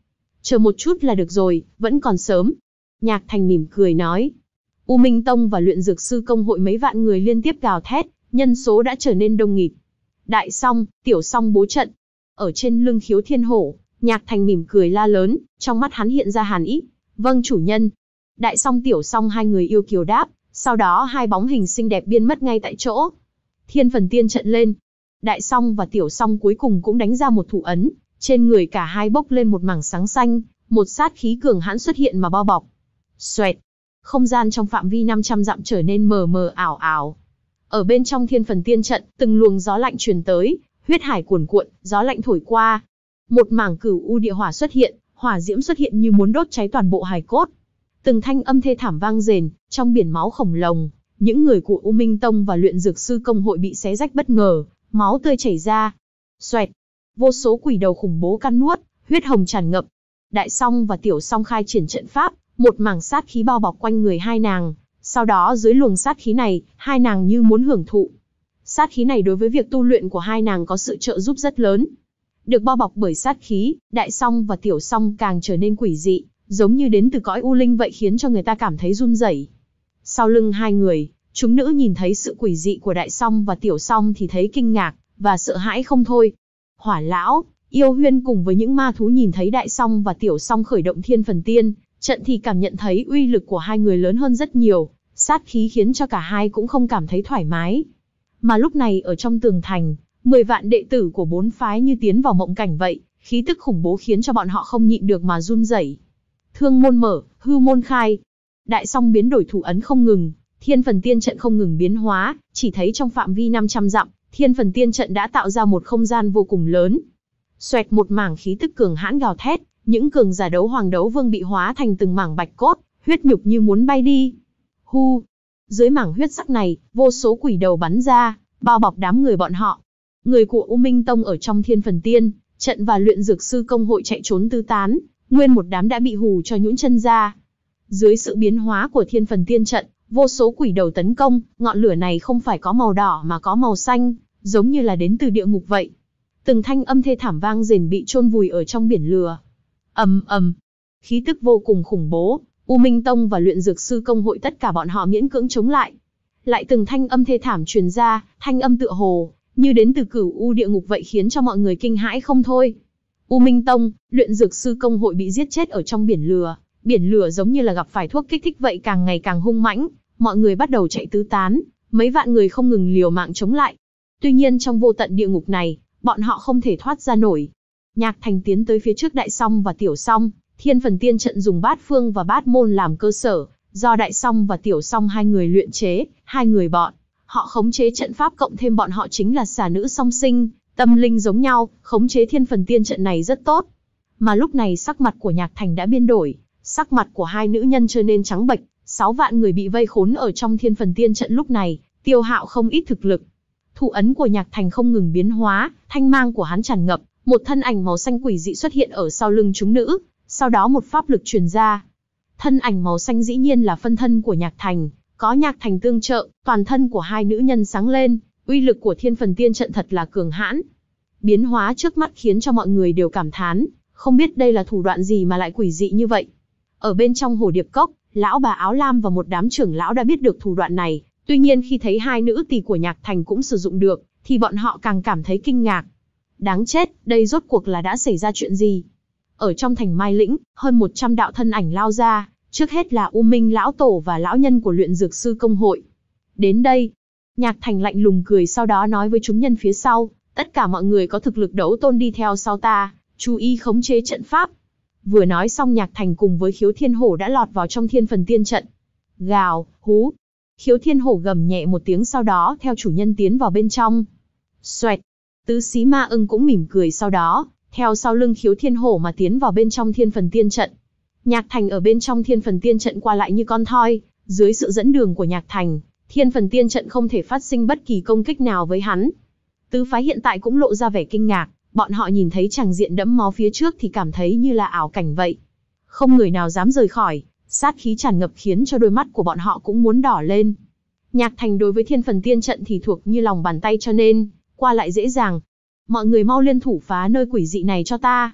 Chờ một chút là được rồi, vẫn còn sớm. Nhạc Thành mỉm cười nói. U Minh Tông và luyện dược sư công hội mấy vạn người liên tiếp gào thét, nhân số đã trở nên đông nghịt. Đại Song, Tiểu Song bố trận. Ở trên lưng Khiếu Thiên Hổ, Nhạc Thành mỉm cười la lớn, trong mắt hắn hiện ra hàn ý. Vâng chủ nhân. Đại Song Tiểu Song hai người yêu kiều đáp, sau đó hai bóng hình xinh đẹp biến mất ngay tại chỗ. Thiên Phần Tiên trận lên. Đại Song và Tiểu Song cuối cùng cũng đánh ra một thủ ấn, trên người cả hai bốc lên một mảng sáng xanh, một sát khí cường hãn xuất hiện mà bao bọc. Xoẹt, không gian trong phạm vi năm trăm dặm trở nên mờ mờ ảo ảo. Ở bên trong Thiên Phần Tiên trận, từng luồng gió lạnh truyền tới, huyết hải cuồn cuộn, gió lạnh thổi qua. Một mảng cửu u địa hỏa xuất hiện, hỏa diễm xuất hiện như muốn đốt cháy toàn bộ hài cốt. Từng thanh âm thê thảm vang rền, trong biển máu khổng lồ, những người của U Minh Tông và luyện dược sư công hội bị xé rách bất ngờ, máu tươi chảy ra. Xoẹt, vô số quỷ đầu khủng bố căn nuốt, huyết hồng tràn ngập. Đại Song và Tiểu Song khai triển trận pháp, một mảng sát khí bao bọc quanh người hai nàng. Sau đó dưới luồng sát khí này, hai nàng như muốn hưởng thụ. Sát khí này đối với việc tu luyện của hai nàng có sự trợ giúp rất lớn. Được bao bọc bởi sát khí, Đại Song và Tiểu Song càng trở nên quỷ dị, giống như đến từ cõi u linh vậy, khiến cho người ta cảm thấy run rẩy. Sau lưng hai người, chúng nữ nhìn thấy sự quỷ dị của Đại Song và Tiểu Song thì thấy kinh ngạc và sợ hãi không thôi. Hỏa Lão, Yêu Huyên cùng với những ma thú nhìn thấy Đại Song và Tiểu Song khởi động Thiên Phần Tiên trận thì cảm nhận thấy uy lực của hai người lớn hơn rất nhiều, sát khí khiến cho cả hai cũng không cảm thấy thoải mái. Mà lúc này ở trong tường thành, mười vạn đệ tử của bốn phái như tiến vào mộng cảnh vậy, khí tức khủng bố khiến cho bọn họ không nhịn được mà run rẩy. Thương môn mở, hư môn khai. Đại Song biến đổi thủ ấn không ngừng, Thiên Phần Tiên trận không ngừng biến hóa, chỉ thấy trong phạm vi năm trăm dặm, Thiên Phần Tiên trận đã tạo ra một không gian vô cùng lớn. Xoẹt, một mảng khí tức cường hãn gào thét, những cường giả đấu hoàng đấu vương bị hóa thành từng mảng bạch cốt, huyết nhục như muốn bay đi. Hu, dưới mảng huyết sắc này, vô số quỷ đầu bắn ra, bao bọc đám người bọn họ. Người của U Minh Tông ở trong Thiên Phần Tiên trận và luyện dược sư công hội chạy trốn tứ tán, nguyên một đám đã bị hù cho nhũn chân ra. Dưới sự biến hóa của Thiên Phần Tiên trận, vô số quỷ đầu tấn công, ngọn lửa này không phải có màu đỏ mà có màu xanh, giống như là đến từ địa ngục vậy. Từng thanh âm thê thảm vang rền bị chôn vùi ở trong biển lửa. Ầm ầm, khí tức vô cùng khủng bố, U Minh Tông và luyện dược sư công hội tất cả bọn họ miễn cưỡng chống lại. Lại từng thanh âm thê thảm truyền ra, thanh âm tựa hồ như đến từ cửu u địa ngục vậy, khiến cho mọi người kinh hãi không thôi. U Minh Tông, luyện dược sư công hội bị giết chết ở trong biển lửa, biển lửa giống như là gặp phải thuốc kích thích vậy, càng ngày càng hung mãnh, mọi người bắt đầu chạy tứ tán, mấy vạn người không ngừng liều mạng chống lại. Tuy nhiên trong vô tận địa ngục này, bọn họ không thể thoát ra nổi. Nhạc Thành tiến tới phía trước Đại Song và Tiểu Song, Thiên Phần Tiên trận dùng bát phương và bát môn làm cơ sở, do Đại Song và Tiểu Song hai người luyện chế, hai người bọn họ khống chế trận pháp, cộng thêm bọn họ chính là xà nữ song sinh, tâm linh giống nhau, khống chế Thiên Phần Tiên trận này rất tốt. Mà lúc này sắc mặt của Nhạc Thành đã biến đổi, sắc mặt của hai nữ nhân trở nên trắng bệch, sáu vạn người bị vây khốn ở trong Thiên Phần Tiên trận lúc này, tiêu hao không ít thực lực. Thủ ấn của Nhạc Thành không ngừng biến hóa, thanh mang của hắn tràn ngập, một thân ảnh màu xanh quỷ dị xuất hiện ở sau lưng chúng nữ, sau đó một pháp lực truyền ra. Thân ảnh màu xanh dĩ nhiên là phân thân của Nhạc Thành, có Nhạc Thành tương trợ, toàn thân của hai nữ nhân sáng lên, uy lực của Thiên Phần Tiên trận thật là cường hãn. Biến hóa trước mắt khiến cho mọi người đều cảm thán, không biết đây là thủ đoạn gì mà lại quỷ dị như vậy. Ở bên trong Hồ Điệp Cốc, lão bà áo lam và một đám trưởng lão đã biết được thủ đoạn này, tuy nhiên khi thấy hai nữ tỳ của Nhạc Thành cũng sử dụng được, thì bọn họ càng cảm thấy kinh ngạc. Đáng chết, đây rốt cuộc là đã xảy ra chuyện gì? Ở trong thành Mai Lĩnh, hơn một trăm đạo thân ảnh lao ra, trước hết là U Minh lão tổ và lão nhân của luyện dược sư công hội. Đến đây, Nhạc Thành lạnh lùng cười, sau đó nói với chúng nhân phía sau, tất cả mọi người có thực lực đấu tôn đi theo sau ta, chú ý khống chế trận pháp. Vừa nói xong, Nhạc Thành cùng với Khiếu Thiên Hổ đã lọt vào trong Thiên Phần Tiên trận. Gào, hú. Khiếu Thiên Hổ gầm nhẹ một tiếng, sau đó theo chủ nhân tiến vào bên trong. Xoẹt. Tứ Xí Ma Ưng cũng mỉm cười, sau đó theo sau lưng Khiếu Thiên Hổ mà tiến vào bên trong Thiên Phần Tiên trận. Nhạc Thành ở bên trong Thiên Phần Tiên trận qua lại như con thoi, dưới sự dẫn đường của Nhạc Thành, Thiên Phần Tiên trận không thể phát sinh bất kỳ công kích nào với hắn. Tứ phái hiện tại cũng lộ ra vẻ kinh ngạc, bọn họ nhìn thấy tràng diện đẫm máu phía trước thì cảm thấy như là ảo cảnh vậy. Không người nào dám rời khỏi, sát khí tràn ngập khiến cho đôi mắt của bọn họ cũng muốn đỏ lên. Nhạc Thành đối với Thiên Phần Tiên trận thì thuộc như lòng bàn tay, cho nên qua lại dễ dàng. Mọi người mau liên thủ phá nơi quỷ dị này cho ta.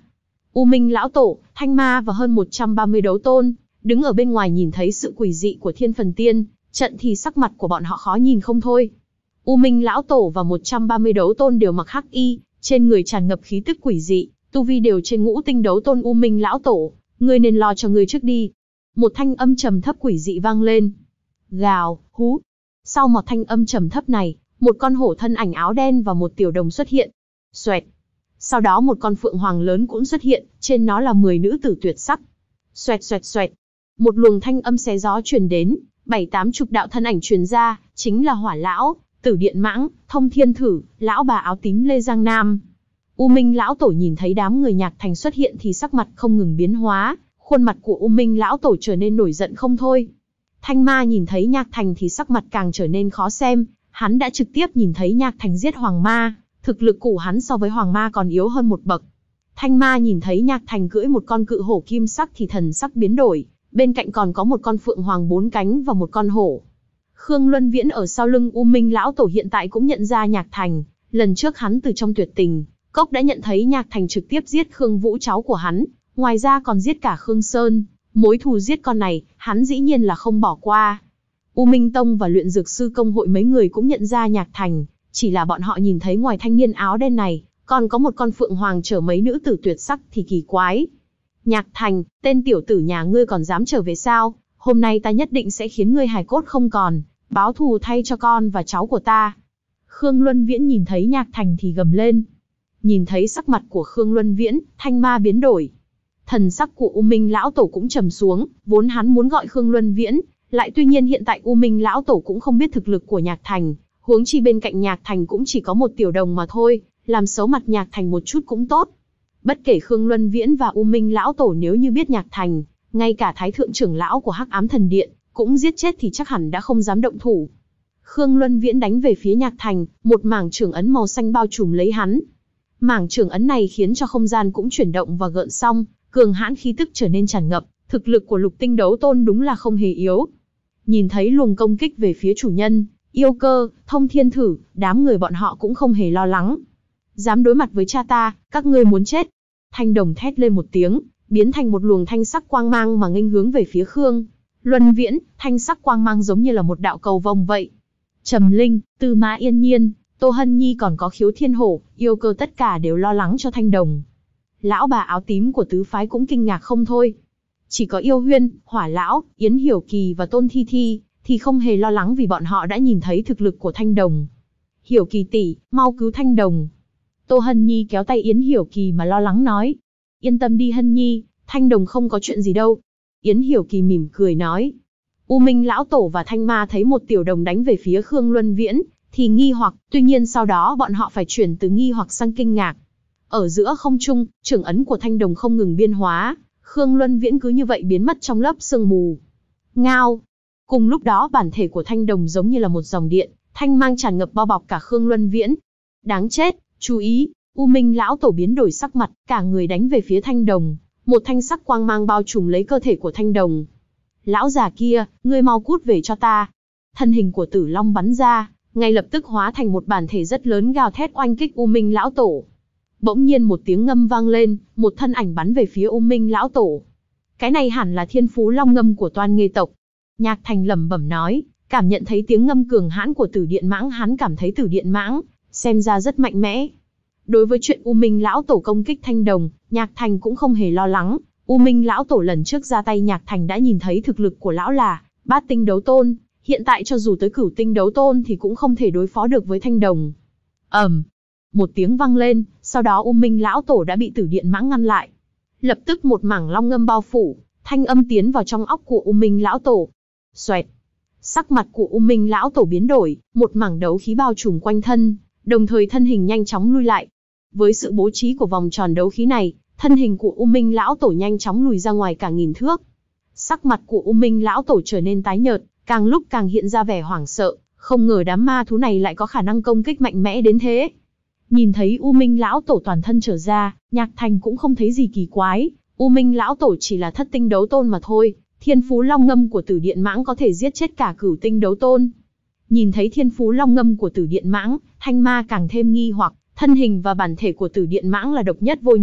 U Minh lão tổ, Thanh Ma và hơn một trăm ba mươi đấu tôn, đứng ở bên ngoài nhìn thấy sự quỷ dị của Thiên Phần Tiên, trận thì sắc mặt của bọn họ khó nhìn không thôi. U Minh lão tổ và một trăm ba mươi đấu tôn đều mặc hắc y, trên người tràn ngập khí tức quỷ dị, tu vi đều trên ngũ tinh đấu tôn. U Minh lão tổ, ngươi nên lo cho ngươi trước đi. Một thanh âm trầm thấp quỷ dị vang lên. Gào, hú. Sau một thanh âm trầm thấp này, một con hổ thân ảnh áo đen và một tiểu đồng xuất hiện. Xoẹt. Sau đó một con phượng hoàng lớn cũng xuất hiện, trên nó là mười nữ tử tuyệt sắc. Xoẹt xoẹt xoẹt. Một luồng thanh âm xé gió truyền đến, bảy tám chục đạo thân ảnh truyền ra, chính là Hỏa lão, Tử Điện Mãng, Thông Thiên Thử, lão bà áo tím Lê Giang Nam. U Minh lão tổ nhìn thấy đám người Nhạc Thành xuất hiện thì sắc mặt không ngừng biến hóa, khuôn mặt của U Minh lão tổ trở nên nổi giận không thôi. Thanh Ma nhìn thấy Nhạc Thành thì sắc mặt càng trở nên khó xem, hắn đã trực tiếp nhìn thấy Nhạc Thành giết Hoàng Ma, thực lực của hắn so với Hoàng Ma còn yếu hơn một bậc. Thanh Ma nhìn thấy Nhạc Thành cưỡi một con cự hổ kim sắc thì thần sắc biến đổi, bên cạnh còn có một con phượng hoàng bốn cánh và một con hổ. Khương Luân Viễn ở sau lưng U Minh lão tổ hiện tại cũng nhận ra Nhạc Thành, lần trước hắn từ trong Tuyệt Tình Cốc đã nhận thấy Nhạc Thành trực tiếp giết Khương Vũ cháu của hắn, ngoài ra còn giết cả Khương Sơn, mối thù giết con này, hắn dĩ nhiên là không bỏ qua. U Minh Tông và Luyện Dược Sư Công hội mấy người cũng nhận ra Nhạc Thành, chỉ là bọn họ nhìn thấy ngoài thanh niên áo đen này, còn có một con phượng hoàng chở mấy nữ tử tuyệt sắc thì kỳ quái. Nhạc Thành, tên tiểu tử nhà ngươi còn dám trở về sao? Hôm nay ta nhất định sẽ khiến ngươi hài cốt không còn, báo thù thay cho con và cháu của ta. Khương Luân Viễn nhìn thấy Nhạc Thành thì gầm lên. Nhìn thấy sắc mặt của Khương Luân Viễn, Thanh Ma biến đổi. Thần sắc của U Minh lão tổ cũng trầm xuống, vốn hắn muốn gọi Khương Luân Viễn, lại tuy nhiên hiện tại U Minh lão tổ cũng không biết thực lực của Nhạc Thành, huống chi bên cạnh Nhạc Thành cũng chỉ có một tiểu đồng mà thôi, làm xấu mặt Nhạc Thành một chút cũng tốt. Bất kể Khương Luân Viễn và U Minh lão tổ nếu như biết Nhạc Thành, ngay cả Thái thượng trưởng lão của Hắc Ám Thần Điện cũng giết chết thì chắc hẳn đã không dám động thủ. Khương Luân Viễn đánh về phía Nhạc Thành, một mảng trưởng ấn màu xanh bao trùm lấy hắn. Mảng trưởng ấn này khiến cho không gian cũng chuyển động và gợn sóng, cường hãn khí tức trở nên tràn ngập, thực lực của lục tinh đấu tôn đúng là không hề yếu. Nhìn thấy luồng công kích về phía chủ nhân, Yêu Cơ, Thông Thiên Thử, đám người bọn họ cũng không hề lo lắng. Dám đối mặt với cha ta, các ngươi muốn chết. Thanh đồng thét lên một tiếng, biến thành một luồng thanh sắc quang mang mà nghênh hướng về phía Khương Luân Viễn, thanh sắc quang mang giống như là một đạo cầu vồng vậy. Trầm Linh, Tư Mã Yên Nhiên, Tô Hân Nhi còn có Khiếu Thiên Hổ, Yêu Cơ tất cả đều lo lắng cho thanh đồng. Lão bà áo tím của tứ phái cũng kinh ngạc không thôi. Chỉ có Yêu Huyên, Hỏa lão, Yến Hiểu Kỳ và Tôn Thi Thi thì không hề lo lắng vì bọn họ đã nhìn thấy thực lực của thanh đồng. Hiểu Kỳ tỷ, mau cứu thanh đồng. Tô Hân Nhi kéo tay Yến Hiểu Kỳ mà lo lắng nói. Yên tâm đi Hân Nhi, thanh đồng không có chuyện gì đâu. Yến Hiểu Kỳ mỉm cười nói. U Minh lão tổ và Thanh Ma thấy một tiểu đồng đánh về phía Khương Luân Viễn thì nghi hoặc, tuy nhiên sau đó bọn họ phải chuyển từ nghi hoặc sang kinh ngạc. Ở giữa không trung, trưởng ấn của thanh đồng không ngừng biên hóa, Khương Luân Viễn cứ như vậy biến mất trong lớp sương mù. Ngao. Cùng lúc đó bản thể của thanh đồng giống như là một dòng điện, thanh mang tràn ngập bao bọc cả Khương Luân Viễn. Đáng chết, chú ý, U Minh lão tổ biến đổi sắc mặt, cả người đánh về phía thanh đồng, một thanh sắc quang mang bao trùm lấy cơ thể của thanh đồng. Lão già kia, ngươi mau cút về cho ta. Thân hình của Tử Long bắn ra, ngay lập tức hóa thành một bản thể rất lớn gào thét oanh kích U Minh lão tổ. Bỗng nhiên một tiếng ngâm vang lên, một thân ảnh bắn về phía U Minh lão tổ. Cái này hẳn là Thiên Phú Long ngâm của Toan Nghê tộc. Nhạc Thành lẩm bẩm nói, cảm nhận thấy tiếng ngâm cường hãn của Tử Điện Mãng, hắn cảm thấy Tử Điện Mãng xem ra rất mạnh mẽ. Đối với chuyện U Minh lão tổ công kích thanh đồng, Nhạc Thành cũng không hề lo lắng. U Minh lão tổ lần trước ra tay Nhạc Thành đã nhìn thấy thực lực của lão là bát tinh đấu tôn, hiện tại cho dù tới cửu tinh đấu tôn thì cũng không thể đối phó được với thanh đồng. ầm, um, một tiếng vang lên, sau đó U Minh lão tổ đã bị Tử Điện Mãng ngăn lại. Lập tức một mảng long ngâm bao phủ, thanh âm tiến vào trong óc của U Minh lão tổ. Xoẹt, sắc mặt của U Minh lão tổ biến đổi, một mảng đấu khí bao trùm quanh thân, đồng thời thân hình nhanh chóng lui lại. Với sự bố trí của vòng tròn đấu khí này, thân hình của U Minh lão tổ nhanh chóng lùi ra ngoài cả nghìn thước. Sắc mặt của U Minh lão tổ trở nên tái nhợt, càng lúc càng hiện ra vẻ hoảng sợ, không ngờ đám ma thú này lại có khả năng công kích mạnh mẽ đến thế. Nhìn thấy U Minh lão tổ toàn thân trở ra, Nhạc Thành cũng không thấy gì kỳ quái, U Minh lão tổ chỉ là thất tinh đấu tôn mà thôi, Thiên Phú Long ngâm của Tử Điện Mãng có thể giết chết cả cửu tinh đấu tôn. Nhìn thấy Thiên Phú Long ngâm của Tử Điện Mãng, Thanh Ma càng thêm nghi hoặc, thân hình và bản thể của Tử Điện Mãng là độc nhất vô nhị,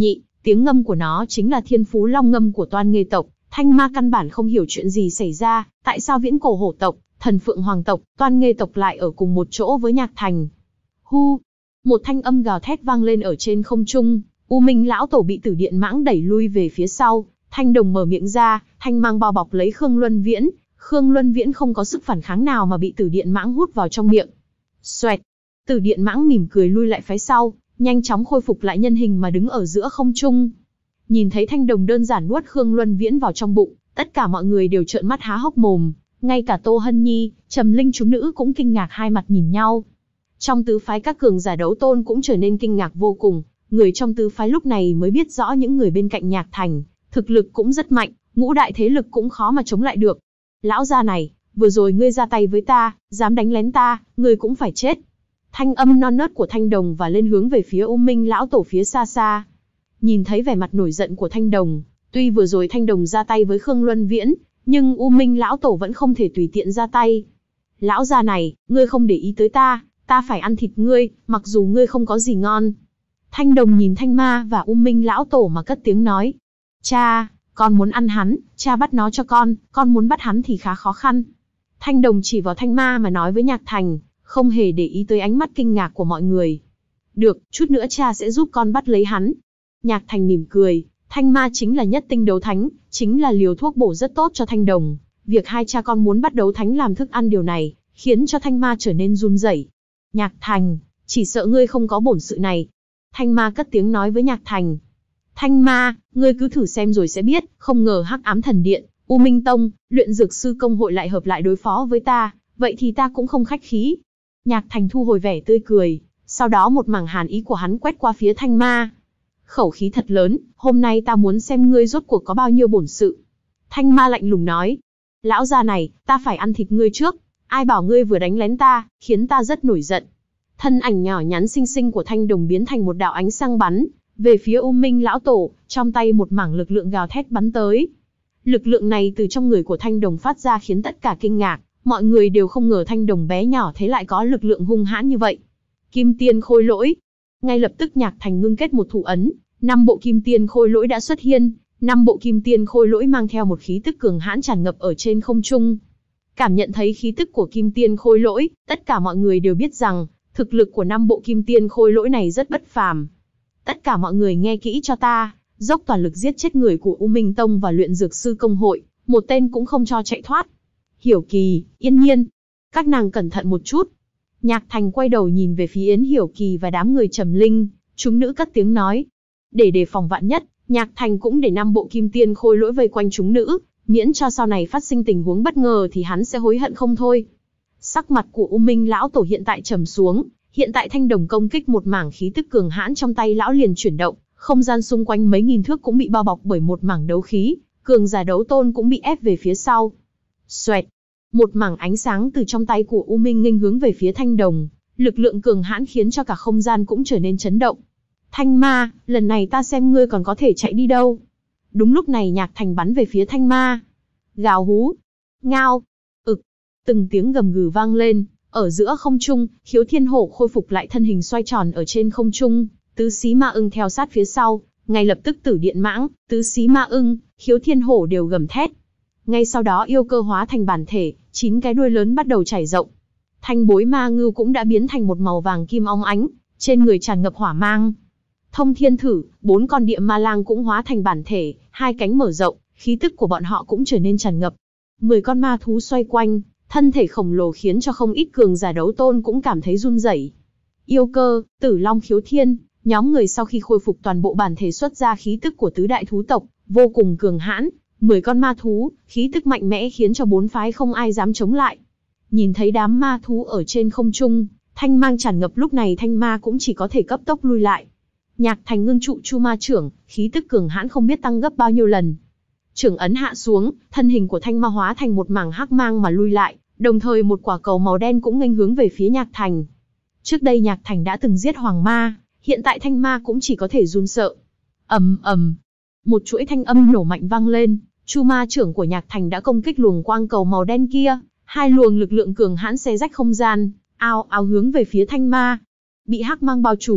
Tiếng ngâm của nó chính là thiên phú long ngâm của Toan Nghê tộc. Thanh ma căn bản không hiểu chuyện gì xảy ra, tại sao viễn cổ hổ tộc, thần phượng hoàng tộc, Toan Nghê tộc lại ở cùng một chỗ với Nhạc Thành. Hu! Một thanh âm gào thét vang lên ở trên không trung, U Minh lão tổ bị Tử Điện Mãng đẩy lui về phía sau. Thanh đồng mở miệng ra, thanh mang bao bọc lấy Khương Luân Viễn. Khương Luân Viễn không có sức phản kháng nào mà bị Tử Điện Mãng hút vào trong miệng. Xoẹt! Tử Điện Mãng mỉm cười lui lại phía sau, nhanh chóng khôi phục lại nhân hình mà đứng ở giữa không trung. Nhìn thấy thanh đồng đơn giản nuốt Khương Luân Viễn vào trong bụng, tất cả mọi người đều trợn mắt há hốc mồm, ngay cả Tô Hân Nhi, Trầm Linh chúng nữ cũng kinh ngạc hai mặt nhìn nhau. Trong tứ phái các cường giả đấu tôn cũng trở nên kinh ngạc vô cùng, người trong tứ phái lúc này mới biết rõ những người bên cạnh Nhạc Thành, thực lực cũng rất mạnh, ngũ đại thế lực cũng khó mà chống lại được. Lão gia này, vừa rồi ngươi ra tay với ta, dám đánh lén ta, ngươi cũng phải chết. Thanh âm non nớt của Thanh Đồng và lên hướng về phía U Minh lão tổ phía xa xa. Nhìn thấy vẻ mặt nổi giận của Thanh Đồng, tuy vừa rồi Thanh Đồng ra tay với Khương Luân Viễn, nhưng U Minh lão tổ vẫn không thể tùy tiện ra tay. Lão già này, ngươi không để ý tới ta, ta phải ăn thịt ngươi, mặc dù ngươi không có gì ngon. Thanh Đồng nhìn Thanh Ma và U Minh lão tổ mà cất tiếng nói. Cha, con muốn ăn hắn, cha bắt nó cho con, con muốn bắt hắn thì khá khó khăn. Thanh Đồng chỉ vào Thanh Ma mà nói với Nhạc Thành, không hề để ý tới ánh mắt kinh ngạc của mọi người. Được, chút nữa cha sẽ giúp con bắt lấy hắn. Nhạc Thành mỉm cười, Thanh Ma chính là nhất tinh đấu thánh, chính là liều thuốc bổ rất tốt cho Thanh Đồng. Việc hai cha con muốn bắt đấu thánh làm thức ăn điều này, khiến cho Thanh Ma trở nên run rẩy. Nhạc Thành, chỉ sợ ngươi không có bổn sự này. Thanh Ma cất tiếng nói với Nhạc Thành. Thanh Ma, ngươi cứ thử xem rồi sẽ biết, không ngờ Hắc Ám Thần Điện, U Minh Tông, Luyện Dược Sư Công hội lại hợp lại đối phó với ta, vậy thì ta cũng không khách khí. Nhạc Thành thu hồi vẻ tươi cười, sau đó một mảng hàn ý của hắn quét qua phía Thanh Ma. Khẩu khí thật lớn, hôm nay ta muốn xem ngươi rốt cuộc có bao nhiêu bổn sự. Thanh Ma lạnh lùng nói. Lão già này, ta phải ăn thịt ngươi trước, ai bảo ngươi vừa đánh lén ta, khiến ta rất nổi giận. Thân ảnh nhỏ nhắn xinh xinh của Thanh Đồng biến thành một đạo ánh sáng bắn về phía U Minh lão tổ, trong tay một mảng lực lượng gào thét bắn tới. Lực lượng này từ trong người của Thanh Đồng phát ra khiến tất cả kinh ngạc, mọi người đều không ngờ Thanh Đồng bé nhỏ thế lại có lực lượng hung hãn như vậy. Kim Tiên Khôi Lỗi. Ngay lập tức Nhạc Thành ngưng kết một thủ ấn, năm bộ Kim Tiên Khôi Lỗi đã xuất hiện, năm bộ Kim Tiên Khôi Lỗi mang theo một khí tức cường hãn tràn ngập ở trên không trung. Cảm nhận thấy khí tức của Kim Tiên Khôi Lỗi, tất cả mọi người đều biết rằng, thực lực của năm bộ Kim Tiên Khôi Lỗi này rất bất phàm. Tất cả mọi người nghe kỹ cho ta, dốc toàn lực giết chết người của U Minh Tông và Luyện Dược Sư Công hội, một tên cũng không cho chạy thoát. Hiểu Kỳ, Yên Nhiên, các nàng cẩn thận một chút. Nhạc Thành quay đầu nhìn về phía Yến Hiểu Kỳ và đám người Trầm Linh, chúng nữ cất tiếng nói. Để đề phòng vạn nhất, Nhạc Thành cũng để năm bộ Kim Tiên Khôi Lỗi vây quanh chúng nữ, miễn cho sau này phát sinh tình huống bất ngờ thì hắn sẽ hối hận không thôi. Sắc mặt của U Minh lão tổ hiện tại trầm xuống, hiện tại Thanh Đồng công kích một mảng khí tức cường hãn trong tay lão liền chuyển động, không gian xung quanh mấy nghìn thước cũng bị bao bọc bởi một mảng đấu khí, cường giả đấu tôn cũng bị ép về phía sau. Xoẹt, một mảng ánh sáng từ trong tay của U Minh nghênh hướng về phía Thanh Đồng, lực lượng cường hãn khiến cho cả không gian cũng trở nên chấn động. Thanh Ma, lần này ta xem ngươi còn có thể chạy đi đâu. Đúng lúc này Nhạc Thành bắn về phía Thanh Ma. Gào hú, ngao, ực, từng tiếng gầm gừ vang lên, ở giữa không trung, Khiếu Thiên Hổ khôi phục lại thân hình xoay tròn ở trên không trung, Tứ Xí Ma Ưng theo sát phía sau, ngay lập tức Tử Điện Mãng, Tứ Xí Ma Ưng, Khiếu Thiên Hổ đều gầm thét. Ngay sau đó yêu cơ hóa thành bản thể, chín cái đuôi lớn bắt đầu trải rộng. Thanh Bối Ma Ngưu cũng đã biến thành một màu vàng kim óng ánh, trên người tràn ngập hỏa mang. Thông Thiên Thử, bốn con địa ma lang cũng hóa thành bản thể, hai cánh mở rộng, khí tức của bọn họ cũng trở nên tràn ngập. Mười con ma thú xoay quanh, thân thể khổng lồ khiến cho không ít cường giả đấu tôn cũng cảm thấy run rẩy. Yêu cơ, Tử Long Khiếu Thiên, nhóm người sau khi khôi phục toàn bộ bản thể xuất ra khí tức của tứ đại thú tộc, vô cùng cường hãn. Mười con ma thú, khí tức mạnh mẽ khiến cho bốn phái không ai dám chống lại. Nhìn thấy đám ma thú ở trên không trung, thanh mang tràn ngập, lúc này Thanh Ma cũng chỉ có thể cấp tốc lui lại. Nhạc Thành ngưng trụ Chu Ma trưởng, khí tức cường hãn không biết tăng gấp bao nhiêu lần. Trưởng ấn hạ xuống, thân hình của Thanh Ma hóa thành một mảng hắc mang mà lui lại, đồng thời một quả cầu màu đen cũng nghênh hướng về phía Nhạc Thành. Trước đây Nhạc Thành đã từng giết Hoàng Ma, hiện tại Thanh Ma cũng chỉ có thể run sợ. Ầm ầm, một chuỗi thanh âm nổ mạnh vang lên, Chu Ma trưởng của Nhạc Thành đã công kích luồng quang cầu màu đen kia, hai luồng lực lượng cường hãn xé rách không gian, ao ao hướng về phía Thanh Ma. Bị hắc mang bao trùm,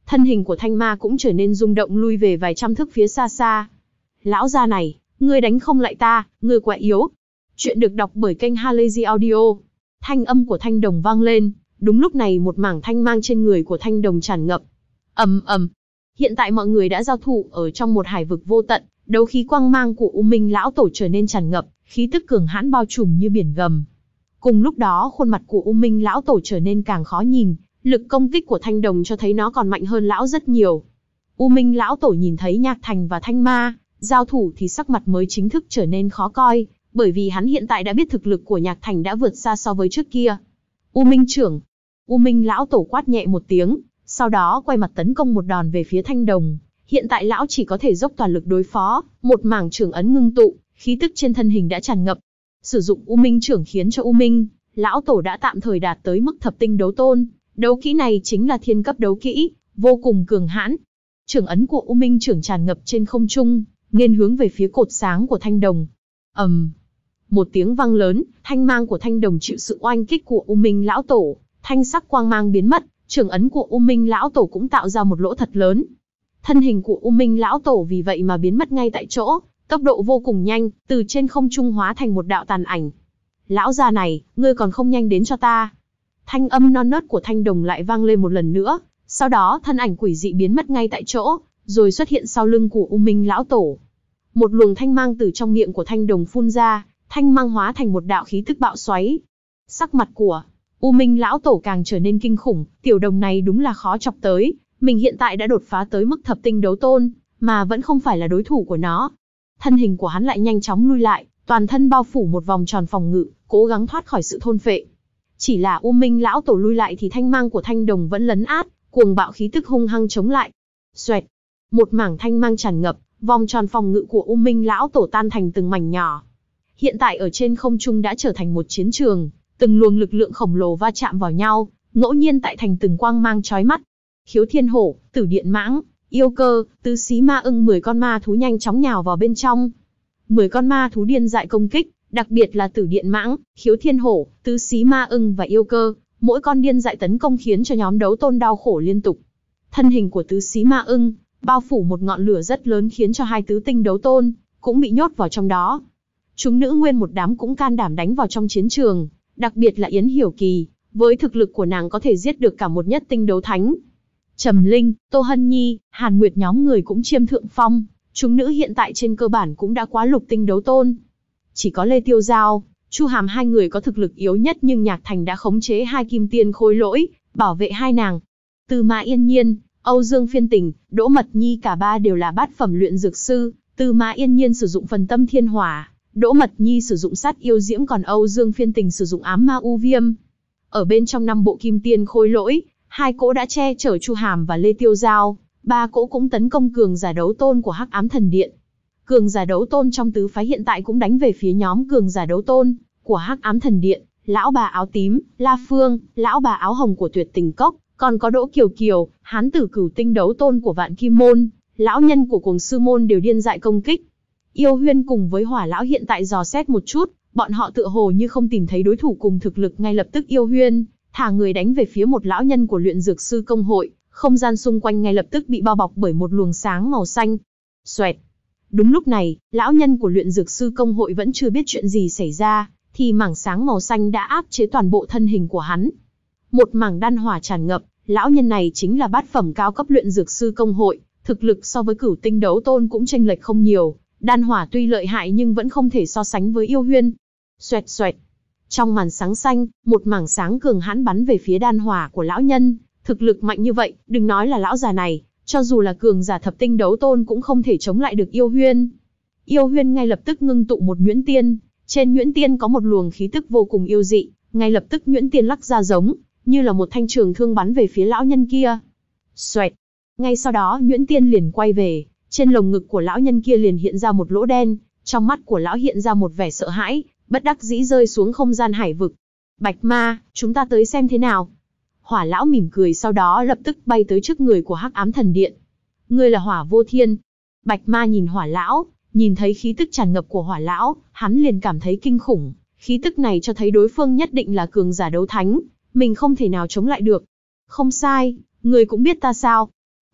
Thân hình của thanh ma cũng trở nên rung động lui về vài trăm thước phía xa xa. Lão già này, ngươi đánh không lại ta, ngươi quá yếu. Chuyện được đọc bởi kênh Halazy Audio. Thanh âm của thanh đồng vang lên, đúng lúc này một mảng thanh mang trên người của thanh đồng tràn ngập. Ầm ầm. Hiện tại mọi người đã giao thủ ở trong một hải vực vô tận, đấu khí quang mang của U Minh lão tổ trở nên tràn ngập, khí tức cường hãn bao trùm như biển gầm. Cùng lúc đó, khuôn mặt của U Minh lão tổ trở nên càng khó nhìn, lực công kích của thanh đồng cho thấy nó còn mạnh hơn lão rất nhiều. U Minh lão tổ nhìn thấy Nhạc Thành và Thanh Ma giao thủ thì sắc mặt mới chính thức trở nên khó coi, bởi vì hắn hiện tại đã biết thực lực của Nhạc Thành đã vượt xa so với trước kia. U Minh trưởng. U Minh lão tổ quát nhẹ một tiếng, sau đó quay mặt tấn công một đòn về phía thanh đồng. Hiện tại lão chỉ có thể dốc toàn lực đối phó, một mảng trưởng ấn ngưng tụ, khí tức trên thân hình đã tràn ngập. Sử dụng U Minh trưởng khiến cho U Minh lão tổ đã tạm thời đạt tới mức thập tinh đấu tôn. Đấu kỹ này chính là thiên cấp đấu kỹ, vô cùng cường hãn. Trưởng ấn của U Minh trưởng tràn ngập trên không trung, nghiêng hướng về phía cột sáng của thanh đồng. ầm, um, một tiếng vang lớn, thanh mang của thanh đồng chịu sự oanh kích của U Minh lão tổ, thanh sắc quang mang biến mất, trưởng ấn của U Minh lão tổ cũng tạo ra một lỗ thật lớn. Thân hình của U Minh lão tổ vì vậy mà biến mất ngay tại chỗ, tốc độ vô cùng nhanh, từ trên không trung hóa thành một đạo tàn ảnh. Lão già này, ngươi còn không nhanh đến cho ta. Thanh âm non nớt của thanh đồng lại vang lên một lần nữa, sau đó thân ảnh quỷ dị biến mất ngay tại chỗ, rồi xuất hiện sau lưng của U Minh lão tổ. Một luồng thanh mang từ trong miệng của thanh đồng phun ra, thanh mang hóa thành một đạo khí tức bạo xoáy. Sắc mặt của U Minh lão tổ càng trở nên kinh khủng, tiểu đồng này đúng là khó chọc tới, mình hiện tại đã đột phá tới mức thập tinh đấu tôn, mà vẫn không phải là đối thủ của nó. Thân hình của hắn lại nhanh chóng lui lại, toàn thân bao phủ một vòng tròn phòng ngự, cố gắng thoát khỏi sự thôn phệ. Chỉ là U Minh lão tổ lui lại thì thanh mang của thanh đồng vẫn lấn át, cuồng bạo khí tức hung hăng chống lại. Xoẹt, một mảng thanh mang tràn ngập, vòng tròn phòng ngự của U Minh lão tổ tan thành từng mảnh nhỏ. Hiện tại ở trên không trung đã trở thành một chiến trường, từng luồng lực lượng khổng lồ va chạm vào nhau, ngẫu nhiên tại thành từng quang mang chói mắt. Khiếu Thiên Hổ, Tử Điện Mãng, Yêu Cơ, Tứ Xí Ma Ưng mười con ma thú nhanh chóng nhào vào bên trong. mười con ma thú điên dại công kích, đặc biệt là Tử Điện Mãng, Khiếu Thiên Hổ, Tứ Xí Ma Ưng và Yêu Cơ, mỗi con điên dại tấn công khiến cho nhóm đấu tôn đau khổ liên tục. Thân hình của Tứ Xí Ma Ưng bao phủ một ngọn lửa rất lớn khiến cho hai tứ tinh đấu tôn cũng bị nhốt vào trong đó. Chúng nữ nguyên một đám cũng can đảm đánh vào trong chiến trường, đặc biệt là Yến Hiểu Kỳ, với thực lực của nàng có thể giết được cả một nhất tinh đấu thánh. Trầm Linh, Tô Hân Nhi, Hàn Nguyệt nhóm người cũng chiêm thượng phong, chúng nữ hiện tại trên cơ bản cũng đã quá lục tinh đấu tôn. Chỉ có Lê Tiêu Giao, Chu Hàm hai người có thực lực yếu nhất, nhưng Nhạc Thành đã khống chế hai kim tiên khôi lỗi, bảo vệ hai nàng. Tư Mã Yên Nhiên, Âu Dương Phiên Tình, Đỗ Mật Nhi cả ba đều là bát phẩm luyện dược sư. Tư Mã Yên Nhiên sử dụng phần tâm thiên hỏa, Đỗ Mật Nhi sử dụng sát yêu diễm, còn Âu Dương Phiên Tình sử dụng ám ma u viêm. Ở bên trong năm bộ kim tiên khôi lỗi, hai cỗ đã che chở Chu Hàm và Lê Tiêu Giao, ba cỗ cũng tấn công cường giả đấu tôn của Hắc Ám Thần Điện. Cường giả đấu tôn trong tứ phái hiện tại cũng đánh về phía nhóm cường giả đấu tôn của Hắc Ám Thần Điện, lão bà áo tím, La Phương, lão bà áo hồng của Tuyệt Tình Cốc, còn có Đỗ Kiều Kiều, hán tử cửu tinh đấu tôn của Vạn Kim Môn, lão nhân của Cuồng Sư Môn đều điên dại công kích. Yêu Huyên cùng với Hỏa lão hiện tại dò xét một chút, bọn họ tựa hồ như không tìm thấy đối thủ cùng thực lực, ngay lập tức Yêu Huyên thả người đánh về phía một lão nhân của luyện dược sư công hội, không gian xung quanh ngay lập tức bị bao bọc bởi một luồng sáng màu xanh. Xoẹt. Đúng lúc này, lão nhân của luyện dược sư công hội vẫn chưa biết chuyện gì xảy ra, thì mảng sáng màu xanh đã áp chế toàn bộ thân hình của hắn. Một mảng đan hỏa tràn ngập, lão nhân này chính là bát phẩm cao cấp luyện dược sư công hội, thực lực so với cửu tinh đấu tôn cũng chênh lệch không nhiều, đan hỏa tuy lợi hại nhưng vẫn không thể so sánh với Yêu Huyên. Xoẹt xoẹt. Trong màn sáng xanh, một mảng sáng cường hãn bắn về phía đan hỏa của lão nhân, thực lực mạnh như vậy, đừng nói là lão già này, cho dù là cường giả thập tinh đấu tôn cũng không thể chống lại được Yêu Huyên. Yêu Huyên ngay lập tức ngưng tụ một nhuyễn tiên, trên nhuyễn tiên có một luồng khí tức vô cùng yêu dị, ngay lập tức nhuyễn tiên lắc ra giống như là một thanh trường thương bắn về phía lão nhân kia. Xoẹt. Ngay sau đó nhuyễn tiên liền quay về, trên lồng ngực của lão nhân kia liền hiện ra một lỗ đen, trong mắt của lão hiện ra một vẻ sợ hãi, bất đắc dĩ rơi xuống không gian hải vực. Bạch Ma, chúng ta tới xem thế nào. Hỏa lão mỉm cười, sau đó lập tức bay tới trước người của Hắc Ám Thần Điện. Ngươi là Hỏa Vô Thiên. Bạch Ma nhìn Hỏa lão, nhìn thấy khí tức tràn ngập của Hỏa lão, hắn liền cảm thấy kinh khủng. Khí tức này cho thấy đối phương nhất định là cường giả đấu thánh, mình không thể nào chống lại được. Không sai, ngươi cũng biết ta sao?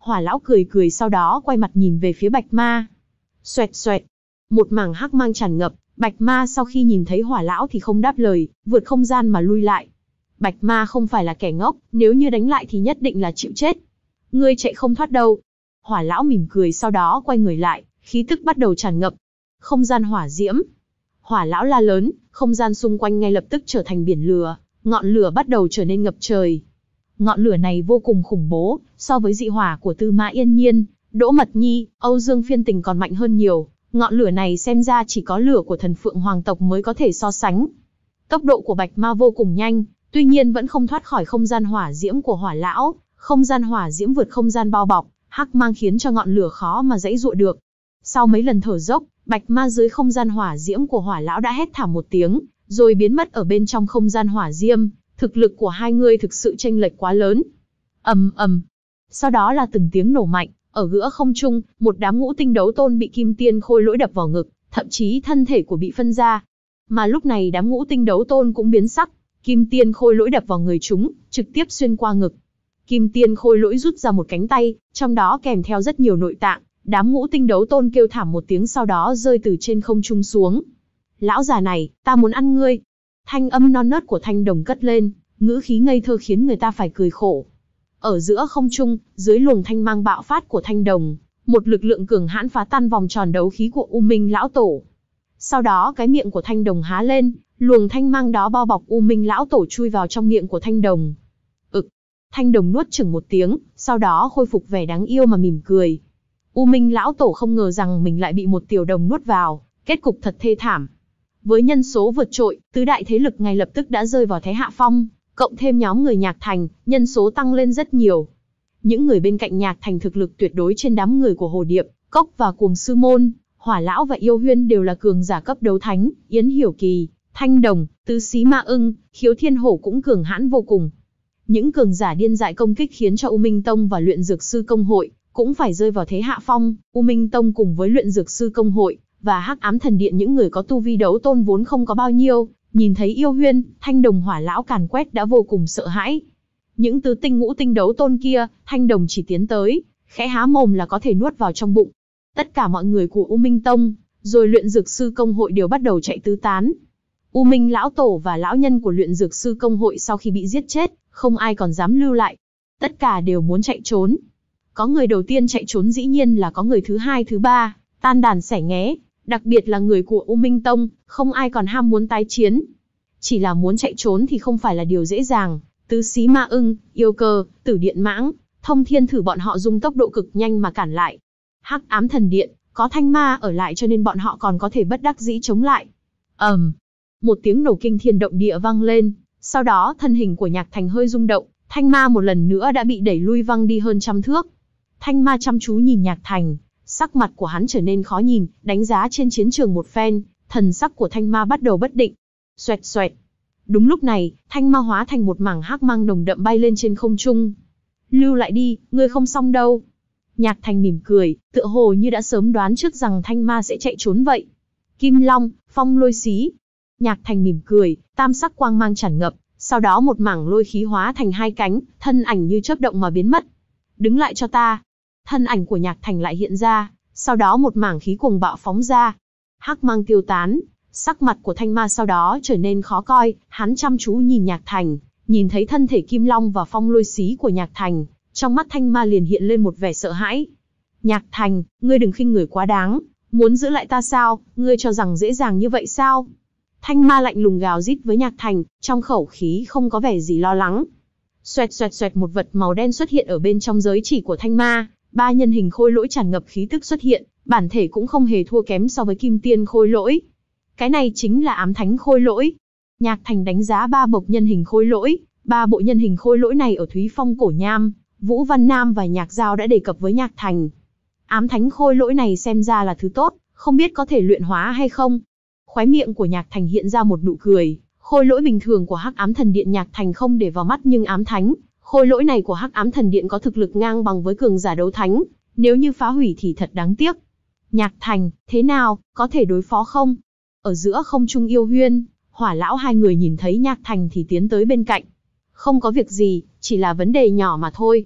Hỏa lão cười cười sau đó quay mặt nhìn về phía Bạch Ma. Xoẹt xoẹt, một mảng hắc mang tràn ngập, Bạch Ma sau khi nhìn thấy hỏa lão thì không đáp lời, vượt không gian mà lui lại. Bạch Ma không phải là kẻ ngốc, nếu như đánh lại thì nhất định là chịu chết. Ngươi chạy không thoát đâu. Hỏa lão mỉm cười sau đó quay người lại, khí tức bắt đầu tràn ngập. Không gian hỏa diễm. Hỏa lão la lớn, không gian xung quanh ngay lập tức trở thành biển lửa, ngọn lửa bắt đầu trở nên ngập trời. Ngọn lửa này vô cùng khủng bố, so với dị hỏa của Tư Mã Yên Nhiên, Đỗ Mật Nhi, Âu Dương Phiên Tình còn mạnh hơn nhiều. Ngọn lửa này xem ra chỉ có lửa của thần Phượng Hoàng tộc mới có thể so sánh. Tốc độ của Bạch Ma vô cùng nhanh, tuy nhiên vẫn không thoát khỏi không gian hỏa diễm của hỏa lão. Không gian hỏa diễm vượt không gian bao bọc, hắc mang khiến cho ngọn lửa khó mà giãy giụa được. Sau mấy lần thở dốc, Bạch Ma dưới không gian hỏa diễm của hỏa lão đã hét thảm một tiếng, rồi biến mất ở bên trong không gian hỏa diễm. Thực lực của hai người thực sự chênh lệch quá lớn. Ầm ầm. Sau đó là từng tiếng nổ mạnh, ở giữa không trung, một đám ngũ tinh đấu tôn bị kim tiên khôi lỗi đập vào ngực, thậm chí thân thể của bị phân ra. Mà lúc này đám ngũ tinh đấu tôn cũng biến sắc, kim tiên khôi lỗi đập vào người chúng, trực tiếp xuyên qua ngực. Kim tiên khôi lỗi rút ra một cánh tay, trong đó kèm theo rất nhiều nội tạng, đám ngũ tinh đấu tôn kêu thảm một tiếng sau đó rơi từ trên không trung xuống. Lão già này, ta muốn ăn ngươi. Thanh âm non nớt của Thanh Đồng cất lên, ngữ khí ngây thơ khiến người ta phải cười khổ. Ở giữa không trung, dưới luồng thanh mang bạo phát của Thanh Đồng, một lực lượng cường hãn phá tan vòng tròn đấu khí của U Minh lão tổ. Sau đó cái miệng của Thanh Đồng há lên, luồng thanh mang đó bao bọc U Minh lão tổ chui vào trong miệng của Thanh Đồng. Ực. Thanh Đồng nuốt chửng một tiếng, sau đó khôi phục vẻ đáng yêu mà mỉm cười. U Minh lão tổ không ngờ rằng mình lại bị một tiểu đồng nuốt vào, kết cục thật thê thảm. Với nhân số vượt trội, tứ đại thế lực ngay lập tức đã rơi vào thế hạ phong, cộng thêm nhóm người Nhạc Thành, nhân số tăng lên rất nhiều. Những người bên cạnh Nhạc Thành thực lực tuyệt đối trên đám người của Hồ Điệp, Cốc và Cuồng Sư Môn, Hỏa Lão và Yêu Huyên đều là cường giả cấp đấu thánh, Yến Hiểu Kỳ, Thanh Đồng, Tứ Xí Ma Ưng, Khiếu Thiên Hổ cũng cường hãn vô cùng. Những cường giả điên dại công kích khiến cho U Minh Tông và Luyện Dược Sư Công Hội cũng phải rơi vào thế hạ phong. U Minh Tông cùng với Luyện Dược Sư Công Hội và Hắc Ám Thần Điện những người có tu vi đấu tôn vốn không có bao nhiêu, nhìn thấy Yêu Huyên, Thanh Đồng, Hỏa Lão càn quét đã vô cùng sợ hãi. Những tứ tinh ngũ tinh đấu tôn kia, Thanh Đồng chỉ tiến tới, khẽ há mồm là có thể nuốt vào trong bụng. Tất cả mọi người của U Minh Tông, rồi Luyện Dược Sư Công Hội đều bắt đầu chạy tứ tán. U Minh lão tổ và lão nhân của Luyện Dược Sư Công Hội sau khi bị giết chết, không ai còn dám lưu lại. Tất cả đều muốn chạy trốn. Có người đầu tiên chạy trốn dĩ nhiên là có người thứ hai thứ ba, tan đàn xẻ nghé, đặc biệt là người của U Minh Tông, không ai còn ham muốn tái chiến. Chỉ là muốn chạy trốn thì không phải là điều dễ dàng. Tứ Xí Ma Ưng, Yêu Cơ, Tử Điện Mãng, Thông Thiên Thử bọn họ dùng tốc độ cực nhanh mà cản lại. Hắc Ám Thần Điện, có Thanh Ma ở lại cho nên bọn họ còn có thể bất đắc dĩ chống lại. ầm, um, một tiếng nổ kinh thiên động địa vang lên, sau đó thân hình của Nhạc Thành hơi rung động, Thanh Ma một lần nữa đã bị đẩy lui văng đi hơn trăm thước. Thanh Ma chăm chú nhìn Nhạc Thành, sắc mặt của hắn trở nên khó nhìn, đánh giá trên chiến trường một phen, thần sắc của Thanh Ma bắt đầu bất định. Xoẹt xoẹt. Đúng lúc này, Thanh Ma hóa thành một mảng hắc mang nồng đậm bay lên trên không trung. Lưu lại đi, ngươi không xong đâu. Nhạc Thành mỉm cười, tựa hồ như đã sớm đoán trước rằng Thanh Ma sẽ chạy trốn vậy. Kim Long, Phong Lôi Xí. Nhạc Thành mỉm cười, tam sắc quang mang tràn ngập, sau đó một mảng lôi khí hóa thành hai cánh, thân ảnh như chớp động mà biến mất. Đứng lại cho ta. Thân ảnh của Nhạc Thành lại hiện ra, sau đó một mảng khí cuồng bạo phóng ra. Hắc mang tiêu tán, sắc mặt của Thanh Ma sau đó trở nên khó coi, hắn chăm chú nhìn Nhạc Thành, nhìn thấy thân thể Kim Long và Phong Lôi Xí của Nhạc Thành, trong mắt Thanh Ma liền hiện lên một vẻ sợ hãi. Nhạc Thành, ngươi đừng khinh người quá đáng, muốn giữ lại ta sao, ngươi cho rằng dễ dàng như vậy sao? Thanh Ma lạnh lùng gào rít với Nhạc Thành, trong khẩu khí không có vẻ gì lo lắng. Xoẹt xoẹt xoẹt, một vật màu đen xuất hiện ở bên trong giới chỉ của Thanh Ma, ba nhân hình khôi lỗi tràn ngập khí tức xuất hiện, bản thể cũng không hề thua kém so với Kim Tiên khôi lỗi. Cái này chính là Ám Thánh khôi lỗi. Nhạc Thành đánh giá ba bộc nhân hình khôi lỗi, ba bộ nhân hình khôi lỗi này ở Thúy Phong Cổ Nham, Vũ Văn Nam và Nhạc Giao đã đề cập với Nhạc Thành. Ám Thánh khôi lỗi này xem ra là thứ tốt, không biết có thể luyện hóa hay không. Khóe miệng của Nhạc Thành hiện ra một nụ cười, khôi lỗi bình thường của Hắc Ám Thần Điện Nhạc Thành không để vào mắt, nhưng Ám Thánh khôi lỗi này của Hắc Ám Thần Điện có thực lực ngang bằng với cường giả đấu thánh, nếu như phá hủy thì thật đáng tiếc. Nhạc Thành, thế nào, có thể đối phó không? Ở giữa không trung Yêu Huyên, Hỏa Lão hai người nhìn thấy Nhạc Thành thì tiến tới bên cạnh. Không có việc gì, chỉ là vấn đề nhỏ mà thôi.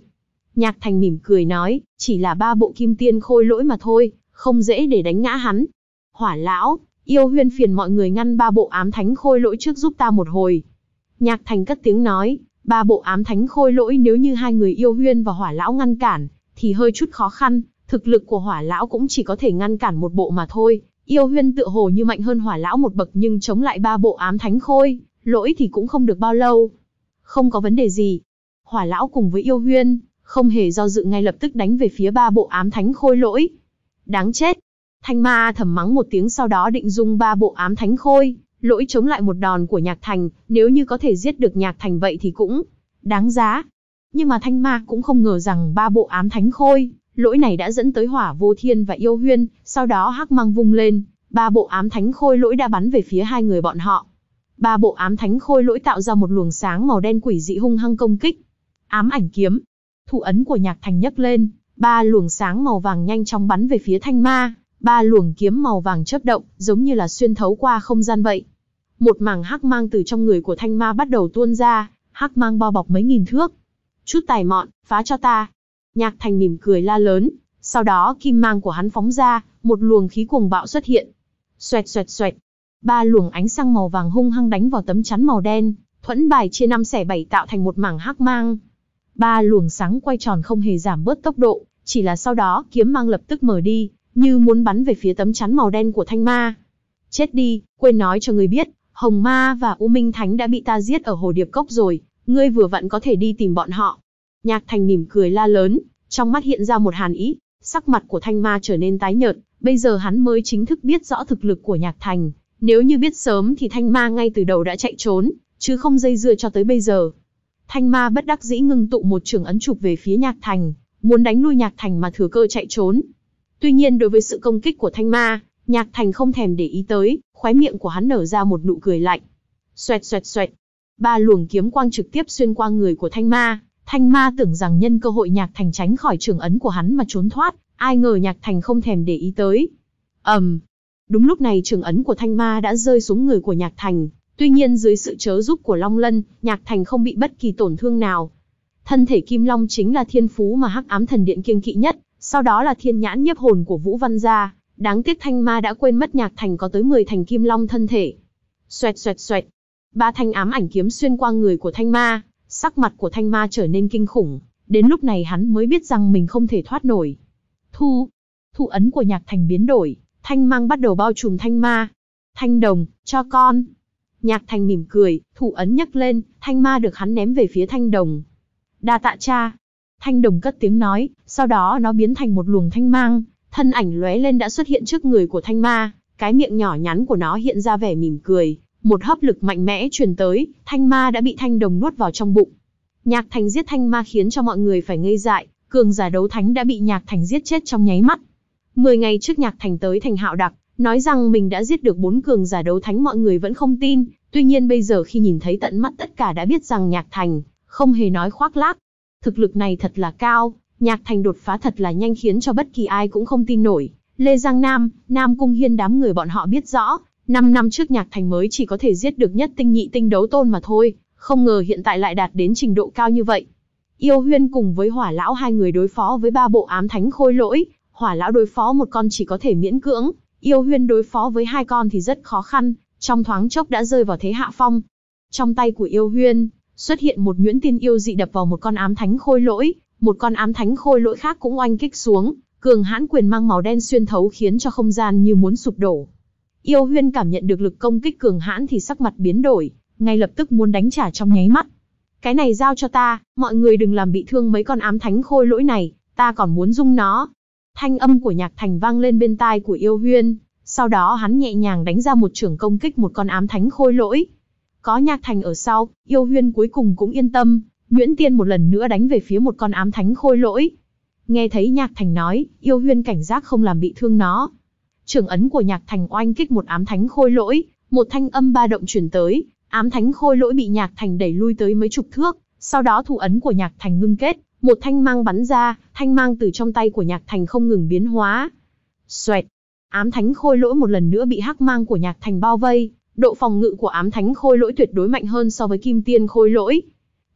Nhạc Thành mỉm cười nói, chỉ là ba bộ kim tiên khôi lỗi mà thôi, không dễ để đánh ngã hắn. Hỏa lão, Yêu Huyên phiền mọi người ngăn ba bộ ám thánh khôi lỗi trước giúp ta một hồi. Nhạc Thành cất tiếng nói, ba bộ ám thánh khôi lỗi nếu như hai người Yêu Huyên và Hỏa lão ngăn cản, thì hơi chút khó khăn, thực lực của Hỏa lão cũng chỉ có thể ngăn cản một bộ mà thôi. Yêu Huyên tựa hồ như mạnh hơn Hỏa lão một bậc, nhưng chống lại ba bộ ám thánh khôi lỗi thì cũng không được bao lâu. Không có vấn đề gì. Hỏa lão cùng với Yêu Huyên không hề do dự, ngay lập tức đánh về phía ba bộ ám thánh khôi lỗi. Đáng chết! Thanh ma thầm mắng một tiếng, sau đó định dùng ba bộ ám thánh khôi lỗi chống lại một đòn của Nhạc Thành, nếu như có thể giết được Nhạc Thành vậy thì cũng đáng giá. Nhưng mà Thanh ma cũng không ngờ rằng ba bộ ám thánh khôi lỗi này đã dẫn tới Hỏa Vô Thiên và Yêu Huyên, sau đó hắc mang vung lên, ba bộ ám thánh khôi lỗi đã bắn về phía hai người bọn họ. Ba bộ ám thánh khôi lỗi tạo ra một luồng sáng màu đen quỷ dị hung hăng công kích. Ám ảnh kiếm. Thủ ấn của Nhạc Thành nhấc lên, ba luồng sáng màu vàng nhanh chóng bắn về phía Thanh ma, ba luồng kiếm màu vàng chớp động, giống như là xuyên thấu qua không gian vậy. Một mảng hắc mang từ trong người của Thanh ma bắt đầu tuôn ra, hắc mang bao bọc mấy nghìn thước. Chút tài mọn, phá cho ta. Nhạc Thành mỉm cười la lớn, sau đó kim mang của hắn phóng ra, một luồng khí cuồng bạo xuất hiện. Xoẹt xoẹt xoẹt, ba luồng ánh sáng màu vàng hung hăng đánh vào tấm chắn màu đen, thuẫn bài chia năm xẻ bảy tạo thành một mảng hắc mang. Ba luồng sáng quay tròn không hề giảm bớt tốc độ, chỉ là sau đó kiếm mang lập tức mở đi, như muốn bắn về phía tấm chắn màu đen của Thanh ma. Chết đi, quên nói cho ngươi biết, Hồng Ma và U Minh Thánh đã bị ta giết ở Hồ Điệp Cốc rồi, ngươi vừa vặn có thể đi tìm bọn họ. Nhạc Thành mỉm cười la lớn, trong mắt hiện ra một hàn ý, sắc mặt của Thanh ma trở nên tái nhợt, bây giờ hắn mới chính thức biết rõ thực lực của Nhạc Thành, nếu như biết sớm thì Thanh ma ngay từ đầu đã chạy trốn, chứ không dây dưa cho tới bây giờ. Thanh ma bất đắc dĩ ngưng tụ một trường ấn chụp về phía Nhạc Thành, muốn đánh lui Nhạc Thành mà thừa cơ chạy trốn. Tuy nhiên đối với sự công kích của Thanh ma, Nhạc Thành không thèm để ý tới, khóe miệng của hắn nở ra một nụ cười lạnh. Xoẹt xoẹt xoẹt, ba luồng kiếm quang trực tiếp xuyên qua người của Thanh ma. Thanh ma tưởng rằng nhân cơ hội Nhạc Thành tránh khỏi trường ấn của hắn mà trốn thoát, ai ngờ Nhạc Thành không thèm để ý tới. ầm, um, đúng lúc này trường ấn của Thanh ma đã rơi xuống người của Nhạc Thành. Tuy nhiên dưới sự chớ giúp của Long Lân, Nhạc Thành không bị bất kỳ tổn thương nào. Thân thể Kim Long chính là thiên phú mà Hắc Ám Thần Điện kiêng kỵ nhất, sau đó là thiên nhãn nhiếp hồn của Vũ Văn gia. Đáng tiếc Thanh ma đã quên mất Nhạc Thành có tới mười thành Kim Long thân thể. Xoẹt xoẹt xoẹt, ba thanh ám ảnh kiếm xuyên qua người của Thanh ma, sắc mặt của Thanh ma trở nên kinh khủng. Đến lúc này hắn mới biết rằng mình không thể thoát nổi. Thu, thủ ấn của Nhạc Thành biến đổi, thanh mang bắt đầu bao trùm Thanh ma. Thanh đồng, cho con. Nhạc Thành mỉm cười, thủ ấn nhấc lên, thanh ma được hắn ném về phía thanh đồng. Đa tạ cha. Thanh đồng cất tiếng nói, sau đó nó biến thành một luồng thanh mang, thân ảnh lóe lên đã xuất hiện trước người của thanh ma, cái miệng nhỏ nhắn của nó hiện ra vẻ mỉm cười, một hấp lực mạnh mẽ truyền tới, thanh ma đã bị thanh đồng nuốt vào trong bụng. Nhạc Thành giết thanh ma khiến cho mọi người phải ngây dại, cường giả đấu thánh đã bị Nhạc Thành giết chết trong nháy mắt. Mười ngày trước Nhạc Thành tới thành Hạo Đặc, nói rằng mình đã giết được bốn cường giả đấu thánh, mọi người vẫn không tin, tuy nhiên bây giờ khi nhìn thấy tận mắt tất cả đã biết rằng Nhạc Thành không hề nói khoác lác. Thực lực này thật là cao, Nhạc Thành đột phá thật là nhanh khiến cho bất kỳ ai cũng không tin nổi. Lê Giang Nam, Nam Cung Hiên đám người bọn họ biết rõ, năm năm trước Nhạc Thành mới chỉ có thể giết được nhất tinh nhị tinh đấu tôn mà thôi, không ngờ hiện tại lại đạt đến trình độ cao như vậy. Yêu Huyên cùng với Hỏa lão hai người đối phó với ba bộ ám thánh khôi lỗi, Hỏa lão đối phó một con chỉ có thể miễn cưỡng, Yêu Huyên đối phó với hai con thì rất khó khăn, trong thoáng chốc đã rơi vào thế hạ phong. Trong tay của Yêu Huyên xuất hiện một nhuyễn tiên yêu dị đập vào một con ám thánh khôi lỗi, một con ám thánh khôi lỗi khác cũng oanh kích xuống, cường hãn quyền mang màu đen xuyên thấu khiến cho không gian như muốn sụp đổ. Yêu Huyên cảm nhận được lực công kích cường hãn thì sắc mặt biến đổi, ngay lập tức muốn đánh trả trong nháy mắt. Cái này giao cho ta, mọi người đừng làm bị thương mấy con ám thánh khôi lỗi này, ta còn muốn dung nó. Thanh âm của Nhạc Thành vang lên bên tai của Yêu Huyên, sau đó hắn nhẹ nhàng đánh ra một chưởng công kích một con ám thánh khôi lỗi. Có Nhạc Thành ở sau, Yêu Huyên cuối cùng cũng yên tâm, nhuyễn tiên một lần nữa đánh về phía một con ám thánh khôi lỗi. Nghe thấy Nhạc Thành nói, Yêu Huyên cảnh giác không làm bị thương nó. Chưởng ấn của Nhạc Thành oanh kích một ám thánh khôi lỗi, một thanh âm ba động truyền tới, ám thánh khôi lỗi bị Nhạc Thành đẩy lui tới mấy chục thước, sau đó thủ ấn của Nhạc Thành ngưng kết, một thanh mang bắn ra, thanh mang từ trong tay của Nhạc Thành không ngừng biến hóa. Xoẹt, ám thánh khôi lỗi một lần nữa bị hắc mang của Nhạc Thành bao vây, độ phòng ngự của ám thánh khôi lỗi tuyệt đối mạnh hơn so với kim tiên khôi lỗi.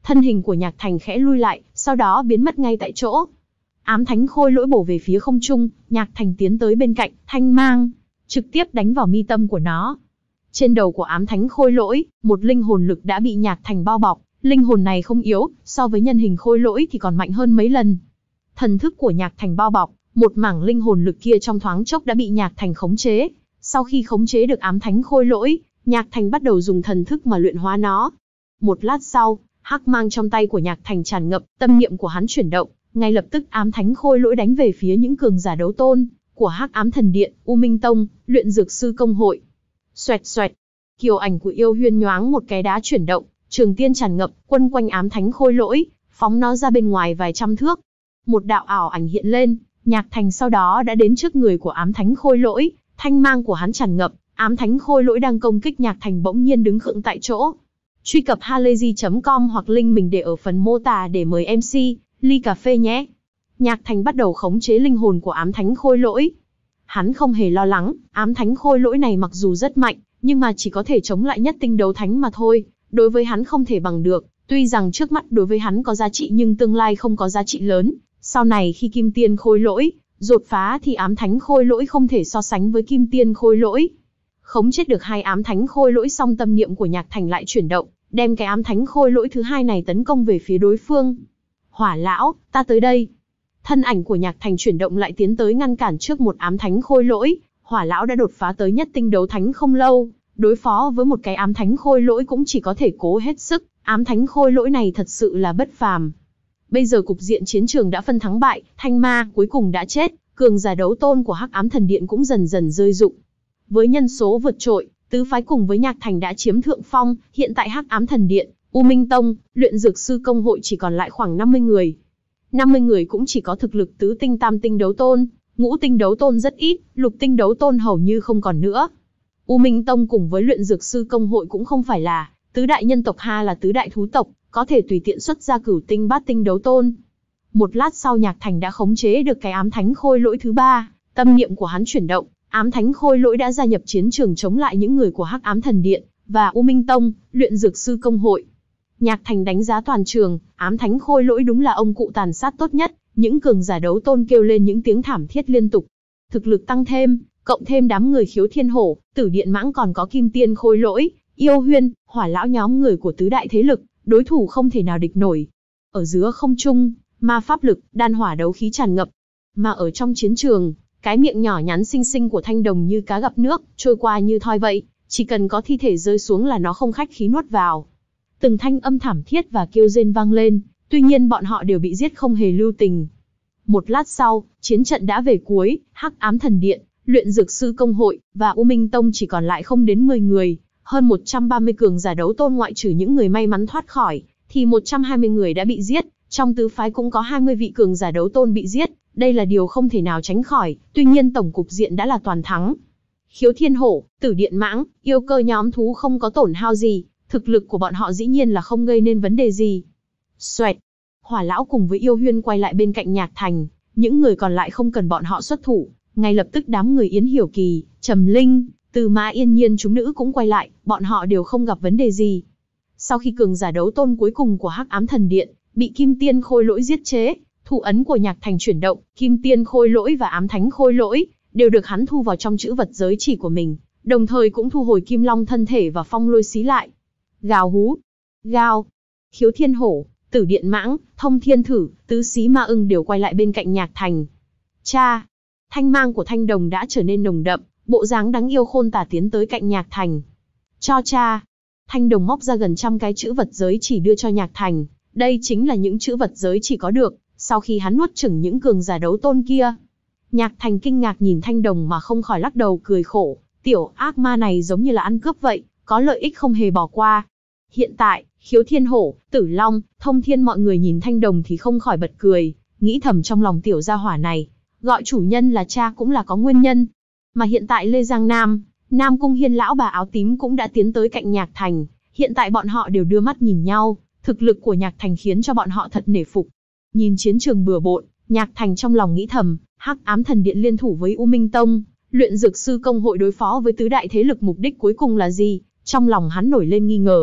Thân hình của Nhạc Thành khẽ lui lại, sau đó biến mất ngay tại chỗ. Ám thánh khôi lỗi bổ về phía không trung, Nhạc Thành tiến tới bên cạnh, thanh mang, trực tiếp đánh vào mi tâm của nó. Trên đầu của ám thánh khôi lỗi, một linh hồn lực đã bị Nhạc Thành bao bọc, linh hồn này không yếu, so với nhân hình khôi lỗi thì còn mạnh hơn mấy lần. Thần thức của Nhạc Thành bao bọc, một mảng linh hồn lực kia trong thoáng chốc đã bị Nhạc Thành khống chế. Sau khi khống chế được ám thánh khôi lỗi, Nhạc Thành bắt đầu dùng thần thức mà luyện hóa nó. Một lát sau, hắc mang trong tay của Nhạc Thành tràn ngập, tâm niệm của hắn chuyển động, ngay lập tức ám thánh khôi lỗi đánh về phía những cường giả đấu tôn của Hắc Ám Thần Điện, U Minh Tông, Luyện Dược Sư Công Hội. Xoẹt xoẹt, kiều ảnh của Yêu Huyên nhoáng một cái đá chuyển động, trường tiên tràn ngập, quân quanh ám thánh khôi lỗi, phóng nó ra bên ngoài vài trăm thước. Một đạo ảo ảnh hiện lên, Nhạc Thành sau đó đã đến trước người của ám thánh khôi lỗi, thanh mang của hắn tràn ngập, ám thánh khôi lỗi đang công kích Nhạc Thành bỗng nhiên đứng khựng tại chỗ. Truy cập halayzi chấm com hoặc link mình để ở phần mô tả để mời em xê, ly cà phê nhé. Nhạc Thành bắt đầu khống chế linh hồn của ám thánh khôi lỗi. Hắn không hề lo lắng, ám thánh khôi lỗi này mặc dù rất mạnh, nhưng mà chỉ có thể chống lại nhất tinh đấu thánh mà thôi, đối với hắn không thể bằng được, tuy rằng trước mắt đối với hắn có giá trị nhưng tương lai không có giá trị lớn, sau này khi kim tiên khôi lỗi đột phá thì ám thánh khôi lỗi không thể so sánh với kim tiên khôi lỗi. Khống chết được hai ám thánh khôi lỗi xong, tâm niệm của Nhạc Thành lại chuyển động, đem cái ám thánh khôi lỗi thứ hai này tấn công về phía đối phương. Hỏa lão, ta tới đây. Thân ảnh của Nhạc Thành chuyển động lại tiến tới ngăn cản trước một ám thánh khôi lỗi. Hỏa lão đã đột phá tới nhất tinh đấu thánh không lâu, đối phó với một cái ám thánh khôi lỗi cũng chỉ có thể cố hết sức. Ám thánh khôi lỗi này thật sự là bất phàm. Bây giờ cục diện chiến trường đã phân thắng bại, Thanh Ma cuối cùng đã chết, cường giả đấu tôn của Hắc Ám Thần Điện cũng dần dần rơi rụng. Với nhân số vượt trội, tứ phái cùng với Nhạc Thành đã chiếm thượng phong, hiện tại Hắc Ám Thần Điện, U Minh Tông, Luyện Dược Sư Công Hội chỉ còn lại khoảng năm mươi người. năm mươi người cũng chỉ có thực lực tứ tinh tam tinh đấu tôn, ngũ tinh đấu tôn rất ít, lục tinh đấu tôn hầu như không còn nữa. U Minh Tông cùng với Luyện Dược Sư Công Hội cũng không phải là tứ đại nhân tộc ha là tứ đại thú tộc, có thể tùy tiện xuất ra cửu tinh bát tinh đấu tôn. Một lát sau Nhạc Thành đã khống chế được cái ám thánh khôi lỗi thứ ba, tâm niệm của hắn chuyển động, ám thánh khôi lỗi đã gia nhập chiến trường chống lại những người của Hắc Ám Thần Điện và U Minh Tông, Luyện Dược Sư Công Hội. Nhạc Thành đánh giá toàn trường, ám thánh khôi lỗi đúng là ông cụ tàn sát tốt nhất, những cường giả đấu tôn kêu lên những tiếng thảm thiết liên tục. Thực lực tăng thêm, cộng thêm đám người Khiếu Thiên Hổ, Tử Điện Mãng còn có Kim Tiên khôi lỗi, Yêu Huyên, Hỏa lão nhóm người của tứ đại thế lực, đối thủ không thể nào địch nổi. Ở giữa không trung, ma pháp lực, đan hỏa đấu khí tràn ngập. Mà ở trong chiến trường, cái miệng nhỏ nhắn xinh xinh của Thanh Đồng như cá gặp nước, trôi qua như thoi vậy, chỉ cần có thi thể rơi xuống là nó không khách khí nuốt vào. Từng thanh âm thảm thiết và kêu rên vang lên, tuy nhiên bọn họ đều bị giết không hề lưu tình. Một lát sau, chiến trận đã về cuối, Hắc Ám Thần Điện, Luyện Dược Sư Công Hội và U Minh Tông chỉ còn lại không đến mười người, hơn một trăm ba mươi cường giả đấu tôn ngoại trừ những người may mắn thoát khỏi, thì một trăm hai mươi người đã bị giết, trong tứ phái cũng có hai mươi vị cường giả đấu tôn bị giết, đây là điều không thể nào tránh khỏi, tuy nhiên tổng cục diện đã là toàn thắng. Khiếu Thiên Hổ, Tử Điện Mãng, Yêu Cơ nhóm thú không có tổn hao gì, thực lực của bọn họ dĩ nhiên là không gây nên vấn đề gì. Xoẹt, Hỏa lão cùng với Yêu Huyên quay lại bên cạnh Nhạc Thành, những người còn lại không cần bọn họ xuất thủ, ngay lập tức đám người Yến Hiểu Kỳ, Trầm Linh, Từ Mã Yên Nhiên chúng nữ cũng quay lại, bọn họ đều không gặp vấn đề gì. Sau khi cường giả đấu tôn cuối cùng của Hắc Ám Thần Điện bị Kim Tiên khôi lỗi giết chế, thủ ấn của Nhạc Thành chuyển động, Kim Tiên khôi lỗi và ám thánh khôi lỗi đều được hắn thu vào trong chữ vật giới chỉ của mình, đồng thời cũng thu hồi Kim Long thân thể và phong lôi xí lại. Gào hú, gào, Khiếu Thiên Hổ, Tử Điện Mãng, Thông Thiên Thử, Tứ Xí Ma Ưng đều quay lại bên cạnh Nhạc Thành. Cha, thanh mang của Thanh Đồng đã trở nên nồng đậm, bộ dáng đáng yêu khôn tả tiến tới cạnh Nhạc Thành. Cho cha. Thanh Đồng móc ra gần trăm cái chữ vật giới chỉ đưa cho Nhạc Thành, đây chính là những chữ vật giới chỉ có được sau khi hắn nuốt chửng những cường giả đấu tôn kia. Nhạc Thành kinh ngạc nhìn Thanh Đồng mà không khỏi lắc đầu cười khổ, tiểu ác ma này giống như là ăn cướp vậy, có lợi ích không hề bỏ qua. Hiện tại, Khiếu Thiên Hổ, Tử Long, Thông Thiên mọi người nhìn Thanh Đồng thì không khỏi bật cười, nghĩ thầm trong lòng tiểu gia hỏa này, gọi chủ nhân là cha cũng là có nguyên nhân. Mà hiện tại Lê Giang Nam, Nam Cung Hiên lão bà áo tím cũng đã tiến tới cạnh Nhạc Thành, hiện tại bọn họ đều đưa mắt nhìn nhau, thực lực của Nhạc Thành khiến cho bọn họ thật nể phục. Nhìn chiến trường bừa bộn, Nhạc Thành trong lòng nghĩ thầm, Hắc Ám Thần Điện liên thủ với U Minh Tông, Luyện Dược Sư Công Hội đối phó với tứ đại thế lực, mục đích cuối cùng là gì? Trong lòng hắn nổi lên nghi ngờ,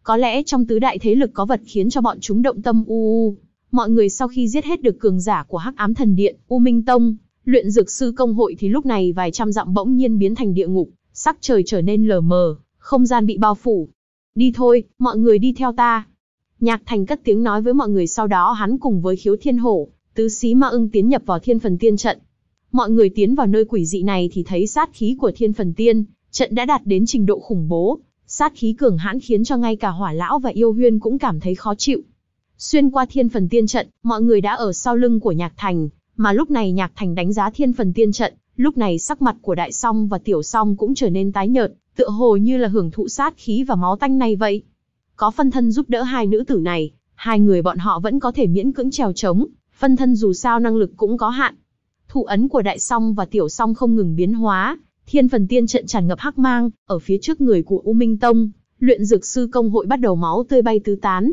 Có lẽ trong tứ đại thế lực có vật khiến cho bọn chúng động tâm u u. Mọi người sau khi giết hết được cường giả của Hắc Ám Thần Điện, U Minh Tông, Luyện Dược Sư Công hội thì lúc này vài trăm dặm bỗng nhiên biến thành địa ngục, sắc trời trở nên lờ mờ, không gian bị bao phủ. Đi thôi, mọi người đi theo ta. Nhạc Thành cất tiếng nói với mọi người, sau đó hắn cùng với Khiếu Thiên Hổ, Tứ Xí Ma Ưng tiến nhập vào Thiên Phần Tiên trận. Mọi người tiến vào nơi quỷ dị này thì thấy sát khí của Thiên Phần Tiên trận đã đạt đến trình độ khủng bố, sát khí cường hãn khiến cho ngay cả Hỏa Lão và Yêu Huyên cũng cảm thấy khó chịu. Xuyên qua Thiên Phần Tiên trận, mọi người đã ở sau lưng của Nhạc Thành, mà lúc này Nhạc Thành đánh giá Thiên Phần Tiên trận, lúc này sắc mặt của Đại Song và Tiểu Song cũng trở nên tái nhợt, tựa hồ như là hưởng thụ sát khí và máu tanh này vậy. Có phân thân giúp đỡ hai nữ tử này, hai người bọn họ vẫn có thể miễn cưỡng trèo trống, phân thân dù sao năng lực cũng có hạn. Thủ ấn của Đại Song và Tiểu Song không ngừng biến hóa, Thiên Phần Tiên trận tràn ngập hắc mang, ở phía trước người của U Minh Tông, Luyện Dược Sư Công hội bắt đầu máu tươi bay tứ tán.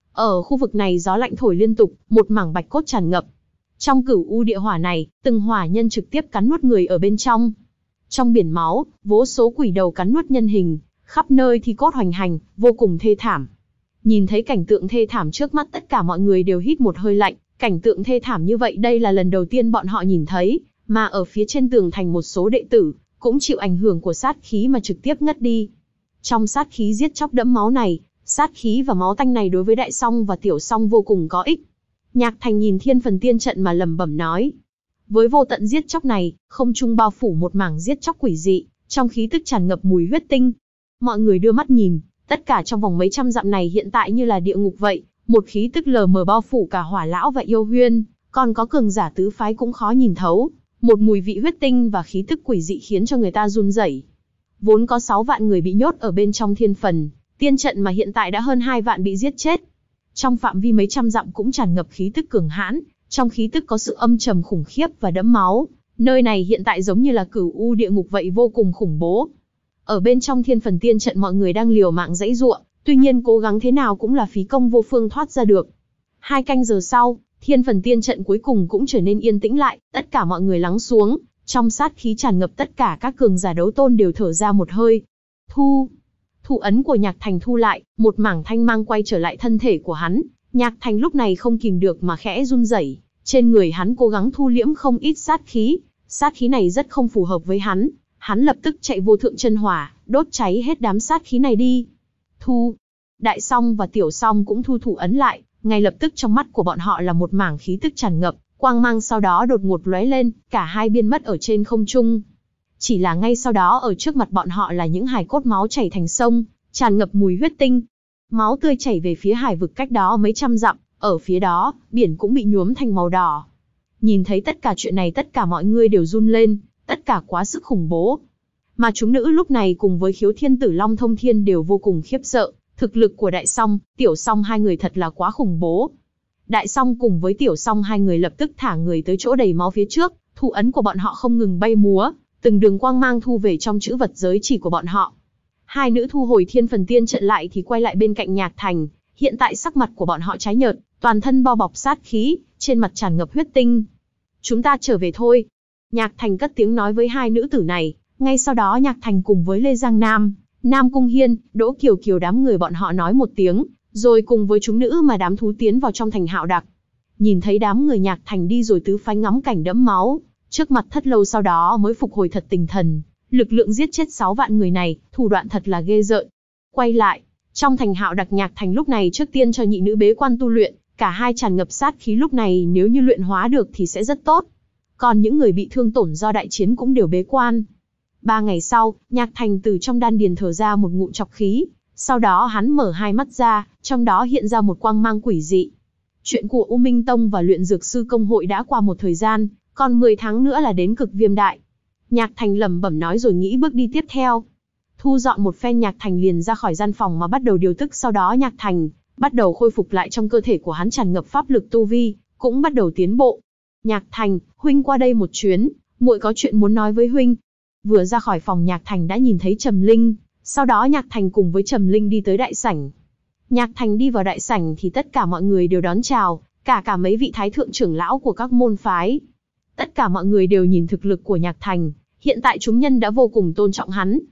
Ở khu vực này gió lạnh thổi liên tục, một mảng bạch cốt tràn ngập. Trong cửu u địa hỏa này, từng hỏa nhân trực tiếp cắn nuốt người ở bên trong. Trong biển máu, vô số quỷ đầu cắn nuốt nhân hình, khắp nơi thì cốt hoành hành, vô cùng thê thảm. Nhìn thấy cảnh tượng thê thảm trước mắt, tất cả mọi người đều hít một hơi lạnh. Cảnh tượng thê thảm như vậy đây là lần đầu tiên bọn họ nhìn thấy, mà ở phía trên tường thành một số đệ tử cũng chịu ảnh hưởng của sát khí mà trực tiếp ngất đi. Trong sát khí giết chóc đẫm máu này, sát khí và máu tanh này đối với Đại Song và Tiểu Song vô cùng có ích. Nhạc Thành nhìn Thiên Phần Tiên trận mà lẩm bẩm nói. Với vô tận giết chóc này, không trung bao phủ một mảng giết chóc quỷ dị, trong khí tức tràn ngập mùi huyết tinh. Mọi người đưa mắt nhìn, tất cả trong vòng mấy trăm dặm này hiện tại như là địa ngục vậy, một khí tức lờ mờ bao phủ cả Hỏa Lão và Yêu Huyên, còn có cường giả tứ phái cũng khó nhìn thấu. Một mùi vị huyết tinh và khí tức quỷ dị khiến cho người ta run rẩy. Vốn có sáu vạn người bị nhốt ở bên trong Thiên Phần Tiên trận mà hiện tại đã hơn hai vạn bị giết chết. Trong phạm vi mấy trăm dặm cũng tràn ngập khí tức cường hãn, trong khí tức có sự âm trầm khủng khiếp và đẫm máu. Nơi này hiện tại giống như là cửu u địa ngục vậy, vô cùng khủng bố. Ở bên trong Thiên Phần Tiên trận mọi người đang liều mạng giãy giụa, tuy nhiên cố gắng thế nào cũng là phí công vô phương thoát ra được. Hai canh giờ sau, Thiên Phần Tiên trận cuối cùng cũng trở nên yên tĩnh lại, tất cả mọi người lắng xuống, trong sát khí tràn ngập tất cả các cường giả đấu tôn đều thở ra một hơi. Thu, thủ ấn của Nhạc Thành thu lại, một mảng thanh mang quay trở lại thân thể của hắn. Nhạc Thành lúc này không kìm được mà khẽ run rẩy, trên người hắn cố gắng thu liễm không ít sát khí, sát khí này rất không phù hợp với hắn, hắn lập tức chạy vô thượng chân hỏa, đốt cháy hết đám sát khí này đi. Thu, Đại Song và Tiểu Song cũng thu thủ ấn lại, ngay lập tức trong mắt của bọn họ là một mảng khí tức tràn ngập, quang mang sau đó đột ngột lóe lên, cả hai biến mất ở trên không trung. Chỉ là ngay sau đó ở trước mặt bọn họ là những hài cốt máu chảy thành sông, tràn ngập mùi huyết tinh. Máu tươi chảy về phía hải vực cách đó mấy trăm dặm, ở phía đó, biển cũng bị nhuốm thành màu đỏ. Nhìn thấy tất cả chuyện này tất cả mọi người đều run lên, tất cả quá sức khủng bố. Mà chúng nữ lúc này cùng với Khiếu Thiên Tử Long Thông Thiên đều vô cùng khiếp sợ, thực lực của Đại Song, Tiểu Song hai người thật là quá khủng bố. Đại Song cùng với Tiểu Song hai người lập tức thả người tới chỗ đầy máu phía trước, thủ ấn của bọn họ không ngừng bay múa, từng đường quang mang thu về trong chữ vật giới chỉ của bọn họ. Hai nữ thu hồi Thiên Phần Tiên trận lại thì quay lại bên cạnh Nhạc Thành, hiện tại sắc mặt của bọn họ trái nhợt, toàn thân bao bọc sát khí, trên mặt tràn ngập huyết tinh. Chúng ta trở về thôi. Nhạc Thành cất tiếng nói với hai nữ tử này, ngay sau đó Nhạc Thành cùng với Lê Giang Nam, Nam Cung Hiên, Đỗ Kiều Kiều đám người bọn họ nói một tiếng, rồi cùng với chúng nữ mà đám thú tiến vào trong thành Hạo Đặc. Nhìn thấy đám người Nhạc Thành đi rồi tứ phái ngắm cảnh đẫm máu, trước mặt thất lâu sau đó mới phục hồi thật tinh thần, lực lượng giết chết sáu vạn người này, thủ đoạn thật là ghê rợn. Quay lại, trong thành Hạo Đặc Nhạc Thành lúc này trước tiên cho nhị nữ bế quan tu luyện, cả hai tràn ngập sát khí lúc này nếu như luyện hóa được thì sẽ rất tốt. Còn những người bị thương tổn do đại chiến cũng đều bế quan. Ba ngày sau, Nhạc Thành từ trong đan điền thở ra một ngụm trọc khí, sau đó hắn mở hai mắt ra, trong đó hiện ra một quang mang quỷ dị. Chuyện của U Minh Tông và Luyện Dược Sư Công hội đã qua một thời gian, còn mười tháng nữa là đến Cực Viêm Đại. Nhạc Thành lẩm bẩm nói rồi nghĩ bước đi tiếp theo. Thu dọn một phen Nhạc Thành liền ra khỏi gian phòng mà bắt đầu điều tức, sau đó Nhạc Thành bắt đầu khôi phục lại trong cơ thể của hắn tràn ngập pháp lực tu vi, cũng bắt đầu tiến bộ. Nhạc Thành, huynh qua đây một chuyến, muội có chuyện muốn nói với huynh. Vừa ra khỏi phòng Nhạc Thành đã nhìn thấy Trầm Linh, sau đó Nhạc Thành cùng với Trầm Linh đi tới đại sảnh. Nhạc Thành đi vào đại sảnh thì tất cả mọi người đều đón chào, cả cả mấy vị thái thượng trưởng lão của các môn phái. Tất cả mọi người đều nhìn thực lực của Nhạc Thành, hiện tại chúng nhân đã vô cùng tôn trọng hắn.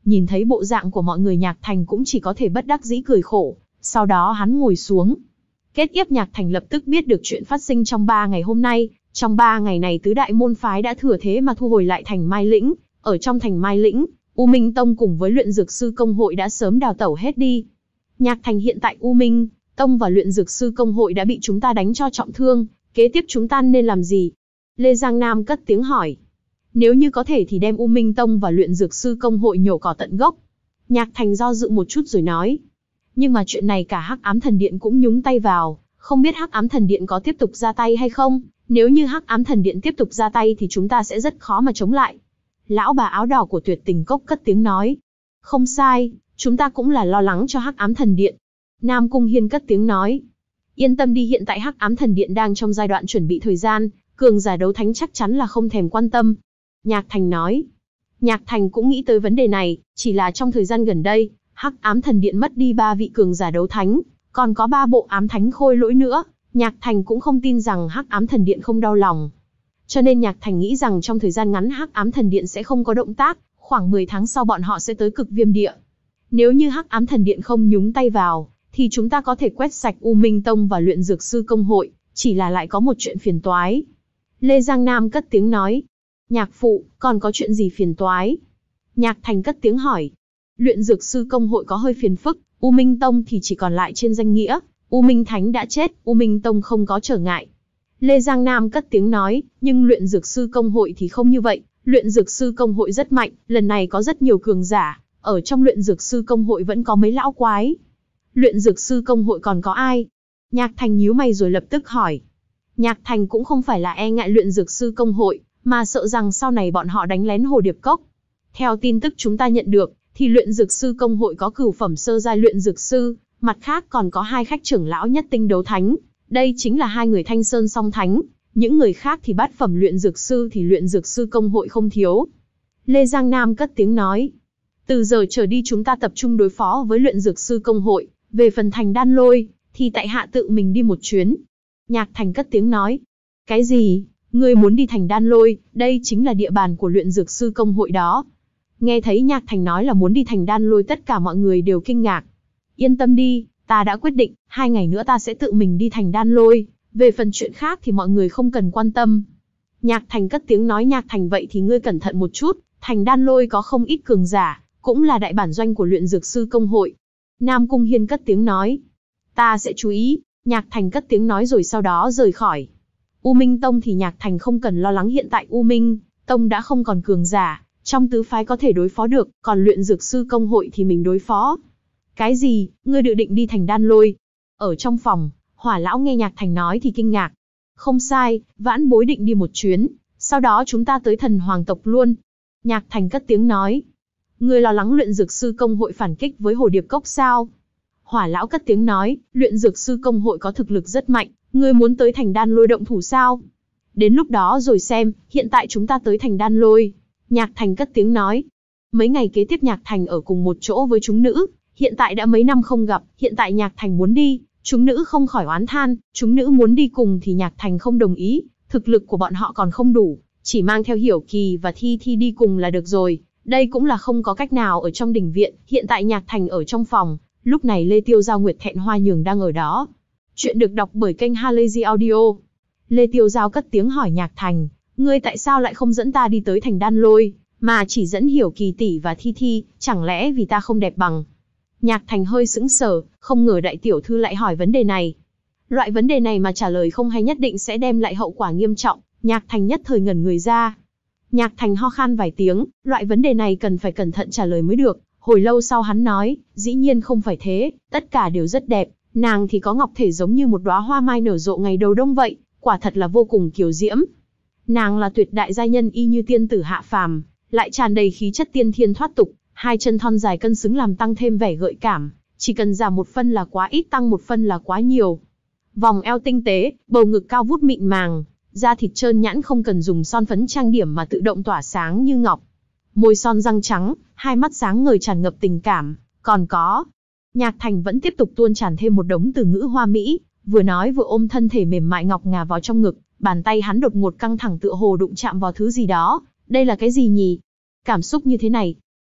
Nhìn thấy bộ dạng của mọi người, Nhạc Thành cũng chỉ có thể bất đắc dĩ cười khổ, sau đó hắn ngồi xuống. Kết yếp Nhạc Thành lập tức biết được chuyện phát sinh trong ba ngày hôm nay. Trong ba ngày này tứ đại môn phái đã thừa thế mà thu hồi lại thành Mai Lĩnh. Ở trong thành Mai Lĩnh, U Minh Tông cùng với Luyện Dược Sư Công hội đã sớm đào tẩu hết đi. Nhạc Thành, hiện tại U Minh Tông và Luyện Dược Sư Công hội đã bị chúng ta đánh cho trọng thương, kế tiếp chúng ta nên làm gì? Lê Giang Nam cất tiếng hỏi. Nếu như có thể thì đem U Minh Tông và Luyện Dược Sư Công hội nhổ cỏ tận gốc. Nhạc Thành do dự một chút rồi nói. Nhưng mà chuyện này cả Hắc Ám Thần Điện cũng nhúng tay vào, không biết Hắc Ám Thần Điện có tiếp tục ra tay hay không? Nếu như Hắc Ám Thần Điện tiếp tục ra tay thì chúng ta sẽ rất khó mà chống lại. Lão bà áo đỏ của Tuyệt Tình Cốc cất tiếng nói. Không sai, chúng ta cũng là lo lắng cho Hắc Ám Thần Điện. Nam Cung Hiên cất tiếng nói. Yên tâm đi, hiện tại Hắc Ám Thần Điện đang trong giai đoạn chuẩn bị thời gian, cường giả đấu thánh chắc chắn là không thèm quan tâm. Nhạc Thành nói. Nhạc Thành cũng nghĩ tới vấn đề này, chỉ là trong thời gian gần đây, Hắc Ám Thần Điện mất đi ba vị cường giả đấu thánh, còn có ba bộ ám thánh khôi lỗi nữa. Nhạc Thành cũng không tin rằng Hắc Ám Thần Điện không đau lòng. Cho nên Nhạc Thành nghĩ rằng trong thời gian ngắn Hắc Ám Thần Điện sẽ không có động tác, khoảng mười tháng sau bọn họ sẽ tới Cực Viêm Địa. Nếu như Hắc Ám Thần Điện không nhúng tay vào, thì chúng ta có thể quét sạch U Minh Tông và Luyện Dược Sư Công hội, chỉ là lại có một chuyện phiền toái. Lê Giang Nam cất tiếng nói. Nhạc phụ, còn có chuyện gì phiền toái? Nhạc Thành cất tiếng hỏi. Luyện Dược Sư Công hội có hơi phiền phức, U Minh Tông thì chỉ còn lại trên danh nghĩa, U Minh Thánh đã chết, U Minh Tông không có trở ngại. Lê Giang Nam cất tiếng nói, nhưng Luyện Dược Sư Công hội thì không như vậy, Luyện Dược Sư Công hội rất mạnh, lần này có rất nhiều cường giả, ở trong Luyện Dược Sư Công hội vẫn có mấy lão quái. Luyện Dược Sư Công hội còn có ai? Nhạc Thành nhíu mày rồi lập tức hỏi. Nhạc Thành cũng không phải là e ngại Luyện Dược Sư Công hội, mà sợ rằng sau này bọn họ đánh lén Hồ Điệp Cốc. Theo tin tức chúng ta nhận được, thì Luyện Dược Sư Công hội có cửu phẩm sơ giai luyện dược sư, mặt khác còn có hai khách trưởng lão nhất tinh đấu thánh, đây chính là hai người Thanh Sơn song thánh, những người khác thì bát phẩm luyện dược sư thì Luyện Dược Sư Công hội không thiếu. Lê Giang Nam cất tiếng nói. Từ giờ trở đi chúng ta tập trung đối phó với Luyện Dược Sư Công hội, về phần thành Đan Lôi, thì tại hạ tự mình đi một chuyến. Nhạc Thành cất tiếng nói. Cái gì? Ngươi muốn đi thành Đan Lôi, đây chính là địa bàn của Luyện Dược Sư Công hội đó. Nghe thấy Nhạc Thành nói là muốn đi thành Đan Lôi, tất cả mọi người đều kinh ngạc. Yên tâm đi, ta đã quyết định, hai ngày nữa ta sẽ tự mình đi thành Đan Lôi, về phần chuyện khác thì mọi người không cần quan tâm. Nhạc Thành cất tiếng nói. Nhạc Thành, vậy thì ngươi cẩn thận một chút, thành Đan Lôi có không ít cường giả, cũng là đại bản doanh của Luyện Dược Sư Công hội. Nam Cung Hiên cất tiếng nói. Ta sẽ chú ý. Nhạc Thành cất tiếng nói rồi sau đó rời khỏi. U Minh Tông thì Nhạc Thành không cần lo lắng, hiện tại U Minh Tông đã không còn cường giả, trong tứ phái có thể đối phó được, còn Luyện Dược Sư Công hội thì mình đối phó. Cái gì? Ngươi dự định đi thành Đan Lôi? Ở trong phòng, Hỏa lão nghe Nhạc Thành nói thì kinh ngạc. Không sai, vãn bối định đi một chuyến, sau đó chúng ta tới Thần Hoàng tộc luôn. Nhạc Thành cất tiếng nói. Ngươi lo lắng Luyện Dược Sư Công hội phản kích với Hồ Điệp Cốc sao? Hỏa lão cất tiếng nói, Luyện Dược Sư Công hội có thực lực rất mạnh, ngươi muốn tới thành Đan Lôi động thủ sao? Đến lúc đó rồi xem, hiện tại chúng ta tới thành Đan Lôi. Nhạc Thành cất tiếng nói. Mấy ngày kế tiếp Nhạc Thành ở cùng một chỗ với chúng nữ, hiện tại đã mấy năm không gặp, hiện tại Nhạc Thành muốn đi, chúng nữ không khỏi oán than, chúng nữ muốn đi cùng thì Nhạc Thành không đồng ý, thực lực của bọn họ còn không đủ, chỉ mang theo Hiểu Kỳ và Thi Thi đi cùng là được rồi, đây cũng là không có cách nào. Ở trong đình viện, hiện tại Nhạc Thành ở trong phòng, lúc này Lê Tiêu Giao, Nguyệt Thẹn Hoa Nhường đang ở đó. Chuyện được đọc bởi kênh Halazy Audio. Lê Tiêu Giao cất tiếng hỏi Nhạc Thành, ngươi tại sao lại không dẫn ta đi tới thành Đan Lôi, mà chỉ dẫn Hiểu Kỳ tỷ và Thi Thi, chẳng lẽ vì ta không đẹp bằng? Nhạc Thành hơi sững sờ, không ngờ đại tiểu thư lại hỏi vấn đề này. Loại vấn đề này mà trả lời không hay nhất định sẽ đem lại hậu quả nghiêm trọng, Nhạc Thành nhất thời ngẩn người ra. Nhạc Thành ho khan vài tiếng, loại vấn đề này cần phải cẩn thận trả lời mới được. Hồi lâu sau hắn nói, dĩ nhiên không phải thế, tất cả đều rất đẹp, nàng thì có ngọc thể giống như một đóa hoa mai nở rộ ngày đầu đông vậy, quả thật là vô cùng kiều diễm. Nàng là tuyệt đại giai nhân y như tiên tử hạ phàm, lại tràn đầy khí chất tiên thiên thoát tục, hai chân thon dài cân xứng làm tăng thêm vẻ gợi cảm, chỉ cần giảm một phân là quá ít, tăng một phân là quá nhiều. Vòng eo tinh tế, bầu ngực cao vút mịn màng, da thịt trơn nhẵn không cần dùng son phấn trang điểm mà tự động tỏa sáng như ngọc. Môi son răng trắng, hai mắt sáng ngời tràn ngập tình cảm, còn có. Nhạc Thành vẫn tiếp tục tuôn tràn thêm một đống từ ngữ hoa mỹ, vừa nói vừa ôm thân thể mềm mại ngọc ngà vào trong ngực, bàn tay hắn đột ngột căng thẳng tựa hồ đụng chạm vào thứ gì đó, đây là cái gì nhỉ? Cảm xúc như thế này,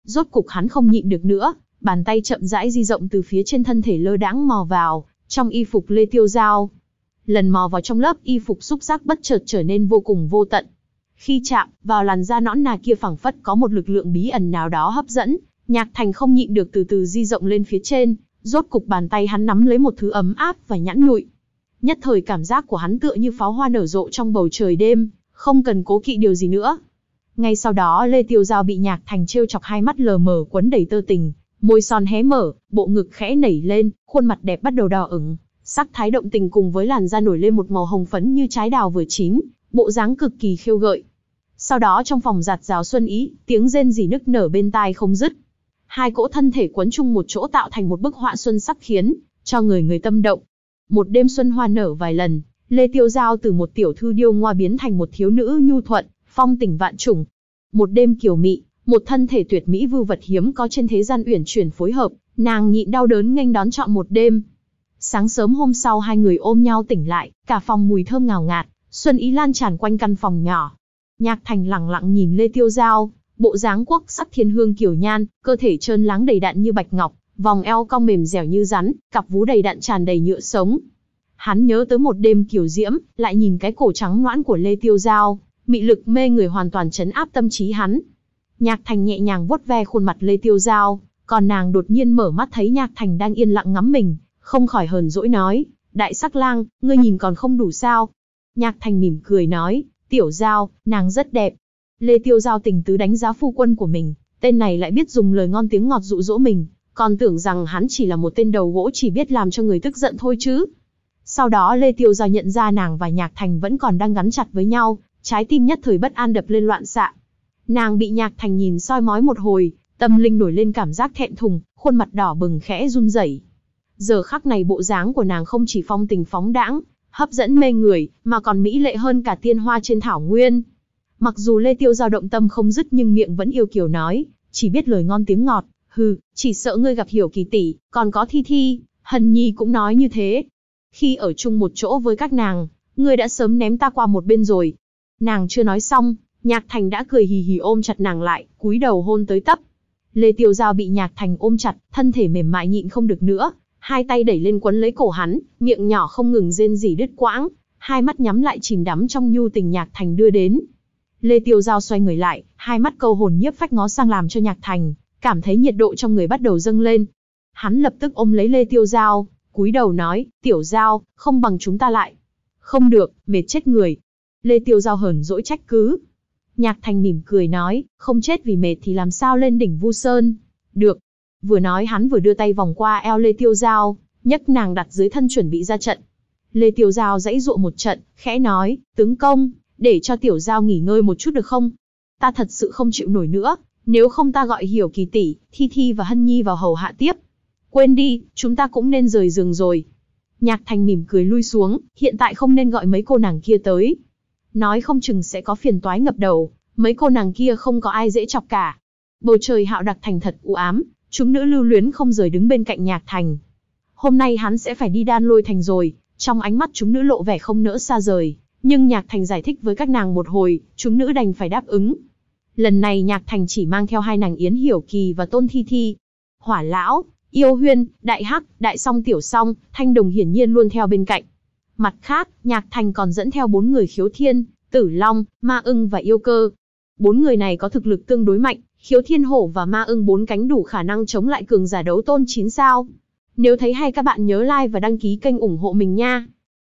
Rốt cục hắn không nhịn được nữa, bàn tay chậm rãi di rộng từ phía trên thân thể lơ đãng mò vào, trong y phục Lê Tiêu Giao. Lần mò vào trong lớp y phục xúc giác bất chợt trở nên vô cùng vô tận. Khi chạm vào làn da nõn nà kia phảng phất có một lực lượng bí ẩn nào đó hấp dẫn, Nhạc Thành không nhịn được từ từ di rộng lên phía trên, rốt cục bàn tay hắn nắm lấy một thứ ấm áp và nhẵn nhụi. Nhất thời cảm giác của hắn tựa như pháo hoa nở rộ trong bầu trời đêm, không cần cố kỵ điều gì nữa. Ngay sau đó Lê Tiêu Giao bị Nhạc Thành trêu chọc, hai mắt lờ mờ quấn đầy tơ tình, môi son hé mở, bộ ngực khẽ nảy lên, khuôn mặt đẹp bắt đầu đỏ ửng, sắc thái động tình cùng với làn da nổi lên một màu hồng phấn như trái đào vừa chín, bộ dáng cực kỳ khiêu gợi. Sau đó trong phòng giặt rào xuân ý, tiếng rên rỉ nức nở bên tai không dứt. Hai cỗ thân thể quấn chung một chỗ tạo thành một bức họa xuân sắc khiến cho người người tâm động. Một đêm xuân hoa nở vài lần, Lê Tiêu Giao từ một tiểu thư điêu ngoa biến thành một thiếu nữ nhu thuận, phong tình vạn trùng. Một đêm kiều mị, một thân thể tuyệt mỹ vưu vật hiếm có trên thế gian uyển chuyển phối hợp, nàng nhịn đau đớn nghênh đón trọn một đêm. Sáng sớm hôm sau hai người ôm nhau tỉnh lại, cả phòng mùi thơm ngào ngạt, xuân ý lan tràn quanh căn phòng nhỏ. Nhạc Thành lẳng lặng nhìn Lê Tiêu Giao, bộ dáng quốc sắc thiên hương kiều nhan, cơ thể trơn láng đầy đặn như bạch ngọc, vòng eo cong mềm dẻo như rắn, cặp vú đầy đặn tràn đầy nhựa sống. Hắn nhớ tới một đêm kiều diễm, lại nhìn cái cổ trắng nõn của Lê Tiêu Giao, mị lực mê người hoàn toàn trấn áp tâm trí hắn. Nhạc Thành nhẹ nhàng vuốt ve khuôn mặt Lê Tiêu Giao, còn nàng đột nhiên mở mắt thấy Nhạc Thành đang yên lặng ngắm mình, không khỏi hờn dỗi nói, đại sắc lang, ngươi nhìn còn không đủ sao? Nhạc Thành mỉm cười nói, Tiểu Giao, nàng rất đẹp. Lê Tiêu Giao tình tứ đánh giá phu quân của mình, tên này lại biết dùng lời ngon tiếng ngọt dụ dỗ mình, còn tưởng rằng hắn chỉ là một tên đầu gỗ chỉ biết làm cho người tức giận thôi chứ. Sau đó Lê Tiêu Giao nhận ra nàng và Nhạc Thành vẫn còn đang gắn chặt với nhau, trái tim nhất thời bất an đập lên loạn xạ. Nàng bị Nhạc Thành nhìn soi mói một hồi, tâm linh nổi lên cảm giác thẹn thùng, khuôn mặt đỏ bừng khẽ run rẩy. Giờ khắc này bộ dáng của nàng không chỉ phong tình phóng đãng, hấp dẫn mê người, mà còn mỹ lệ hơn cả tiên hoa trên thảo nguyên. Mặc dù Lê Tiêu Giao động tâm không dứt nhưng miệng vẫn yêu kiều nói, chỉ biết lời ngon tiếng ngọt, hừ, chỉ sợ ngươi gặp Hiểu Kỳ tỷ, còn có Thi Thi, Hân Nhi cũng nói như thế. Khi ở chung một chỗ với các nàng, ngươi đã sớm ném ta qua một bên rồi. Nàng chưa nói xong, Nhạc Thành đã cười hì hì ôm chặt nàng lại, cúi đầu hôn tới tấp. Lê Tiêu Giao bị Nhạc Thành ôm chặt, thân thể mềm mại nhịn không được nữa, hai tay đẩy lên quấn lấy cổ hắn, miệng nhỏ không ngừng rên rỉ đứt quãng, hai mắt nhắm lại chìm đắm trong nhu tình Nhạc Thành đưa đến. Lê Tiêu Giao xoay người lại, hai mắt câu hồn nhiếp phách ngó sang làm cho Nhạc Thành cảm thấy nhiệt độ trong người bắt đầu dâng lên. Hắn lập tức ôm lấy Lê Tiêu Giao, cúi đầu nói, Tiểu Giao, không bằng chúng ta lại. Không được, mệt chết người. Lê Tiêu Giao hờn dỗi trách cứ. Nhạc Thành mỉm cười nói, không chết vì mệt thì làm sao lên đỉnh Vu Sơn. Được. Vừa nói hắn vừa đưa tay vòng qua eo Lê Tiêu Giao, nhấc nàng đặt dưới thân chuẩn bị ra trận. Lê Tiêu Giao giãy giụa một trận, khẽ nói, tướng công, để cho Tiểu Giao nghỉ ngơi một chút được không? Ta thật sự không chịu nổi nữa, nếu không ta gọi Hiểu Kỳ tỷ, Thi Thi và Hân Nhi vào hầu hạ tiếp. Quên đi, chúng ta cũng nên rời giường rồi. Nhạc Thành mỉm cười lui xuống, hiện tại không nên gọi mấy cô nàng kia tới. Nói không chừng sẽ có phiền toái ngập đầu, mấy cô nàng kia không có ai dễ chọc cả. Bầu trời Hạo Đặc Thành thật u ám, chúng nữ lưu luyến không rời đứng bên cạnh Nhạc Thành. Hôm nay hắn sẽ phải đi Đan Lôi Thành rồi, trong ánh mắt chúng nữ lộ vẻ không nỡ xa rời, nhưng Nhạc Thành giải thích với các nàng một hồi, chúng nữ đành phải đáp ứng. Lần này Nhạc Thành chỉ mang theo hai nàng Yến Hiểu Kỳ và Tôn Thi Thi. Hỏa Lão, Yêu Huyên, Đại Hắc, Đại Song Tiểu Song, Thanh Đồng hiển nhiên luôn theo bên cạnh. Mặt khác, Nhạc Thành còn dẫn theo bốn người Khiếu Thiên, Tử Long, Ma Ưng và Yêu Cơ. Bốn người này có thực lực tương đối mạnh, Khiếu Thiên Hổ và Ma Ưng bốn cánh đủ khả năng chống lại cường giả đấu tôn chín sao. Nếu thấy hay các bạn nhớ like và đăng ký kênh ủng hộ mình nha.